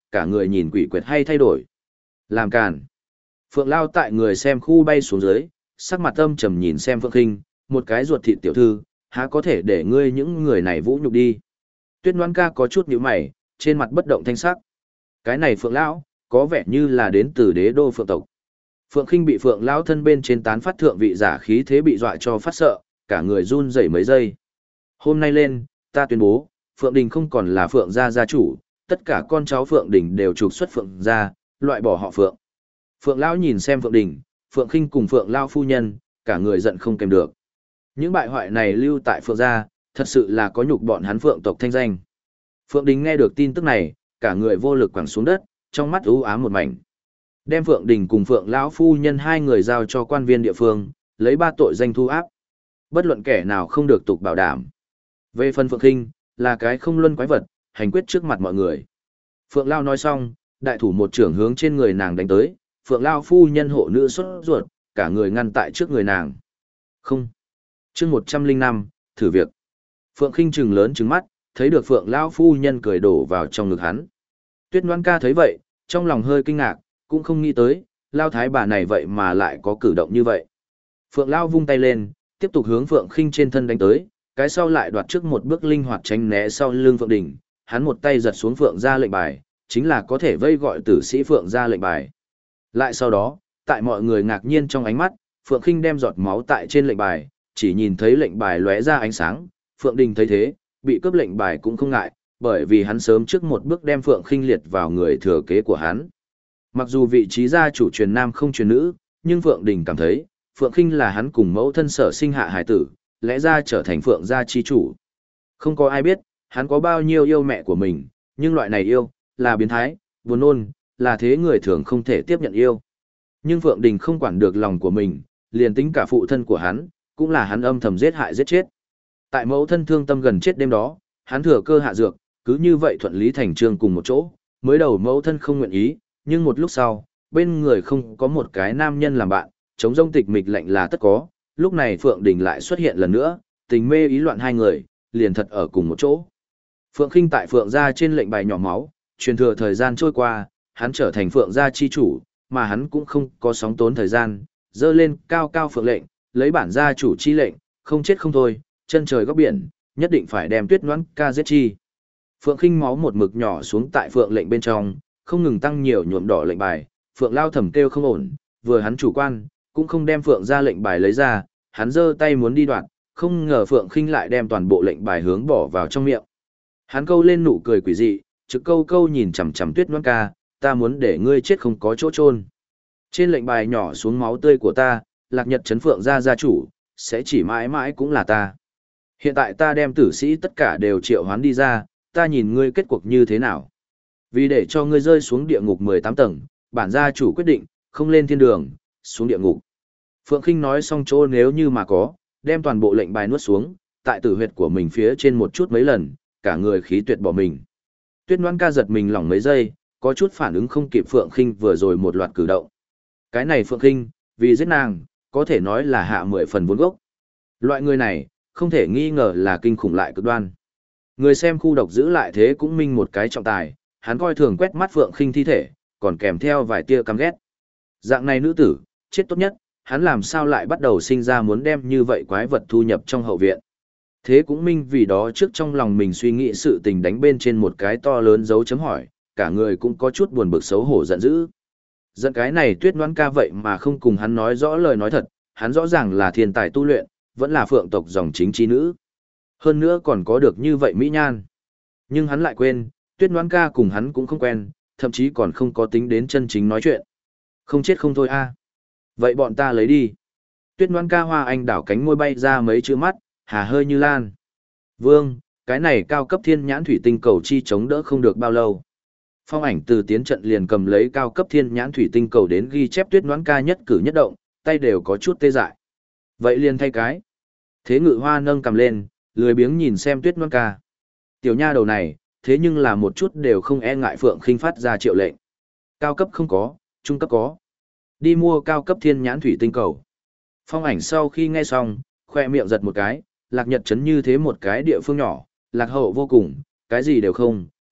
cả người nhìn quỷ quyệt hay thay đổi. Làm càn. Phượng Lao tại người xem khu bay xuống dưới, sắc mặt âm trầm nhìn xem Phượng Khinh, một cái ruột thịt tiểu thư, há có thể để ngươi những người này vũ nhục đi. Tuyết Ngoan Ca có chút nhíu mày, trên mặt bất động thanh sắc. Cái này Phượng Lão, có vẻ như là đến từ đế đô Phượng tộc. Phượng Khinh bị Phượng Lão thân bên trên tán phát thượng vị giả khí thế bị dọa cho phát sợ, cả người run rẩy mấy giây. Hôm nay lên, ta tuyên bố, Phượng Đình không còn là Phượng gia gia chủ, tất cả con cháu Phượng Đình đều trục xuất Phượng gia, loại bỏ họ Phượng. Phượng Lão nhìn xem Phượng Đình, Phượng Khinh cùng Phượng Lão phu nhân, cả người giận không kềm được. Những bại hoại này lưu tại Phượng gia, thật sự là có nhục bọn hắn Phượng tộc thanh danh. Phượng Đình nghe được tin tức này, cả người vô lực quẳng xuống đất, trong mắt u ám một mảnh. Đem Phượng Đình cùng Phượng Lão phu nhân hai người giao cho quan viên địa phương, lấy 3 tội danh thu áp. Bất luận kẻ nào không được tục bảo đảm. Về phần Phượng Khinh, là cái không luân quái vật, hành quyết trước mặt mọi người. Phượng Lão nói xong, đại thủ một trưởng hướng trên người nàng đánh tới, Phượng Lão phu nhân hộ nữ xuất ruột, cả người ngăn tại trước người nàng. Không. Chương 105, thử việc. Phượng Khinh trừng lớn trừng mắt, thấy được Phượng Lão phu nhân cười đổ vào trong ngực hắn. Tuyết Ngoan Ca thấy vậy, trong lòng hơi kinh ngạc, cũng không nghĩ tới, Lao thái bà này vậy mà lại có cử động như vậy. Phượng Lão vung tay lên, tiếp tục hướng Phượng Khinh trên thân đánh tới, cái sau lại đoạt trước một bước linh hoạt tránh né sau lưng Phượng Đình, hắn một tay giật xuống Phượng gia lệnh bài, chính là có thể vây gọi tử sĩ Phượng gia lệnh bài. Lại sau đó, tại mọi người ngạc nhiên trong ánh mắt, Phượng Khinh đem giọt máu tại trên lệnh bài, chỉ nhìn thấy lệnh bài lóe ra ánh sáng, Phượng Đình thấy thế, bị cướp lệnh bài cũng không ngại, bởi vì hắn sớm trước một bước đem Phượng Khinh liệt vào người thừa kế của hắn. Mặc dù vị trí gia chủ truyền nam không truyền nữ, nhưng Phượng Đình cảm thấy, Phượng Khinh là hắn cùng mẫu thân sở sinh hạ hải tử, lẽ ra trở thành Phượng gia chi chủ. Không có ai biết, hắn có bao nhiêu yêu mẹ của mình, nhưng loại này yêu, là biến thái, buồn nôn, là thế người thường không thể tiếp nhận yêu. Nhưng Phượng Đình không quản được lòng của mình, liền tính cả phụ thân của hắn, cũng là hắn âm thầm giết hại giết chết. Tại mẫu thân thương tâm gần chết đêm đó, hắn thừa cơ hạ dược, cứ như vậy thuận lý thành trương cùng một chỗ, mới đầu mẫu thân không nguyện ý, nhưng một lúc sau, bên người không có một cái nam nhân làm bạn, chống rông tịch mịch lạnh là tất có, lúc này Phượng Đình lại xuất hiện lần nữa, tình mê ý loạn hai người, liền thật ở cùng một chỗ. Phượng Khinh tại Phượng gia trên lệnh bài nhỏ máu, truyền thừa thời gian trôi qua, hắn trở thành Phượng gia chi chủ, mà hắn cũng không có sóng tốn thời gian, dơ lên cao cao Phượng lệnh, lấy bản gia chủ chi lệnh, không chết không thôi, chân trời góc biển, nhất định phải đem Tuyết Ngoan Ca giết chi. Phượng Khinh máu một mực nhỏ xuống tại Phượng lệnh bên trong, không ngừng tăng nhiều nhuộm đỏ lệnh bài, Phượng Lao thầm kêu không ổn, vừa hắn chủ quan, cũng không đem Phượng ra lệnh bài lấy ra, hắn giơ tay muốn đi đoạt, không ngờ Phượng Khinh lại đem toàn bộ lệnh bài hướng bỏ vào trong miệng. Hắn câu lên nụ cười quỷ dị, trực câu câu nhìn chằm chằm Tuyết Ngoan Ca, ta muốn để ngươi chết không có chỗ chôn. Trên lệnh bài nhỏ xuống máu tươi của ta, Lạc Nhật trấn Phượng gia gia chủ, sẽ chỉ mãi mãi cũng là ta. Hiện tại ta đem tử sĩ tất cả đều triệu hoán đi ra, ta nhìn ngươi kết cuộc như thế nào. Vì để cho ngươi rơi xuống địa ngục 18 tầng, bản gia chủ quyết định, không lên thiên đường, xuống địa ngục. Phượng Khinh nói xong chỗ nếu như mà có, đem toàn bộ lệnh bài nuốt xuống, tại tử huyệt của mình phía trên một chút mấy lần, cả người khí tuyệt bỏ mình. Tuyết Ngoan Ca giật mình lỏng mấy giây, có chút phản ứng không kịp Phượng Khinh vừa rồi một loạt cử động. Cái này Phượng Khinh, vì giết nàng, có thể nói là hạ 10 phần vốn gốc. Loại người này, không thể nghi ngờ là kinh khủng lại cực đoan. Người xem khu độc giữ lại thế cũng minh một cái trọng tài, hắn coi thường quét mắt Phượng Khinh thi thể, còn kèm theo vài tia căm ghét. Dạng này nữ tử, chết tốt nhất, hắn làm sao lại bắt đầu sinh ra muốn đem như vậy quái vật thu nhập trong hậu viện. Thế cũng minh vì đó trước trong lòng mình suy nghĩ sự tình đánh bên trên một cái to lớn dấu chấm hỏi, cả người cũng có chút buồn bực xấu hổ giận dữ. Giận cái này Tuyết Ngoan Ca vậy mà không cùng hắn nói rõ lời nói thật, hắn rõ ràng là thiên tài tu luyện, vẫn là Phượng tộc dòng chính chi nữ. Hơn nữa còn có được như vậy mỹ nhan. Nhưng hắn lại quên, Tuyết Ngoan Ca cùng hắn cũng không quen, thậm chí còn không có tính đến chân chính nói chuyện. Không chết không thôi a. Vậy bọn ta lấy đi. Tuyết Ngoan Ca hoa anh đảo cánh môi bay ra mấy chữ mắt, hà hơi như lan. Vương, cái này cao cấp thiên nhãn thủy tinh cầu chi chống đỡ không được bao lâu. Phong ảnh từ tiến trận liền cầm lấy cao cấp thiên nhãn thủy tinh cầu đến ghi chép Tuyết Ngoan Ca nhất cử nhất động, tay đều có chút tê dại. Vậy liền thay cái. Thế Ngự Hoa nâng cầm lên, lười biếng nhìn xem Tuyết Ngoan Ca. Tiểu nha đầu này, thế nhưng là một chút đều không e ngại Phượng Khinh phát ra triệu lệnh. Cao cấp không có, trung cấp có. Đi mua cao cấp thiên nhãn thủy tinh cầu. Phong ảnh sau khi nghe xong, khoe miệng giật một cái, Lạc Nhật trấn như thế một cái địa phương nhỏ, lạc hậu vô cùng, cái gì đều không,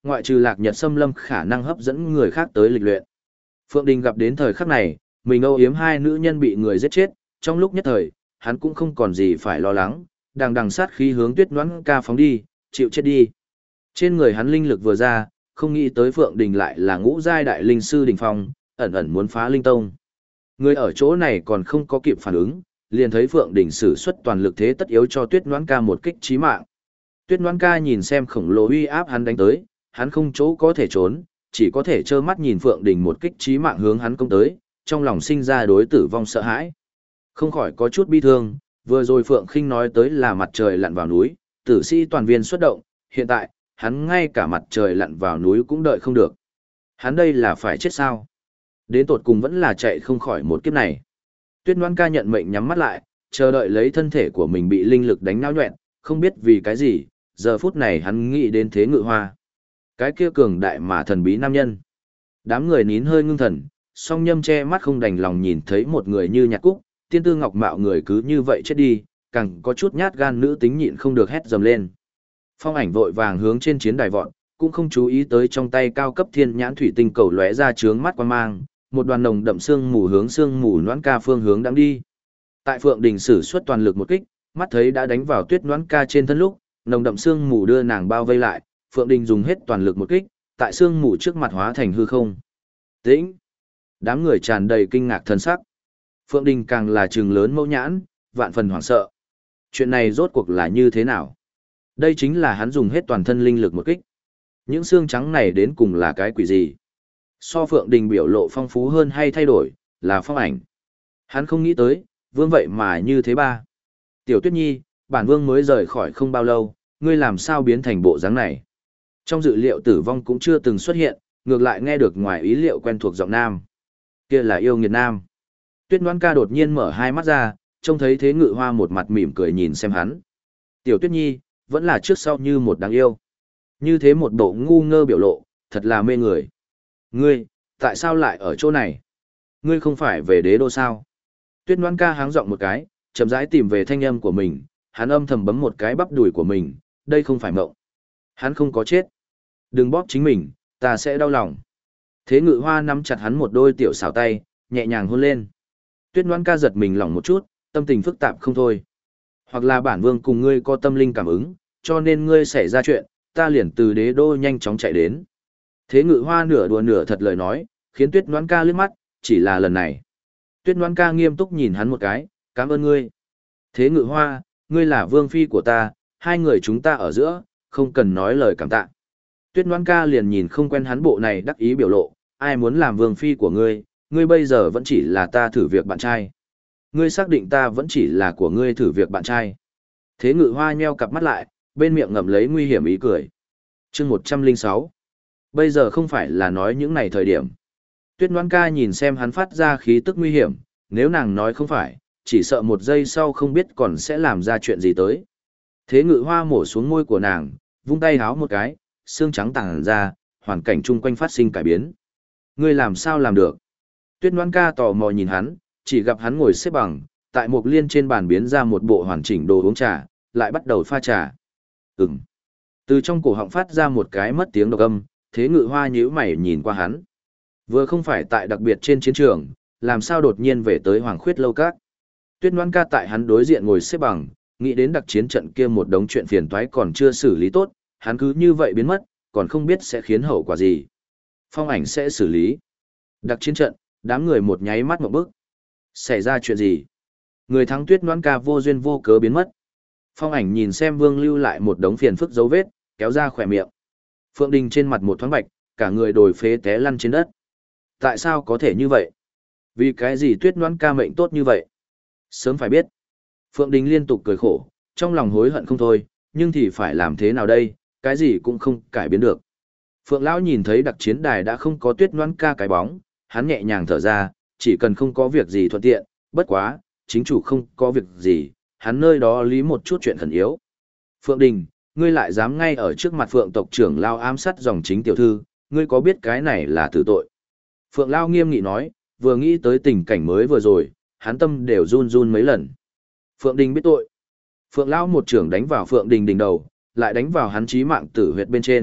ngoại trừ Lạc Nhật xâm lâm khả năng hấp dẫn người khác tới lịch luyện. Phượng Đình gặp đến thời khắc này, mình âu yếm hai nữ nhân bị người giết chết, trong lúc nhất thời, hắn cũng không còn gì phải lo lắng, đằng sát khí hướng Tuyết Noãn Ca phóng đi, chịu chết đi. Trên người hắn linh lực vừa ra, không nghĩ tới Phượng Đình lại là ngũ giai đại linh sư đỉnh phong, ẩn ẩn muốn phá linh tông. Người ở chỗ này còn không có kịp phản ứng, liền thấy Phượng Đình sử xuất toàn lực thế tất yếu cho Tuyết Noãn Ca một kích chí mạng. Tuyết Noãn Ca nhìn xem khổng lồ uy áp hắn đánh tới, hắn không chỗ có thể trốn, chỉ có thể trơ mắt nhìn Phượng Đình một kích chí mạng hướng hắn công tới, trong lòng sinh ra đối tử vong sợ hãi. Không khỏi có chút bi thương, vừa rồi Phượng Khinh nói tới là mặt trời lặn vào núi, tử sĩ toàn viên xuất động, hiện tại, hắn ngay cả mặt trời lặn vào núi cũng đợi không được. Hắn đây là phải chết sao? Đến tột cùng vẫn là chạy không khỏi một kiếp này. Tuyết Noãn Ca nhận mệnh nhắm mắt lại, chờ đợi lấy thân thể của mình bị linh lực đánh náo nhoẹn, không biết vì cái gì, giờ phút này hắn nghĩ đến Thế Ngự Hoa. Cái kia cường đại mà thần bí nam nhân. Đám người nín hơi ngưng thần, song nhâm che mắt không đành lòng nhìn thấy một người như Nhạc Cúc, tiên tư ngọc mạo người cứ như vậy chết đi, càng có chút nhát gan nữ tính nhịn không được hét dầm lên. Phong Ảnh vội vàng hướng trên chiến đài vọt, cũng không chú ý tới trong tay cao cấp thiên nhãn thủy tinh cầu lóe ra chướng mắt quan mang, một đoàn nồng đậm sương mù hướng sương mù Noãn Ca phương hướng đang đi. Tại Phượng Đình sử xuất toàn lực một kích, mắt thấy đã đánh vào Tuyết Noãn Ca trên thân lúc, nồng đậm sương mù đưa nàng bao vây lại, Phượng Đình dùng hết toàn lực một kích, tại sương mù trước mặt hóa thành hư không. Tĩnh. Đám người tràn đầy kinh ngạc thần sắc. Phượng Đình càng là trừng lớn mâu nhãn, vạn phần hoảng sợ. Chuyện này rốt cuộc là như thế nào? Đây chính là hắn dùng hết toàn thân linh lực một kích. Những xương trắng này đến cùng là cái quỷ gì? So Phượng Đình biểu lộ phong phú hơn hay thay đổi, là Phong Ảnh. Hắn không nghĩ tới, vương vậy mà như thế ba. Tiểu Tuyết Nhi, bản vương mới rời khỏi không bao lâu, ngươi làm sao biến thành bộ dáng này? Trong dự liệu tử vong cũng chưa từng xuất hiện, ngược lại nghe được ngoài ý liệu quen thuộc giọng nam. Kia là yêu nghiệt nam. Tuyết Noãn Ca đột nhiên mở hai mắt ra, trông thấy Thế Ngự Hoa một mặt mỉm cười nhìn xem hắn. Tiểu Tuyết Nhi, vẫn là trước sau như một đáng yêu. Như thế một bộ ngu ngơ biểu lộ, thật là mê người. Ngươi, tại sao lại ở chỗ này? Ngươi không phải về đế đô sao? Tuyết Noãn Ca háng giọng một cái, chậm rãi tìm về thanh âm của mình, hắn âm thầm bấm một cái bắp đùi của mình, đây không phải mộng. Hắn không có chết. Đừng bóp chính mình, ta sẽ đau lòng. Thế Ngự Hoa nắm chặt hắn một đôi tiểu xảo tay, nhẹ nhàng hôn lên. Tuyết Noãn Ca giật mình lỏng một chút, tâm tình phức tạp không thôi. Hoặc là bản vương cùng ngươi có tâm linh cảm ứng, cho nên ngươi xảy ra chuyện, ta liền từ đế đô nhanh chóng chạy đến. Thế Ngự Hoa nửa đùa nửa thật lời nói, khiến Tuyết Noãn Ca liếc mắt, chỉ là lần này. Tuyết Noãn Ca nghiêm túc nhìn hắn một cái, cảm ơn ngươi. Thế Ngự Hoa, ngươi là vương phi của ta, hai người chúng ta ở giữa, không cần nói lời cảm tạ. Tuyết Noãn Ca liền nhìn không quen hắn bộ này đắc ý biểu lộ, ai muốn làm vương phi của ngươi, ngươi bây giờ vẫn chỉ là ta thử việc bạn trai. Ngươi xác định ta vẫn chỉ là của ngươi thử việc bạn trai. Thế Ngự Hoa nheo cặp mắt lại, bên miệng ngậm lấy nguy hiểm ý cười. Chương 106. Bây giờ không phải là nói những này thời điểm. Tuyết Noãn Ca nhìn xem hắn phát ra khí tức nguy hiểm, nếu nàng nói không phải, chỉ sợ một giây sau không biết còn sẽ làm ra chuyện gì tới. Thế Ngự Hoa mổ xuống môi của nàng, vung tay háo một cái, xương trắng tàng ra, hoàn cảnh chung quanh phát sinh cải biến. Ngươi làm sao làm được? Tuyết Noãn Ca tò mò nhìn hắn, chỉ gặp hắn ngồi xếp bằng, tại một liên trên bàn biến ra một bộ hoàn chỉnh đồ uống trà, lại bắt đầu pha trà. Ừm. Từ trong cổ họng phát ra một cái mất tiếng độc âm, Thế Ngự Hoa nhíu mày nhìn qua hắn. Vừa không phải tại đặc biệt trên chiến trường, làm sao đột nhiên về tới Hoàng Khuyết lâu các. Tuyết Noãn Ca tại hắn đối diện ngồi xếp bằng, nghĩ đến đặc chiến trận kia một đống chuyện phiền toái còn chưa xử lý tốt, hắn cứ như vậy biến mất, còn không biết sẽ khiến hậu quả gì. Phong Ảnh sẽ xử lý. Đặc chiến trận, đám người một nháy mắt một bước. Xảy ra chuyện gì? Người thắng Tuyết Noãn Ca vô duyên vô cớ biến mất. Phong Ảnh nhìn xem Vương lưu lại một đống phiền phức dấu vết, kéo ra khỏe miệng. Phượng Đình trên mặt một thoáng bạch, cả người đồi phế té lăn trên đất. Tại sao có thể như vậy? Vì cái gì Tuyết Noãn Ca mệnh tốt như vậy? Sớm phải biết. Phượng Đình liên tục cười khổ, trong lòng hối hận không thôi, nhưng thì phải làm thế nào đây, cái gì cũng không cải biến được. Phượng Lão nhìn thấy đặc chiến đài đã không có Tuyết Noãn Ca cái bóng, hắn nhẹ nhàng thở ra, chỉ cần không có việc gì thuận tiện, bất quá, chính chủ không có việc gì, hắn nơi đó lý một chút chuyện khẩn yếu. Phượng Đình, ngươi lại dám ngay ở trước mặt Phượng tộc trưởng Lao ám sát dòng chính tiểu thư, ngươi có biết cái này là tử tội? Phượng Lao nghiêm nghị nói, vừa nghĩ tới tình cảnh mới vừa rồi, hắn tâm đều run run mấy lần. Phượng Đình biết tội. Phượng Lao một trưởng đánh vào Phượng Đình đỉnh đầu, lại đánh vào hắn chí mạng tử huyệt bên trên,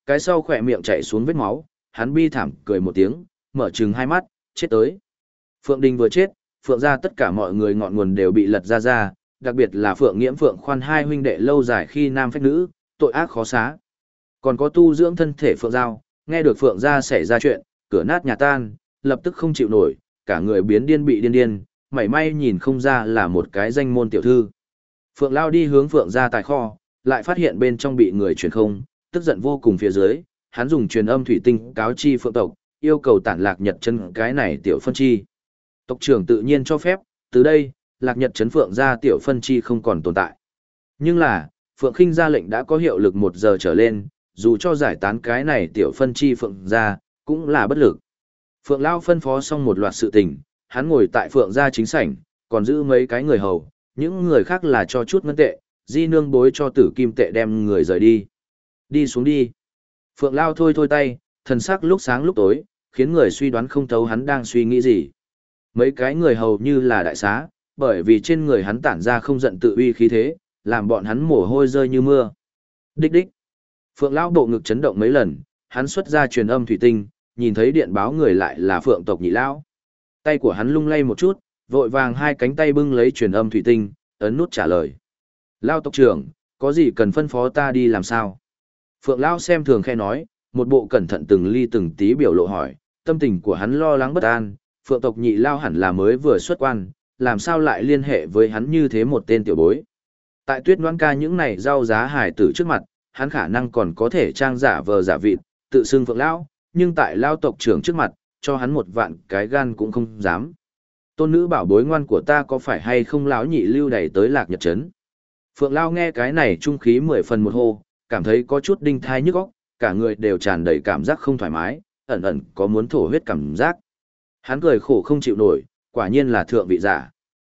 cái sau khỏe miệng chảy xuống vết máu, hắn bi thảm cười một tiếng, mở trừng hai mắt, chết tới. Phượng Đình vừa chết, Phượng gia tất cả mọi người ngọn nguồn đều bị lật ra, đặc biệt là Phượng Nghiễm Phượng Khoan hai huynh đệ lâu dài khi nam phách nữ, tội ác khó xá. Còn có tu dưỡng thân thể Phượng Giao, nghe được Phượng gia xảy ra chuyện, cửa nát nhà tan, lập tức không chịu nổi, cả người biến điên bị điên, mảy may nhìn không ra là một cái danh môn tiểu thư. Phượng Lao đi hướng Phượng gia tài kho, lại phát hiện bên trong bị người truyền không, tức giận vô cùng phía dưới, hắn dùng truyền âm thủy tinh cáo chi Phượng tộc, yêu cầu tản Lạc Nhật trấn cái này tiểu phân chi. Tộc trưởng tự nhiên cho phép, từ đây, Lạc Nhật trấn Phượng gia tiểu phân chi không còn tồn tại. Nhưng là, Phượng Khinh ra lệnh đã có hiệu lực 1 giờ trở lên, dù cho giải tán cái này tiểu phân chi Phượng gia, cũng là bất lực. Phượng Lao phân phó xong một loạt sự tình, hắn ngồi tại Phượng gia chính sảnh, còn giữ mấy cái người hầu, những người khác là cho chút ngân tệ, di nương bối cho tử kim tệ đem người rời đi. Đi xuống đi. Phượng Lao thôi tay, thần sắc lúc sáng lúc tối, khiến người suy đoán không thấu hắn đang suy nghĩ gì. Mấy cái người hầu như là đại xá, bởi vì trên người hắn tản ra không giận tự uy khí thế, làm bọn hắn mồ hôi rơi như mưa. Đích đích. Phượng Lao bộ ngực chấn động mấy lần, hắn xuất ra truyền âm thủy tinh, nhìn thấy điện báo người lại là Phượng tộc Nhị Lão. Tay của hắn lung lay một chút, vội vàng hai cánh tay bưng lấy truyền âm thủy tinh, ấn nút trả lời. Lao tộc trưởng, có gì cần phân phó ta đi làm sao? Phượng Lao xem thường khe nói, một bộ cẩn thận từng ly từng tí biểu lộ hỏi, tâm tình của hắn lo lắng bất an, Phượng tộc Nhị Lao hẳn là mới vừa xuất quan, làm sao lại liên hệ với hắn như thế một tên tiểu bối. Tại Tuyết Ngoan ca những này rau giá hài tử trước mặt, hắn khả năng còn có thể trang giả vờ giả vịt, tự xưng Phượng Lao, nhưng tại Lao tộc trưởng trước mặt, cho hắn 1 vạn cái gan cũng không dám. Tôn nữ bảo bối ngoan của ta có phải hay không lão nhị lưu đẩy tới Lạc Nhật trấn? Phượng Lao nghe cái này trung khí 10 phần một hô, cảm thấy có chút đinh thai nhức óc, cả người đều tràn đầy cảm giác không thoải mái, ẩn ẩn có muốn thổ huyết cảm giác. Hắn cười khổ không chịu nổi, quả nhiên là thượng vị giả.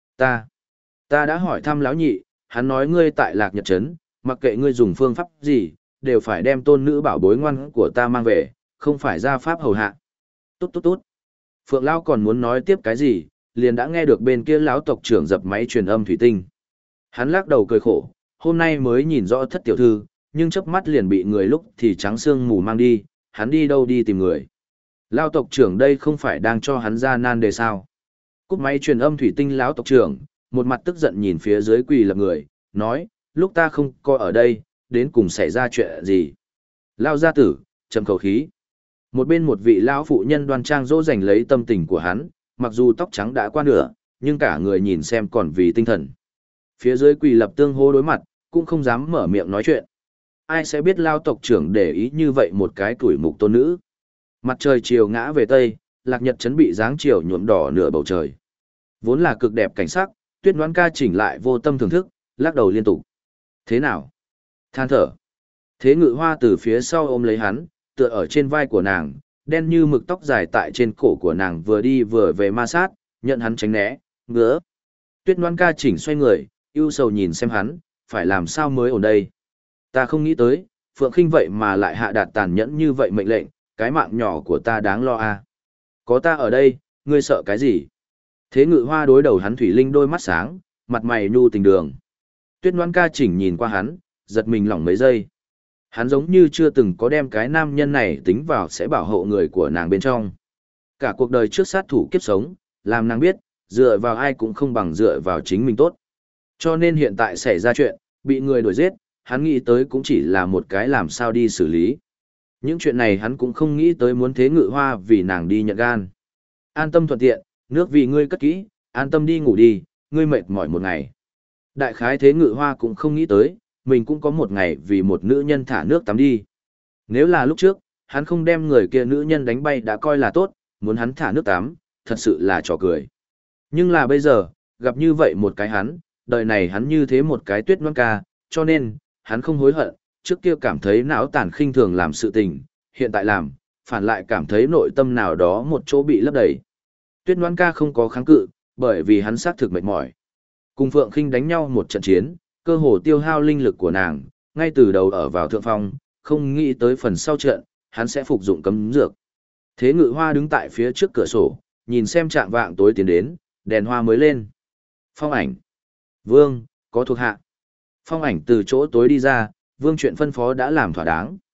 Ta đã hỏi thăm lão nhị, hắn nói ngươi tại Lạc Nhật trấn, mặc kệ ngươi dùng phương pháp gì, đều phải đem tôn nữ bảo bối ngoan của ta mang về, không phải ra pháp hầu hạ. Tốt. Phượng Lao còn muốn nói tiếp cái gì, liền đã nghe được bên kia lão tộc trưởng dập máy truyền âm thủy tinh. Hắn lắc đầu cười khổ, hôm nay mới nhìn rõ thất tiểu thư, nhưng chớp mắt liền bị người lúc thì trắng xương mù mang đi, hắn đi đâu đi tìm người. Lão tộc trưởng đây không phải đang cho hắn ra nan đề sao? Cúp máy truyền âm thủy tinh lão tộc trưởng, một mặt tức giận nhìn phía dưới quỳ lập người, nói, lúc ta không coi ở đây, đến cùng xảy ra chuyện gì? Lão gia tử, trầm khẩu khí. Một bên một vị lão phụ nhân đoan trang dỗ dành lấy tâm tình của hắn, mặc dù tóc trắng đã qua nửa, nhưng cả người nhìn xem còn vì tinh thần. Phía dưới quỳ lập tương hô đối mặt, cũng không dám mở miệng nói chuyện. Ai sẽ biết lao tộc trưởng để ý như vậy một cái tuổi mục tôn nữ. Mặt trời chiều ngã về tây, Lạc Nhật trấn bị dáng chiều nhuộm đỏ nửa bầu trời. Vốn là cực đẹp cảnh sắc, Tuyết Ngoãn ca chỉnh lại vô tâm thưởng thức, lắc đầu liên tục. Thế nào? Than thở. Thế Ngự Hoa từ phía sau ôm lấy hắn, tựa ở trên vai của nàng, đen như mực tóc dài tại trên cổ của nàng vừa đi vừa về ma sát, nhận hắn tránh né, ngứa. Tuyết Ngoãn ca chỉnh xoay người, ưu sầu nhìn xem hắn, phải làm sao mới ổn đây. Ta không nghĩ tới, Phượng Khinh vậy mà lại hạ đạt tàn nhẫn như vậy mệnh lệnh, cái mạng nhỏ của ta đáng lo à. Có ta ở đây, ngươi sợ cái gì? Thế Ngự Hoa đối đầu hắn thủy linh đôi mắt sáng, mặt mày nhu tình đường. Tuyết Ngoãn ca chỉnh nhìn qua hắn, giật mình lỏng mấy giây. Hắn giống như chưa từng có đem cái nam nhân này tính vào sẽ bảo hộ người của nàng bên trong. Cả cuộc đời trước sát thủ kiếp sống, làm nàng biết, dựa vào ai cũng không bằng dựa vào chính mình tốt. Cho nên hiện tại xảy ra chuyện, bị người đuổi giết, hắn nghĩ tới cũng chỉ là một cái làm sao đi xử lý. Những chuyện này hắn cũng không nghĩ tới muốn Thế Ngự Hoa vì nàng đi nhận gan. An tâm thuận tiện, nước vì ngươi cất kỹ, an tâm đi ngủ đi, ngươi mệt mỏi một ngày. Đại khái Thế Ngự Hoa cũng không nghĩ tới, mình cũng có một ngày vì một nữ nhân thả nước tắm đi. Nếu là lúc trước, hắn không đem người kia nữ nhân đánh bay đã coi là tốt, muốn hắn thả nước tắm, thật sự là trò cười. Nhưng là bây giờ, gặp như vậy một cái hắn, đời này hắn như thế một cái Tuyết Ngoãn ca, cho nên, hắn không hối hận, trước kia cảm thấy não tàn khinh thường làm sự tình, hiện tại làm, phản lại cảm thấy nội tâm nào đó một chỗ bị lấp đầy. Tuyết Ngoãn ca không có kháng cự, bởi vì hắn xác thực mệt mỏi. Cùng Phượng Khinh đánh nhau một trận chiến, cơ hồ tiêu hao linh lực của nàng, ngay từ đầu ở vào thượng phong, không nghĩ tới phần sau trận, hắn sẽ phục dụng cấm dược. Thế Ngự Hoa đứng tại phía trước cửa sổ, nhìn xem trạng vạng tối tiến đến, đèn hoa mới lên. Phong ảnh. Vương, có thuộc hạ. Phong ảnh từ chỗ tối đi ra, Vương chuyện phân phó đã làm thỏa đáng.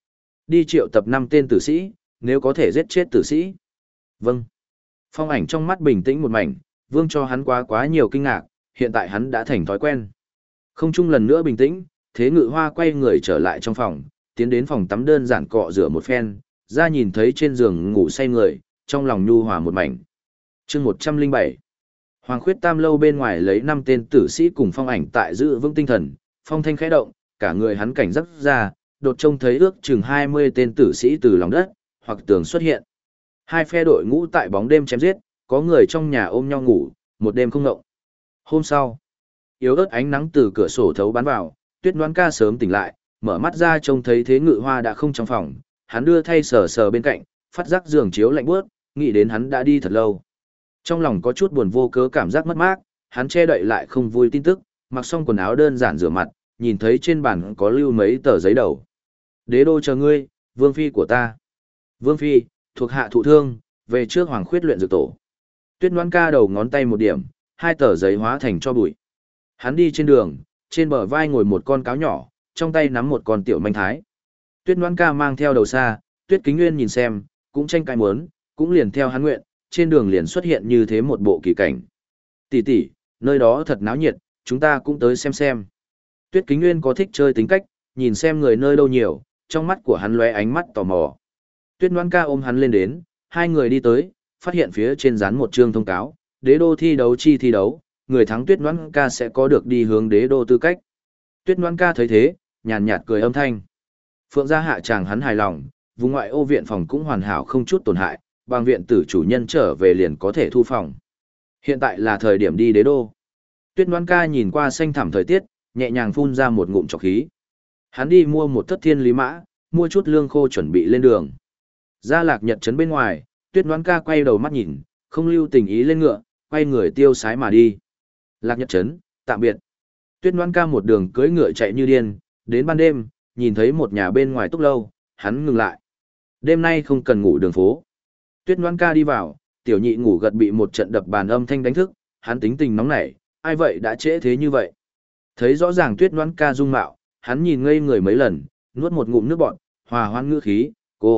Đi triệu tập 5 tên tử sĩ, nếu có thể giết chết tử sĩ. Vâng. Phong ảnh trong mắt bình tĩnh một mảnh, vương cho hắn quá nhiều kinh ngạc, hiện tại hắn đã thành thói quen. Không chung lần nữa bình tĩnh, Thế Ngự Hoa quay người trở lại trong phòng, tiến đến phòng tắm đơn giản cọ rửa một phen, ra nhìn thấy trên giường ngủ say người, trong lòng nhu hòa một mảnh. Chương 107. Hoàng Khuyết Tam lâu bên ngoài lấy 5 tên tử sĩ cùng phong ảnh tại giữ vững tinh thần, phong thanh khẽ động, cả người hắn cảnh giác ra, đột trông thấy ước chừng 20 tên tử sĩ từ lòng đất hoặc tường xuất hiện. Hai phe đội ngũ tại bóng đêm chém giết, có người trong nhà ôm nhau ngủ, một đêm không ngộng. Hôm sau, yếu ớt ánh nắng từ cửa sổ thấu bắn vào, Tuyết Ngoãn Ca sớm tỉnh lại, mở mắt ra trông thấy Thế Ngự Hoa đã không trong phòng, hắn đưa thay sờ sờ bên cạnh, phát giác giường chiếu lạnh buốt, nghĩ đến hắn đã đi thật lâu. Trong lòng có chút buồn vô cớ cảm giác mất mát, hắn che đậy lại không vui tin tức, mặc xong quần áo đơn giản rửa mặt, nhìn thấy trên bàn có lưu mấy tờ giấy đầu. Đế đô chờ ngươi, vương phi của ta. Vương phi, thuộc hạ thụ thương, về trước Hoàng Khuyết luyện dược tổ. Tuyết Ngoãn Ca đầu ngón tay một điểm, hai tờ giấy hóa thành cho bụi. Hắn đi trên đường, trên bờ vai ngồi một con cáo nhỏ, trong tay nắm một con tiểu manh thái. Tuyết Ngoãn Ca mang theo đầu xa, Tuyết Kính Nguyên nhìn xem, cũng tranh cãi muốn, cũng liền theo hắn nguyện, trên đường liền xuất hiện như thế một bộ kỳ cảnh. Tỷ tỷ, nơi đó thật náo nhiệt, chúng ta cũng tới xem xem. Tuyết Kính Nguyên có thích chơi tính cách, nhìn xem người nơi đâu nhiều, trong mắt của hắn lóe ánh mắt tò mò. Tuyết Ngoãn Ca ôm hắn lên đến, hai người đi tới, phát hiện phía trên dán một chương thông cáo, đế đô thi đấu chi thi đấu, người thắng Tuyết Ngoãn Ca sẽ có được đi hướng đế đô tư cách. Tuyết Ngoãn Ca thấy thế, nhàn nhạt cười âm thanh. Phượng gia hạ chàng hắn hài lòng, vùng ngoại ô viện phòng cũng hoàn hảo không chút tổn hại, bằng viện tử chủ nhân trở về liền có thể thu phòng. Hiện tại là thời điểm đi đế đô. Tuyết Ngoãn Ca nhìn qua xanh thẳm thời tiết, nhẹ nhàng phun ra một ngụm trọc khí. Hắn đi mua một thất thiên lý mã, mua chút lương khô chuẩn bị lên đường. Ra Lạc Nhật trấn bên ngoài, Tuyết Ngoãn Ca quay đầu mắt nhìn, không lưu tình ý lên ngựa, quay người tiêu sái mà đi. Lạc Nhật trấn, tạm biệt. Tuyết Ngoãn Ca một đường cưỡi ngựa chạy như điên, đến ban đêm, nhìn thấy một nhà bên ngoài túc lâu, hắn ngừng lại. Đêm nay không cần ngủ đường phố. Tuyết Ngoãn Ca đi vào, tiểu nhị ngủ gật bị một trận đập bàn âm thanh đánh thức, hắn tính tình nóng nảy, ai vậy đã trễ thế như vậy. Thấy rõ ràng Tuyết Ngoãn Ca dung mạo, hắn nhìn ngây người mấy lần, nuốt một ngụm nước bọt, hòa hoan ngữ khí,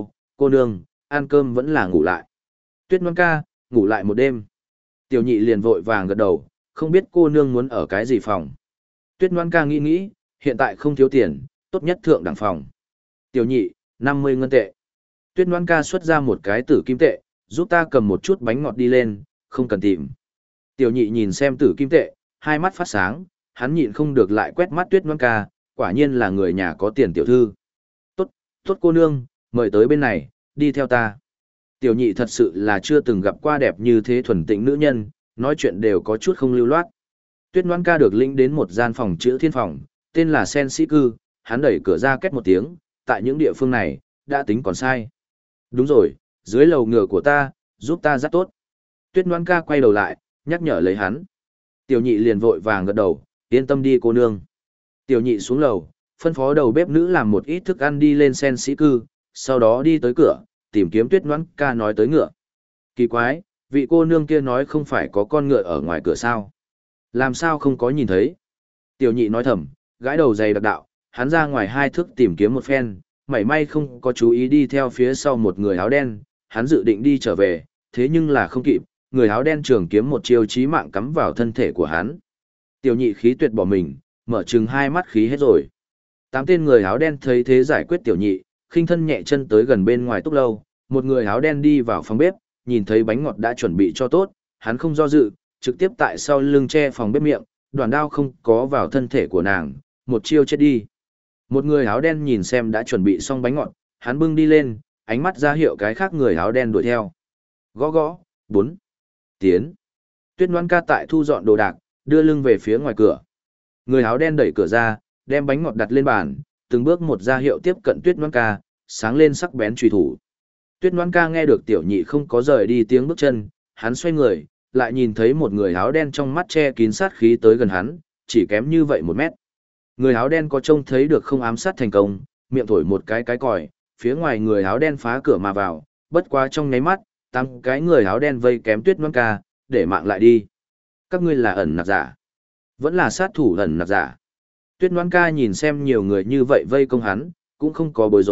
cô nương, ăn cơm vẫn là ngủ lại. Tuyết Ngoãn Ca, ngủ lại một đêm. Tiểu nhị liền vội vàng gật đầu, không biết cô nương muốn ở cái gì phòng. Tuyết Ngoãn Ca nghĩ, hiện tại không thiếu tiền, tốt nhất thượng đẳng phòng. Tiểu nhị, 50 ngân tệ. Tuyết Ngoãn Ca xuất ra một cái tử kim tệ, giúp ta cầm một chút bánh ngọt đi lên, không cần tìm. Tiểu nhị nhìn xem tử kim tệ, hai mắt phát sáng, hắn nhịn không được lại quét mắt Tuyết Ngoãn Ca, quả nhiên là người nhà có tiền tiểu thư. Tốt cô nương, mời tới bên này, đi theo ta. Tiểu nhị thật sự là chưa từng gặp qua đẹp như thế thuần tịnh nữ nhân, nói chuyện đều có chút không lưu loát. Tuyết Ngoãn Ca được lĩnh đến một gian phòng chữ thiên phòng, tên là Sen Sĩ Cư, hắn đẩy cửa ra két một tiếng, tại những địa phương này, đã tính còn sai. Đúng rồi, dưới lầu ngựa của ta, giúp ta rất tốt. Tuyết Ngoãn Ca quay đầu lại, nhắc nhở lấy hắn. Tiểu nhị liền vội vàng gật đầu, yên tâm đi cô nương. Tiểu nhị xuống lầu, phân phó đầu bếp nữ làm một ít thức ăn đi lên Sen Sĩ Cư, sau đó đi tới cửa, tìm kiếm Tuyết Ngoãn Ca nói tới ngựa. Kỳ quái, vị cô nương kia nói không phải có con ngựa ở ngoài cửa sao? Làm sao không có nhìn thấy? Tiểu nhị nói thầm, gãi đầu dày đặc đạo, hắn ra ngoài 2 thước tìm kiếm một phen, mảy may không có chú ý đi theo phía sau một người áo đen, hắn dự định đi trở về, thế nhưng là không kịp, người áo đen trường kiếm một chiêu chí mạng cắm vào thân thể của hắn. Tiểu nhị khí tuyệt bỏ mình, mở trừng 2 mắt khí hết rồi. 8 tên người áo đen thấy thế giải quyết tiểu nhị, khinh thân nhẹ chân tới gần bên ngoài túc lâu, một người áo đen đi vào phòng bếp, nhìn thấy bánh ngọt đã chuẩn bị cho tốt, hắn không do dự, trực tiếp tại sau lưng che phòng bếp miệng, đoàn đao không có vào thân thể của nàng, một chiêu chết đi. Một người áo đen nhìn xem đã chuẩn bị xong bánh ngọt, hắn bưng đi lên, ánh mắt ra hiệu cái khác người áo đen đuổi theo. Gõ gõ, 4. Tiến. Tuyết Ngoãn Ca tại thu dọn đồ đạc, đưa lưng về phía ngoài cửa. Người áo đen đẩy cửa ra, đem bánh ngọt đặt lên bàn, từng bước một ra hiệu tiếp cận Tuyết Ngoãn Ca, sáng lên sắc bén chùy thủ. Tuyết Ngoãn Ca nghe được tiểu nhị không có rời đi tiếng bước chân, hắn xoay người, lại nhìn thấy một người áo đen trong mắt che kín sát khí tới gần hắn, chỉ kém như vậy 1 mét. Người áo đen có trông thấy được không ám sát thành công, miệng thổi một cái còi, phía ngoài người áo đen phá cửa mà vào, bất quá trong nháy mắt, 8 cái người áo đen vây kém Tuyết Ngoãn Ca, để mạng lại đi. Các ngươi là ẩn nặc giả, vẫn là sát thủ ẩn nặc giả. Tuyết Ngoãn Ca nhìn xem nhiều người như vậy vây công hắn, cũng không có bối rối,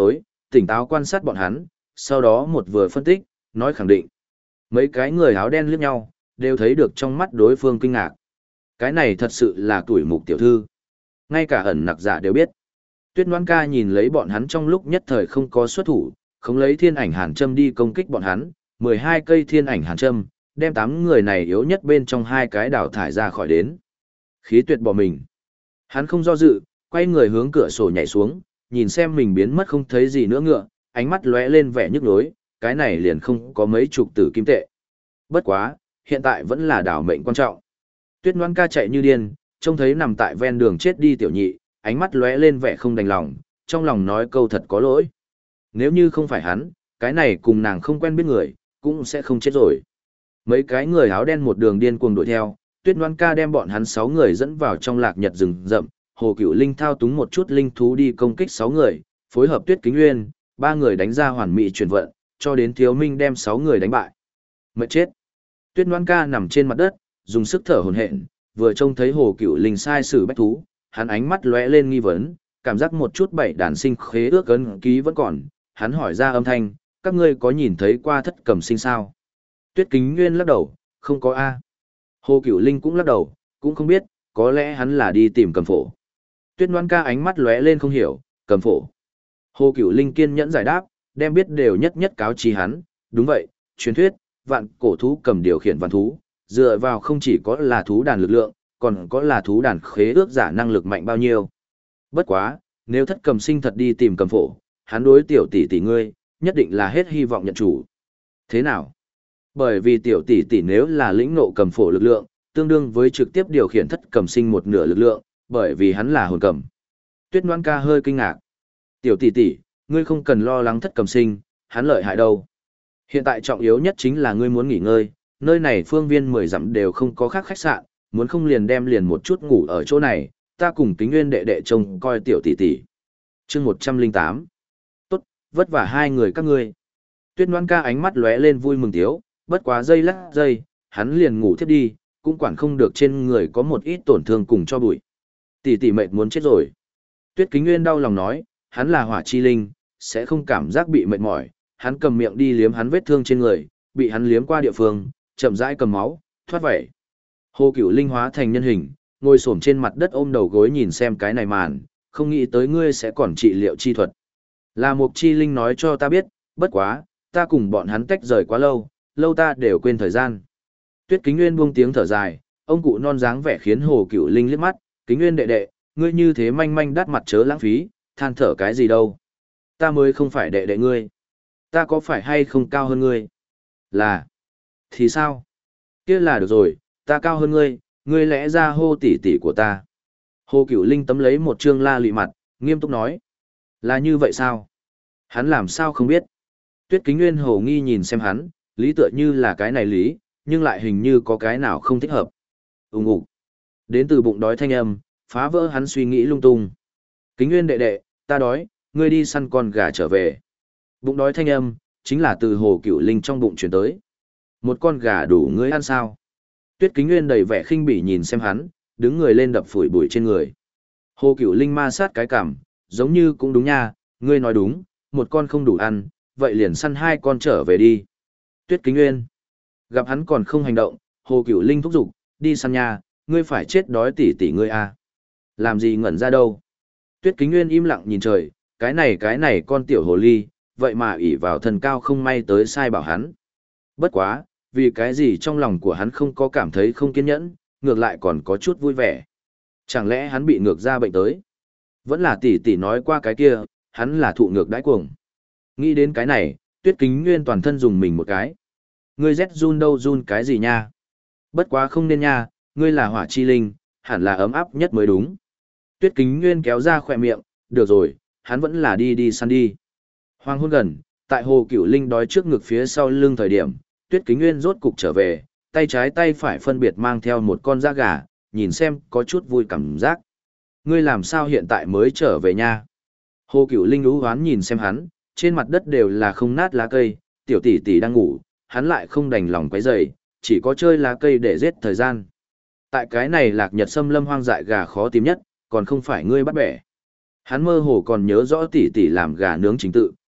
tỉnh táo quan sát bọn hắn, sau đó một vừa phân tích, nói khẳng định. Mấy cái người áo đen liếc nhau, đều thấy được trong mắt đối phương kinh ngạc. Cái này thật sự là tuổi mục tiểu thư. Ngay cả ẩn nặc giả đều biết. Tuyết Ngoan Ca nhìn lấy bọn hắn trong lúc nhất thời không có xuất thủ, không lấy thiên ảnh hàn châm đi công kích bọn hắn, 12 cây thiên ảnh hàn châm, đem 8 người này yếu nhất bên trong hai cái đào thải ra khỏi đến. Khí tuyệt bỏ mình. Hắn không do dự, quay người hướng cửa sổ nhảy xuống, nhìn xem mình biến mất không thấy gì nữa ngựa, ánh mắt lóe lên vẻ nhức nhối, cái này liền không có mấy chục tử kim tệ. Bất quá, hiện tại vẫn là đảo mệnh quan trọng. Tuyết Ngoan Ca chạy như điên, trông thấy nằm tại ven đường chết đi tiểu nhị, ánh mắt lóe lên vẻ không đành lòng, trong lòng nói câu thật có lỗi. Nếu như không phải hắn, cái này cùng nàng không quen biết người, cũng sẽ không chết rồi. Mấy cái người áo đen một đường điên cuồng đuổi theo, Tuyết Ngoan Ca đem bọn hắn 6 người dẫn vào trong lạc nhật rừng rậm, Hồ Cửu Linh thao túng một chút linh thú đi công kích 6 người, phối hợp Tuyết Kính Nguyên, 3 người đánh ra hoàn mỹ chuyển vận, cho đến Thiếu Minh đem 6 người đánh bại. Mệt chết. Tuyết Ngoan Ca nằm trên mặt đất, dùng sức thở hổn hển, vừa trông thấy Hồ Cửu Linh sai sử bách thú, hắn ánh mắt lóe lên nghi vấn, cảm giác một chút bảy đàn sinh khế ước ấn ký vẫn còn, hắn hỏi ra âm thanh, các ngươi có nhìn thấy qua thất cầm sinh sao? Tuyết Kính Nguyên lắc đầu, không có a. Hồ Cửu Linh cũng lắc đầu, cũng không biết, có lẽ hắn là đi tìm cầm phổ. Tuyết Ngoan Ca ánh mắt lóe lên không hiểu, cầm phổ. Hồ Cửu Linh kiên nhẫn giải đáp, đem biết đều nhất nhất cáo chi hắn, đúng vậy, truyền thuyết, vạn cổ thú cầm điều khiển vạn thú, dựa vào không chỉ có là thú đàn lực lượng, còn có là thú đàn khế ước giả năng lực mạnh bao nhiêu. Bất quá, nếu thất cầm sinh thật đi tìm cầm phổ, hắn đối tiểu tỷ tỷ ngươi, nhất định là hết hy vọng nhận chủ. Thế nào? Bởi vì tiểu tỷ tỷ nếu là lĩnh ngộ cầm phổ lực lượng, tương đương với trực tiếp điều khiển thất cầm sinh một nửa lực lượng, bởi vì hắn là hồn cầm. Tuyết Ngoan Ca hơi kinh ngạc. Tiểu tỷ tỷ, ngươi không cần lo lắng thất cầm sinh, hắn lợi hại đâu. Hiện tại trọng yếu nhất chính là ngươi muốn nghỉ ngơi, nơi này phương viên 10 dặm đều không có khác khách sạn, muốn không liền đem liền một chút ngủ ở chỗ này, ta cùng Kính Nguyên đệ đệ trông coi tiểu tỷ tỷ. Chương 108. Tốt, vất vả hai người các ngươi. Tuyết Ngoan Ca ánh mắt lóe lên vui mừng tiếu, bất quá giây lát giây, hắn liền ngủ thiếp đi, cũng quản không được trên người có một ít tổn thương cùng cho bụi. Tỷ tỷ mệt muốn chết rồi. Tuyết Kính Nguyên đau lòng nói, hắn là hỏa chi linh, sẽ không cảm giác bị mệt mỏi, hắn cầm miệng đi liếm hắn vết thương trên người, bị hắn liếm qua địa phương, chậm rãi cầm máu, thoát vẩy. Hồ Cửu Linh hóa thành nhân hình, ngồi xổm trên mặt đất ôm đầu gối nhìn xem cái này màn, không nghĩ tới ngươi sẽ còn trị liệu chi thuật. Là Mục Chi Linh nói cho ta biết, bất quá, ta cùng bọn hắn tách rời quá lâu, lâu ta đều quên thời gian. Tuyết Kính Nguyên buông tiếng thở dài, ông cụ non dáng vẻ khiến Hồ Cửu Linh liếc mắt, Kính Nguyên đệ đệ, ngươi như thế manh manh đắt mặt chớ lãng phí, than thở cái gì đâu. Ta mới không phải đệ đệ ngươi. Ta có phải hay không cao hơn ngươi? Là. Thì sao? Kia là được rồi, ta cao hơn ngươi, ngươi lẽ ra hô tỷ tỷ của ta. Hồ Cửu Linh tấm lấy một trương la lụy mặt, nghiêm túc nói. Là như vậy sao? Hắn làm sao không biết? Tuyết Kính Nguyên hồ nghi nhìn xem hắn, lý tựa như là cái này lý, nhưng lại hình như có cái nào không thích hợp. Ùng ục. Đến từ bụng đói thanh âm, phá vỡ hắn suy nghĩ lung tung. Kính Nguyên đệ đệ, ta đói, ngươi đi săn con gà trở về. Bụng đói thanh âm, chính là từ Hồ Cửu Linh trong bụng truyền tới. Một con gà đủ ngươi ăn sao? Tuyết Kính Nguyên đầy vẻ khinh bỉ nhìn xem hắn, đứng người lên đập phủi bụi trên người. Hồ Cửu Linh ma sát cái cằm, giống như cũng đúng nha, ngươi nói đúng, một con không đủ ăn, vậy liền săn hai con trở về đi. Tuyết Kính Nguyên. Gặp hắn còn không hành động, Hồ Cửu Linh thúc giục, đi săn nha, ngươi phải chết đói tỷ tỷ ngươi à. Làm gì ngẩn ra đâu. Tuyết Kính Nguyên im lặng nhìn trời, cái này con tiểu hồ ly, vậy mà ỷ vào thần cao không may tới sai bảo hắn. Bất quá, vì cái gì trong lòng của hắn không có cảm thấy không kiên nhẫn, ngược lại còn có chút vui vẻ. Chẳng lẽ hắn bị ngược ra bệnh tới? Vẫn là tỷ tỷ nói qua cái kia, hắn là thụ ngược đãi cuồng. Nghĩ đến cái này, Tuyết Kính Nguyên toàn thân dùng mình một cái. Ngươi rét run đâu run cái gì nha? Bất quá không nên nha, ngươi là hỏa chi linh, hẳn là ấm áp nhất mới đúng. Tuyết Kính Nguyên kéo ra khỏe miệng, được rồi, hắn vẫn là đi săn đi. Hoàng hôn gần, tại Hồ Cửu Linh đói trước ngực phía sau lưng thời điểm, Tuyết Kính Nguyên rốt cục trở về, tay trái tay phải phân biệt mang theo một con da gà, nhìn xem có chút vui cảm giác. Ngươi làm sao hiện tại mới trở về nha? Hồ Cửu Linh ú hoán nhìn xem hắn, trên mặt đất đều là không nát lá cây, tiểu tỷ tỷ đang ngủ, hắn lại không đành lòng quấy rầy, chỉ có chơi lá cây để giết thời gian. Tại cái này lạc nhật xâm lâm hoang dại gà khó tìm nhất, còn không phải ngươi bắt bẻ. Hắn mơ hồ còn nhớ rõ tỷ tỷ làm gà nướng chính tự,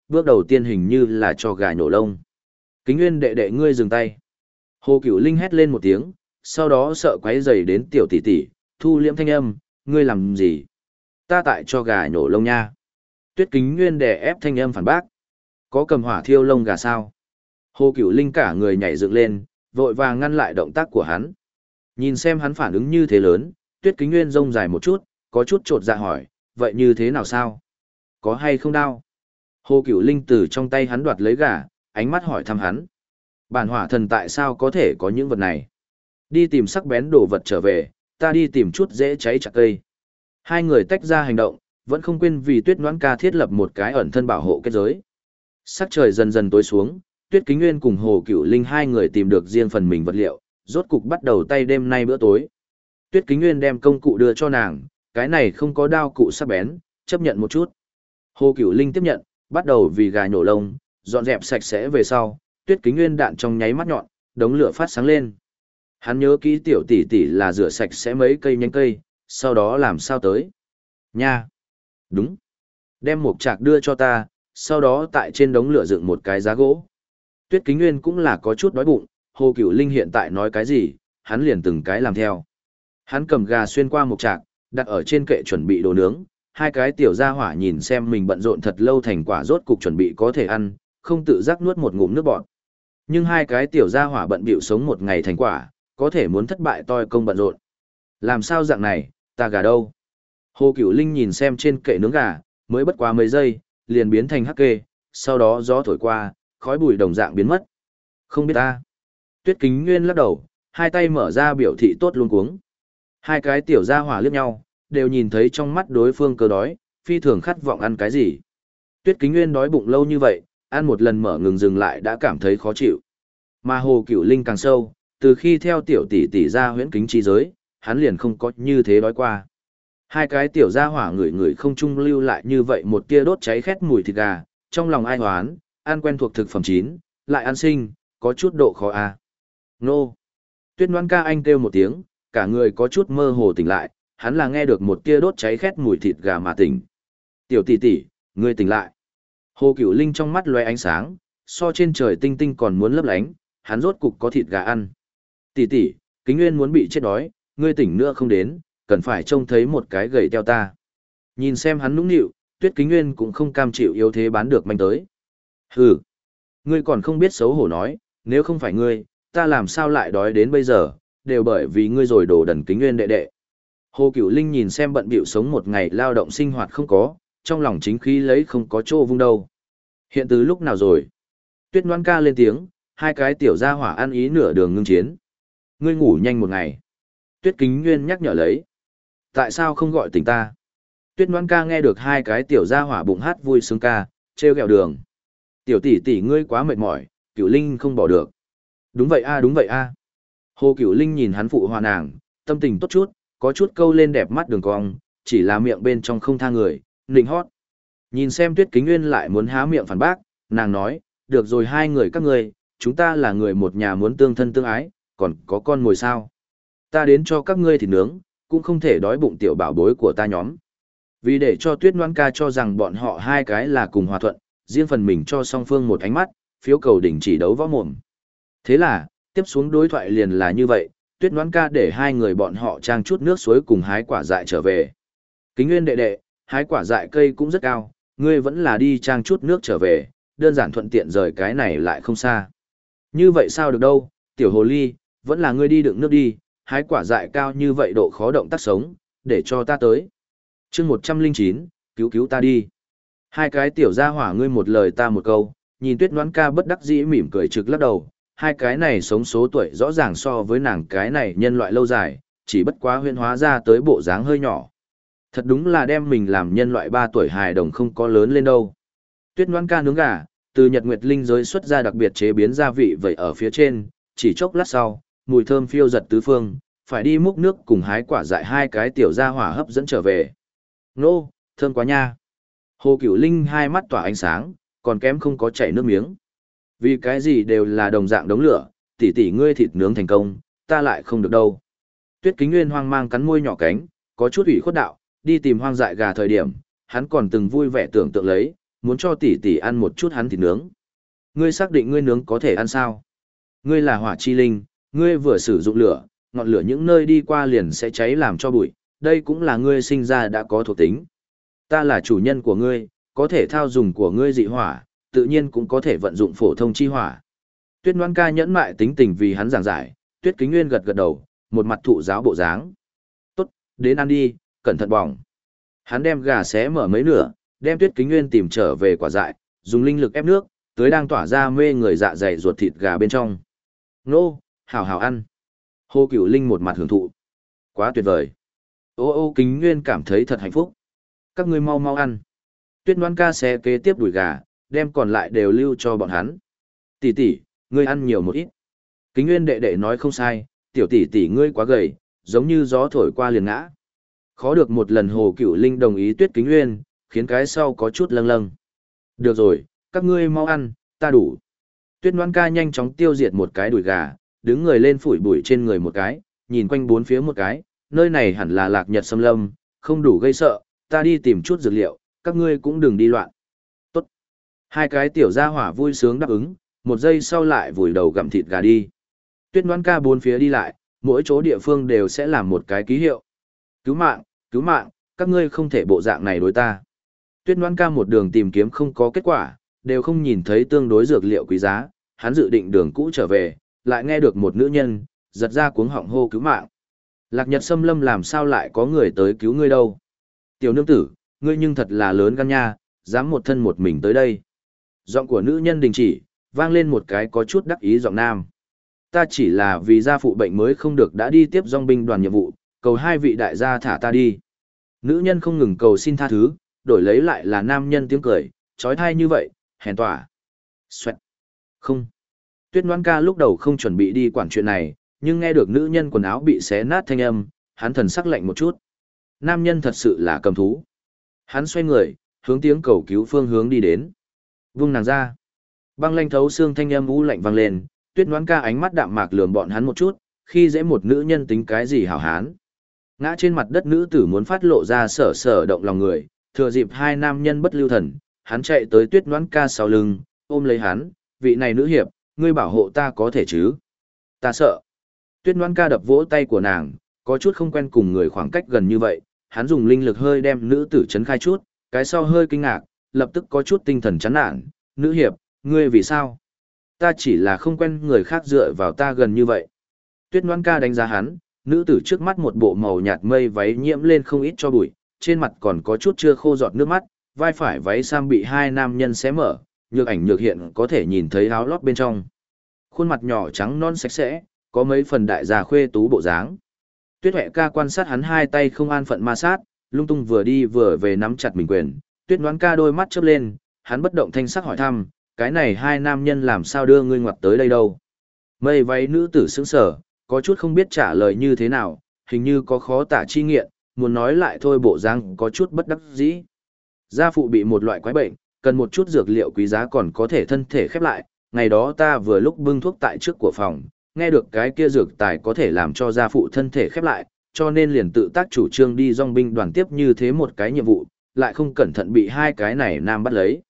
bước đầu tiên hình như là cho gà nhổ lông. Kính Nguyên đệ đệ ngươi dừng tay. Hồ Cửu Linh hét lên một tiếng, sau đó sợ quấy rầy đến tiểu tỷ tỷ, thu liễm thanh âm, ngươi làm gì? Ta tại cho gà nhổ lông nha. Tuyết Kính Nguyên đè ép thanh âm phản bác. Có cầm hỏa thiêu lông gà sao? Hồ Cửu Linh cả người nhảy dựng lên, vội vàng ngăn lại động tác của hắn. Nhìn xem hắn phản ứng như thế lớn, Tuyết Kính Nguyên rông dài một chút, có chút chột dạ hỏi, vậy như thế nào sao? Có hay không đau? Hồ Cửu Linh từ trong tay hắn đoạt lấy gà, ánh mắt hỏi thăm hắn. Bản hỏa thần tại sao có thể có những vật này? Đi tìm sắc bén đồ vật trở về, ta đi tìm chút dễ cháy chặt cây. Hai người tách ra hành động, vẫn không quên vì Tuyết Noãn Ca thiết lập một cái ẩn thân bảo hộ kết giới. Sắc trời dần dần tối xuống, Tuyết Kính Nguyên cùng Hồ Cửu Linh hai người tìm được riêng phần mình vật liệu, rốt cục bắt đầu tay đêm nay bữa tối. Tuyết Kính Nguyên đem công cụ đưa cho nàng, cái này không có đao cụ sắc bén, chấp nhận một chút. Hồ Cửu Linh tiếp nhận, bắt đầu vì gà nhổ lông, dọn dẹp sạch sẽ về sau, Tuyết Kính Nguyên đạn trong nháy mắt nhọn, đống lửa phát sáng lên. Hắn nhớ kỹ tiểu tỷ tỷ là rửa sạch sẽ mấy cây nhánh cây, sau đó làm sao tới. Nha! Đúng! Đem một chạc đưa cho ta, sau đó tại trên đống lửa dựng một cái giá gỗ. Tuyết Kính Nguyên cũng là có chút đói bụng, Hồ Cửu Linh hiện tại nói cái gì, hắn liền từng cái làm theo. Hắn cầm gà xuyên qua một chạc, đặt ở trên kệ chuẩn bị đồ nướng, hai cái tiểu gia hỏa nhìn xem mình bận rộn thật lâu thành quả rốt cục chuẩn bị có thể ăn, không tự giác nuốt một ngụm nước bọt. Nhưng hai cái tiểu gia hỏa bận bịu sống một ngày thành quả, có thể muốn thất bại toi công bận rộn. Làm sao dạng này, ta gà đâu? Hồ Cửu Linh nhìn xem trên kệ nướng gà, mới bất quá mấy giây, liền biến thành hắc kê, sau đó gió thổi qua, khói bụi đồng dạng biến mất. Không biết ta. Tuyết Kính Nguyên lắc đầu, hai tay mở ra biểu thị tốt luôn cuống. Hai cái tiểu gia hỏa liếc nhau, đều nhìn thấy trong mắt đối phương cơ đói, phi thường khát vọng ăn cái gì. Tuyết Kính Nguyên đói bụng lâu như vậy, ăn một lần mở ngừng dừng lại đã cảm thấy khó chịu. Mà Hồ Cửu Linh càng sâu, từ khi theo tiểu tỷ tỷ ra huyễn kính chi giới, hắn liền không có như thế đói qua. Hai cái tiểu gia hỏa người không trung lưu lại như vậy một tia đốt cháy khét mùi thịt gà, trong lòng ai hoán, ăn quen thuộc thực phẩm chín, lại ăn sinh, có chút độ khó à. Nô! Tuyết Noãn Ca anh kêu một tiếng, cả người có chút mơ hồ tỉnh lại, hắn là nghe được một tia đốt cháy khét mùi thịt gà mà tỉnh. Tiểu tỷ tỷ, ngươi tỉnh lại. Hồ Cửu Linh trong mắt lóe ánh sáng, so trên trời tinh tinh còn muốn lấp lánh, hắn rốt cục có thịt gà ăn. Tỷ tỷ, Kính Nguyên muốn bị chết đói, ngươi tỉnh nữa không đến, cần phải trông thấy một cái gầy teo ta. Nhìn xem hắn nũng nịu, Tuyết Kính Nguyên cũng không cam chịu yếu thế bán được manh tới. Hừ, ngươi còn không biết xấu hổ nói, nếu không phải ngươi, ta làm sao lại đói đến bây giờ, đều bởi vì ngươi rồi đổ đần Kính Nguyên đệ đệ. Hồ Cửu Linh nhìn xem bận bịu sống một ngày lao động sinh hoạt không có, trong lòng chính khí lấy không có chỗ vung đâu. Hiện từ lúc nào rồi? Tuyết Noãn Ca lên tiếng, hai cái tiểu gia hỏa ăn ý nửa đường ngưng chiến. Ngươi ngủ nhanh một ngày. Tuyết Kính Nguyên nhắc nhở lấy. Tại sao không gọi tỉnh ta? Tuyết Noãn Ca nghe được hai cái tiểu gia hỏa bụng hát vui sướng ca, trêu ghẹo đường. Tiểu tỷ tỷ ngươi quá mệt mỏi, Cửu Linh không bỏ được. Đúng vậy a, đúng vậy a. Hồ Cửu Linh nhìn hắn phụ hòa nàng, tâm tình tốt chút, có chút câu lên đẹp mắt đường cong, chỉ là miệng bên trong không tha người, nịnh hót. Nhìn xem Tuyết Kính Nguyên lại muốn há miệng phản bác, nàng nói, được rồi hai người các ngươi, chúng ta là người một nhà muốn tương thân tương ái, còn có con ngồi sao. Ta đến cho các ngươi thịt nướng, cũng không thể đói bụng tiểu bảo bối của ta nhóm. Vì để cho Tuyết Noãn Ca cho rằng bọn họ hai cái là cùng hòa thuận, riêng phần mình cho song phương một ánh mắt, phiếu cầu đình chỉ đấu võ mồm. Thế là, tiếp xuống đối thoại liền là như vậy, Tuyết Noãn Ca để hai người bọn họ trang chút nước suối cùng hái quả dại trở về. Kính Nguyên đệ đệ, hái quả dại cây cũng rất cao, ngươi vẫn là đi trang chút nước trở về, đơn giản thuận tiện rời cái này lại không xa. Như vậy sao được đâu, tiểu hồ ly, vẫn là ngươi đi đựng nước đi, hái quả dại cao như vậy độ khó động tác sống, để cho ta tới. chương 109, cứu cứu ta đi. Hai cái tiểu gia hỏa ngươi một lời ta một câu, nhìn Tuyết Noãn Ca bất đắc dĩ mỉm cười trực lắc đầu, hai cái này sống số tuổi rõ ràng so với nàng cái này nhân loại lâu dài, chỉ bất quá huyễn hóa ra tới bộ dáng hơi nhỏ. Thật đúng là đem mình làm nhân loại 3 tuổi hài đồng không có lớn lên đâu. Tuyết Noãn Ca nướng gà, từ Nhật Nguyệt Linh giới xuất ra đặc biệt chế biến gia vị vậy ở phía trên, chỉ chốc lát sau, mùi thơm phiêu giật tứ phương, phải đi múc nước cùng hái quả dại hai cái tiểu gia hỏa hấp dẫn trở về. Nô, thơm quá nha. Hồ Cửu Linh hai mắt tỏa ánh sáng, còn kém không có chảy nước miếng. Vì cái gì đều là đồng dạng đống lửa, tỷ tỷ ngươi thịt nướng thành công, ta lại không được đâu. Tuyết Kính Nguyên hoang mang cắn môi nhỏ cánh, có chút ủy khuất đạo, đi tìm hoang dại gà thời điểm, hắn còn từng vui vẻ tưởng tượng lấy, muốn cho tỷ tỷ ăn một chút hắn thịt nướng. Ngươi xác định ngươi nướng có thể ăn sao? Ngươi là hỏa chi linh, ngươi vừa sử dụng lửa, ngọn lửa những nơi đi qua liền sẽ cháy làm cho bụi, đây cũng là ngươi sinh ra đã có thuộc tính. Ta là chủ nhân của ngươi, có thể thao dùng của ngươi dị hỏa, tự nhiên cũng có thể vận dụng phổ thông chi hỏa. Tuyết Ngoan Ca nhẫn mại tính tình vì hắn giảng giải, Tuyết Kính Nguyên gật gật đầu, một mặt thụ giáo bộ dáng. Tốt, đến ăn đi, cẩn thận bỏng. Hắn đem gà xé mở mấy nửa, đem Tuyết Kính Nguyên tìm trở về quả dại, dùng linh lực ép nước, tưới đang tỏa ra mê người dạ dày ruột thịt gà bên trong. Nô, hào hào ăn. Hồ Cửu Linh một mặt hưởng thụ. Quá tuyệt vời. Ô Kính Nguyên cảm thấy thật hạnh phúc. Các ngươi mau mau ăn. Tuyết Ngoan Ca xé kế tiếp đùi gà, đem còn lại đều lưu cho bọn hắn. Tỷ tỷ, ngươi ăn nhiều một ít. Kính Nguyên đệ đệ nói không sai, tiểu tỷ tỷ ngươi quá gầy, giống như gió thổi qua liền ngã. Khó được một lần Hồ Cửu Linh đồng ý Tuyết Kính Nguyên, khiến cái sau có chút lâng lâng. Được rồi, các ngươi mau ăn, ta đủ. Tuyết Ngoan Ca nhanh chóng tiêu diệt một cái đùi gà, đứng người lên phủi bụi trên người một cái, nhìn quanh bốn phía một cái, nơi này hẳn là Lạc Nhật Xâm Lâm, không đủ gây sợ, ta đi tìm chút dược liệu, các ngươi cũng đừng đi loạn. Tốt. Hai cái tiểu gia hỏa vui sướng đáp ứng, một giây sau lại vùi đầu gặm thịt gà đi. Tuyết Ngoan Ca bốn phía đi lại, mỗi chỗ địa phương đều sẽ làm một cái ký hiệu. Cứu mạng, các ngươi không thể bộ dạng này đối ta. Tuyết Ngoan Ca một đường tìm kiếm không có kết quả, đều không nhìn thấy tương đối dược liệu quý giá, hắn dự định đường cũ trở về, lại nghe được một nữ nhân, giật ra cuống họng hô cứu mạng. Lạc Nhật Xâm Lâm làm sao lại có người tới cứu ngươi đâu? Tiểu nương tử, ngươi nhưng thật là lớn gan nha, dám một thân một mình tới đây. Giọng của nữ nhân đình chỉ, vang lên một cái có chút đắc ý giọng nam. Ta chỉ là vì gia phụ bệnh mới không được đã đi tiếp dòng binh đoàn nhiệm vụ, cầu hai vị đại gia thả ta đi. Nữ nhân không ngừng cầu xin tha thứ, đổi lấy lại là nam nhân tiếng cười, trói thai như vậy, hèn tỏa. Xoẹt. Không. Tuyết Ngoan Ca lúc đầu không chuẩn bị đi quản chuyện này, nhưng nghe được nữ nhân quần áo bị xé nát thanh âm, hắn thần sắc lạnh một chút. Nam nhân thật sự là cầm thú. Hắn xoay người, hướng tiếng cầu cứu phương hướng đi đến. Vung nàng ra. Băng lanh thấu xương thanh âm u lạnh vang lên, Tuyết Ngoan Ca ánh mắt đạm mạc lườm bọn hắn một chút, khi dễ một nữ nhân tính cái gì hảo hán. Ngã trên mặt đất nữ tử muốn phát lộ ra sở sở động lòng người, thừa dịp hai nam nhân bất lưu thần, hắn chạy tới Tuyết Ngoan Ca sau lưng, ôm lấy hắn, vị này nữ hiệp, ngươi bảo hộ ta có thể chứ? Ta sợ. Tuyết Ngoan Ca đập vỗ tay của nàng, có chút không quen cùng người khoảng cách gần như vậy, hắn dùng linh lực hơi đem nữ tử chấn khai chút, cái sau hơi kinh ngạc, lập tức có chút tinh thần chán nản, nữ hiệp, ngươi vì sao? Ta chỉ là không quen người khác dựa vào ta gần như vậy. Tuyết Ngoan Ca đánh giá hắn, nữ tử trước mắt một bộ màu nhạt mây váy nhiễm lên không ít cho bụi, trên mặt còn có chút chưa khô giọt nước mắt, vai phải váy sam bị hai nam nhân xé mở, nhược ảnh nhược hiện có thể nhìn thấy áo lót bên trong. Khuôn mặt nhỏ trắng non sạch sẽ, có mấy phần đại già khuê tú bộ dáng. Tuyết Huệ Ca quan sát hắn hai tay không an phận ma sát, lung tung vừa đi vừa về nắm chặt mình quyền. Tuyết Ngoan Ca đôi mắt chớp lên, hắn bất động thanh sắc hỏi thăm, cái này hai nam nhân làm sao đưa ngươi ngoặt tới đây đâu? Mây váy nữ tử sững sờ, có chút không biết trả lời như thế nào, hình như có khó tả chi nghiện, muốn nói lại thôi bộ dáng có chút bất đắc dĩ. Gia phụ bị một loại quái bệnh, cần một chút dược liệu quý giá còn có thể thân thể khép lại, ngày đó ta vừa lúc bưng thuốc tại trước của phòng, nghe được cái kia dược tài có thể làm cho gia phụ thân thể khép lại, cho nên liền tự tác chủ trương đi dòng binh đoàn tiếp như thế một cái nhiệm vụ, lại không cẩn thận bị hai cái này nam bắt lấy.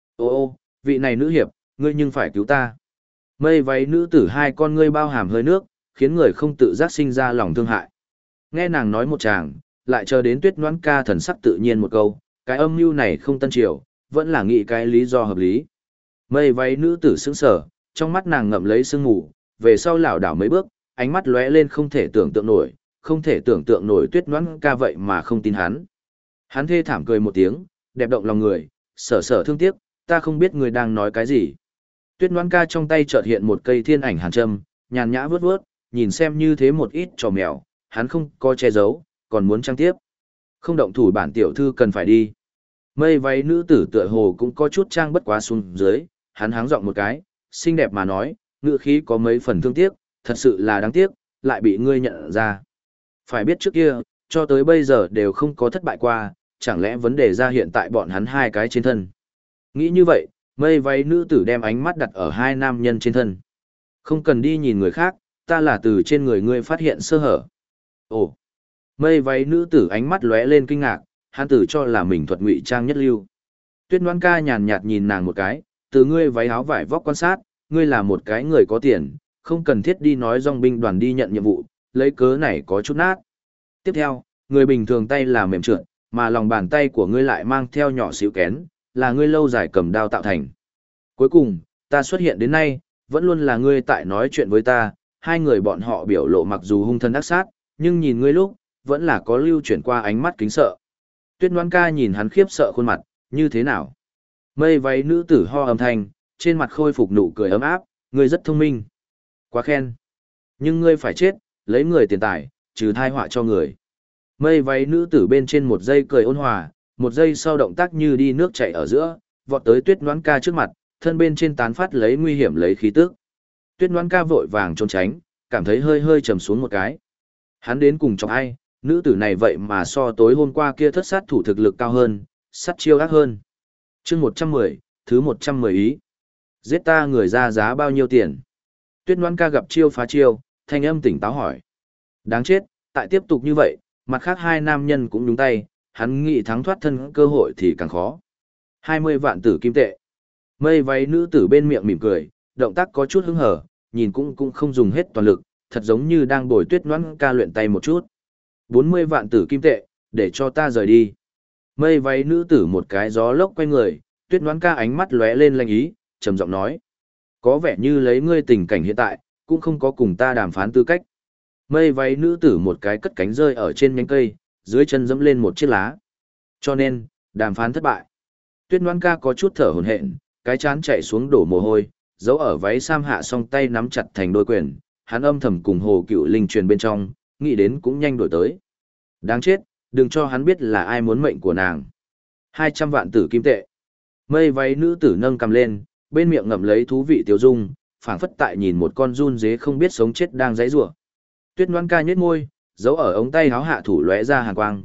Ô, vị này nữ hiệp, ngươi nhưng phải cứu ta. Mây váy nữ tử hai con ngươi bao hàm hơi nước, khiến người không tự giác sinh ra lòng thương hại. Nghe nàng nói một tràng, lại chờ đến Tuyết Ngoan Ca thần sắc tự nhiên một câu, cái âm mưu này không tân triều, vẫn là nghĩ cái lý do hợp lý. Mây váy nữ tử sững sờ, trong mắt nàng ngậm lấy sương mù, về sau lảo đảo mấy bước, ánh mắt lóe lên không thể tưởng tượng nổi, không thể tưởng tượng nổi Tuyết Ngoan Ca vậy mà không tin hắn. Hắn thê thảm cười một tiếng, đẹp động lòng người, sở sở thương tiếc, ta không biết người đang nói cái gì. Tuyết Ngoan Ca trong tay chợt hiện một cây thiên ảnh hàn châm, nhàn nhã vướt vướt, nhìn xem như thế một ít trò mèo, hắn không có che giấu, còn muốn trang tiếp. Không động thủ bản tiểu thư cần phải đi. Mây váy nữ tử tựa hồ cũng có chút trang bất quá xuống dưới, hắn háng giọng một cái, xinh đẹp mà nói, ngữ khí có mấy phần thương tiếc, thật sự là đáng tiếc, lại bị ngươi nhận ra. Phải biết trước kia, cho tới bây giờ đều không có thất bại qua, chẳng lẽ vấn đề ra hiện tại bọn hắn hai cái trên thân. Nghĩ như vậy, mây váy nữ tử đem ánh mắt đặt ở hai nam nhân trên thân. Không cần đi nhìn người khác, ta là từ trên người ngươi phát hiện sơ hở. Ồ, mây váy nữ tử ánh mắt lóe lên kinh ngạc, hắn tử cho là mình thuật ngụy trang nhất lưu. Tuyết Ngoan ca nhàn nhạt nhìn nàng một cái, từ ngươi váy áo vải vóc quan sát, ngươi là một cái người có tiền, không cần thiết đi nói dòng binh đoàn đi nhận nhiệm vụ, lấy cớ này có chút nát. Tiếp theo, người bình thường tay là mềm trượt, mà lòng bàn tay của ngươi lại mang theo nhỏ xíu kén, là ngươi lâu dài cầm đao tạo thành. Cuối cùng, ta xuất hiện đến nay, vẫn luôn là ngươi tại nói chuyện với ta, hai người bọn họ biểu lộ mặc dù hung thân ác sát, nhưng nhìn ngươi lúc, vẫn là có lưu chuyển qua ánh mắt kính sợ. Tuyết Ngoan ca nhìn hắn khiếp sợ khuôn mặt, như thế nào? Mây váy nữ tử ho âm thanh, trên mặt khôi phục nụ cười ấm áp, ngươi rất thông minh. Quá khen. Nhưng ngươi phải chết, lấy người tiền tài, trừ thai họa cho người. Mây váy nữ tử bên trên một giây cười ôn hòa, một giây sau động tác như đi nước chảy ở giữa, vọt tới Tuyết Ngoãn ca trước mặt, thân bên trên tán phát lấy nguy hiểm lấy khí tức. Tuyết Ngoãn ca vội vàng trốn tránh, cảm thấy hơi hơi trầm xuống một cái. Hắn đến cùng chọc ai, nữ tử này vậy mà so tối hôm qua kia thất sát thủ thực lực cao hơn, sát chiêu ác hơn. Chương 110, thứ 110 ý. Giết ta người ra giá bao nhiêu tiền? Tuyết Ngoãn ca gặp chiêu phá chiêu, thanh âm tỉnh táo hỏi. Đáng chết, tại tiếp tục như vậy, mặt khác hai nam nhân cũng nhúng tay, hắn nghĩ thắng thoát thân cơ hội thì càng khó. 20 vạn tử kim tệ. Mây váy nữ tử bên miệng mỉm cười, động tác có chút hứng hở, nhìn cũng không dùng hết toàn lực, thật giống như đang bồi Tuyết Ngoãn ca luyện tay một chút. 40 vạn tử kim tệ, để cho ta rời đi. Mây váy nữ tử một cái gió lốc quay người, Tuyết Ngoãn ca ánh mắt lóe lên lanh ý, trầm giọng nói. Có vẻ như lấy ngươi tình cảnh hiện tại, cũng không có cùng ta đàm phán tư cách. Mây váy nữ tử một cái cất cánh rơi ở trên nhánh cây, dưới chân dẫm lên một chiếc lá. Cho nên, đàm phán thất bại. Tuyết Ngoãn ca có chút thở hổn hển, cái chán chạy xuống đổ mồ hôi, giấu ở váy sam hạ song tay nắm chặt thành đôi quyền, hắn âm thầm cùng Hồ Cựu Linh truyền bên trong, nghĩ đến cũng nhanh đổi tới. Đáng chết, đừng cho hắn biết là ai muốn mệnh của nàng. 200 vạn tử kim tệ. Mây váy nữ tử nâng cầm lên, bên miệng ngậm lấy thú vị tiêu dung, phảng phất tại nhìn một con giun dế không biết sống chết đang giãy giụa. Tuyết Ngoãn ca nhếch môi, giấu ở ống tay háo hạ thủ lóe ra hàn quang,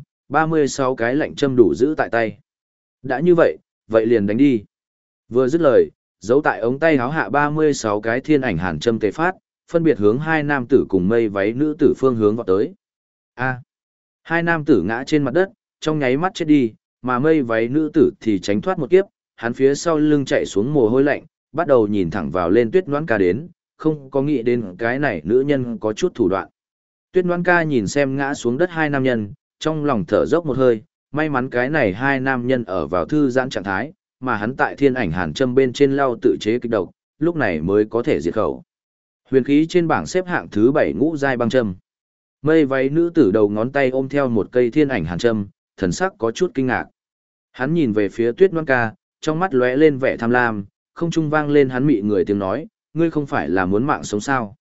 36 cái lạnh châm đủ giữ tại tay. Đã như vậy, vậy liền đánh đi. Vừa dứt lời, giấu tại ống tay háo hạ 36 cái thiên ảnh hàn châm tề phát, phân biệt hướng hai nam tử cùng mây váy nữ tử phương hướng vọt tới. A. Hai nam tử ngã trên mặt đất, trong nháy mắt chết đi, mà mây váy nữ tử thì tránh thoát một kiếp, hắn phía sau lưng chạy xuống mồ hôi lạnh, bắt đầu nhìn thẳng vào lên Tuyết Ngoãn ca đến, không có nghĩ đến cái này nữ nhân có chút thủ đoạn. Tuyết Ngoãn ca nhìn xem ngã xuống đất hai nam nhân, trong lòng thở dốc một hơi, may mắn cái này hai nam nhân ở vào thư giãn trạng thái, mà hắn tại thiên ảnh hàn châm bên trên lao tự chế kịch độc, lúc này mới có thể diệt khẩu. Huyền khí trên bảng xếp hạng thứ 7 ngũ giai băng châm. Mây váy nữ tử đầu ngón tay ôm theo một cây thiên ảnh hàn châm, thần sắc có chút kinh ngạc. Hắn nhìn về phía Tuyết Ngoãn ca, trong mắt lóe lên vẻ tham lam, không trung vang lên hắn mị người tiếng nói, ngươi không phải là muốn mạng sống sao?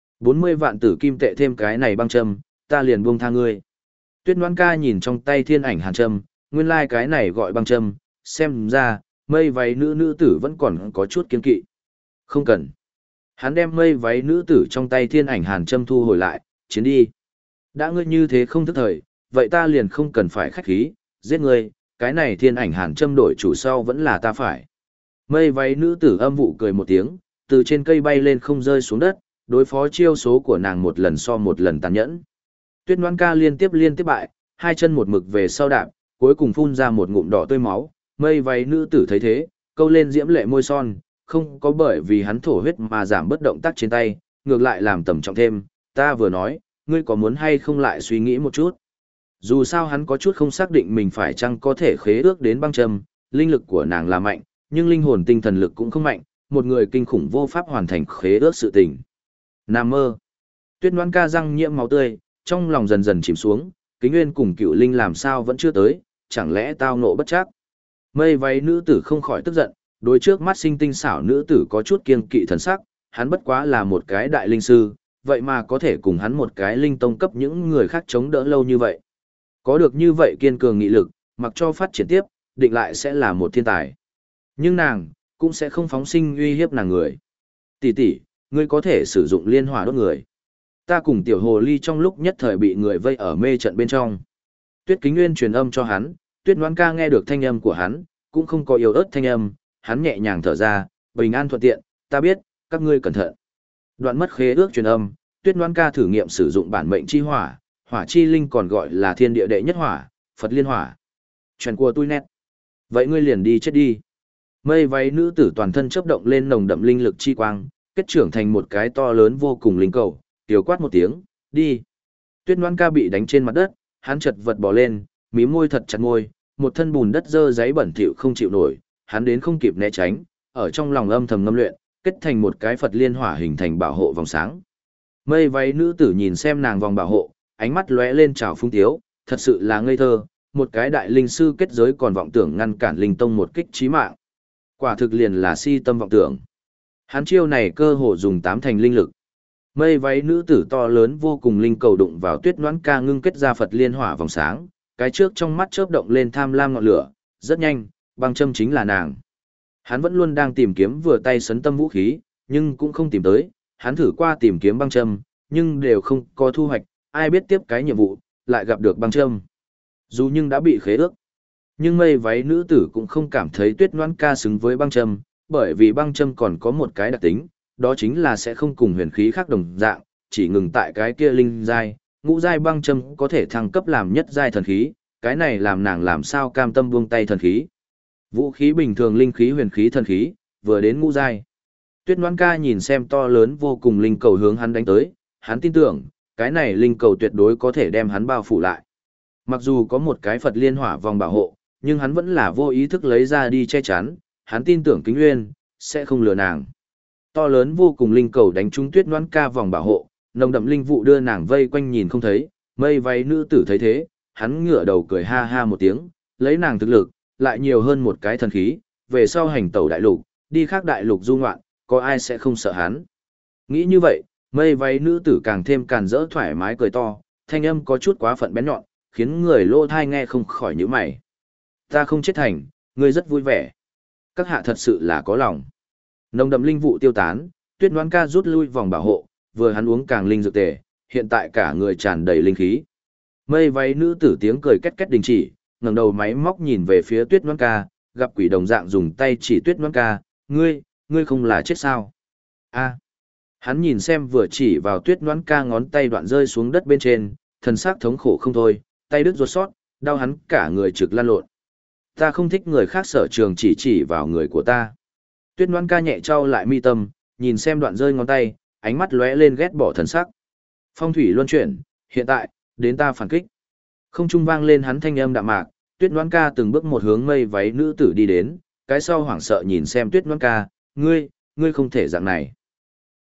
40 vạn tử kim tệ thêm cái này băng châm, ta liền buông tha ngươi. Tuyết Ngoãn ca nhìn trong tay thiên ảnh hàn châm, nguyên lai cái này gọi băng châm, xem ra, mây váy nữ tử vẫn còn có chút kiên kỵ. Không cần. Hắn đem mây váy nữ tử trong tay thiên ảnh hàn châm thu hồi lại, chiến đi. Đã ngươi như thế không thức thời, vậy ta liền không cần phải khách khí, giết ngươi, cái này thiên ảnh hàn châm đổi chủ sau vẫn là ta phải. Mây váy nữ tử âm vụ cười một tiếng, từ trên cây bay lên không rơi xuống đất, đối phó chiêu số của nàng một lần so một lần tàn nhẫn. Tuyết Ngoãn ca liên tiếp bại, hai chân một mực về sau đạp, cuối cùng phun ra một ngụm đỏ tươi máu, mây váy nữ tử thấy thế, câu lên diễm lệ môi son, không có bởi vì hắn thổ huyết mà giảm bất động tác trên tay, ngược lại làm tầm trọng thêm, ta vừa nói, ngươi có muốn hay không lại suy nghĩ một chút. Dù sao hắn có chút không xác định mình phải chăng có thể khế ước đến băng châm, linh lực của nàng là mạnh, nhưng linh hồn tinh thần lực cũng không mạnh, một người kinh khủng vô pháp hoàn thành khế ước sự tình. Nam mơ. Tuyết Ngoãn ca răng nhiễm máu tươi, trong lòng dần dần chìm xuống, Kính Nguyên cùng Cựu Linh làm sao vẫn chưa tới, chẳng lẽ tao ngộ bất trắc. Mây váy nữ tử không khỏi tức giận, đối trước mắt xinh tinh xảo nữ tử có chút kiêng kỵ thần sắc, hắn bất quá là một cái đại linh sư, vậy mà có thể cùng hắn một cái linh tông cấp những người khác chống đỡ lâu như vậy. Có được như vậy kiên cường nghị lực, mặc cho phát triển tiếp, định lại sẽ là một thiên tài. Nhưng nàng, cũng sẽ không phóng sinh uy hiếp nàng người. Tỷ tỷ, ngươi có thể sử dụng liên hỏa đốt người. Ta cùng tiểu hồ ly trong lúc nhất thời bị người vây ở mê trận bên trong. Tuyết Kính Nguyên truyền âm cho hắn, Tuyết Ngoãn ca nghe được thanh âm của hắn, cũng không có yếu ớt thanh âm, hắn nhẹ nhàng thở ra, bình an thuận tiện, ta biết, các ngươi cẩn thận. Đoạn mất khế ước truyền âm, Tuyết Ngoãn ca thử nghiệm sử dụng bản mệnh chi hỏa, hỏa chi linh còn gọi là thiên địa đệ nhất hỏa, Phật liên hỏa. Chuyện của tôi nét. Vậy ngươi liền đi chết đi. Mây váy nữ tử toàn thân chớp động lên nồng đậm linh lực chi quang, kết trưởng thành một cái to lớn vô cùng linh cầu, tiểu quát một tiếng, đi. Tuyết Loan Ca bị đánh trên mặt đất, hắn chật vật bò lên, mí môi thật chặt môi, một thân bùn đất dơ giấy bẩn thỉu không chịu nổi, hắn đến không kịp né tránh, ở trong lòng âm thầm ngâm luyện, kết thành một cái Phật liên hỏa hình thành bảo hộ vòng sáng. Mây váy nữ tử nhìn xem nàng vòng bảo hộ, ánh mắt lóe lên trào phung tiếu, thật sự là ngây thơ, một cái đại linh sư kết giới còn vọng tưởng ngăn cản linh tông một kích chí mạng. Quả thực liền là si tâm vọng tưởng. Hắn chiêu này cơ hồ dùng tám thành linh lực. Mây váy nữ tử to lớn vô cùng linh cầu đụng vào Tuyết Noãn Ca ngưng kết ra Phật liên hỏa vòng sáng, cái trước trong mắt chớp động lên tham lam ngọn lửa, rất nhanh, băng châm chính là nàng. Hắn vẫn luôn đang tìm kiếm vừa tay sấn tâm vũ khí, nhưng cũng không tìm tới, hắn thử qua tìm kiếm băng châm, nhưng đều không có thu hoạch, ai biết tiếp cái nhiệm vụ, lại gặp được băng châm. Dù nhưng đã bị khế ước, nhưng mây váy nữ tử cũng không cảm thấy Tuyết Noãn Ca xứng với băng châm, bởi vì băng châm còn có một cái đặc tính, đó chính là sẽ không cùng huyền khí khác đồng dạng, chỉ ngừng tại cái kia linh giai, ngũ giai băng châm có thể thăng cấp làm nhất giai thần khí, cái này làm nàng làm sao cam tâm buông tay thần khí. Vũ khí bình thường linh khí huyền khí thần khí, vừa đến ngũ giai. Tuyết Noãn Ca nhìn xem to lớn vô cùng linh cầu hướng hắn đánh tới, hắn tin tưởng, cái này linh cầu tuyệt đối có thể đem hắn bao phủ lại. Mặc dù có một cái Phật liên hỏa vòng bảo hộ, nhưng hắn vẫn là vô ý thức lấy ra đi che chắn, hắn tin tưởng Kính Nguyên sẽ không lừa nàng. To lớn vô cùng linh cầu đánh trúng Tuyết Noãn Ca vòng bảo hộ, nồng đậm linh vụ đưa nàng vây quanh nhìn không thấy, mây váy nữ tử thấy thế, hắn ngửa đầu cười ha ha một tiếng, lấy nàng thực lực, lại nhiều hơn một cái thần khí, về sau hành tẩu đại lục, đi khác đại lục du ngoạn, có ai sẽ không sợ hắn. Nghĩ như vậy, mây váy nữ tử càng thêm càn rỡ thoải mái cười to, thanh âm có chút quá phận bén nhọn, khiến người lỗ thai nghe không khỏi nhíu mày. Ta không chết thành, ngươi rất vui vẻ. Các hạ thật sự là có lòng. Nồng đậm linh vụ tiêu tán, Tuyết Noãn Ca rút lui vòng bảo hộ, vừa hắn uống càng linh dược tề, hiện tại cả người tràn đầy linh khí. Mây váy nữ tử tiếng cười két két đình chỉ, ngẩng đầu máy móc nhìn về phía Tuyết Noãn Ca, gặp quỷ đồng dạng dùng tay chỉ Tuyết Noãn Ca, ngươi không là chết sao? A. Hắn nhìn xem vừa chỉ vào Tuyết Noãn Ca ngón tay đoạn rơi xuống đất bên trên, thần sắc thống khổ không thôi, tay đứt ruột sót, đau hắn cả người trực lăn lộn. Ta không thích người khác sở trường chỉ vào người của ta. Tuyết Noãn Ca nhẹ trao lại mi tâm, nhìn xem đoạn rơi ngón tay, ánh mắt lóe lên ghét bỏ thần sắc. Phong thủy luân chuyển, hiện tại, đến ta phản kích. Không trung vang lên hắn thanh âm đạm mạc, Tuyết Noãn Ca từng bước một hướng mây váy nữ tử đi đến, cái sau hoảng sợ nhìn xem Tuyết Noãn Ca, ngươi không thể dạng này.